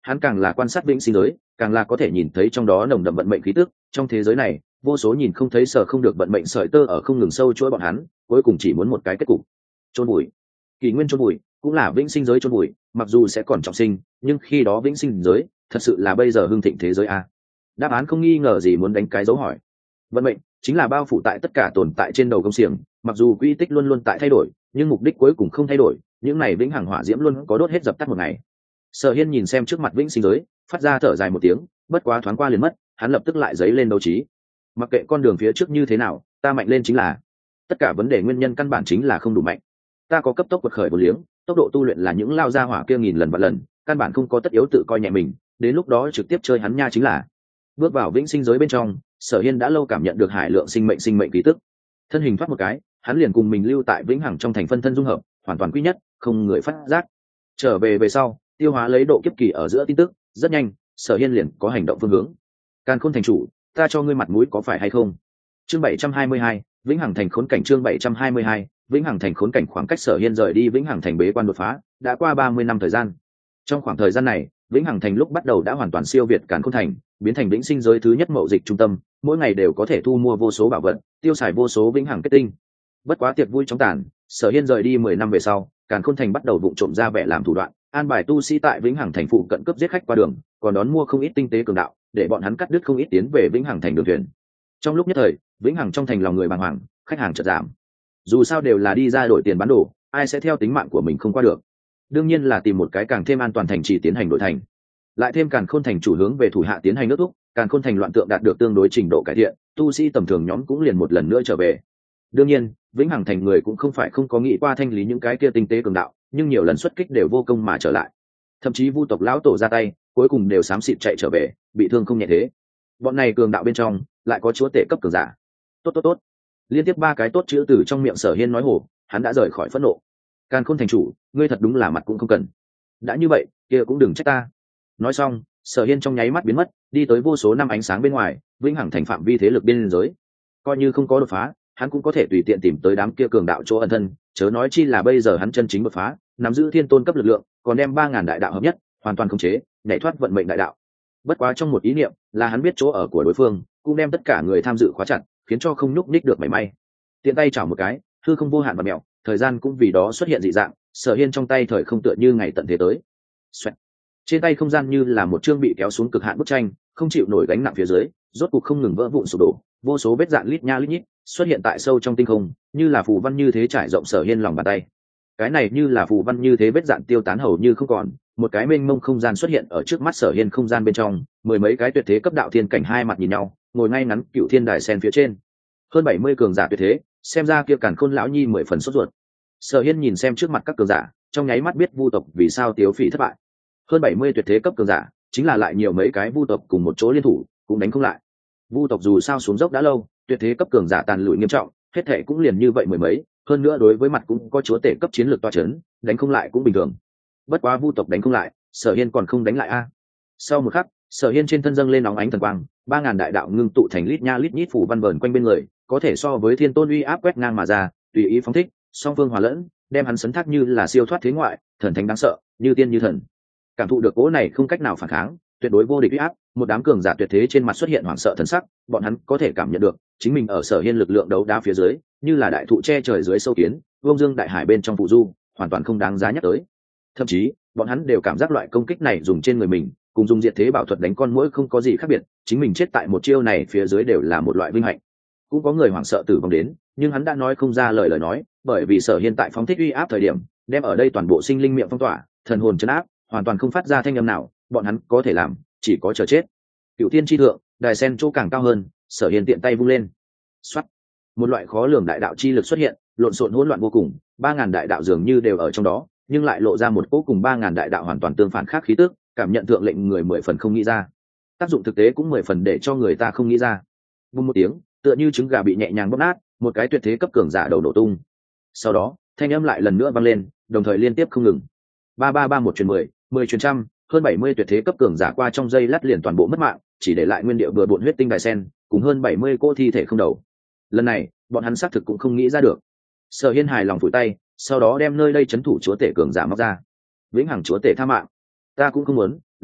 hắn càng là quan sát vĩnh sinh giới, càng là có thể nhìn thấy trong đó nồng đậm vận mệnh khí tức. Trong thế giới này, vô số nhìn không thấy sờ không được vận mệnh sợi tơ ở không ngừng sâu chuỗi bọn hắn, cuối cùng chỉ muốn một cái kết cục: chôn bụi. Kỷ nguyên chôn bụi cũng là vĩnh sinh giới chôn bụi, mặc dù sẽ còn trọng sinh, nhưng khi đó vĩnh sinh giới thật sự là bây giờ hưng thịnh thế giới a? Đáp án không nghi ngờ gì muốn đánh cái dấu hỏi. Vận mệnh chính là bao phủ tại tất cả tồn tại trên đầu công xiềng, mặc dù quy tích luôn luôn tại thay đổi, nhưng mục đích cuối cùng không thay đổi, những này vĩnh hằng hỏa diễm luôn có đốt hết dập tắt một ngày. Sở Hiên nhìn xem trước mặt vĩnh sinh giới, phát ra thở dài một tiếng, bất quá thoáng qua liền mất, hắn lập tức lại giấy lên đấu trí. Mặc kệ con đường phía trước như thế nào, ta mạnh lên chính là. Tất cả vấn đề nguyên nhân căn bản chính là không đủ mạnh. Ta có cấp tốc quật khởi một liếng, tốc độ tu luyện là những lao ra hỏa kia nghìn lần vạn lần, căn bản không có tất yếu tự coi nhẹ mình, đến lúc đó trực tiếp chơi hắn nha chính là. Bước vào vĩnh sinh giới bên trong, Sở Hiên đã lâu cảm nhận được hải lượng sinh mệnh khí tức. Thân hình thoát một cái, hắn liền cùng mình lưu tại vĩnh hằng trong thành phân thân dung hợp, hoàn toàn quy nhất, không người phát giác. Trở về sau, tiêu hóa lấy độ kiếp kỳ ở giữa tin tức, rất nhanh, Sở Hiên liền có hành động phương hướng. Càn Khôn thành chủ, ta cho ngươi mặt mũi có phải hay không? Chương 722, vĩnh hằng thành khốn cảnh. Chương 722, vĩnh hằng thành khốn cảnh. Khoảng cách Sở Hiên rời đi vĩnh hằng thành bế quan đột phá đã qua 30 năm thời gian. Trong khoảng thời gian này, vĩnh hằng thành lúc bắt đầu đã hoàn toàn siêu việt Càn Khôn thành, biến thành vĩnh sinh giới thứ nhất mậu dịch trung tâm, mỗi ngày đều có thể thu mua vô số bảo vật, tiêu xài vô số vĩnh hằng kết tinh. Bất quá tiệc vui chóng tàn, Sở Hiên rời đi 10 năm về sau, Càn Khôn thành bắt đầu vụng trộm ra vẻ làm thủ đoạn, an bài tu sĩ tại vĩnh hằng thành phụ cận cướp giết khách qua đường, còn đón mua không ít tinh tế cường đạo, để bọn hắn cắt đứt không ít tiến về vĩnh hằng thành đường thuyền. Trong lúc nhất thời, vĩnh hằng trong thành lòng người bàng hoàng, khách hàng chợt giảm. Dù sao đều là đi ra đổi tiền bán đồ, ai sẽ theo tính mạng của mình không qua được. Đương nhiên là tìm một cái càng thêm an toàn thành trì tiến hành đổi thành. Lại thêm Càn Khôn thành chủ hướng về thủ hạ tiến hành ước thúc, Càn Khôn thành loạn tượng đạt được tương đối trình độ cải thiện, tu sĩ tầm thường nhóm cũng liền một lần nữa trở về. Đương nhiên, vĩnh hằng thành người cũng không phải không có nghĩ qua thanh lý những cái kia tinh tế cường đạo, nhưng nhiều lần xuất kích đều vô công mà trở lại. Thậm chí vu tộc lão tổ ra tay, cuối cùng đều xám xịt chạy trở về, bị thương không nhẹ thế. Bọn này cường đạo bên trong lại có chúa tể cấp cường giả. Tốt. Liên tiếp 3 cái tốt chữ từ trong miệng Sở Hiên nói hổ, hắn đã rời khỏi phẫn nộ. Càn Khôn thành chủ, ngươi thật đúng là mặt cũng không cần. Đã như vậy, kia cũng đừng trách ta. Nói xong, Sở Hiên trong nháy mắt biến mất, đi tới vô số năm ánh sáng bên ngoài, vĩnh hằng thành phạm vi thế lực biên giới. Coi như không có đột phá, hắn cũng có thể tùy tiện tìm tới đám kia cường đạo chỗ ẩn thân, chớ nói chi là bây giờ hắn chân chính đột phá, nắm giữ thiên tôn cấp lực lượng, còn đem 3000 đại đạo hợp nhất, hoàn toàn khống chế, nhảy thoát vận mệnh đại đạo. Bất quá trong một ý niệm, là hắn biết chỗ ở của đối phương, cũng đem tất cả người tham dự khóa chặt, khiến cho không nhúc nhích được mảy may. Tiện tay chảo một cái, hư không vô hạn và mèo, thời gian cũng vì đó xuất hiện dị dạng, Sở Hiên trong tay thời không tựa như ngày tận thế tới. Xoẹt. Trên tay không gian như là một chương bị kéo xuống cực hạn bức tranh, không chịu nổi gánh nặng phía dưới, rốt cục không ngừng vỡ vụn sụp đổ, vô số vết dạn lít nha lít nhít xuất hiện tại sâu trong tinh không, như là phù văn như thế trải rộng Sở Hiên lòng bàn tay. Cái này như là phù văn như thế vết dạn tiêu tán hầu như không còn, một cái mênh mông không gian xuất hiện ở trước mắt Sở Hiên. Không gian bên trong, mười mấy cái tuyệt thế cấp đạo thiên cảnh hai mặt nhìn nhau, ngồi ngay ngắn cựu thiên đài sen phía trên. Hơn 70 cường giả tuyệt thế, xem ra kia Càn Khôn lão nhi 10 phần sốt ruột. Sở Hiên nhìn xem trước mặt các cường giả, trong nháy mắt biết vu tộc vì sao Tiếu Phỉ thất bại. Hơn 70 tuyệt thế cấp cường giả, chính là lại nhiều mấy cái vu tộc cùng một chỗ liên thủ, cũng đánh không lại. Vu tộc dù sao xuống dốc đã lâu, tuyệt thế cấp cường giả tàn lụi nghiêm trọng, hết thệ cũng liền như vậy mười mấy, hơn nữa đối với mặt cũng có chúa tể cấp chiến lược toa chấn, đánh không lại cũng bình thường. Bất quá vu tộc đánh không lại, Sở Hiên còn không đánh lại a. Sau một khắc, Sở Hiên trên thân dâng lên nóng ánh thần quang, 3000 đại đạo ngưng tụ thành lít nha lít nhít phủ văn vờn quanh bên người, có thể so với thiên tôn uy áp quét ngang mà ra, tùy ý phóng thích, song phương hòa lẫn, đem hắn sấn thác như là siêu thoát thế ngoại, thần thánh đáng sợ, như tiên như thần. Cảm thụ được cỗ này không cách nào phản kháng, tuyệt đối vô địch uy áp, một đám cường giả tuyệt thế trên mặt xuất hiện hoảng sợ thần sắc, bọn hắn có thể cảm nhận được chính mình ở Sở Hiên lực lượng đấu đá phía dưới, như là đại thụ che trời dưới sâu kiến, vông dương đại hải bên trong phụ du, hoàn toàn không đáng giá nhắc tới. Thậm chí, bọn hắn đều cảm giác loại công kích này dùng trên người mình, cùng dùng diệt thế bảo thuật đánh con muỗi không có gì khác biệt, chính mình chết tại một chiêu này phía dưới đều là một loại vinh hạnh. Cũng có người hoảng sợ tử vong đến, nhưng hắn đã nói không ra lời nói, bởi vì Sở Hiên tại phóng thích uy áp thời điểm, đem ở đây toàn bộ sinh linh miệng phong tỏa, thần hồn trấn áp, hoàn toàn không phát ra thanh âm nào, bọn hắn có thể làm chỉ có chờ chết. Cựu thiên chi thượng, đài sen chỗ càng cao hơn, Sở Hiên tiện tay vung lên, xoát, một loại khó lường đại đạo chi lực xuất hiện, lộn xộn hỗn loạn vô cùng, 3000 đại đạo dường như đều ở trong đó, nhưng lại lộ ra một cỗ cùng 3000 đại đạo hoàn toàn tương phản khác khí tức, cảm nhận thượng lệnh người 10 phần không nghĩ ra, tác dụng thực tế cũng 10 phần để cho người ta không nghĩ ra. Bùng một tiếng, tựa như trứng gà bị nhẹ nhàng bóp nát, một cái tuyệt thế cấp cường giả đầu nổ tung. Sau đó, thanh âm lại lần nữa vang lên, đồng thời liên tiếp không ngừng. 3331 truyền 10, 10 truyền trăm, hơn 70 tuyệt thế cấp cường giả qua trong giây lát liền toàn bộ mất mạng, chỉ để lại nguyên địa bừa bộn huyết tinh đài sen, cùng hơn 70 cô thi thể không đầu. Lần này, bọn hắn xác thực cũng không nghĩ ra được. Sở Hiên hài lòng phủi tay, sau đó đem nơi đây trấn thủ chúa tể cường giả móc ra. Vĩnh hằng chúa tể tha mạng, ta cũng không muốn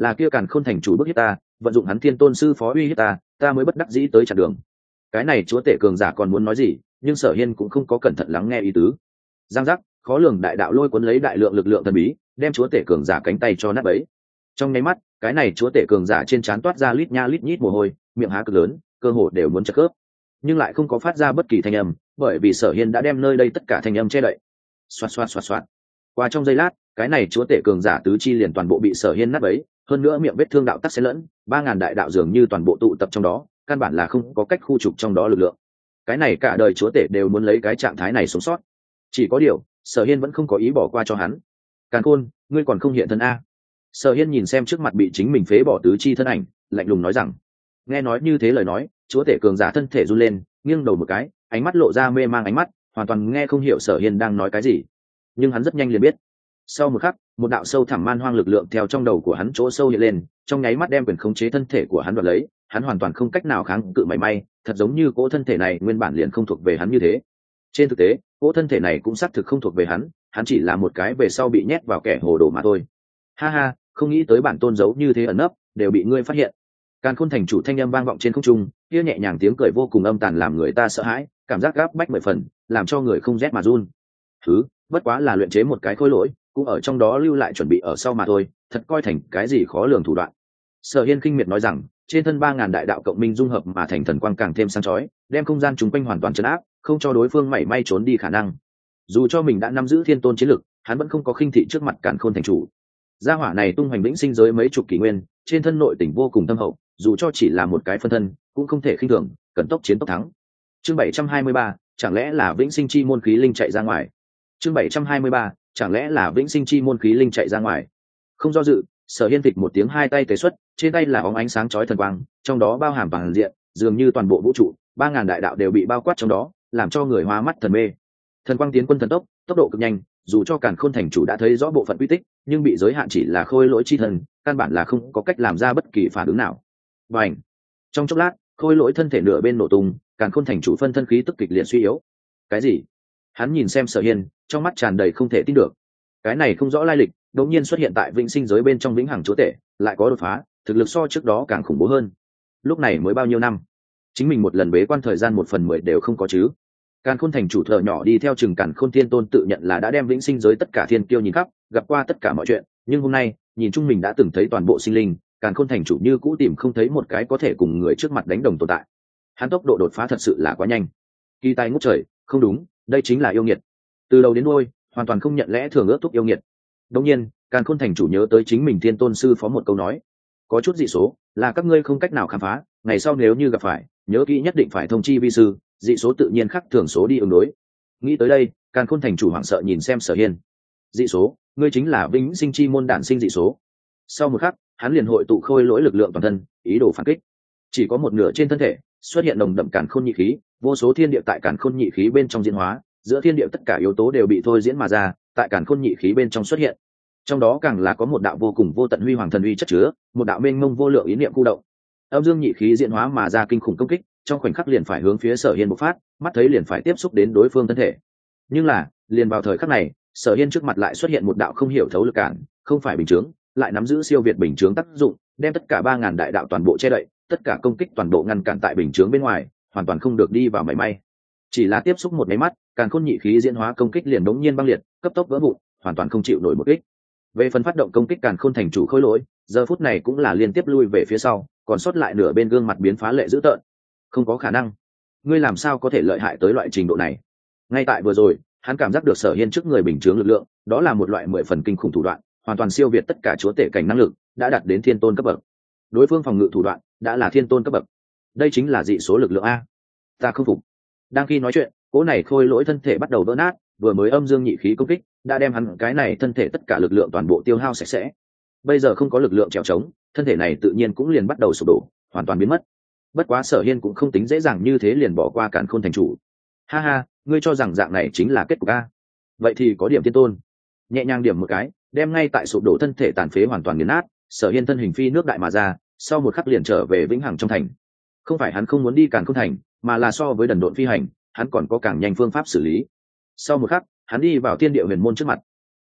là kia Càn Khôn thành chủ bức hiếp ta, vận dụng hắn thiên tôn sư phó uy hiếp ta, ta mới bất đắc dĩ tới chặn đường. Cái này chúa tể cường giả còn muốn nói gì, nhưng Sở Hiên cũng không có cẩn thận lắng nghe ý tứ. Giang giác, khó lường đại đạo lôi cuốn lấy đại lượng lực lượng thần bí, đem chúa tể cường giả cánh tay cho nát bấy. Trong nháy mắt, cái này chúa tể cường giả trên trán toát ra lít nha lít nhít mồ hôi, miệng há cực lớn, cơ hồ đều muốn chật khớp, nhưng lại không có phát ra bất kỳ thanh âm, bởi vì Sở Hiên đã đem nơi đây tất cả thanh âm che đậy. Xoạt xoạt xoạt xoạt. Qua trong giây lát, cái này chúa tể cường giả tứ chi liền toàn bộ bị Sở Hiên nát bấy, hơn nữa miệng vết thương đạo tắc xen lẫn, 3000 đại đạo dường như toàn bộ tụ tập trong đó, căn bản là không có cách khu trục trong đó lực lượng. Cái này cả đời chúa tể đều muốn lấy cái trạng thái này sống sót. Chỉ có điều, Sở Hiên vẫn không có ý bỏ qua cho hắn. Càn Khôn, ngươi còn không hiện thân a? Sở Hiên nhìn xem trước mặt bị chính mình phế bỏ tứ chi thân ảnh, lạnh lùng nói rằng. Nghe nói như thế lời nói, chúa tể cường giả thân thể run lên, nghiêng đầu một cái, ánh mắt lộ ra mê mang ánh mắt, hoàn toàn nghe không hiểu Sở Hiên đang nói cái gì. Nhưng hắn rất nhanh liền biết. Sau một khắc, một đạo sâu thẳm man hoang lực lượng theo trong đầu của hắn chỗ sâu hiện lên, trong nháy mắt đem quyền khống chế thân thể của hắn đoạt lấy, hắn hoàn toàn không cách nào kháng cự mảy may, thật giống như cỗ thân thể này nguyên bản liền không thuộc về hắn như thế. Trên thực tế, cỗ thân thể này cũng xác thực không thuộc về hắn, hắn chỉ là một cái về sau bị nhét vào kẻ hồ đồ mà thôi. Ha ha, không nghĩ tới bản tôn giấu như thế ẩn nấp, đều bị ngươi phát hiện. Càn Khôn thành chủ thanh âm vang vọng trên không trung, kia nhẹ nhàng tiếng cười vô cùng âm tàn làm người ta sợ hãi, cảm giác gáp bách mười phần, làm cho người không rét mà run. Thứ, bất quá là luyện chế một cái khối lỗi, cũng ở trong đó lưu lại chuẩn bị ở sau mà thôi, thật coi thành cái gì khó lường thủ đoạn. Sở Hiên khinh miệt nói rằng, trên thân 3000 đại đạo cộng minh dung hợp mà thành thần quang càng thêm sáng chói, đem không gian chúng quanh hoàn toàn trấn áp, không cho đối phương mảy may trốn đi khả năng. Dù cho mình đã nắm giữ thiên tôn chiến lực, hắn vẫn không có khinh thị trước mặt Càn Khôn thành chủ. Gia hỏa này tung hoành vĩnh sinh giới mấy chục kỷ nguyên, trên thân nội tình vô cùng thâm hậu, dù cho chỉ là một cái phân thân, cũng không thể khinh thường, cần tốc chiến tốc thắng. Chương 723, chẳng lẽ là vĩnh sinh chi môn khí linh chạy ra ngoài? Chương 723, chẳng lẽ là vĩnh sinh chi môn khí linh chạy ra ngoài? Không do dự, Sở Hiên thịch một tiếng hai tay tế xuất, trên tay là óng ánh sáng chói thần quang, trong đó bao hàm vàng diện, dường như toàn bộ vũ trụ, 3000 đại đạo đều bị bao quát trong đó, làm cho người hoa mắt thần mê. Thần quang tiến quân thần tốc, tốc độ cực nhanh, dù cho Càn Khôn thành chủ đã thấy rõ bộ phận quy tích, nhưng bị giới hạn chỉ là khôi lỗi chi thần, căn bản là không có cách làm ra bất kỳ phản ứng nào. Bành! Trong chốc lát, khôi lỗi thân thể nửa bên nổ tung, Càn Khôn thành chủ phân thân khí tức kịch liệt suy yếu. Cái gì? Hắn nhìn xem Sở Hiên, trong mắt tràn đầy không thể tin được. Cái này không rõ lai lịch, đột nhiên xuất hiện tại vĩnh sinh giới bên trong vĩnh hằng chúa tể, lại có đột phá, thực lực so trước đó càng khủng bố hơn. Lúc này mới bao nhiêu năm, chính mình một lần bế quan thời gian 1/10 đều không có chứ. Càn Khôn thành chủ thợ nhỏ đi theo chừng Càn Khôn Thiên Tôn tự nhận là đã đem vĩnh sinh giới tất cả thiên kiêu nhìn khắp, gặp qua tất cả mọi chuyện, nhưng hôm nay, nhìn chung mình đã từng thấy toàn bộ sinh linh, Càn Khôn thành chủ như cũ tìm không thấy một cái có thể cùng người trước mặt đánh đồng tồn tại. Hắn tốc độ đột phá thật sự là quá nhanh. Kỳ tài ngút trời, không đúng, đây chính là yêu nghiệt. Từ đầu đến đuôi, hoàn toàn không nhận lẽ thường ước thúc yêu nghiệt. Đương nhiên, Càn Khôn thành chủ nhớ tới chính mình Thiên Tôn sư phó một câu nói, có chút dị số, là các ngươi không cách nào khám phá, ngày sau nếu như gặp phải, nhớ kỹ nhất định phải thông chi vi sư, dị số tự nhiên khác thường số đi ứng đối. Nghĩ tới đây, Càn Khôn thành chủ hoảng sợ nhìn xem Sở Hiên. Dị số, ngươi chính là vĩnh sinh chi môn đản sinh dị số. Sau một khắc, hắn liền hội tụ khôi lỗi lực lượng toàn thân, ý đồ phản kích. Chỉ có một nửa trên thân thể xuất hiện nồng đậm Càn Khôn nhị khí, vô số thiên địa tại Càn Khôn nhị khí bên trong diễn hóa, giữa thiên địa tất cả yếu tố đều bị thôi diễn mà ra, tại Càn Khôn nhị khí bên trong xuất hiện. Trong đó càng là có một đạo vô cùng vô tận huy hoàng thần uy chất chứa, một đạo mênh mông vô lượng ý niệm khu động. Âm dương nhị khí diễn hóa mà ra kinh khủng công kích, trong khoảnh khắc liền phải hướng phía Sở Hiên bộc phát, mắt thấy liền phải tiếp xúc đến đối phương thân thể. Nhưng là, liền vào thời khắc này, Sở Hiên trước mặt lại xuất hiện một đạo không hiểu thấu lực cản, không phải bình chướng, lại nắm giữ siêu việt bình chướng tác dụng, đem tất cả 3000 đại đạo toàn bộ che đậy, tất cả công kích toàn bộ ngăn cản tại bình chướng bên ngoài, hoàn toàn không được đi vào mảy may. Chỉ là tiếp xúc một cái mắt, Càn Khôn nhị khí diễn hóa công kích liền đống nhiên băng liệt, cấp tốc vỡ vụn, hoàn toàn không chịu nổi một kích. Về phần phát động công kích Càn Khôn thành chủ khối lỗi, giờ phút này cũng là liên tiếp lui về phía sau, còn sót lại nửa bên gương mặt biến phá lệ dữ tợn. Không có khả năng, ngươi làm sao có thể lợi hại tới loại trình độ này? Ngay tại vừa rồi, hắn cảm giác được Sở Hiên trước người bình chướng lực lượng, đó là một loại 10 phần kinh khủng thủ đoạn, hoàn toàn siêu việt tất cả chúa tể cảnh năng lực, đã đạt đến thiên tôn cấp bậc. Đối phương phòng ngự thủ đoạn đã là thiên tôn cấp bậc. Đây chính là dị số lực lượng a. Ta không phục. Đang khi nói chuyện, cỗ này khôi lỗi thân thể bắt đầu vỡ nát, vừa mới âm dương nhị khí công kích, đã đem hắn cái này thân thể tất cả lực lượng toàn bộ tiêu hao sạch sẽ. Bây giờ không có lực lượng trèo trống, thân thể này tự nhiên cũng liền bắt đầu sụp đổ, hoàn toàn biến mất. Bất quá Sở Hiên cũng không tính dễ dàng như thế liền bỏ qua Càn Khôn thành chủ. Ha ha, ngươi cho rằng dạng này chính là kết cục a? Vậy thì có điểm thiên tôn. Nhẹ nhàng điểm một cái, đem ngay tại sụp đổ thân thể tàn phế hoàn toàn nghiền nát, Sở Hiên thân hình phi nước đại mà ra, sau một khắc liền trở về vĩnh hằng trong thành. Không phải hắn không muốn đi Càn Khôn thành, mà là so với đần độn phi hành, hắn còn có càng nhanh phương pháp xử lý. Sau một khắc, hắn đi vào thiên địa huyền môn trước mặt.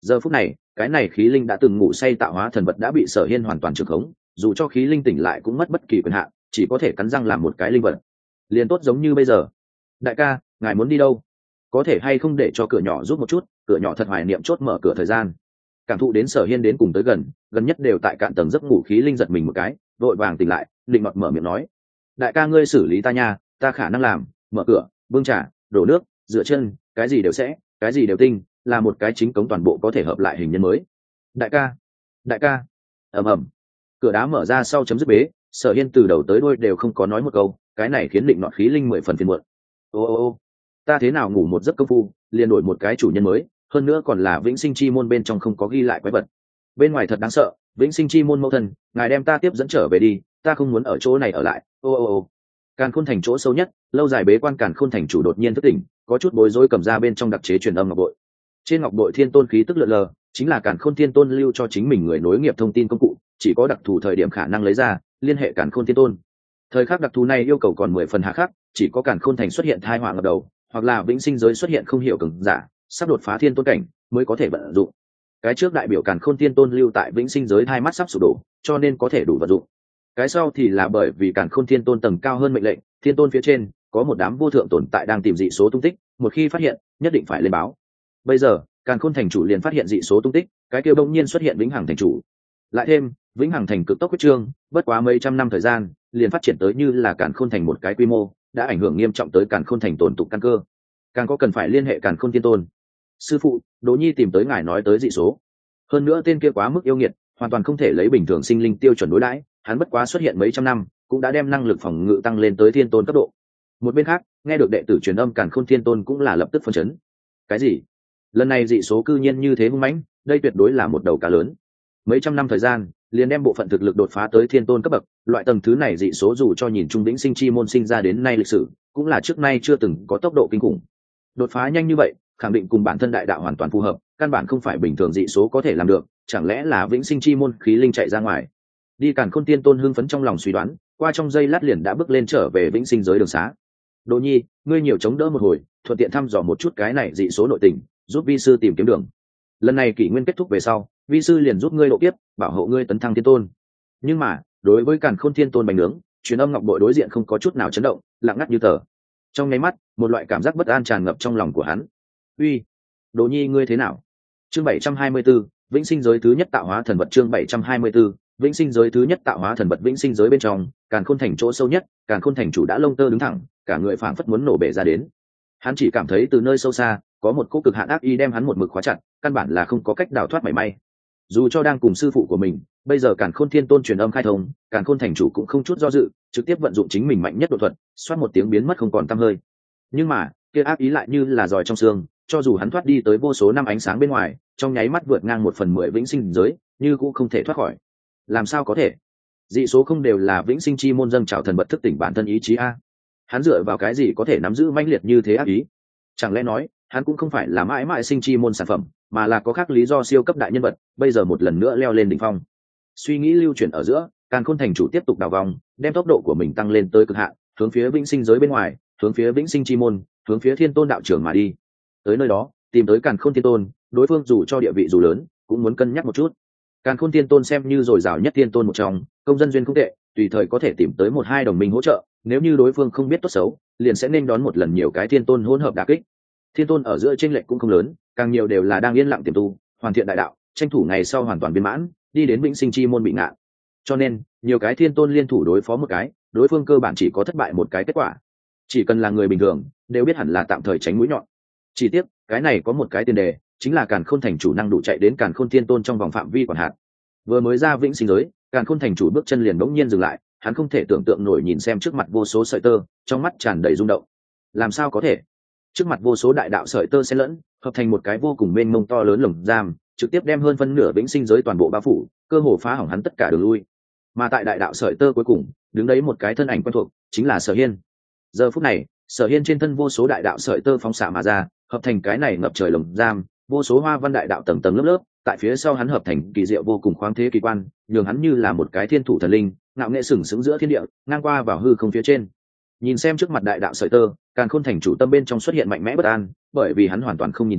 Giờ phút này cái này khí linh đã từng ngủ say tạo hóa thần vật đã bị Sở Hiên hoàn toàn trừng khống, dù cho khí linh tỉnh lại cũng mất bất kỳ quyền hạn, chỉ có thể cắn răng làm một cái linh vật liền tốt, giống như bây giờ. Đại ca, ngài muốn đi đâu? Có thể hay không để cho cửa nhỏ giúp một chút, cửa nhỏ thật hoài niệm chốt mở cửa thời gian. Cảm thụ đến Sở Hiên đến cùng tới gần, gần nhất đều tại cạn tầng giấc ngủ khí linh giật mình một cái, vội vàng tỉnh lại, định mọt mở miệng nói: đại ca ngươi xử lý ta nha, ta khả năng làm, mở cửa, bưng trà, đổ nước, rửa chân, cái gì đều sẽ, cái gì đều tinh, là một cái chính cống toàn bộ có thể hợp lại hình nhân mới. Đại ca, đại ca. Ầm ầm. Cửa đá mở ra sau chấm dứt bế, Sở Hiên từ đầu tới đuôi đều không có nói một câu, cái này khiến định nọt khí linh 10 phần phiền muộn. Ô, ta thế nào ngủ một giấc công phu liền đổi một cái chủ nhân mới, hơn nữa còn là vĩnh sinh chi môn bên trong không có ghi lại quái vật, bên ngoài thật đáng sợ. Vĩnh sinh chi môn mẫu thân, ngài đem ta tiếp dẫn trở về đi, ta không muốn ở chỗ này ở lại. Ô. Càn Khôn thành chỗ sâu nhất, lâu dài bế quan Càn Khôn thành chủ đột nhiên thức tỉnh, có chút bối rối cầm ra bên trong đặc chế truyền âm ngọc bội. Trên ngọc bội thiên tôn khí tức lượn lờ, chính là Càn Khôn thiên tôn lưu cho chính mình người nối nghiệp thông tin công cụ, chỉ có đặc thù thời điểm khả năng lấy ra liên hệ Càn Khôn thiên tôn. Thời khắc đặc thù này yêu cầu còn 10 phần hạ khắc, chỉ có Càn Khôn thành xuất hiện thai họa ngập đầu, hoặc là vĩnh sinh giới xuất hiện không hiểu cường giả sắp đột phá thiên tôn cảnh mới có thể vận dụng. Cái trước đại biểu Càn Khôn thiên tôn lưu tại vĩnh sinh giới hai mắt sắp sụp đổ, cho nên có thể đủ vận dụng. Cái sau thì là bởi vì Càn Khôn thiên tôn tầng cao hơn mệnh lệnh, thiên tôn phía trên có một đám vô thượng tồn tại đang tìm dị số tung tích, một khi phát hiện nhất định phải lên báo. Bây giờ Càn Khôn thành chủ liền phát hiện dị số tung tích, cái kia bỗng nhiên xuất hiện vĩnh hằng thành chủ. Lại thêm vĩnh hằng thành cực tốc quyết trương, bất quá mấy trăm năm thời gian liền phát triển tới như là Càn Khôn thành một cái quy mô, đã ảnh hưởng nghiêm trọng tới Càn Khôn thành tồn tụ căn cơ. Càng có cần phải liên hệ Càn Khôn thiên tôn. Sư phụ, Đỗ Nhi tìm tới ngài nói tới dị số, hơn nữa tên kia quá mức yêu nghiệt, hoàn toàn không thể lấy bình thường sinh linh tiêu chuẩn đối đãi, hắn bất quá xuất hiện mấy trăm năm cũng đã đem năng lực phòng ngự tăng lên tới thiên tôn cấp độ. Một bên khác nghe được đệ tử truyền âm Càn Khôn thiên tôn cũng là lập tức phân chấn. Cái gì? Lần này dị số cư nhiên như thế hung mãnh, đây tuyệt đối là một đầu cá lớn. Mấy trăm năm thời gian liền đem bộ phận thực lực đột phá tới thiên tôn cấp bậc, loại tầng thứ này dị số dù cho nhìn trung đỉnh sinh chi môn sinh ra đến nay lịch sử cũng là trước nay chưa từng có tốc độ kinh khủng. Đột phá nhanh như vậy khẳng định cùng bản thân đại đạo hoàn toàn phù hợp, căn bản không phải bình thường dị số có thể làm được, chẳng lẽ là vĩnh sinh chi môn khí linh chạy ra ngoài. Đi Càn Khôn tiên tôn hưng phấn trong lòng suy đoán, qua trong giây lát liền đã bước lên trở về vĩnh sinh giới đường xá. Đỗ Nhi, ngươi nhiều chống đỡ một hồi, thuận tiện thăm dò một chút cái này dị số nội tình, giúp vi sư tìm kiếm đường. Lần này kỷ nguyên kết thúc về sau, vi sư liền giúp ngươi độ tiếp, bảo hộ ngươi tấn thăng thiên tôn. Nhưng mà đối với Càn Khôn thiên tôn bánh nướng, truyền âm ngọc bội đối diện không có chút nào chấn động, lặng ngắt như tờ. Trong nháy mắt một loại cảm giác bất an tràn ngập trong lòng của hắn. Uy, Đỗ Nhi ngươi thế nào? Chương 724, vĩnh sinh giới thứ nhất tạo hóa thần vật. Chương 724, vĩnh sinh giới thứ nhất tạo hóa thần vật. Vĩnh sinh giới bên trong Càn Khôn thành chỗ sâu nhất, Càn Khôn thành chủ đã lông tơ đứng thẳng, cả người phảng phất muốn nổ bể ra đến. Hắn chỉ cảm thấy từ nơi sâu xa có một cỗ cực hạn ác ý đem hắn một mực khóa chặt, căn bản là không có cách đào thoát mảy may. Dù cho đang cùng sư phụ của mình, bây giờ Càn Khôn thiên tôn truyền âm khai thông, Càn Khôn thành chủ cũng không chút do dự, trực tiếp vận dụng chính mình mạnh nhất độ thuật, xoát một tiếng biến mất không còn tăm hơi. Nhưng mà kia ác ý lại như là giòi trong xương, cho dù hắn thoát đi tới vô số năm ánh sáng bên ngoài, trong nháy mắt vượt ngang 1/10 vĩnh sinh giới, như cũng không thể thoát khỏi. Làm sao có thể? Dị số không đều là vĩnh sinh chi môn dâng trào thần vật thức tỉnh bản thân ý chí a? Hắn dựa vào cái gì có thể nắm giữ mãnh liệt như thế ác ý? Chẳng lẽ nói hắn cũng không phải là mãi mãi sinh chi môn sản phẩm, mà là có khác lý do siêu cấp đại nhân vật, bây giờ một lần nữa leo lên đỉnh phong. Suy nghĩ lưu chuyển ở giữa, Càn Khôn thành chủ tiếp tục đào vòng, đem tốc độ của mình tăng lên tới cực hạn, hướng phía vĩnh sinh giới bên ngoài, hướng phía vĩnh sinh chi môn, hướng phía thiên tôn đạo trưởng mà đi. Tới nơi đó tìm tới Càn Khôn thiên tôn, đối phương dù cho địa vị dù lớn cũng muốn cân nhắc một chút. Càn Khôn thiên tôn xem như dồi dào nhất thiên tôn một trong, công dân duyên không tệ, tùy thời có thể tìm tới 1-2 đồng minh hỗ trợ, nếu như đối phương không biết tốt xấu liền sẽ nên đón một lần nhiều cái thiên tôn hỗn hợp đả kích. Thiên tôn ở giữa chênh lệch cũng không lớn, càng nhiều đều là đang yên lặng tiềm tu, hoàn thiện đại đạo, tranh thủ ngày sau hoàn toàn viên mãn, đi đến vĩnh sinh chi môn bị ngạn. Cho nên nhiều cái thiên tôn liên thủ đối phó một cái, đối phương cơ bản chỉ có thất bại một cái kết quả. Chỉ cần là người bình thường đều biết hẳn là tạm thời tránh mũi nhọn. Chỉ tiếc cái này có một cái tiền đề, chính là Càn Khôn thành chủ năng đủ chạy đến Càn Khôn thiên tôn trong vòng phạm vi quản hạt. Vừa mới ra vĩnh sinh giới, Càn Khôn thành chủ bước chân liền bỗng nhiên dừng lại, hắn không thể tưởng tượng nổi nhìn xem trước mặt vô số sợi tơ, trong mắt tràn đầy rung động. Làm sao có thể? Trước mặt vô số đại đạo sợi tơ xen lẫn, hợp thành một cái vô cùng mênh mông to lớn lồng giam, trực tiếp đem hơn phân nửa vĩnh sinh giới toàn bộ bao phủ, cơ hồ phá hỏng hắn tất cả đường lui. Mà tại đại đạo sợi tơ cuối cùng, đứng đấy một cái thân ảnh quen thuộc, chính là Sở Hiên. Giờ phút này, Sở Hiên trên thân vô số đại đạo sợi tơ phóng xạ mà ra, hợp thành cái này ngập trời lồng giam, vô số hoa văn đại đạo tầng tầng lớp lớp, tại phía sau hắn hợp thành kỳ diệu vô cùng khoáng thế kỳ quan, nhường hắn như là một cái thiên thủ thần linh, ngạo nghệ sừng sững giữa thiên địa, ngang qua vào hư không phía trên. Nhìn xem trước mặt đại đạo sợi tơ, Càn Khôn thành chủ tâm bên trong xuất hiện mạnh mẽ bất an, bởi vì hắn hoàn toàn không nhìn thấy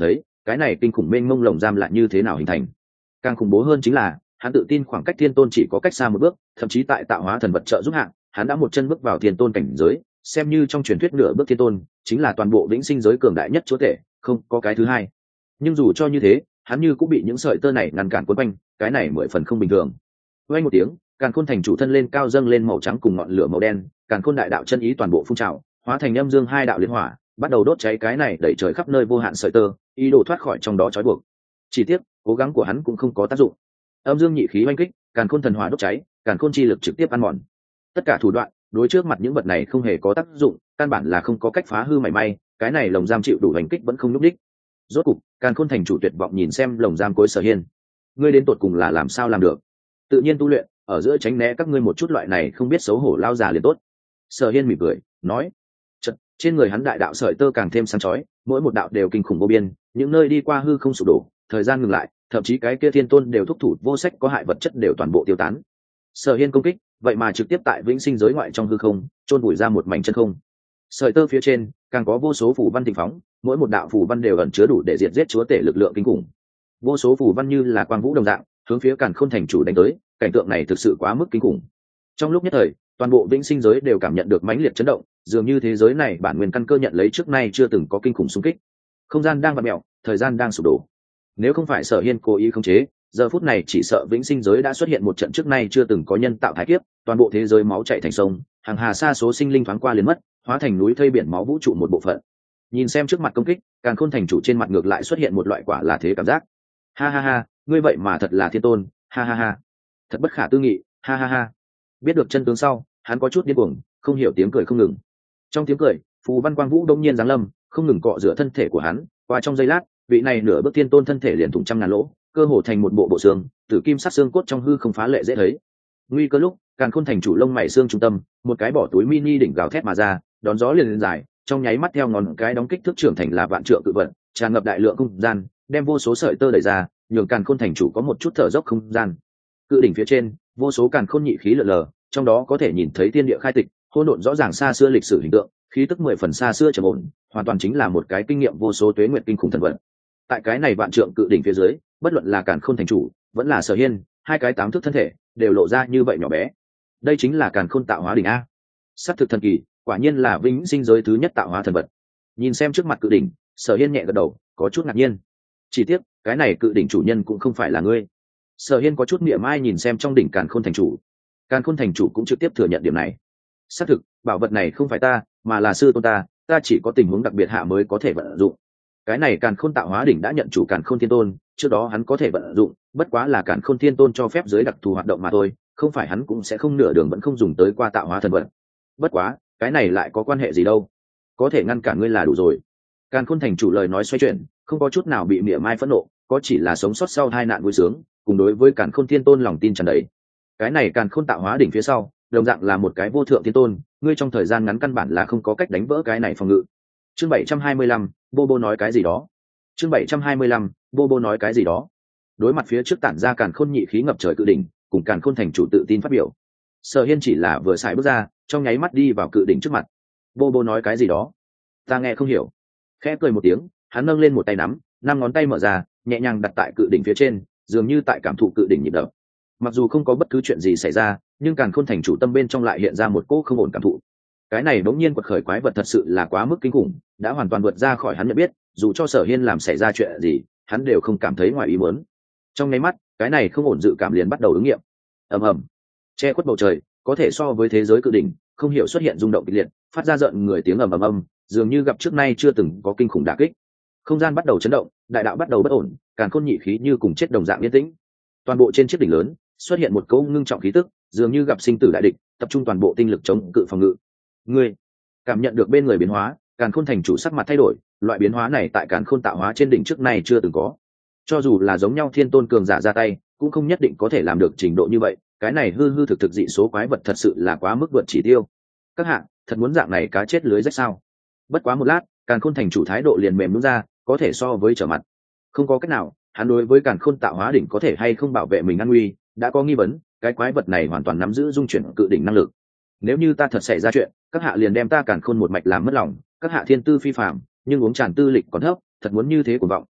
cái này kinh khủng mênh mông lồng giam lại như thế nào hình thành. Càng khủng bố hơn chính là hắn tự tin khoảng cách thiên tôn chỉ có cách xa một bước, thậm chí tại tạo hóa thần vật trợ giúp hạng, hắn đã một chân bước vào thiên tôn cảnh giới, xem như trong truyền thuyết nửa bước thiên tôn chính là toàn bộ vĩnh sinh giới cường đại nhất chúa tể, không có cái thứ hai. Nhưng dù cho như thế, hắn như cũng bị những sợi tơ này ngăn cản quấn quanh, cái này mười phần không bình thường. Vang một tiếng, càn khôn thành chủ thân lên cao dâng lên màu trắng cùng ngọn lửa màu đen, càn khôn đại đạo chân ý toàn bộ phun trào, hóa thành âm dương hai đạo liên hỏa, bắt đầu đốt cháy cái này đẩy trời khắp nơi vô hạn sợi tơ, ý đồ thoát khỏi trong đó trói buộc. Chỉ tiếc, cố gắng của hắn cũng không có tác dụng. Âm dương nhị khí oanh kích, càn khôn thần hỏa đốt cháy, càn khôn chi lực trực tiếp ăn mòn. Tất cả thủ đoạn, đối trước mặt những vật này không hề có tác dụng, căn bản là không có cách phá hư mảy may, cái này lồng giam chịu đủ hành kích vẫn không lúc đích. Rốt cục, càn khôn thành chủ tuyệt vọng nhìn xem lồng giam cối Sở Hiên. Ngươi đến tột cùng là làm sao làm được? Tự nhiên tu luyện, ở giữa tránh né các ngươi một chút loại này không biết xấu hổ lao già liền tốt. Sở Hiên mỉm cười, nói. Chật, trên người hắn đại đạo sợi tơ càng thêm sáng chói, mỗi một đạo đều kinh khủng vô biên, những nơi đi qua hư không sụp đổ, thời gian ngừng lại, thậm chí cái kia thiên tôn đều thúc thủ vô sách có hại vật chất đều toàn bộ tiêu tán. Sở Hiên công kích, vậy mà trực tiếp tại vĩnh sinh giới ngoại trong hư không, chôn vùi ra một mảnh chân không. Sợi tơ phía trên càng có vô số phù văn thịnh phóng, mỗi một đạo phù văn đều ẩn chứa đủ để diệt giết chúa tể lực lượng kinh khủng. Vô số phù văn như là quang vũ đồng dạng, hướng phía Càn Khôn thành chủ đánh tới, cảnh tượng này thực sự quá mức kinh khủng. Trong lúc nhất thời, toàn bộ vĩnh sinh giới đều cảm nhận được mãnh liệt chấn động, dường như thế giới này bản nguyên căn cơ nhận lấy trước nay chưa từng có kinh khủng xung kích. Không gian đang vặn mèo, thời gian đang sụp đổ. Nếu không phải Sở Hiên cố ý khống chế, giờ phút này chỉ sợ vĩnh sinh giới đã xuất hiện một trận trước nay chưa từng có nhân tạo thái kiếp, toàn bộ thế giới máu chảy thành sông, hàng hà sa số sinh linh thoáng qua liền mất, hóa thành núi thây biển máu vũ trụ một bộ phận. Nhìn xem trước mặt công kích, Càn Khôn thành chủ trên mặt ngược lại xuất hiện một loại quả là thế cảm giác. Ha ha ha, ngươi vậy mà thật là thiên tôn, ha ha ha, thật bất khả tư nghị, ha ha ha. Biết được chân tướng sau, hắn có chút điên cuồng, không hiểu tiếng cười không ngừng. Trong tiếng cười, phù văn quang vũ đông nhiên giáng lâm, không ngừng cọ rửa thân thể của hắn, qua trong giây lát, vị này nửa bước thiên tôn thân thể liền thủng trăm ngàn lỗ, cơ hồ thành một bộ bộ xương, tử kim sắc xương cốt trong hư không phá lệ dễ thấy. Nguy cơ lúc, Càn Khôn thành chủ lông mày xương trung tâm, một cái bỏ túi mini đỉnh gào thét mà ra, đón gió liền lên dài, trong nháy mắt theo ngón cái đóng kích thước trưởng thành là vạn trượng cự vật, tràn ngập đại lượng không gian, đem vô số sợi tơ đẩy ra, nhường Càn Khôn thành chủ có một chút thở dốc không gian. Cự đỉnh phía trên, vô số càn khôn nhị khí lượn lờ, trong đó có thể nhìn thấy thiên địa khai tịch, hỗn độn rõ ràng xa xưa lịch sử hình tượng, khí tức 10 phần xa xưa trầm ổn, hoàn toàn chính là một cái kinh nghiệm vô số tuế nguyệt kinh khủng thần vật. Tại cái này vạn trượng cự đỉnh phía dưới, bất luận là Càn Khôn thành chủ, vẫn là Sở Hiên, hai cái 8 thước thân thể đều lộ ra như vậy nhỏ bé. Đây chính là Càn Khôn tạo hóa đỉnh a. Sắp thực thần kỳ, quả nhiên là vĩnh sinh giới thứ nhất tạo hóa thần vật. Nhìn xem trước mặt cự đỉnh, Sở Hiên nhẹ gật đầu, có chút ngạc nhiên. Chỉ tiếc, cái này cự đỉnh chủ nhân cũng không phải là ngươi. Sở Hiên có chút mỉa mai nhìn xem trong đỉnh Càn Khôn thành chủ. Càn Khôn thành chủ cũng trực tiếp thừa nhận điểm này. Xác thực, bảo vật này không phải ta, mà là sư tôn ta chỉ có tình huống đặc biệt hạ mới có thể vận dụng. Cái này Càn Khôn tạo hóa đỉnh đã nhận chủ Càn Khôn Thiên Tôn, trước đó hắn có thể vận dụng, bất quá là Càn Khôn Thiên Tôn cho phép dưới đặc thù hoạt động mà thôi, không phải hắn cũng sẽ không nửa đường vẫn không dùng tới qua tạo hóa thần vật. Bất quá, cái này lại có quan hệ gì đâu? Có thể ngăn cản ngươi là đủ rồi. Càn Khôn thành chủ lời nói xoay chuyển, không có chút nào bị mỉa mai phẫn nộ, có chỉ là sống sót sau tai nạn vui sướng, cùng đối với Càn Khôn Thiên Tôn lòng tin tràn đầy. Cái này Càn Khôn tạo hóa đỉnh phía sau, đồng dạng là một cái vô thượng thiên tôn, ngươi trong thời gian ngắn căn bản là không có cách đánh vỡ cái này phòng ngự. Chương 725, Bobo nói cái gì đó. Chương 725, Bobo nói cái gì đó. Đối mặt phía trước tản ra Càn Khôn nhị khí ngập trời cự đỉnh, cùng Càn Khôn thành chủ tự tin phát biểu. Sở Hiên chỉ là vừa xài bước ra, trong nháy mắt đi vào cự đỉnh trước mặt. Bobo nói cái gì đó? Ta nghe không hiểu. Khẽ cười một tiếng, hắn nâng lên một tay nắm, 5 ngón tay mở ra, nhẹ nhàng đặt tại cự đỉnh phía trên, dường như tại cảm thụ cự đỉnh nhịp đập. Mặc dù không có bất cứ chuyện gì xảy ra, nhưng Càn Khôn thành chủ tâm bên trong lại hiện ra một cỗ không ổn cảm thụ. Cái này bỗng nhiên quật khởi quái vật thật sự là quá mức kinh khủng, đã hoàn toàn vượt ra khỏi hắn nhận biết, dù cho Sở Hiên làm xảy ra chuyện gì, hắn đều không cảm thấy ngoài ý muốn. Trong nháy mắt, cái này không ổn dự cảm liền bắt đầu ứng nghiệm. Ầm ầm, che khuất bầu trời, có thể so với thế giới cự đỉnh, không hiểu xuất hiện rung động kịch liệt, phát ra rợn người tiếng ầm ầm ầm, dường như gặp trước nay chưa từng có kinh khủng đả kích. Không gian bắt đầu chấn động, đại đạo bắt đầu bất ổn, Càn Khôn nhị khí như cùng chết đồng dạng yên tĩnh. Toàn bộ trên chiếc đỉnh lớn xuất hiện một cỗ ngưng trọng khí tức, dường như gặp sinh tử đại địch, tập trung toàn bộ tinh lực chống cự phòng ngự. Ngươi cảm nhận được bên người biến hóa, Càn Khôn thành chủ sắc mặt thay đổi, loại biến hóa này tại Càn Khôn tạo hóa trên đỉnh trước này chưa từng có. Cho dù là giống nhau thiên tôn cường giả ra tay, cũng không nhất định có thể làm được trình độ như vậy, cái này hư hư thực thực dị số quái vật thật sự là quá mức vượt chỉ tiêu. Các hạ, thật muốn dạng này cá chết lưới rách sao? Bất quá một lát, Càn Khôn thành chủ thái độ liền mềm nhũn ra, có thể so với trở mặt. Không có cách nào, hắn đối với Càn Khôn tạo hóa đỉnh có thể hay không bảo vệ mình an nguy, đã có nghi vấn, cái quái vật này hoàn toàn nắm giữ dung chuyển cự đỉnh năng lực. Nếu như ta thật xảy ra chuyện, các hạ liền đem ta Càn Khôn một mạch làm mất lòng, các hạ thiên tư phi phàm, nhưng uống tràn tư lịch còn thấp, thật muốn như thế của vọng,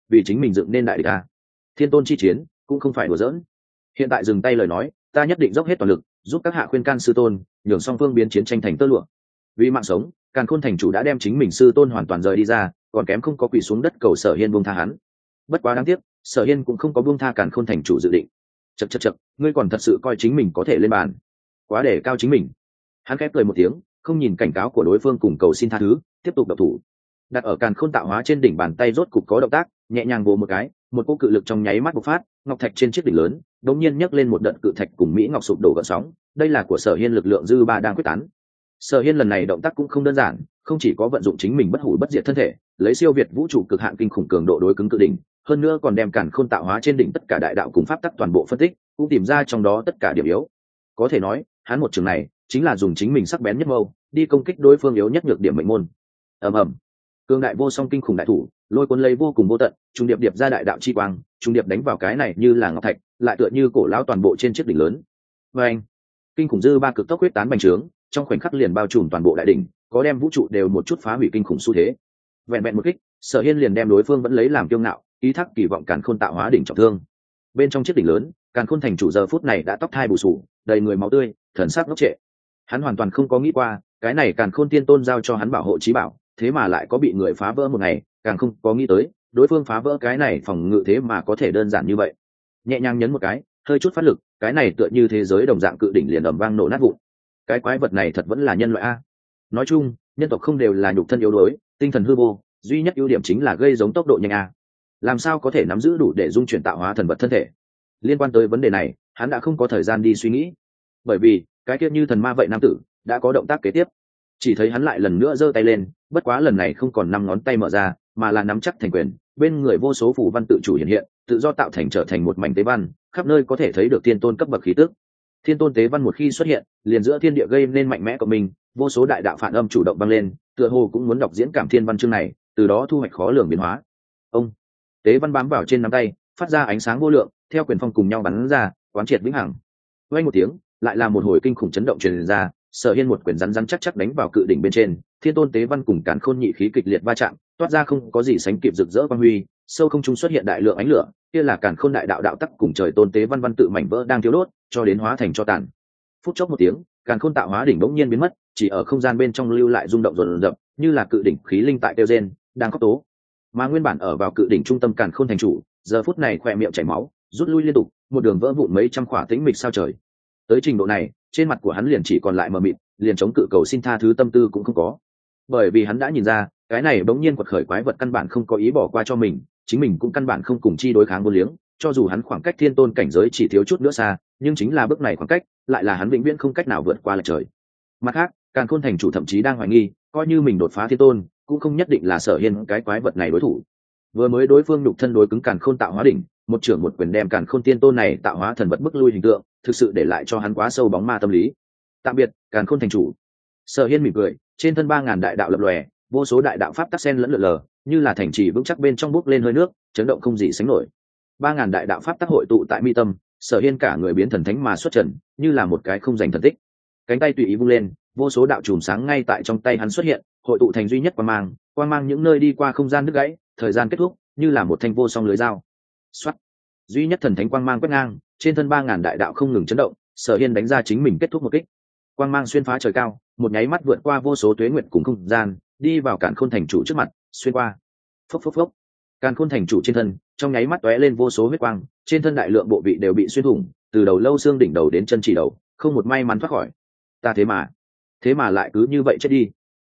vì chính mình dựng nên đại địch a. Thiên tôn chi chiến cũng không phải đùa giỡn. Hiện tại dừng tay lời nói, ta nhất định dốc hết toàn lực giúp các hạ khuyên can sư tôn, nhường song phương biến chiến tranh thành tơ lụa. Vì mạng sống, Càn Khôn thành chủ đã đem chính mình sư tôn hoàn toàn rời đi ra, còn kém không có quỳ xuống đất cầu Sở Hiên buông tha hắn. Bất quá đáng tiếc, Sở Hiên cũng không có buông tha Càn Khôn thành chủ dự định. Chậc, ngươi còn thật sự coi chính mình có thể lên bàn, quá để cao chính mình. Hắn khép cười một tiếng, không nhìn cảnh cáo của đối phương cùng cầu xin tha thứ, tiếp tục độc thủ. Đặt ở Càn Khôn tạo hóa trên đỉnh bàn tay rốt cục có động tác, nhẹ nhàng vồ một cái, một cỗ cự lực trong nháy mắt bộc phát, ngọc thạch trên chiếc đỉnh lớn đột nhiên nhấc lên một đợt cự thạch cùng mỹ ngọc sụp đổ gợn sóng. Đây là của Sở Hiên lực lượng dư ba đang quyết tán. Sở Hiên lần này động tác cũng không đơn giản, không chỉ có vận dụng chính mình bất hủ bất diệt thân thể, lấy siêu việt vũ trụ cực hạn kinh khủng cường độ đối cứng cự đỉnh, hơn nữa còn đem Càn Khôn tạo hóa trên đỉnh tất cả đại đạo cùng pháp tắc toàn bộ phân tích, cũng tìm ra trong đó tất cả điểm yếu. Có thể nói, hắn một trường này chính là dùng chính mình sắc bén nhất mâu đi công kích đối phương yếu nhất nhược điểm mệnh môn. ầm ầm, cương đại vô song kinh khủng đại thủ lôi cuốn lấy vô cùng vô tận, trung điệp điệp ra đại đạo chi quang, trung điệp đánh vào cái này như là ngọc thạch, lại tựa như cổ lão toàn bộ trên chiếc đỉnh lớn. Và anh, kinh khủng dư ba cực tốc huyết tán bành trướng, trong khoảnh khắc liền bao trùm toàn bộ đại đỉnh, có đem vũ trụ đều một chút phá hủy kinh khủng xu thế. Vẹn vẹn một kích, Sở Hiên liền đem đối phương vẫn lấy làm kiêu ngạo, ý thác kỳ vọng Càn Khôn tạo hóa đỉnh trọng thương. Bên trong chiếc đỉnh lớn, Càn Khôn thành chủ giờ phút này đã tóc thai bù sù, đầy người máu tươi, thần sắc ngốc trệ. Hắn hoàn toàn không có nghĩ qua, cái này Càn Khôn tiên tôn giao cho hắn bảo hộ chí bảo, thế mà lại có bị người phá vỡ một ngày, càng không có nghĩ tới, đối phương phá vỡ cái này phòng ngự thế mà có thể đơn giản như vậy. Nhẹ nhàng nhấn một cái, hơi chút phát lực, cái này tựa như thế giới đồng dạng cự đỉnh liền ầm vang nổ nát vụn. Cái quái vật này thật vẫn là nhân loại a. Nói chung, nhân tộc không đều là nhục thân yếu đuối, tinh thần hư vô, duy nhất ưu điểm chính là gây giống tốc độ nhanh a. Làm sao có thể nắm giữ đủ để dung chuyển tạo hóa thần vật thân thể? Liên quan tới vấn đề này, hắn đã không có thời gian đi suy nghĩ, bởi vì cái kia như thần ma vậy nam tử đã có động tác kế tiếp. Chỉ thấy hắn lại lần nữa giơ tay lên, bất quá lần này không còn 5 ngón tay mở ra, mà là nắm chắc thành quyền, bên người vô số phù văn tự chủ hiện hiện, tự do tạo thành trở thành một mảnh tế văn, khắp nơi có thể thấy được thiên tôn cấp bậc khí tức. Thiên tôn tế văn một khi xuất hiện, liền giữa thiên địa gây nên mạnh mẽ của mình, vô số đại đạo phản âm chủ động băng lên, tựa hồ cũng muốn đọc diễn cảm thiên văn chương này, từ đó thu hoạch khó lường biến hóa. Ông tế văn bám vào trên nắm tay, phát ra ánh sáng vô lượng, theo quyền phong cùng nhau bắn ra, quán triệt vĩnh hằng. Vang một tiếng, lại là một hồi kinh khủng chấn động truyền ra, Sở Hiên một quyền rắn chắc chắc đánh vào cự đỉnh bên trên, thiên tôn tế văn cùng Càn Khôn nhị khí kịch liệt va chạm, toát ra không có gì sánh kịp rực rỡ quang huy, sâu không trung xuất hiện đại lượng ánh lửa, kia là Càn Khôn đại đạo đạo tắc cùng trời tôn tế văn văn tự mảnh vỡ đang thiêu đốt, cho đến hóa thành tro tàn. Phút chốc một tiếng, Càn Khôn tạo hóa đỉnh bỗng nhiên biến mất, chỉ ở không gian bên trong lưu lại rung động rồn rập, như là cự đỉnh khí linh tại tiêu gen, đang khóc tố. Mà nguyên bản ở vào cự đỉnh trung tâm Càn Khôn thành chủ, giờ phút này khỏe miệng chảy máu, rút lui liên tục, một đường vỡ vụn mấy trăm khỏa tĩnh mịch sao trời. Tới trình độ này, trên mặt của hắn liền chỉ còn lại mờ mịt, liền chống cự cầu xin tha thứ tâm tư cũng không có, bởi vì hắn đã nhìn ra cái này bỗng nhiên quật khởi quái vật căn bản không có ý bỏ qua cho mình, chính mình cũng căn bản không cùng chi đối kháng vô liếng, cho dù hắn khoảng cách thiên tôn cảnh giới chỉ thiếu chút nữa xa, nhưng chính là bước này khoảng cách lại là hắn vĩnh viễn không cách nào vượt qua lại trời. Mặt khác, Càn Khôn thành chủ thậm chí đang hoài nghi, coi như mình đột phá thiên tôn cũng không nhất định là Sở Hiên cái quái vật này đối thủ. Vừa mới đối phương nhục thân đối cứng Càn Khôn tạo hóa đỉnh, một trưởng một quyền đem Càn Khôn tiên tôn này tạo hóa thần vật bức lui hình tượng, thực sự để lại cho hắn quá sâu bóng ma tâm lý. Tạm biệt Càn Khôn thành chủ. Sở Hiên mỉm cười, trên thân 3000 đại đạo lập lòe, vô số đại đạo pháp tắc sen lẫn lượn lờ, như là thành trì vững chắc bên trong bốc lên hơi nước, chấn động không gì sánh nổi. 3000 đại đạo pháp tắc hội tụ tại mi tâm, Sở Hiên cả người biến thần thánh mà xuất trần, như là một cái không dành thần tích. Cánh tay tùy ý vung lên, vô số đạo chùm sáng ngay tại trong tay hắn xuất hiện, hội tụ thành duy nhất quang mang những nơi đi qua không gian đứt gãy, thời gian kết thúc, như là một thanh vô song lưới dao. Soát. Duy nhất thần thánh quang mang quét ngang, trên thân 3000 đại đạo không ngừng chấn động, Sở Hiên đánh ra chính mình kết thúc một kích. Quang mang xuyên phá trời cao, một nháy mắt vượt qua vô số tuế nguyện cùng không gian, đi vào Càn Khôn thành chủ trước mặt, xuyên qua. Phốc phốc phốc. Càn Khôn thành chủ trên thân, trong nháy mắt tóe lên vô số huyết quang, trên thân đại lượng bộ vị đều bị xuyên thủng, từ đầu lâu xương đỉnh đầu đến chân chỉ đầu, không một may mắn thoát khỏi. Ta thế mà lại cứ như vậy chết đi.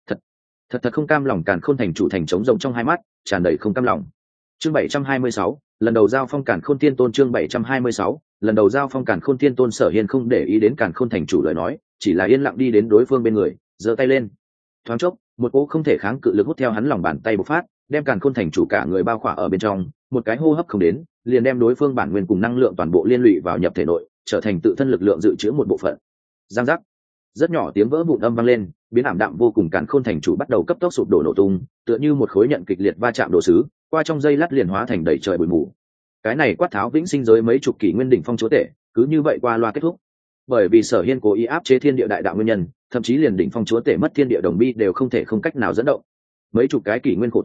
Thật không cam lòng. Càn Khôn thành chủ thành trống rộng trong hai mắt, tràn đầy không cam lòng. Chương 726, lần đầu giao phong Càn Khôn Thiên Tôn. Chương 726, lần đầu giao phong Càn Khôn Thiên Tôn. Sở Hiên không để ý đến Càn Khôn thành chủ lời nói, chỉ là yên lặng đi đến đối phương bên người, giơ tay lên. Thoáng chốc, một cỗ không thể kháng cự lực hút theo hắn lòng bàn tay bộc phát, đem Càn Khôn thành chủ cả người bao khỏa ở bên trong, một cái hô hấp không đến, liền đem đối phương bản nguyên cùng năng lượng toàn bộ liên lụy vào nhập thể nội, trở thành tự thân lực lượng dự trữ một bộ phận. Giang giác. Rất nhỏ tiếng vỡ vụn âm vang lên, biến ảm đạm vô cùng. Càn Khôn thành chủ bắt đầu cấp tốc sụp đổ nổ tung, tựa như một khối nhận kịch liệt va chạm đồ sứ, qua trong giây lát liền hóa thành đầy trời bụi mù. Cái này quát tháo vĩnh sinh giới mấy chục kỷ nguyên đỉnh phong chúa tể, cứ như vậy qua loa kết thúc. Bởi vì Sở Hiên cố ý áp chế thiên địa đại đạo nguyên nhân, thậm chí liền đỉnh phong chúa tể mất thiên địa đồng bi đều không thể không cách nào dẫn động. Mấy chục cái kỷ nguyên khổ tu,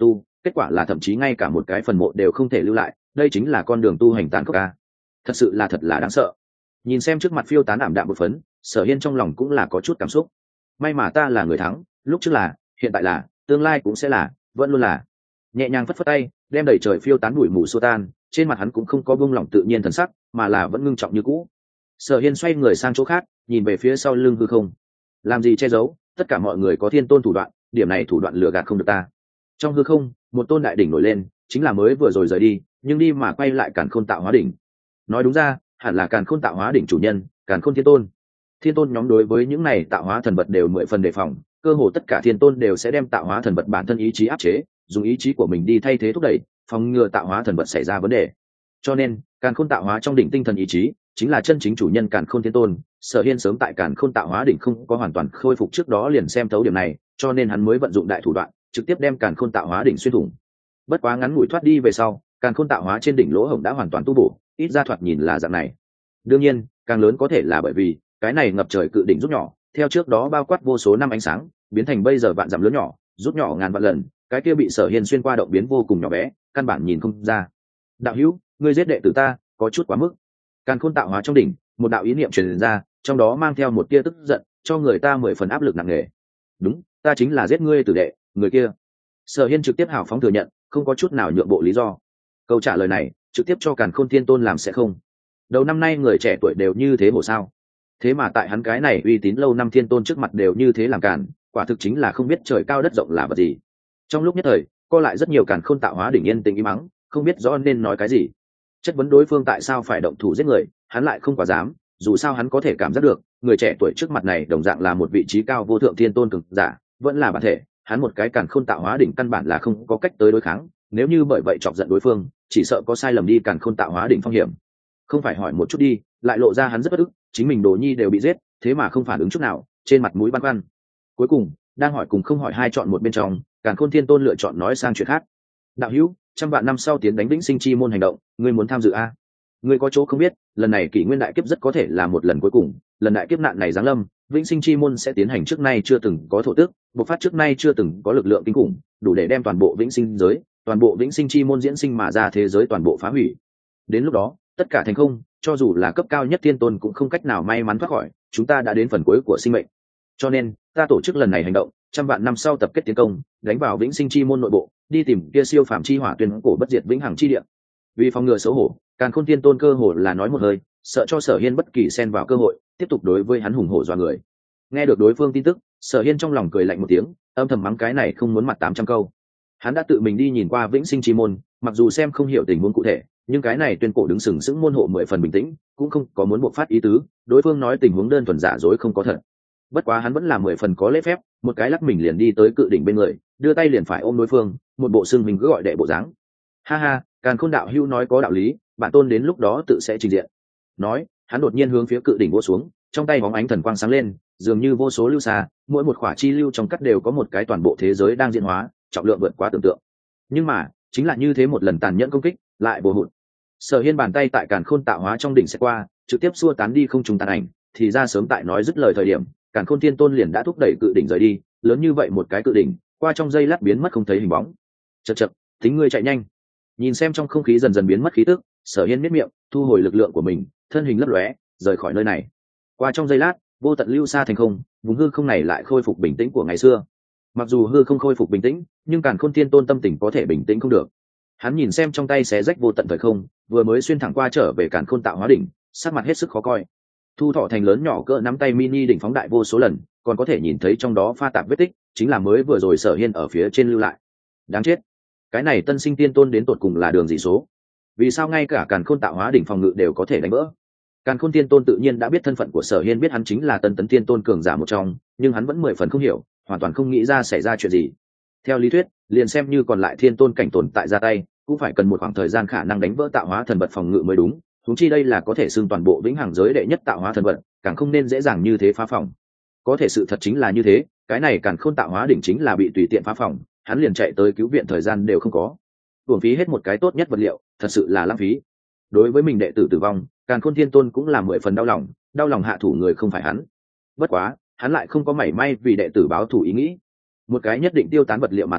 kết quả là thậm chí ngay cả một cái phần mộ đều không thể lưu lại. Đây chính là con đường tu hành tàn khốc a. Thật sự là thật là đáng sợ. Nhìn xem trước mặt phiêu tán ảm đạm một phấn, Sở Hiên trong lòng cũng là có chút cảm xúc. May mà ta là người thắng, lúc trước là, hiện tại là, tương lai cũng sẽ là, vẫn luôn là. Nhẹ nhàng phất phất tay, đem đầy trời phiêu tán bụi mù xua tan, trên mặt hắn cũng không có buông lỏng tự nhiên thần sắc, mà là vẫn ngưng trọng như cũ. Sở Hiên xoay người sang chỗ khác, nhìn về phía sau lưng hư không. Làm gì che giấu, tất cả mọi người có thiên tôn thủ đoạn, điểm này thủ đoạn lừa gạt không được ta. Trong hư không, một tôn đại đỉnh nổi lên, chính là mới vừa rồi rời đi, nhưng đi mà quay lại Càn Khôn Tạo Hóa đỉnh. Nói đúng ra, hẳn là Càn Khôn Tạo Hóa đỉnh chủ nhân, Càn Khôn Thiên Tôn. Thiên tôn nhóm đối với những này tạo hóa thần vật đều mười phần đề phòng, cơ hồ tất cả thiên tôn đều sẽ đem tạo hóa thần vật bản thân ý chí áp chế, dùng ý chí của mình đi thay thế thúc đẩy, phòng ngừa tạo hóa thần vật xảy ra vấn đề. Cho nên, Càn Khôn Tạo Hóa trong đỉnh tinh thần ý chí chính là chân chính chủ nhân Càn Khôn Thiên Tôn. Sở Hiên sớm tại Càn Khôn Tạo Hóa đỉnh không có hoàn toàn khôi phục trước đó liền xem thấu điểm này, cho nên hắn mới vận dụng đại thủ đoạn, trực tiếp đem Càn Khôn Tạo Hóa đỉnh xuyên thủng. Bất quá ngắn ngủi thoát đi về sau, Càn Khôn Tạo Hóa trên đỉnh lỗ hổng đã hoàn toàn tu bổ, ít ra thoạt nhìn là dạng này. Đương nhiên, càng lớn có thể là bởi vì cái này ngập trời cự đỉnh rút nhỏ, theo trước đó bao quát vô số năm ánh sáng, biến thành bây giờ vạn dặm lớn nhỏ, rút nhỏ ngàn vạn lần, cái kia bị Sở Hiên xuyên qua động biến vô cùng nhỏ bé, căn bản nhìn không ra. Đạo hữu, ngươi giết đệ tử ta, có chút quá mức. Càn Khôn Tạo Hóa trong đỉnh, một đạo ý niệm truyền ra, trong đó mang theo một tia tức giận, cho người ta 10 phần áp lực nặng nề. Đúng, ta chính là giết ngươi tử đệ, người kia. Sở Hiên trực tiếp hào phóng thừa nhận, không có chút nào nhượng bộ lý do. Câu trả lời này, trực tiếp cho Càn Khôn Thiên Tôn làm sẽ không. Đầu năm nay người trẻ tuổi đều như thế bổ sao? Thế mà tại hắn cái này uy tín lâu năm thiên tôn trước mặt đều như thế làm càn, quả thực chính là không biết trời cao đất rộng là vật gì. Trong lúc nhất thời, co lại rất nhiều Càn Khôn Tạo Hóa đỉnh yên tình im mắng, không biết rõ nên nói cái gì. Chất vấn đối phương tại sao phải động thủ giết người, hắn lại không quá dám, dù sao hắn có thể cảm giác được, người trẻ tuổi trước mặt này đồng dạng là một vị trí cao vô thượng thiên tôn cường giả, vẫn là bản thể, hắn một cái Càn Khôn Tạo Hóa đỉnh căn bản là không có cách tới đối kháng, nếu như bởi vậy chọc giận đối phương, chỉ sợ có sai lầm đi Càn Khôn Tạo Hóa đỉnh phong hiểm. Không phải hỏi một chút đi, lại lộ ra hắn rất bất ức, chính mình đồ nhi đều bị giết, thế mà không phản ứng chút nào, trên mặt mũi băn khoăn. Cuối cùng, đang hỏi cùng không hỏi hai chọn một bên trong, Càn Khôn Thiên Tôn lựa chọn nói sang chuyện khác. Đạo hữu, trăm vạn năm sau tiến đánh Vĩnh Sinh Chi môn hành động, ngươi muốn tham dự a? Ngươi có chỗ không biết, lần này kỷ nguyên đại kiếp rất có thể là một lần cuối cùng, lần đại kiếp nạn này giáng lâm, Vĩnh Sinh Chi môn sẽ tiến hành trước nay chưa từng có thổ tức, bộc phát trước nay chưa từng có lực lượng kinh khủng, đủ để đem toàn bộ Vĩnh Sinh giới, toàn bộ Vĩnh Sinh Chi môn diễn sinh mà ra thế giới toàn bộ phá hủy. Đến lúc đó, tất cả thành không, cho dù là cấp cao nhất thiên tôn cũng không cách nào may mắn thoát khỏi, chúng ta đã đến phần cuối của sinh mệnh. Cho nên, ta tổ chức lần này hành động, trăm vạn năm sau tập kết tiến công, đánh vào Vĩnh Sinh Chi môn nội bộ, đi tìm kia siêu phàm chi hỏa tuyên cổ bất diệt vĩnh hằng chi địa. Vì phòng ngừa xấu hổ, Càn Khôn Thiên Tôn cơ hồ là nói một hơi, sợ cho Sở Hiên bất kỳ xen vào cơ hội, tiếp tục đối với hắn hùng hổ dọa người. Nghe được đối phương tin tức, Sở Hiên trong lòng cười lạnh một tiếng, âm thầm mắng cái này không muốn mặt 800 câu. Hắn đã tự mình đi nhìn qua Vĩnh Sinh Chi môn, mặc dù xem không hiểu tình huống cụ thể, nhưng cái này tuyên cổ đứng sừng sững môn hộ 10 phần bình tĩnh, cũng không có muốn buộc phát ý tứ, đối phương nói tình huống đơn thuần giả dối không có thật. Bất quá hắn vẫn là 10 phần có lễ phép, một cái lắc mình liền đi tới cự đỉnh bên người, đưa tay liền phải ôm đối phương, một bộ xương mình cứ gọi đệ bộ dáng. Ha ha, Càn Khôn đạo hữu nói có đạo lý, bản tôn đến lúc đó tự sẽ trình diện. Nói, hắn đột nhiên hướng phía cự đỉnh vỗ xuống, trong tay bóng ánh thần quang sáng lên, dường như vô số lưu xa, mỗi một khỏa chi lưu trong cắt đều có một cái toàn bộ thế giới đang diễn hóa, trọng lượng vượt quá tưởng tượng. Nhưng mà, chính là như thế một lần tàn nhẫn công kích, lại bổ hụt. Sở Hiên bàn tay tại Càn Khôn Tạo Hóa trong đỉnh sẽ qua, trực tiếp xua tán đi không trùng tàn ảnh, thì ra sớm tại nói dứt lời thời điểm, Càn Khôn Thiên Tôn liền đã thúc đẩy cự đỉnh rời đi, lớn như vậy một cái cự đỉnh, qua trong giây lát biến mất không thấy hình bóng. Chậc chậc, tính ngươi chạy nhanh. Nhìn xem trong không khí dần dần biến mất khí tức, Sở Hiên miết miệng, thu hồi lực lượng của mình, thân hình lấp lóe, rời khỏi nơi này. Qua trong giây lát, vô tận lưu xa thành không, vùng hư không này lại khôi phục bình tĩnh của ngày xưa. Mặc dù hư không khôi phục bình tĩnh, nhưng Càn Khôn Thiên Tôn tâm tình có thể bình tĩnh không được. Hắn nhìn xem trong tay xé rách vô tận thời không, vừa mới xuyên thẳng qua trở về Càn Khôn Tạo Hóa đỉnh, sắc mặt hết sức khó coi. Thu thọ thành lớn nhỏ cỡ nắm tay mini đỉnh phóng đại vô số lần, còn có thể nhìn thấy trong đó pha tạp vết tích, chính là mới vừa rồi Sở Hiên ở phía trên lưu lại. Đáng chết, cái này tân sinh tiên tôn đến tột cùng là đường gì số? Vì sao ngay cả Càn Khôn Tạo Hóa đỉnh phòng ngự đều có thể đánh vỡ? Càn Khôn Tiên Tôn tự nhiên đã biết thân phận của Sở Hiên, biết hắn chính là Tân Tấn Tiên Tôn cường giả một trong, nhưng hắn vẫn 10 phần không hiểu, hoàn toàn không nghĩ ra xảy ra chuyện gì. Theo lý thuyết, liền xem như còn lại Thiên Tôn cảnh tồn tại ra tay, cũng phải cần một khoảng thời gian khả năng đánh vỡ tạo hóa thần vật phòng ngự mới đúng. Huống chi đây là có thể xưng toàn bộ vĩnh hằng giới đệ nhất tạo hóa thần vật, càng không nên dễ dàng như thế phá phòng. Có thể sự thật chính là như thế, cái này Càn Khôn Tạo Hóa đỉnh chính là bị tùy tiện phá phòng, hắn liền chạy tới cứu viện thời gian đều không có. Uổng phí hết một cái tốt nhất vật liệu, thật sự là lãng phí. Đối với mình đệ tử tử vong, Càn Khôn Thiên Tôn cũng là 10 phần đau lòng hạ thủ người không phải hắn. Bất quá, hắn lại không có mảy may vì đệ tử báo thủ ý nghĩ. Một cái nhất định tiêu tán vật liệu mà thôi,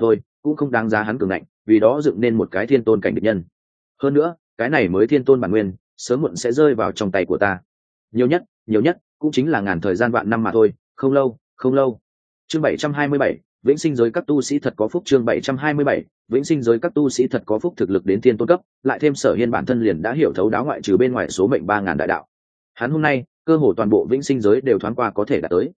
cũng không đáng giá hắn cường ngạnh, vì đó dựng nên một cái thiên tôn cảnh địch nhân. Hơn nữa cái này mới thiên tôn bản nguyên sớm muộn sẽ rơi vào trong tay của ta, nhiều nhất cũng chính là ngàn thời gian vạn năm mà thôi, không lâu không lâu. Chương 727, vĩnh sinh giới các tu sĩ thật có phúc. Chương 727, vĩnh sinh giới các tu sĩ thật có phúc. Thực lực đến thiên tôn cấp, lại thêm Sở Hiên bản thân liền đã hiểu thấu đáo ngoại trừ bên ngoài số mệnh 3000 đại đạo. Hắn hôm nay cơ hồ toàn bộ vĩnh sinh giới đều thoáng qua có thể đạt tới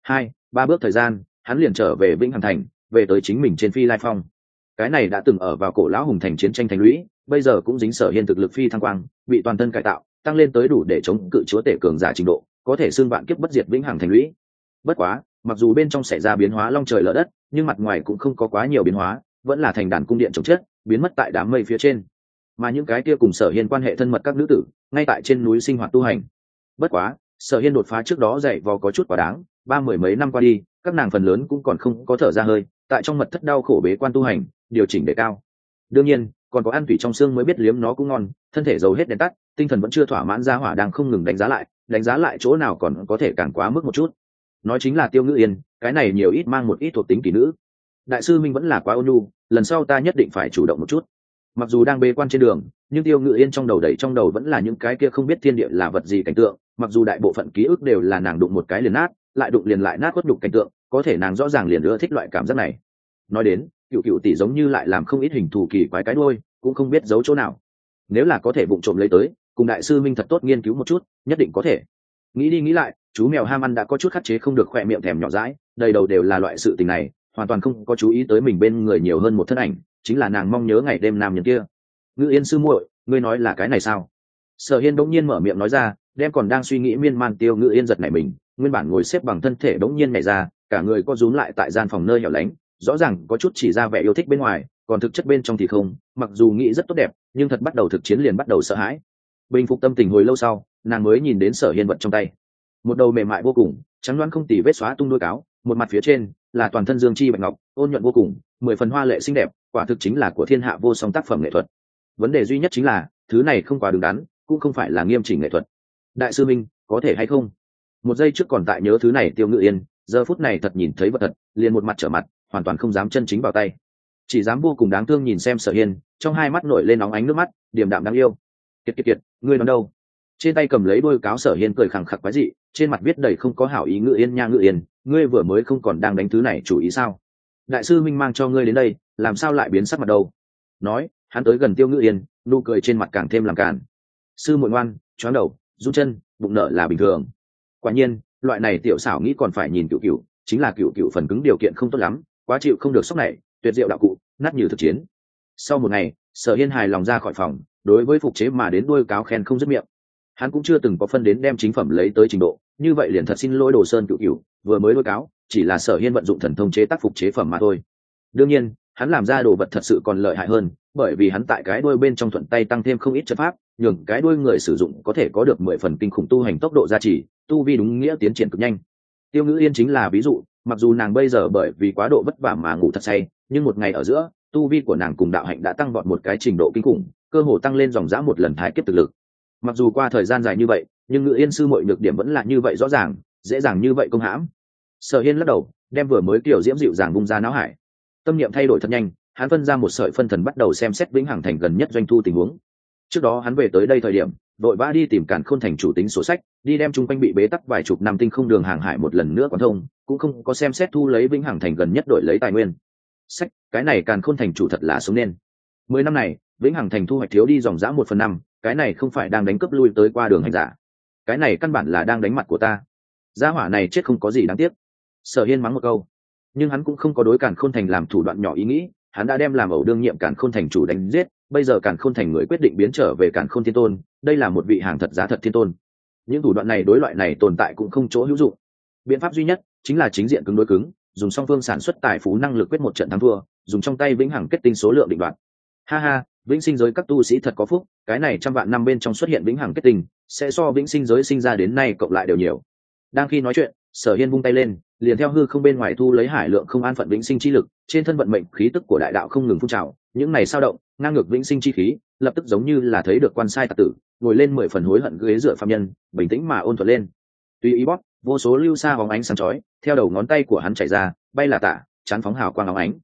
2-3 bước thời gian, hắn liền trở về Vĩnh Hằng Thành, về tới chính mình trên Phi Lai Phong. Cái này đã từng ở vào cổ lão hùng thành chiến tranh thành lũy, bây giờ cũng dính Sở Hiên thực lực phi thăng quang, bị toàn thân cải tạo, tăng lên tới đủ để chống cự chúa tể cường giả trình độ, có thể xương vạn kiếp bất diệt Vĩnh Hằng Thành lũy. Bất quá, mặc dù bên trong xảy ra biến hóa long trời lở đất, nhưng mặt ngoài cũng không có quá nhiều biến hóa, vẫn là thành đàn cung điện trồng chất, biến mất tại đám mây phía trên. Mà những cái kia cùng Sở Hiên quan hệ thân mật các nữ tử, ngay tại trên núi sinh hoạt tu hành. Bất quá, Sở Hiên đột phá trước đó dạy vò có chút quá đáng, 30 mấy năm qua đi, các nàng phần lớn cũng còn không có thở ra hơi, tại trong mật thất đau khổ bế quan tu hành, điều chỉnh đề cao. Đương nhiên, còn có ăn thủy trong xương mới biết liếm nó cũng ngon, thân thể dầu hết đèn tắt, tinh thần vẫn chưa thỏa mãn, gia hỏa đang không ngừng đánh giá lại chỗ nào còn có thể càng quá mức một chút. Nói chính là Tiêu Ngữ Yên, cái này nhiều ít mang một ít thuộc tính kỳ nữ. Đại sư Minh vẫn là quá ôn nhu, lần sau ta nhất định phải chủ động một chút. Mặc dù đang bế quan trên đường, nhưng Tiêu Ngữ Yên trong đầu vẫn là những cái kia không biết thiên địa là vật gì cảnh tượng, mặc dù đại bộ phận ký ức đều là nàng đụng một cái liền nát, lại đụng liền lại nát quất đục cảnh tượng, có thể nàng rõ ràng liền ưa thích loại cảm giác này. Nói đến, cựu tỷ giống như lại làm không ít hình thù kỳ quái cái đuôi, cũng không biết giấu chỗ nào. Nếu là có thể vụng trộm lấy tới, cùng đại sư Minh thật tốt nghiên cứu một chút, nhất định có thể. Nghĩ đi nghĩ lại, chú mèo ham ăn đã có chút khắc chế không được, khỏe miệng thèm nhỏ dãi, đầy đầu đều là loại sự tình này, hoàn toàn không có chú ý tới mình bên người nhiều hơn một thân ảnh, chính là nàng mong nhớ ngày đêm nam nhân kia. Ngữ Yên sư muội, ngươi nói là cái này sao? Sở Hiên bỗng nhiên mở miệng nói ra, đem còn đang suy nghĩ miên man Tiêu Ngữ Yên giật nảy mình, nguyên bản ngồi xếp bằng thân thể bỗng nhiên nhảy ra, cả người co rúm lại tại gian phòng nơi hẻo lánh, rõ ràng có chút chỉ ra vẻ yêu thích bên ngoài, còn thực chất bên trong thì không. Mặc dù nghĩ rất tốt đẹp, nhưng thật bắt đầu thực chiến liền bắt đầu sợ hãi. Bình phục tâm tình hồi lâu sau, nàng mới nhìn đến Sở Hiên vật trong tay, một đầu mềm mại vô cùng, trắng loáng không tì vết xóa tung đuôi cáo, một mặt phía trên là toàn thân dương chi bạch ngọc, ôn nhuận vô cùng, 10 phần hoa lệ xinh đẹp, quả thực chính là của thiên hạ vô song tác phẩm nghệ thuật. Vấn đề duy nhất chính là thứ này không quá đứng đắn, cũng không phải là nghiêm chỉnh nghệ thuật. Đại sư Minh, có thể hay không? Một giây trước còn tại nhớ thứ này Tiêu Ngữ Yên, giờ phút này thật nhìn thấy vật thật, liền một mặt trở mặt, hoàn toàn không dám chân chính vào tay, chỉ dám vô cùng đáng thương nhìn xem Sở Hiên, trong hai mắt nổi lên óng ánh nước mắt, điềm đạm đáng yêu. Kiệt, ngươi nói đâu? Trên tay cầm lấy đôi cáo, Sở Hiên cười khẳng khặc quái dị, trên mặt viết đầy không có hảo ý. Ngữ Yên nha, Ngữ Yên, ngươi vừa mới không còn đang đánh thứ này chủ ý sao? Đại sư Minh mang cho ngươi đến đây, làm sao lại biến sắc mặt đâu? Nói, hắn tới gần Tiêu Ngữ Yên, nụ cười trên mặt càng thêm làm cản. Sư muội ngoan, choáng đầu, rút chân, bụng nợ là bình thường. Quả nhiên, loại này tiểu xảo nghĩ còn phải nhìn Cửu, chính là Cửu phần cứng điều kiện không tốt lắm, quá chịu không được sốc này, tuyệt diệu đạo cụ, nát như thực chiến. Sau một ngày, Sở Hiên hài lòng ra khỏi phòng, đối với phục chế mà đến đuôi cáo khen không dứt miệng. Hắn cũng chưa từng có phân đến đem chính phẩm lấy tới trình độ như vậy, liền thật xin lỗi Đồ Sơn Cửu, vừa mới đuôi cáo chỉ là Sở Hiên vận dụng thần thông chế tác phục chế phẩm mà thôi. Đương nhiên, hắn làm ra đồ vật thật sự còn lợi hại hơn, bởi vì hắn tại cái đuôi bên trong thuận tay tăng thêm không ít chất pháp, nhường cái đuôi người sử dụng có thể có được 10 phần kinh khủng tu hành tốc độ gia trì, tu vi đúng nghĩa tiến triển cực nhanh. Tiêu Ngữ Yên chính là ví dụ, mặc dù nàng bây giờ bởi vì quá độ vất vả mà ngủ thật say, nhưng một ngày ở giữa, tu vi của nàng cùng đạo hạnh đã tăng vọt một cái trình độ kinh khủng, cơ hồ tăng lên dòng dã một lần thái kiếp thực lực. Mặc dù qua thời gian dài như vậy, nhưng Ngữ Yên sư muội nhược điểm vẫn là như vậy rõ ràng, dễ dàng như vậy công hãm. Sở Hiên lắc đầu, đem vừa mới kiểu diễm dịu dàng bung ra não hải. Tâm niệm thay đổi thật nhanh, hắn phân ra một sợi phân thần, bắt đầu xem xét Vĩnh Hằng Thành gần nhất doanh thu tình huống. Trước đó hắn về tới đây thời điểm, vội vã đi tìm Càn Khôn Thành chủ tính sổ sách, đi đem chung quanh bị bế tắc vài chục năm tinh không đường hàng hải một lần nữa quán thông, cũng không có xem xét thu lấy Vĩnh Hằng Thành gần nhất đổi lấy tài nguyên. Sách, cái này Càn Khôn Thành chủ thật là sống nên. 10 năm này, Vĩnh Hằng Thành thu hoạch thiếu đi dòng dã 1/5, cái này không phải đang đánh cướp lui tới qua đường hành giả, cái này căn bản là đang đánh mặt của ta. Gia hỏa này chết không có gì đáng tiếc. Sở Hiên mắng một câu, nhưng hắn cũng không có đối Càn Khôn Thành làm thủ đoạn nhỏ ý nghĩ, hắn đã đem làm ẩu đương nhiệm Càn Khôn Thành chủ đánh giết, bây giờ Càn Khôn Thành người quyết định biến trở về Càn Khôn Thiên Tôn, đây là một vị hàng thật giá thật thiên tôn. Những thủ đoạn này đối loại này tồn tại cũng không chỗ hữu dụng. Biện pháp duy nhất chính là chính diện cứng đối cứng, dùng song phương sản xuất tài phú năng lực quyết một trận thắng thua, dùng trong tay vĩnh hằng kết tinh số lượng định đoạt. Ha ha, vĩnh sinh giới các tu sĩ thật có phúc, cái này trăm vạn năm bên trong xuất hiện vĩnh hằng kết tinh, sẽ so vĩnh sinh giới sinh ra đến nay cộng lại đều nhiều. Đang khi nói chuyện, Sở Hiên vung tay lên, liền theo hư không bên ngoài thu lấy hải lượng không an phận vĩnh sinh chi lực, trên thân vận mệnh khí tức của đại đạo không ngừng phun trào, những này sao động, ngang ngược vĩnh sinh chi khí, lập tức giống như là thấy được quan sai tặc tử, ngồi lên 10 phần hối hận ghế dựa phạm nhân, bình tĩnh mà ôn thuận lên. Tùy ý bóp, vô số lưu sa bóng ánh sáng chói, theo đầu ngón tay của hắn chảy ra, bay là tả, chán phóng hào quang óng ánh.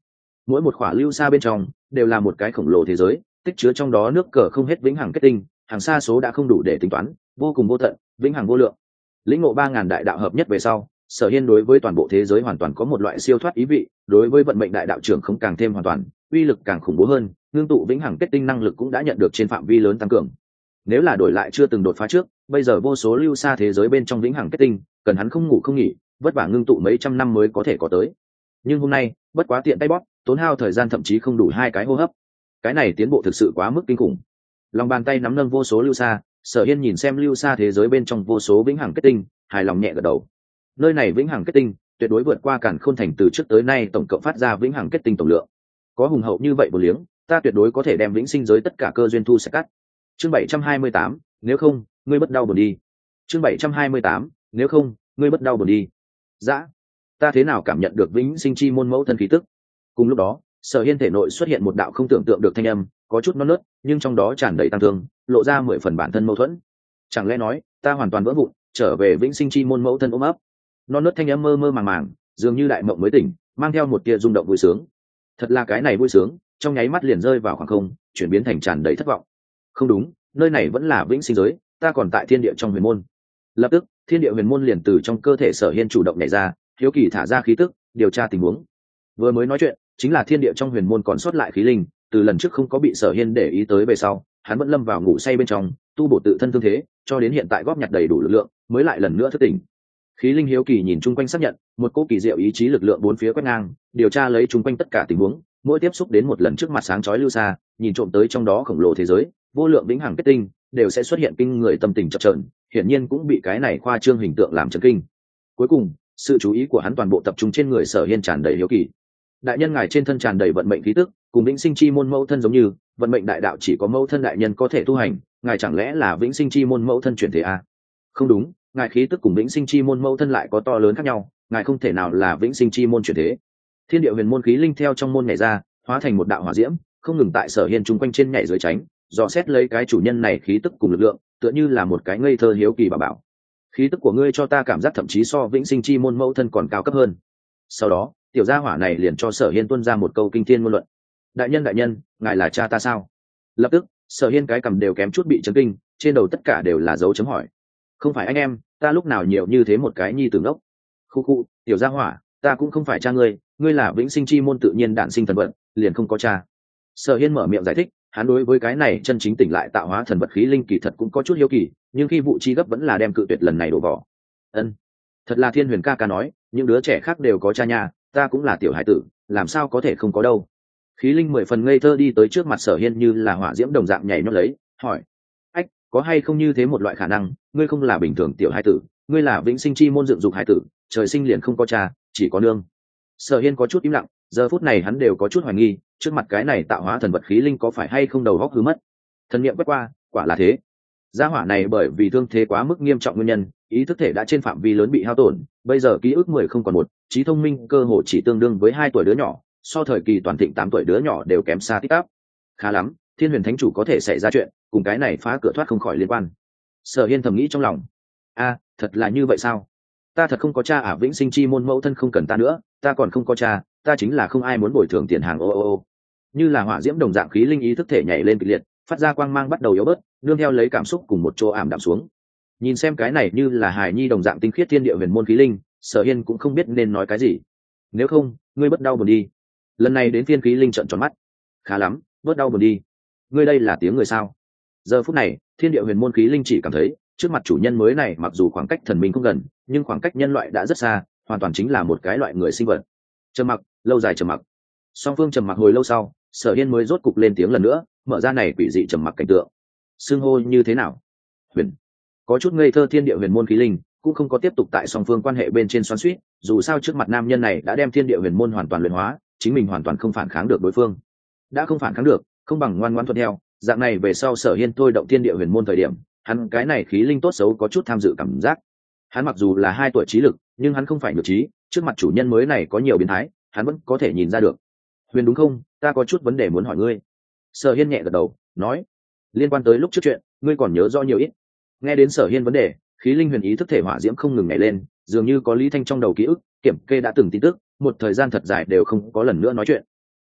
mỗi một khỏa lưu xa bên trong đều là một cái khổng lồ thế giới, tích chứa trong đó nước cờ không hết vĩnh hằng kết tinh, hàng xa số đã không đủ để tính toán, vô cùng vô tận, vĩnh hằng vô lượng. Lĩnh ngộ 3000 đại đạo hợp nhất về sau, Sở Hiên đối với toàn bộ thế giới hoàn toàn có một loại siêu thoát ý vị, đối với vận mệnh đại đạo trưởng không càng thêm hoàn toàn, uy lực càng khủng bố hơn, ngưng tụ vĩnh hằng kết tinh năng lực cũng đã nhận được trên phạm vi lớn tăng cường. Nếu là đổi lại chưa từng đột phá trước, bây giờ vô số lưu xa thế giới bên trong vĩnh hằng kết tinh, cần hắn không ngủ không nghỉ, vất vả ngưng tụ mấy trăm năm mới có thể có tới. Nhưng hôm nay, bất quá tiện tay bóp, tốn hao thời gian thậm chí không đủ 2 cái hô hấp. Cái này tiến bộ thực sự quá mức kinh khủng. Lòng bàn tay nắm nâng vô số lưu xa, Sở Hiên nhìn xem lưu xa thế giới bên trong vô số vĩnh hằng kết tinh, hài lòng nhẹ gật đầu. Nơi này vĩnh hằng kết tinh tuyệt đối vượt qua Càn Khôn Thành từ trước tới nay tổng cộng phát ra vĩnh hằng kết tinh tổng lượng. Có hùng hậu như vậy bổ liếng, ta tuyệt đối có thể đem vĩnh sinh giới tất cả cơ duyên thu sẽ cắt. Chương 728, nếu không, ngươi bất đau buồn đi. Chương 728, nếu không, ngươi bất đau buồn đi. Dã, ta thế nào cảm nhận được vĩnh sinh chi môn mẫu thân khí tức? Cùng lúc đó, Sở Hiên thể nội xuất hiện một đạo không tưởng tượng được thanh âm, có chút non nớt, nhưng trong đó tràn đầy tăng thương, lộ ra 10 phần bản thân mâu thuẫn. Chẳng lẽ nói, ta hoàn toàn vỡ vụn, trở về vĩnh sinh chi môn mẫu thân ôm ấp? Non nớt thanh âm mơ mơ màng màng, dường như đại mộng mới tỉnh, mang theo một tia rung động vui sướng. Thật là cái này vui sướng, trong nháy mắt liền rơi vào khoảng không, chuyển biến thành tràn đầy thất vọng. Không đúng, nơi này vẫn là vĩnh sinh giới, ta còn tại thiên địa trong huyền môn. Lập tức, thiên địa huyền môn liền từ trong cơ thể Sở Hiên chủ động nhảy ra, hiếu kỳ thả ra khí tức, điều tra tình huống. Vừa mới nói chuyện, chính là thiên địa trong huyền môn còn sót lại khí linh, từ lần trước không có bị Sở Hiên để ý tới về sau, hắn vẫn lâm vào ngủ say bên trong, tu bổ tự thân thương thế, cho đến hiện tại góp nhặt đầy đủ lực lượng, mới lại lần nữa thức tỉnh. Khí linh hiếu kỳ nhìn chung quanh xác nhận, một cỗ kỳ diệu ý chí lực lượng bốn phía quét ngang, điều tra lấy chung quanh tất cả tình huống, mỗi tiếp xúc đến một lần trước mặt sáng chói lưu xa, nhìn trộm tới trong đó khổng lồ thế giới, vô lượng vĩnh hằng kết tinh, đều sẽ xuất hiện kinh người tâm tình chập chờn, hiển nhiên cũng bị cái này khoa trương hình tượng làm chấn kinh. Cuối cùng, sự chú ý của hắn toàn bộ tập trung trên người Sở Hiên tràn đầy hiếu kỳ. Đại nhân ngài trên thân tràn đầy vận mệnh khí tức, cùng vĩnh sinh chi môn mẫu thân giống như, vận mệnh đại đạo chỉ có mẫu thân đại nhân có thể tu hành, ngài chẳng lẽ là vĩnh sinh chi môn mẫu thân chuyển thế à? Không đúng, ngài khí tức cùng vĩnh sinh chi môn mẫu thân lại có to lớn khác nhau, ngài không thể nào là vĩnh sinh chi môn chuyển thế. Thiên địa huyền môn khí linh theo trong môn nhảy ra, hóa thành một đạo hỏa diễm, không ngừng tại Sở Hiên chung quanh trên nhảy dưới tránh, dò xét lấy cái chủ nhân này khí tức cùng lực lượng, tựa như là một cái ngây thơ hiếu kỳ bà bảo. Khí tức của ngươi cho ta cảm giác thậm chí so vĩnh sinh chi môn mẫu thân còn cao cấp hơn. Sau đó, tiểu gia hỏa này liền cho Sở Hiên tuôn ra một câu kinh thiên ngôn luận. Đại nhân, ngài là cha ta sao? Lập tức, Sở Hiên cái cầm đều kém chút bị chấn kinh, trên đầu tất cả đều là dấu chấm hỏi. Không phải anh em, ta lúc nào nhiều như thế một cái nhi tử ngốc. Khu, tiểu gia hỏa, ta cũng không phải cha ngươi, ngươi là vĩnh sinh chi môn tự nhiên đản sinh thần vận, liền không có cha. Sở Hiên mở miệng giải thích, hắn đối với cái này chân chính tỉnh lại tạo hóa thần vật khí linh kỳ thật cũng có chút hiếu kỳ, nhưng khi vụ chi gấp vẫn là đem cự tuyệt lần này đổ vỏ. Ân, thật là Thiên Huyền ca ca nói, những đứa trẻ khác đều có cha nhà, ta cũng là tiểu hải tử, làm sao có thể không có đâu. Khí linh 10 phần ngây thơ đi tới trước mặt Sở Hiên như là hỏa diễm đồng dạng nhảy nhót lấy, hỏi: ách, có hay không như thế một loại khả năng, ngươi không là bình thường tiểu hải tử, ngươi là vĩnh sinh chi môn dựng dục hải tử, trời sinh liền không có cha, chỉ có nương. Sở Hiên có chút im lặng, giờ phút này hắn đều có chút hoài nghi, trước mặt cái này tạo hóa thần vật khí linh có phải hay không đầu óc hư mất. Thần niệm quét qua, quả là thế. Gia hỏa này bởi vì thương thế quá mức nghiêm trọng nguyên nhân, ý thức thể đã trên phạm vi lớn bị hao tổn, bây giờ ký ức 10 không còn một, trí thông minh cơ hồ chỉ tương đương với 2 tuổi đứa nhỏ, so thời kỳ toàn thịnh 8 tuổi đứa nhỏ đều kém xa tít tắp. Khá lắm, Thiên Huyền Thánh chủ có thể xảy ra chuyện, cùng cái này phá cửa thoát không khỏi liên quan. Sở Hiên thầm nghĩ trong lòng. A, thật là như vậy sao? Ta thật không có cha à? Vĩnh sinh chi môn mẫu thân không cần ta nữa, ta còn không có cha, ta chính là không ai muốn bồi thường tiền hàng. Ô. Như là hỏa diễm đồng dạng khí linh ý thức thể nhảy lên kịch liệt, phát ra quang mang bắt đầu yếu bớt, nương theo lấy cảm xúc cùng một chỗ ảm đạm xuống. Nhìn xem cái này như là hài nhi đồng dạng tinh khiết thiên địa huyền môn khí linh, Sở Hiên cũng không biết nên nói cái gì. Nếu không, ngươi bất đau buồn đi. Lần này đến phiên khí linh trợn tròn mắt. Khá lắm, bớt đau buồn đi. Ngươi đây là tiếng người sao? Giờ phút này, thiên địa huyền môn khí linh chỉ cảm thấy trước mặt chủ nhân mới này mặc dù khoảng cách thần minh không gần, nhưng khoảng cách nhân loại đã rất xa, hoàn toàn chính là một cái loại người sinh vật. Trầm mặc, lâu dài trầm mặc. Song phương trầm mặc hồi lâu sau, Sở Hiên mới rốt cục lên tiếng lần nữa, mở ra này quỷ dị trầm mặc cảnh tượng. Xưng hô như thế nào? Huyền. Có chút ngây thơ thiên địa huyền môn khí linh cũng không có tiếp tục tại song phương quan hệ bên trên xoắn xuýt, dù sao trước mặt nam nhân này đã đem thiên địa huyền môn hoàn toàn luyện hóa, chính mình hoàn toàn không phản kháng được đối phương. Đã không phản kháng được, không bằng ngoan ngoãn thuận theo, dạng này về sau Sở Hiên thôi động thiên địa huyền môn thời điểm, hắn cái này khí linh tốt xấu có chút tham dự cảm giác. Hắn mặc dù là 2 tuổi trí lực, nhưng hắn không phải nhược trí, trước mặt chủ nhân mới này có nhiều biến thái, hắn vẫn có thể nhìn ra được. Huyền đúng không? Ta có chút vấn đề muốn hỏi ngươi. Sở Hiên nhẹ gật đầu, nói: liên quan tới lúc trước chuyện, ngươi còn nhớ rõ nhiều ít. Nghe đến Sở Hiên vấn đề, khí linh huyền ý thức thể hỏa diễm không ngừng nhảy lên, dường như có Lý Thanh trong đầu ký ức, kiểm kê đã từng tin tức, một thời gian thật dài đều không có lần nữa nói chuyện.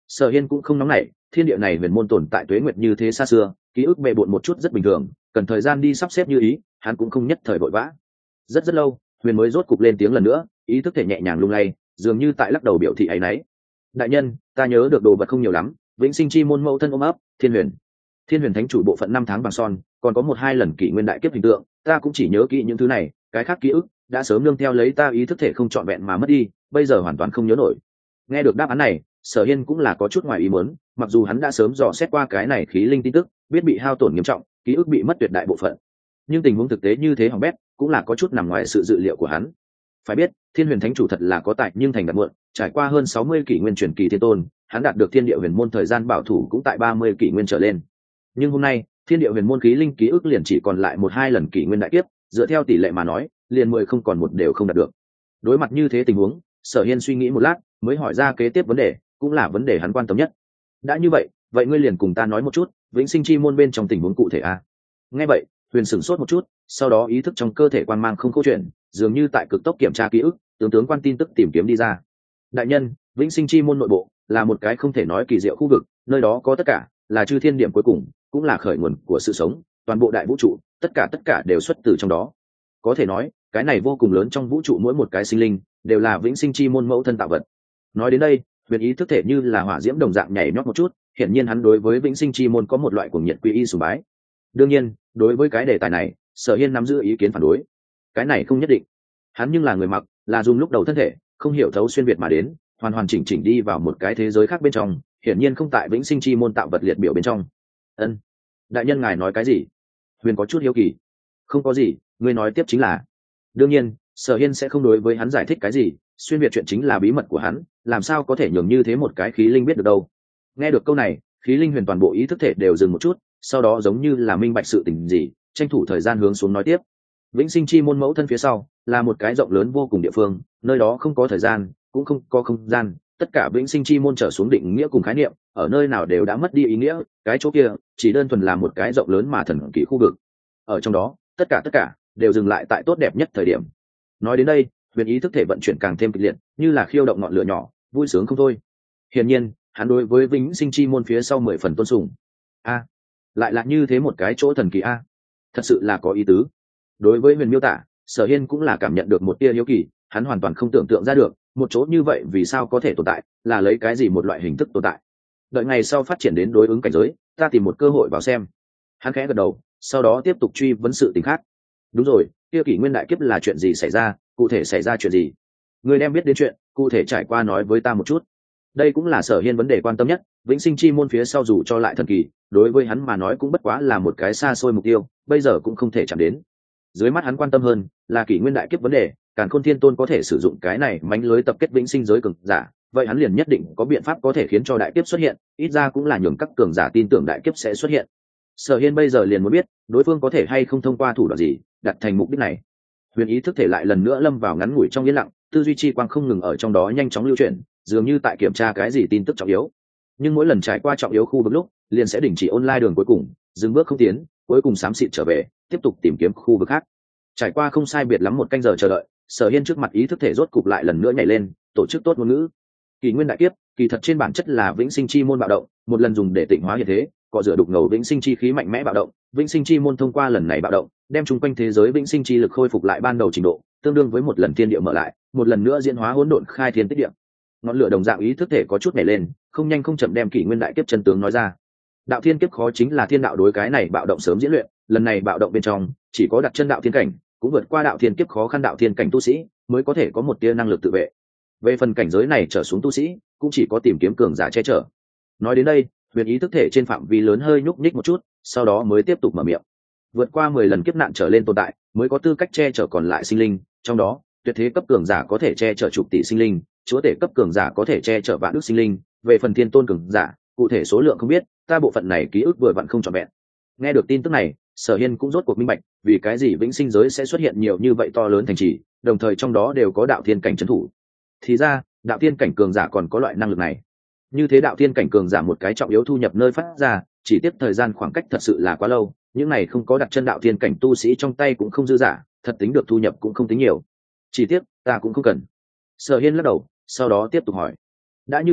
Sở Hiên cũng không nóng nảy, thiên địa này huyền môn tồn tại tuế nguyệt như thế xa xưa, ký ức bề bộn một chút rất bình thường, cần thời gian đi sắp xếp như ý, hắn cũng không nhất thời vội vã. Rất lâu, huyền mới rốt cục lên tiếng lần nữa, ý thức thể nhẹ nhàng lung lay, dường như tại lắc đầu biểu thị áy náy. Đại nhân, ta nhớ được đồ vật không nhiều lắm, vĩnh sinh chi môn mẫu thân ôm ấp, thiên huyền thánh chủ bộ phận 5 tháng vàng son, còn có 1-2 lần kỷ nguyên đại kiếp hình tượng, ta cũng chỉ nhớ kỹ những thứ này, cái khác ký ức đã sớm nương theo lấy ta ý thức thể không trọn vẹn mà mất đi, bây giờ hoàn toàn không nhớ nổi. Nghe được đáp án này, Sở Hiên cũng là có chút ngoài ý muốn, mặc dù hắn đã sớm dò xét qua cái này khí linh tin tức, biết bị hao tổn nghiêm trọng, ký ức bị mất tuyệt đại bộ phận, nhưng tình huống thực tế như thế hỏng bét cũng là có chút nằm ngoài sự dự liệu của hắn. Phải biết, thiên huyền thánh chủ thật là có tài nhưng thành đạt muộn, trải qua hơn 60 kỷ nguyên truyền kỳ thiên tôn, hắn đạt được thiên địa huyền môn thời gian bảo thủ cũng tại 30 kỷ nguyên trở lên. Nhưng hôm nay, thiên địa huyền môn khí linh ký ức liền chỉ còn lại 1-2 lần kỷ nguyên đại kiếp, dựa theo tỷ lệ mà nói, liền 10 không còn một đều không đạt được. Đối mặt như thế tình huống, Sở Hiên suy nghĩ một lát, mới hỏi ra kế tiếp vấn đề, cũng là vấn đề hắn quan tâm nhất. Đã như vậy, vậy ngươi liền cùng ta nói một chút, vĩnh sinh chi môn bên trong tình huống cụ thể a. Nghe vậy, Huyền sửng sốt một chút, sau đó ý thức trong cơ thể quang mang không câu chuyện, dường như tại cực tốc kiểm tra ký ức, tướng quan tin tức tìm kiếm đi ra. Đại nhân, vĩnh sinh chi môn nội bộ là một cái không thể nói kỳ diệu khu vực, nơi đó có tất cả, là chư thiên điểm cuối cùng, cũng là khởi nguồn của sự sống, toàn bộ đại vũ trụ, tất cả đều xuất từ trong đó. Có thể nói, cái này vô cùng lớn trong vũ trụ mỗi một cái sinh linh đều là vĩnh sinh chi môn mẫu thân tạo vật. Nói đến đây, Huyền ý thức thể như là hỏa diễm đồng dạng nhảy nhót một chút, hiển nhiên hắn đối với vĩnh sinh chi môn có một loại cuồng nhiệt quy y sùng bái. Đương nhiên, đối với cái đề tài này, Sở Hiên nắm giữ ý kiến phản đối. Cái này không nhất định. Hắn nhưng là người mặc, là dùng lúc đầu thân thể, không hiểu thấu xuyên việt mà đến, hoàn chỉnh đi vào một cái thế giới khác bên trong, hiển nhiên không tại vĩnh sinh chi môn tạo vật liệt biểu bên trong. Ân, đại nhân ngài nói cái gì? Huyền có chút hiếu kỳ. Không có gì, ngươi nói tiếp chính là. Đương nhiên, Sở Hiên sẽ không đối với hắn giải thích cái gì, xuyên việt chuyện chính là bí mật của hắn, làm sao có thể nhường như thế một cái khí linh biết được đâu. Nghe được câu này, khí linh huyền toàn bộ ý thức thể đều dừng một chút, sau đó giống như là minh bạch sự tình gì, tranh thủ thời gian hướng xuống nói tiếp. Vĩnh sinh chi môn mẫu thân phía sau là một cái rộng lớn vô cùng địa phương, nơi đó không có thời gian, cũng không có không gian, tất cả vĩnh sinh chi môn trở xuống định nghĩa cùng khái niệm, ở nơi nào đều đã mất đi ý nghĩa, cái chỗ kia chỉ đơn thuần là một cái rộng lớn mà thần kỳ khu vực. Ở trong đó, tất cả đều dừng lại tại tốt đẹp nhất thời điểm. Nói đến đây, Huyền ý thức thể vận chuyển càng thêm kịch liệt, như là khiêu động ngọn lửa nhỏ, vui sướng không thôi. Hiển nhiên, hắn đối với vĩnh sinh chi môn phía sau 10 phần tôn sùng. A, lại là như thế một cái chỗ thần kỳ a, thật sự là có ý tứ. Đối với Huyền miêu tả, Sở Hiên cũng là cảm nhận được một tia hiếu kỳ, hắn hoàn toàn không tưởng tượng ra được một chỗ như vậy vì sao có thể tồn tại, là lấy cái gì một loại hình thức tồn tại. Đợi ngày sau phát triển đến đối ứng cảnh giới, ta tìm một cơ hội vào xem. Hắn khẽ gật đầu, sau đó tiếp tục truy vấn sự tình khác. Đúng rồi, kia kỷ nguyên đại kiếp là chuyện gì xảy ra, cụ thể xảy ra chuyện gì? Người đem biết đến chuyện cụ thể trải qua nói với ta một chút. Đây cũng là Sở Hiên vấn đề quan tâm nhất. Vĩnh sinh chi môn phía sau dù cho lại thần kỳ, đối với hắn mà nói cũng bất quá là một cái xa xôi mục tiêu, bây giờ cũng không thể chạm đến. Dưới mắt hắn quan tâm hơn là kỷ nguyên đại kiếp vấn đề, Càn Khôn Thiên Tôn có thể sử dụng cái này mánh lưới tập kết vĩnh sinh giới cường giả, vậy hắn liền nhất định có biện pháp có thể khiến cho đại kiếp xuất hiện, ít ra cũng là nhường các cường giả tin tưởng đại kiếp sẽ xuất hiện. Sở Hiên bây giờ liền muốn biết đối phương có thể hay không thông qua thủ đoạn gì đạt thành mục đích này. Huyền ý thức thể lại lần nữa lâm vào ngắn ngủi trong yên lặng, tư duy chi quang không ngừng ở trong đó nhanh chóng lưu chuyển, dường như tại kiểm tra cái gì tin tức trọng yếu. Nhưng mỗi lần trải qua trọng yếu khu vực lúc, liền sẽ đình chỉ online đường cuối cùng, dừng bước không tiến, cuối cùng xám xịt trở về, tiếp tục tìm kiếm khu vực khác. Trải qua không sai biệt lắm 1 canh giờ chờ đợi, Sở Hiên trước mặt ý thức thể rốt cục lại lần nữa nhảy lên, tổ chức tốt ngôn ngữ. Kỷ nguyên đại kiếp, kỳ thật trên bản chất là vĩnh sinh chi môn bạo động, một lần dùng để tịnh hóa hiện thế, cọ rửa đục ngầu vĩnh sinh chi khí mạnh mẽ bạo động. Vĩnh sinh chi môn thông qua lần này bạo động, đem chung quanh thế giới vĩnh sinh chi lực khôi phục lại ban đầu trình độ, tương đương với một lần thiên địa mở lại, một lần nữa diễn hóa hỗn độn khai thiên tích địa. Ngọn lửa đồng dạng ý thức thể có chút nhảy lên, không nhanh không chậm đem kỷ nguyên đại kiếp chân tướng nói ra. Đạo thiên kiếp khó chính là thiên đạo đối cái này bạo động sớm diễn luyện, lần này bạo động bên trong chỉ có đặt chân đạo thiên cảnh, cũng vượt qua đạo thiên kiếp khó khăn đạo thiên cảnh tu sĩ mới có thể có một tia năng lực tự vệ. Về phần cảnh giới này trở xuống tu sĩ, cũng chỉ có tìm kiếm cường giả che chở. Nói đến đây, Huyền ý thức thể trên phạm vi lớn hơi nhúc nhích một chút, sau đó mới tiếp tục mở miệng. Vượt qua 10 lần kiếp nạn trở lên tồn tại, mới có tư cách che chở còn lại sinh linh, trong đó, tuyệt thế cấp cường giả có thể che chở chục tỷ sinh linh, chúa tể cấp cường giả có thể che chở vạn ức sinh linh, về phần thiên tôn cường giả, cụ thể số lượng không biết, ta bộ phận này ký ức vừa vặn không trọn vẹn. Nghe được tin tức này, Sở Hiên cũng rốt cuộc minh bạch, vì cái gì vĩnh sinh giới sẽ xuất hiện nhiều như vậy to lớn thành trì, đồng thời trong đó đều có đạo thiên cảnh trấn thủ. Thì ra, đạo thiên cảnh cường giả còn có loại năng lực này. Như thế đạo thiên cảnh cường giả một cái trọng yếu thu nhập nơi phát ra, chỉ tiếp thời gian khoảng cách thật sự là quá lâu, những này không có đặt chân đạo thiên cảnh tu sĩ trong tay cũng không dư giả, thật tính được thu nhập cũng không tính nhiều. Chỉ tiếc, ta cũng không cần. Sở Hiên lắc đầu, sau đó tiếp tục hỏi. Đã như vậy,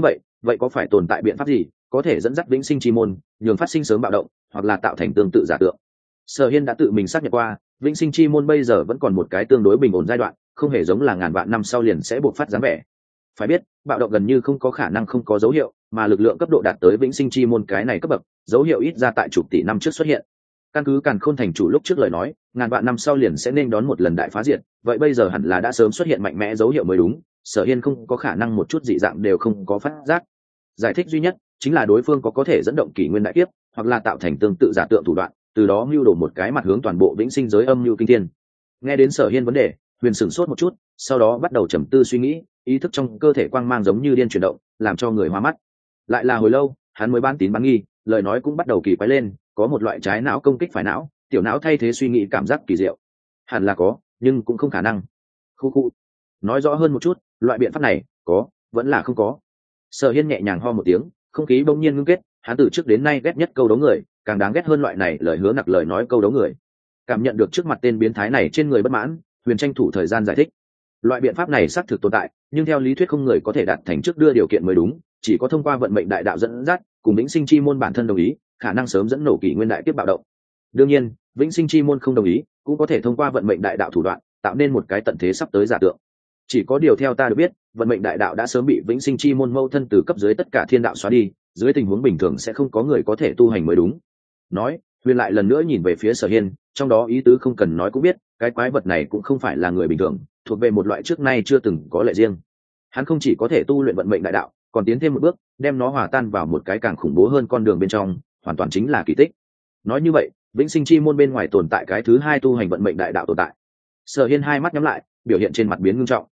vậy có phải tồn tại biện pháp gì có thể dẫn dắt vĩnh sinh chi môn nhường phát sinh sớm bạo động hoặc là tạo thành tương tự giả tượng? Sở Hiên đã tự mình xác nhận qua, vĩnh sinh chi môn bây giờ vẫn còn một cái tương đối bình ổn giai đoạn, không hề giống là ngàn vạn năm sau liền sẽ buộc phát dáng vẻ. Phải biết, bạo động gần như không có khả năng không có dấu hiệu, mà lực lượng cấp độ đạt tới vĩnh sinh chi môn cái này cấp bậc, dấu hiệu ít ra tại chục tỷ năm trước xuất hiện. Căn cứ Càn Khôn thành chủ lúc trước lời nói, ngàn vạn năm sau liền sẽ nên đón một lần đại phá diệt, vậy bây giờ hẳn là đã sớm xuất hiện mạnh mẽ dấu hiệu mới đúng. Sở Hiên không có khả năng một chút dị dạng đều không có phát giác. Giải thích duy nhất chính là đối phương có thể dẫn động kỷ nguyên đại kiếp, hoặc là tạo thành tương tự giả tượng thủ đoạn, từ đó mưu đồ một cái mặt hướng toàn bộ vĩnh sinh giới âm mưu kinh thiên. Nghe đến Sở Hiên vấn đề, Huyền sửng sốt một chút, sau đó bắt đầu trầm tư suy nghĩ, ý thức trong cơ thể quang mang giống như điên chuyển động, làm cho người hoa mắt. Lại là hồi lâu, hắn mới bán tín bán nghi, lời nói cũng bắt đầu kỳ quái lên, có một loại trái não công kích phải não, tiểu não thay thế suy nghĩ cảm giác kỳ diệu. Hẳn là có, nhưng cũng không khả năng. Khu khu. Nói rõ hơn một chút, loại biện pháp này, có, vẫn là không có. Sở Hiên nhẹ nhàng ho một tiếng, không khí bỗng nhiên ngưng kết, hắn từ trước đến nay ghét nhất câu đấu người, càng đáng ghét hơn loại này lời hứa nặc lời nói câu đấu người. Cảm nhận được trước mặt tên biến thái này trên người bất mãn, Huyền tranh thủ thời gian giải thích. Loại biện pháp này xác thực tồn tại, nhưng theo lý thuyết không người có thể đạt thành trước đưa điều kiện mới đúng, chỉ có thông qua vận mệnh đại đạo dẫn dắt, cùng vĩnh sinh chi môn bản thân đồng ý, khả năng sớm dẫn nổ kỷ nguyên đại tiếp bạo động. Đương nhiên, vĩnh sinh chi môn không đồng ý, cũng có thể thông qua vận mệnh đại đạo thủ đoạn, tạo nên một cái tận thế sắp tới giả tượng. Chỉ có điều theo ta được biết, vận mệnh đại đạo đã sớm bị vĩnh sinh chi môn mâu thân từ cấp dưới tất cả thiên đạo xóa đi, dưới tình huống bình thường sẽ không có người có thể tu hành mới đúng. Nói, Huyền lại lần nữa nhìn về phía Sở Hiên, trong đó ý tứ không cần nói cũng biết, cái quái vật này cũng không phải là người bình thường, thuộc về một loại trước nay chưa từng có lệ riêng. Hắn không chỉ có thể tu luyện vận mệnh đại đạo, còn tiến thêm một bước, đem nó hòa tan vào một cái càng khủng bố hơn con đường bên trong, hoàn toàn chính là kỳ tích. Nói như vậy, vĩnh sinh chi môn bên ngoài tồn tại cái thứ hai tu hành vận mệnh đại đạo tồn tại. Sở Hiên hai mắt nhắm lại, biểu hiện trên mặt biến ngưng trọng.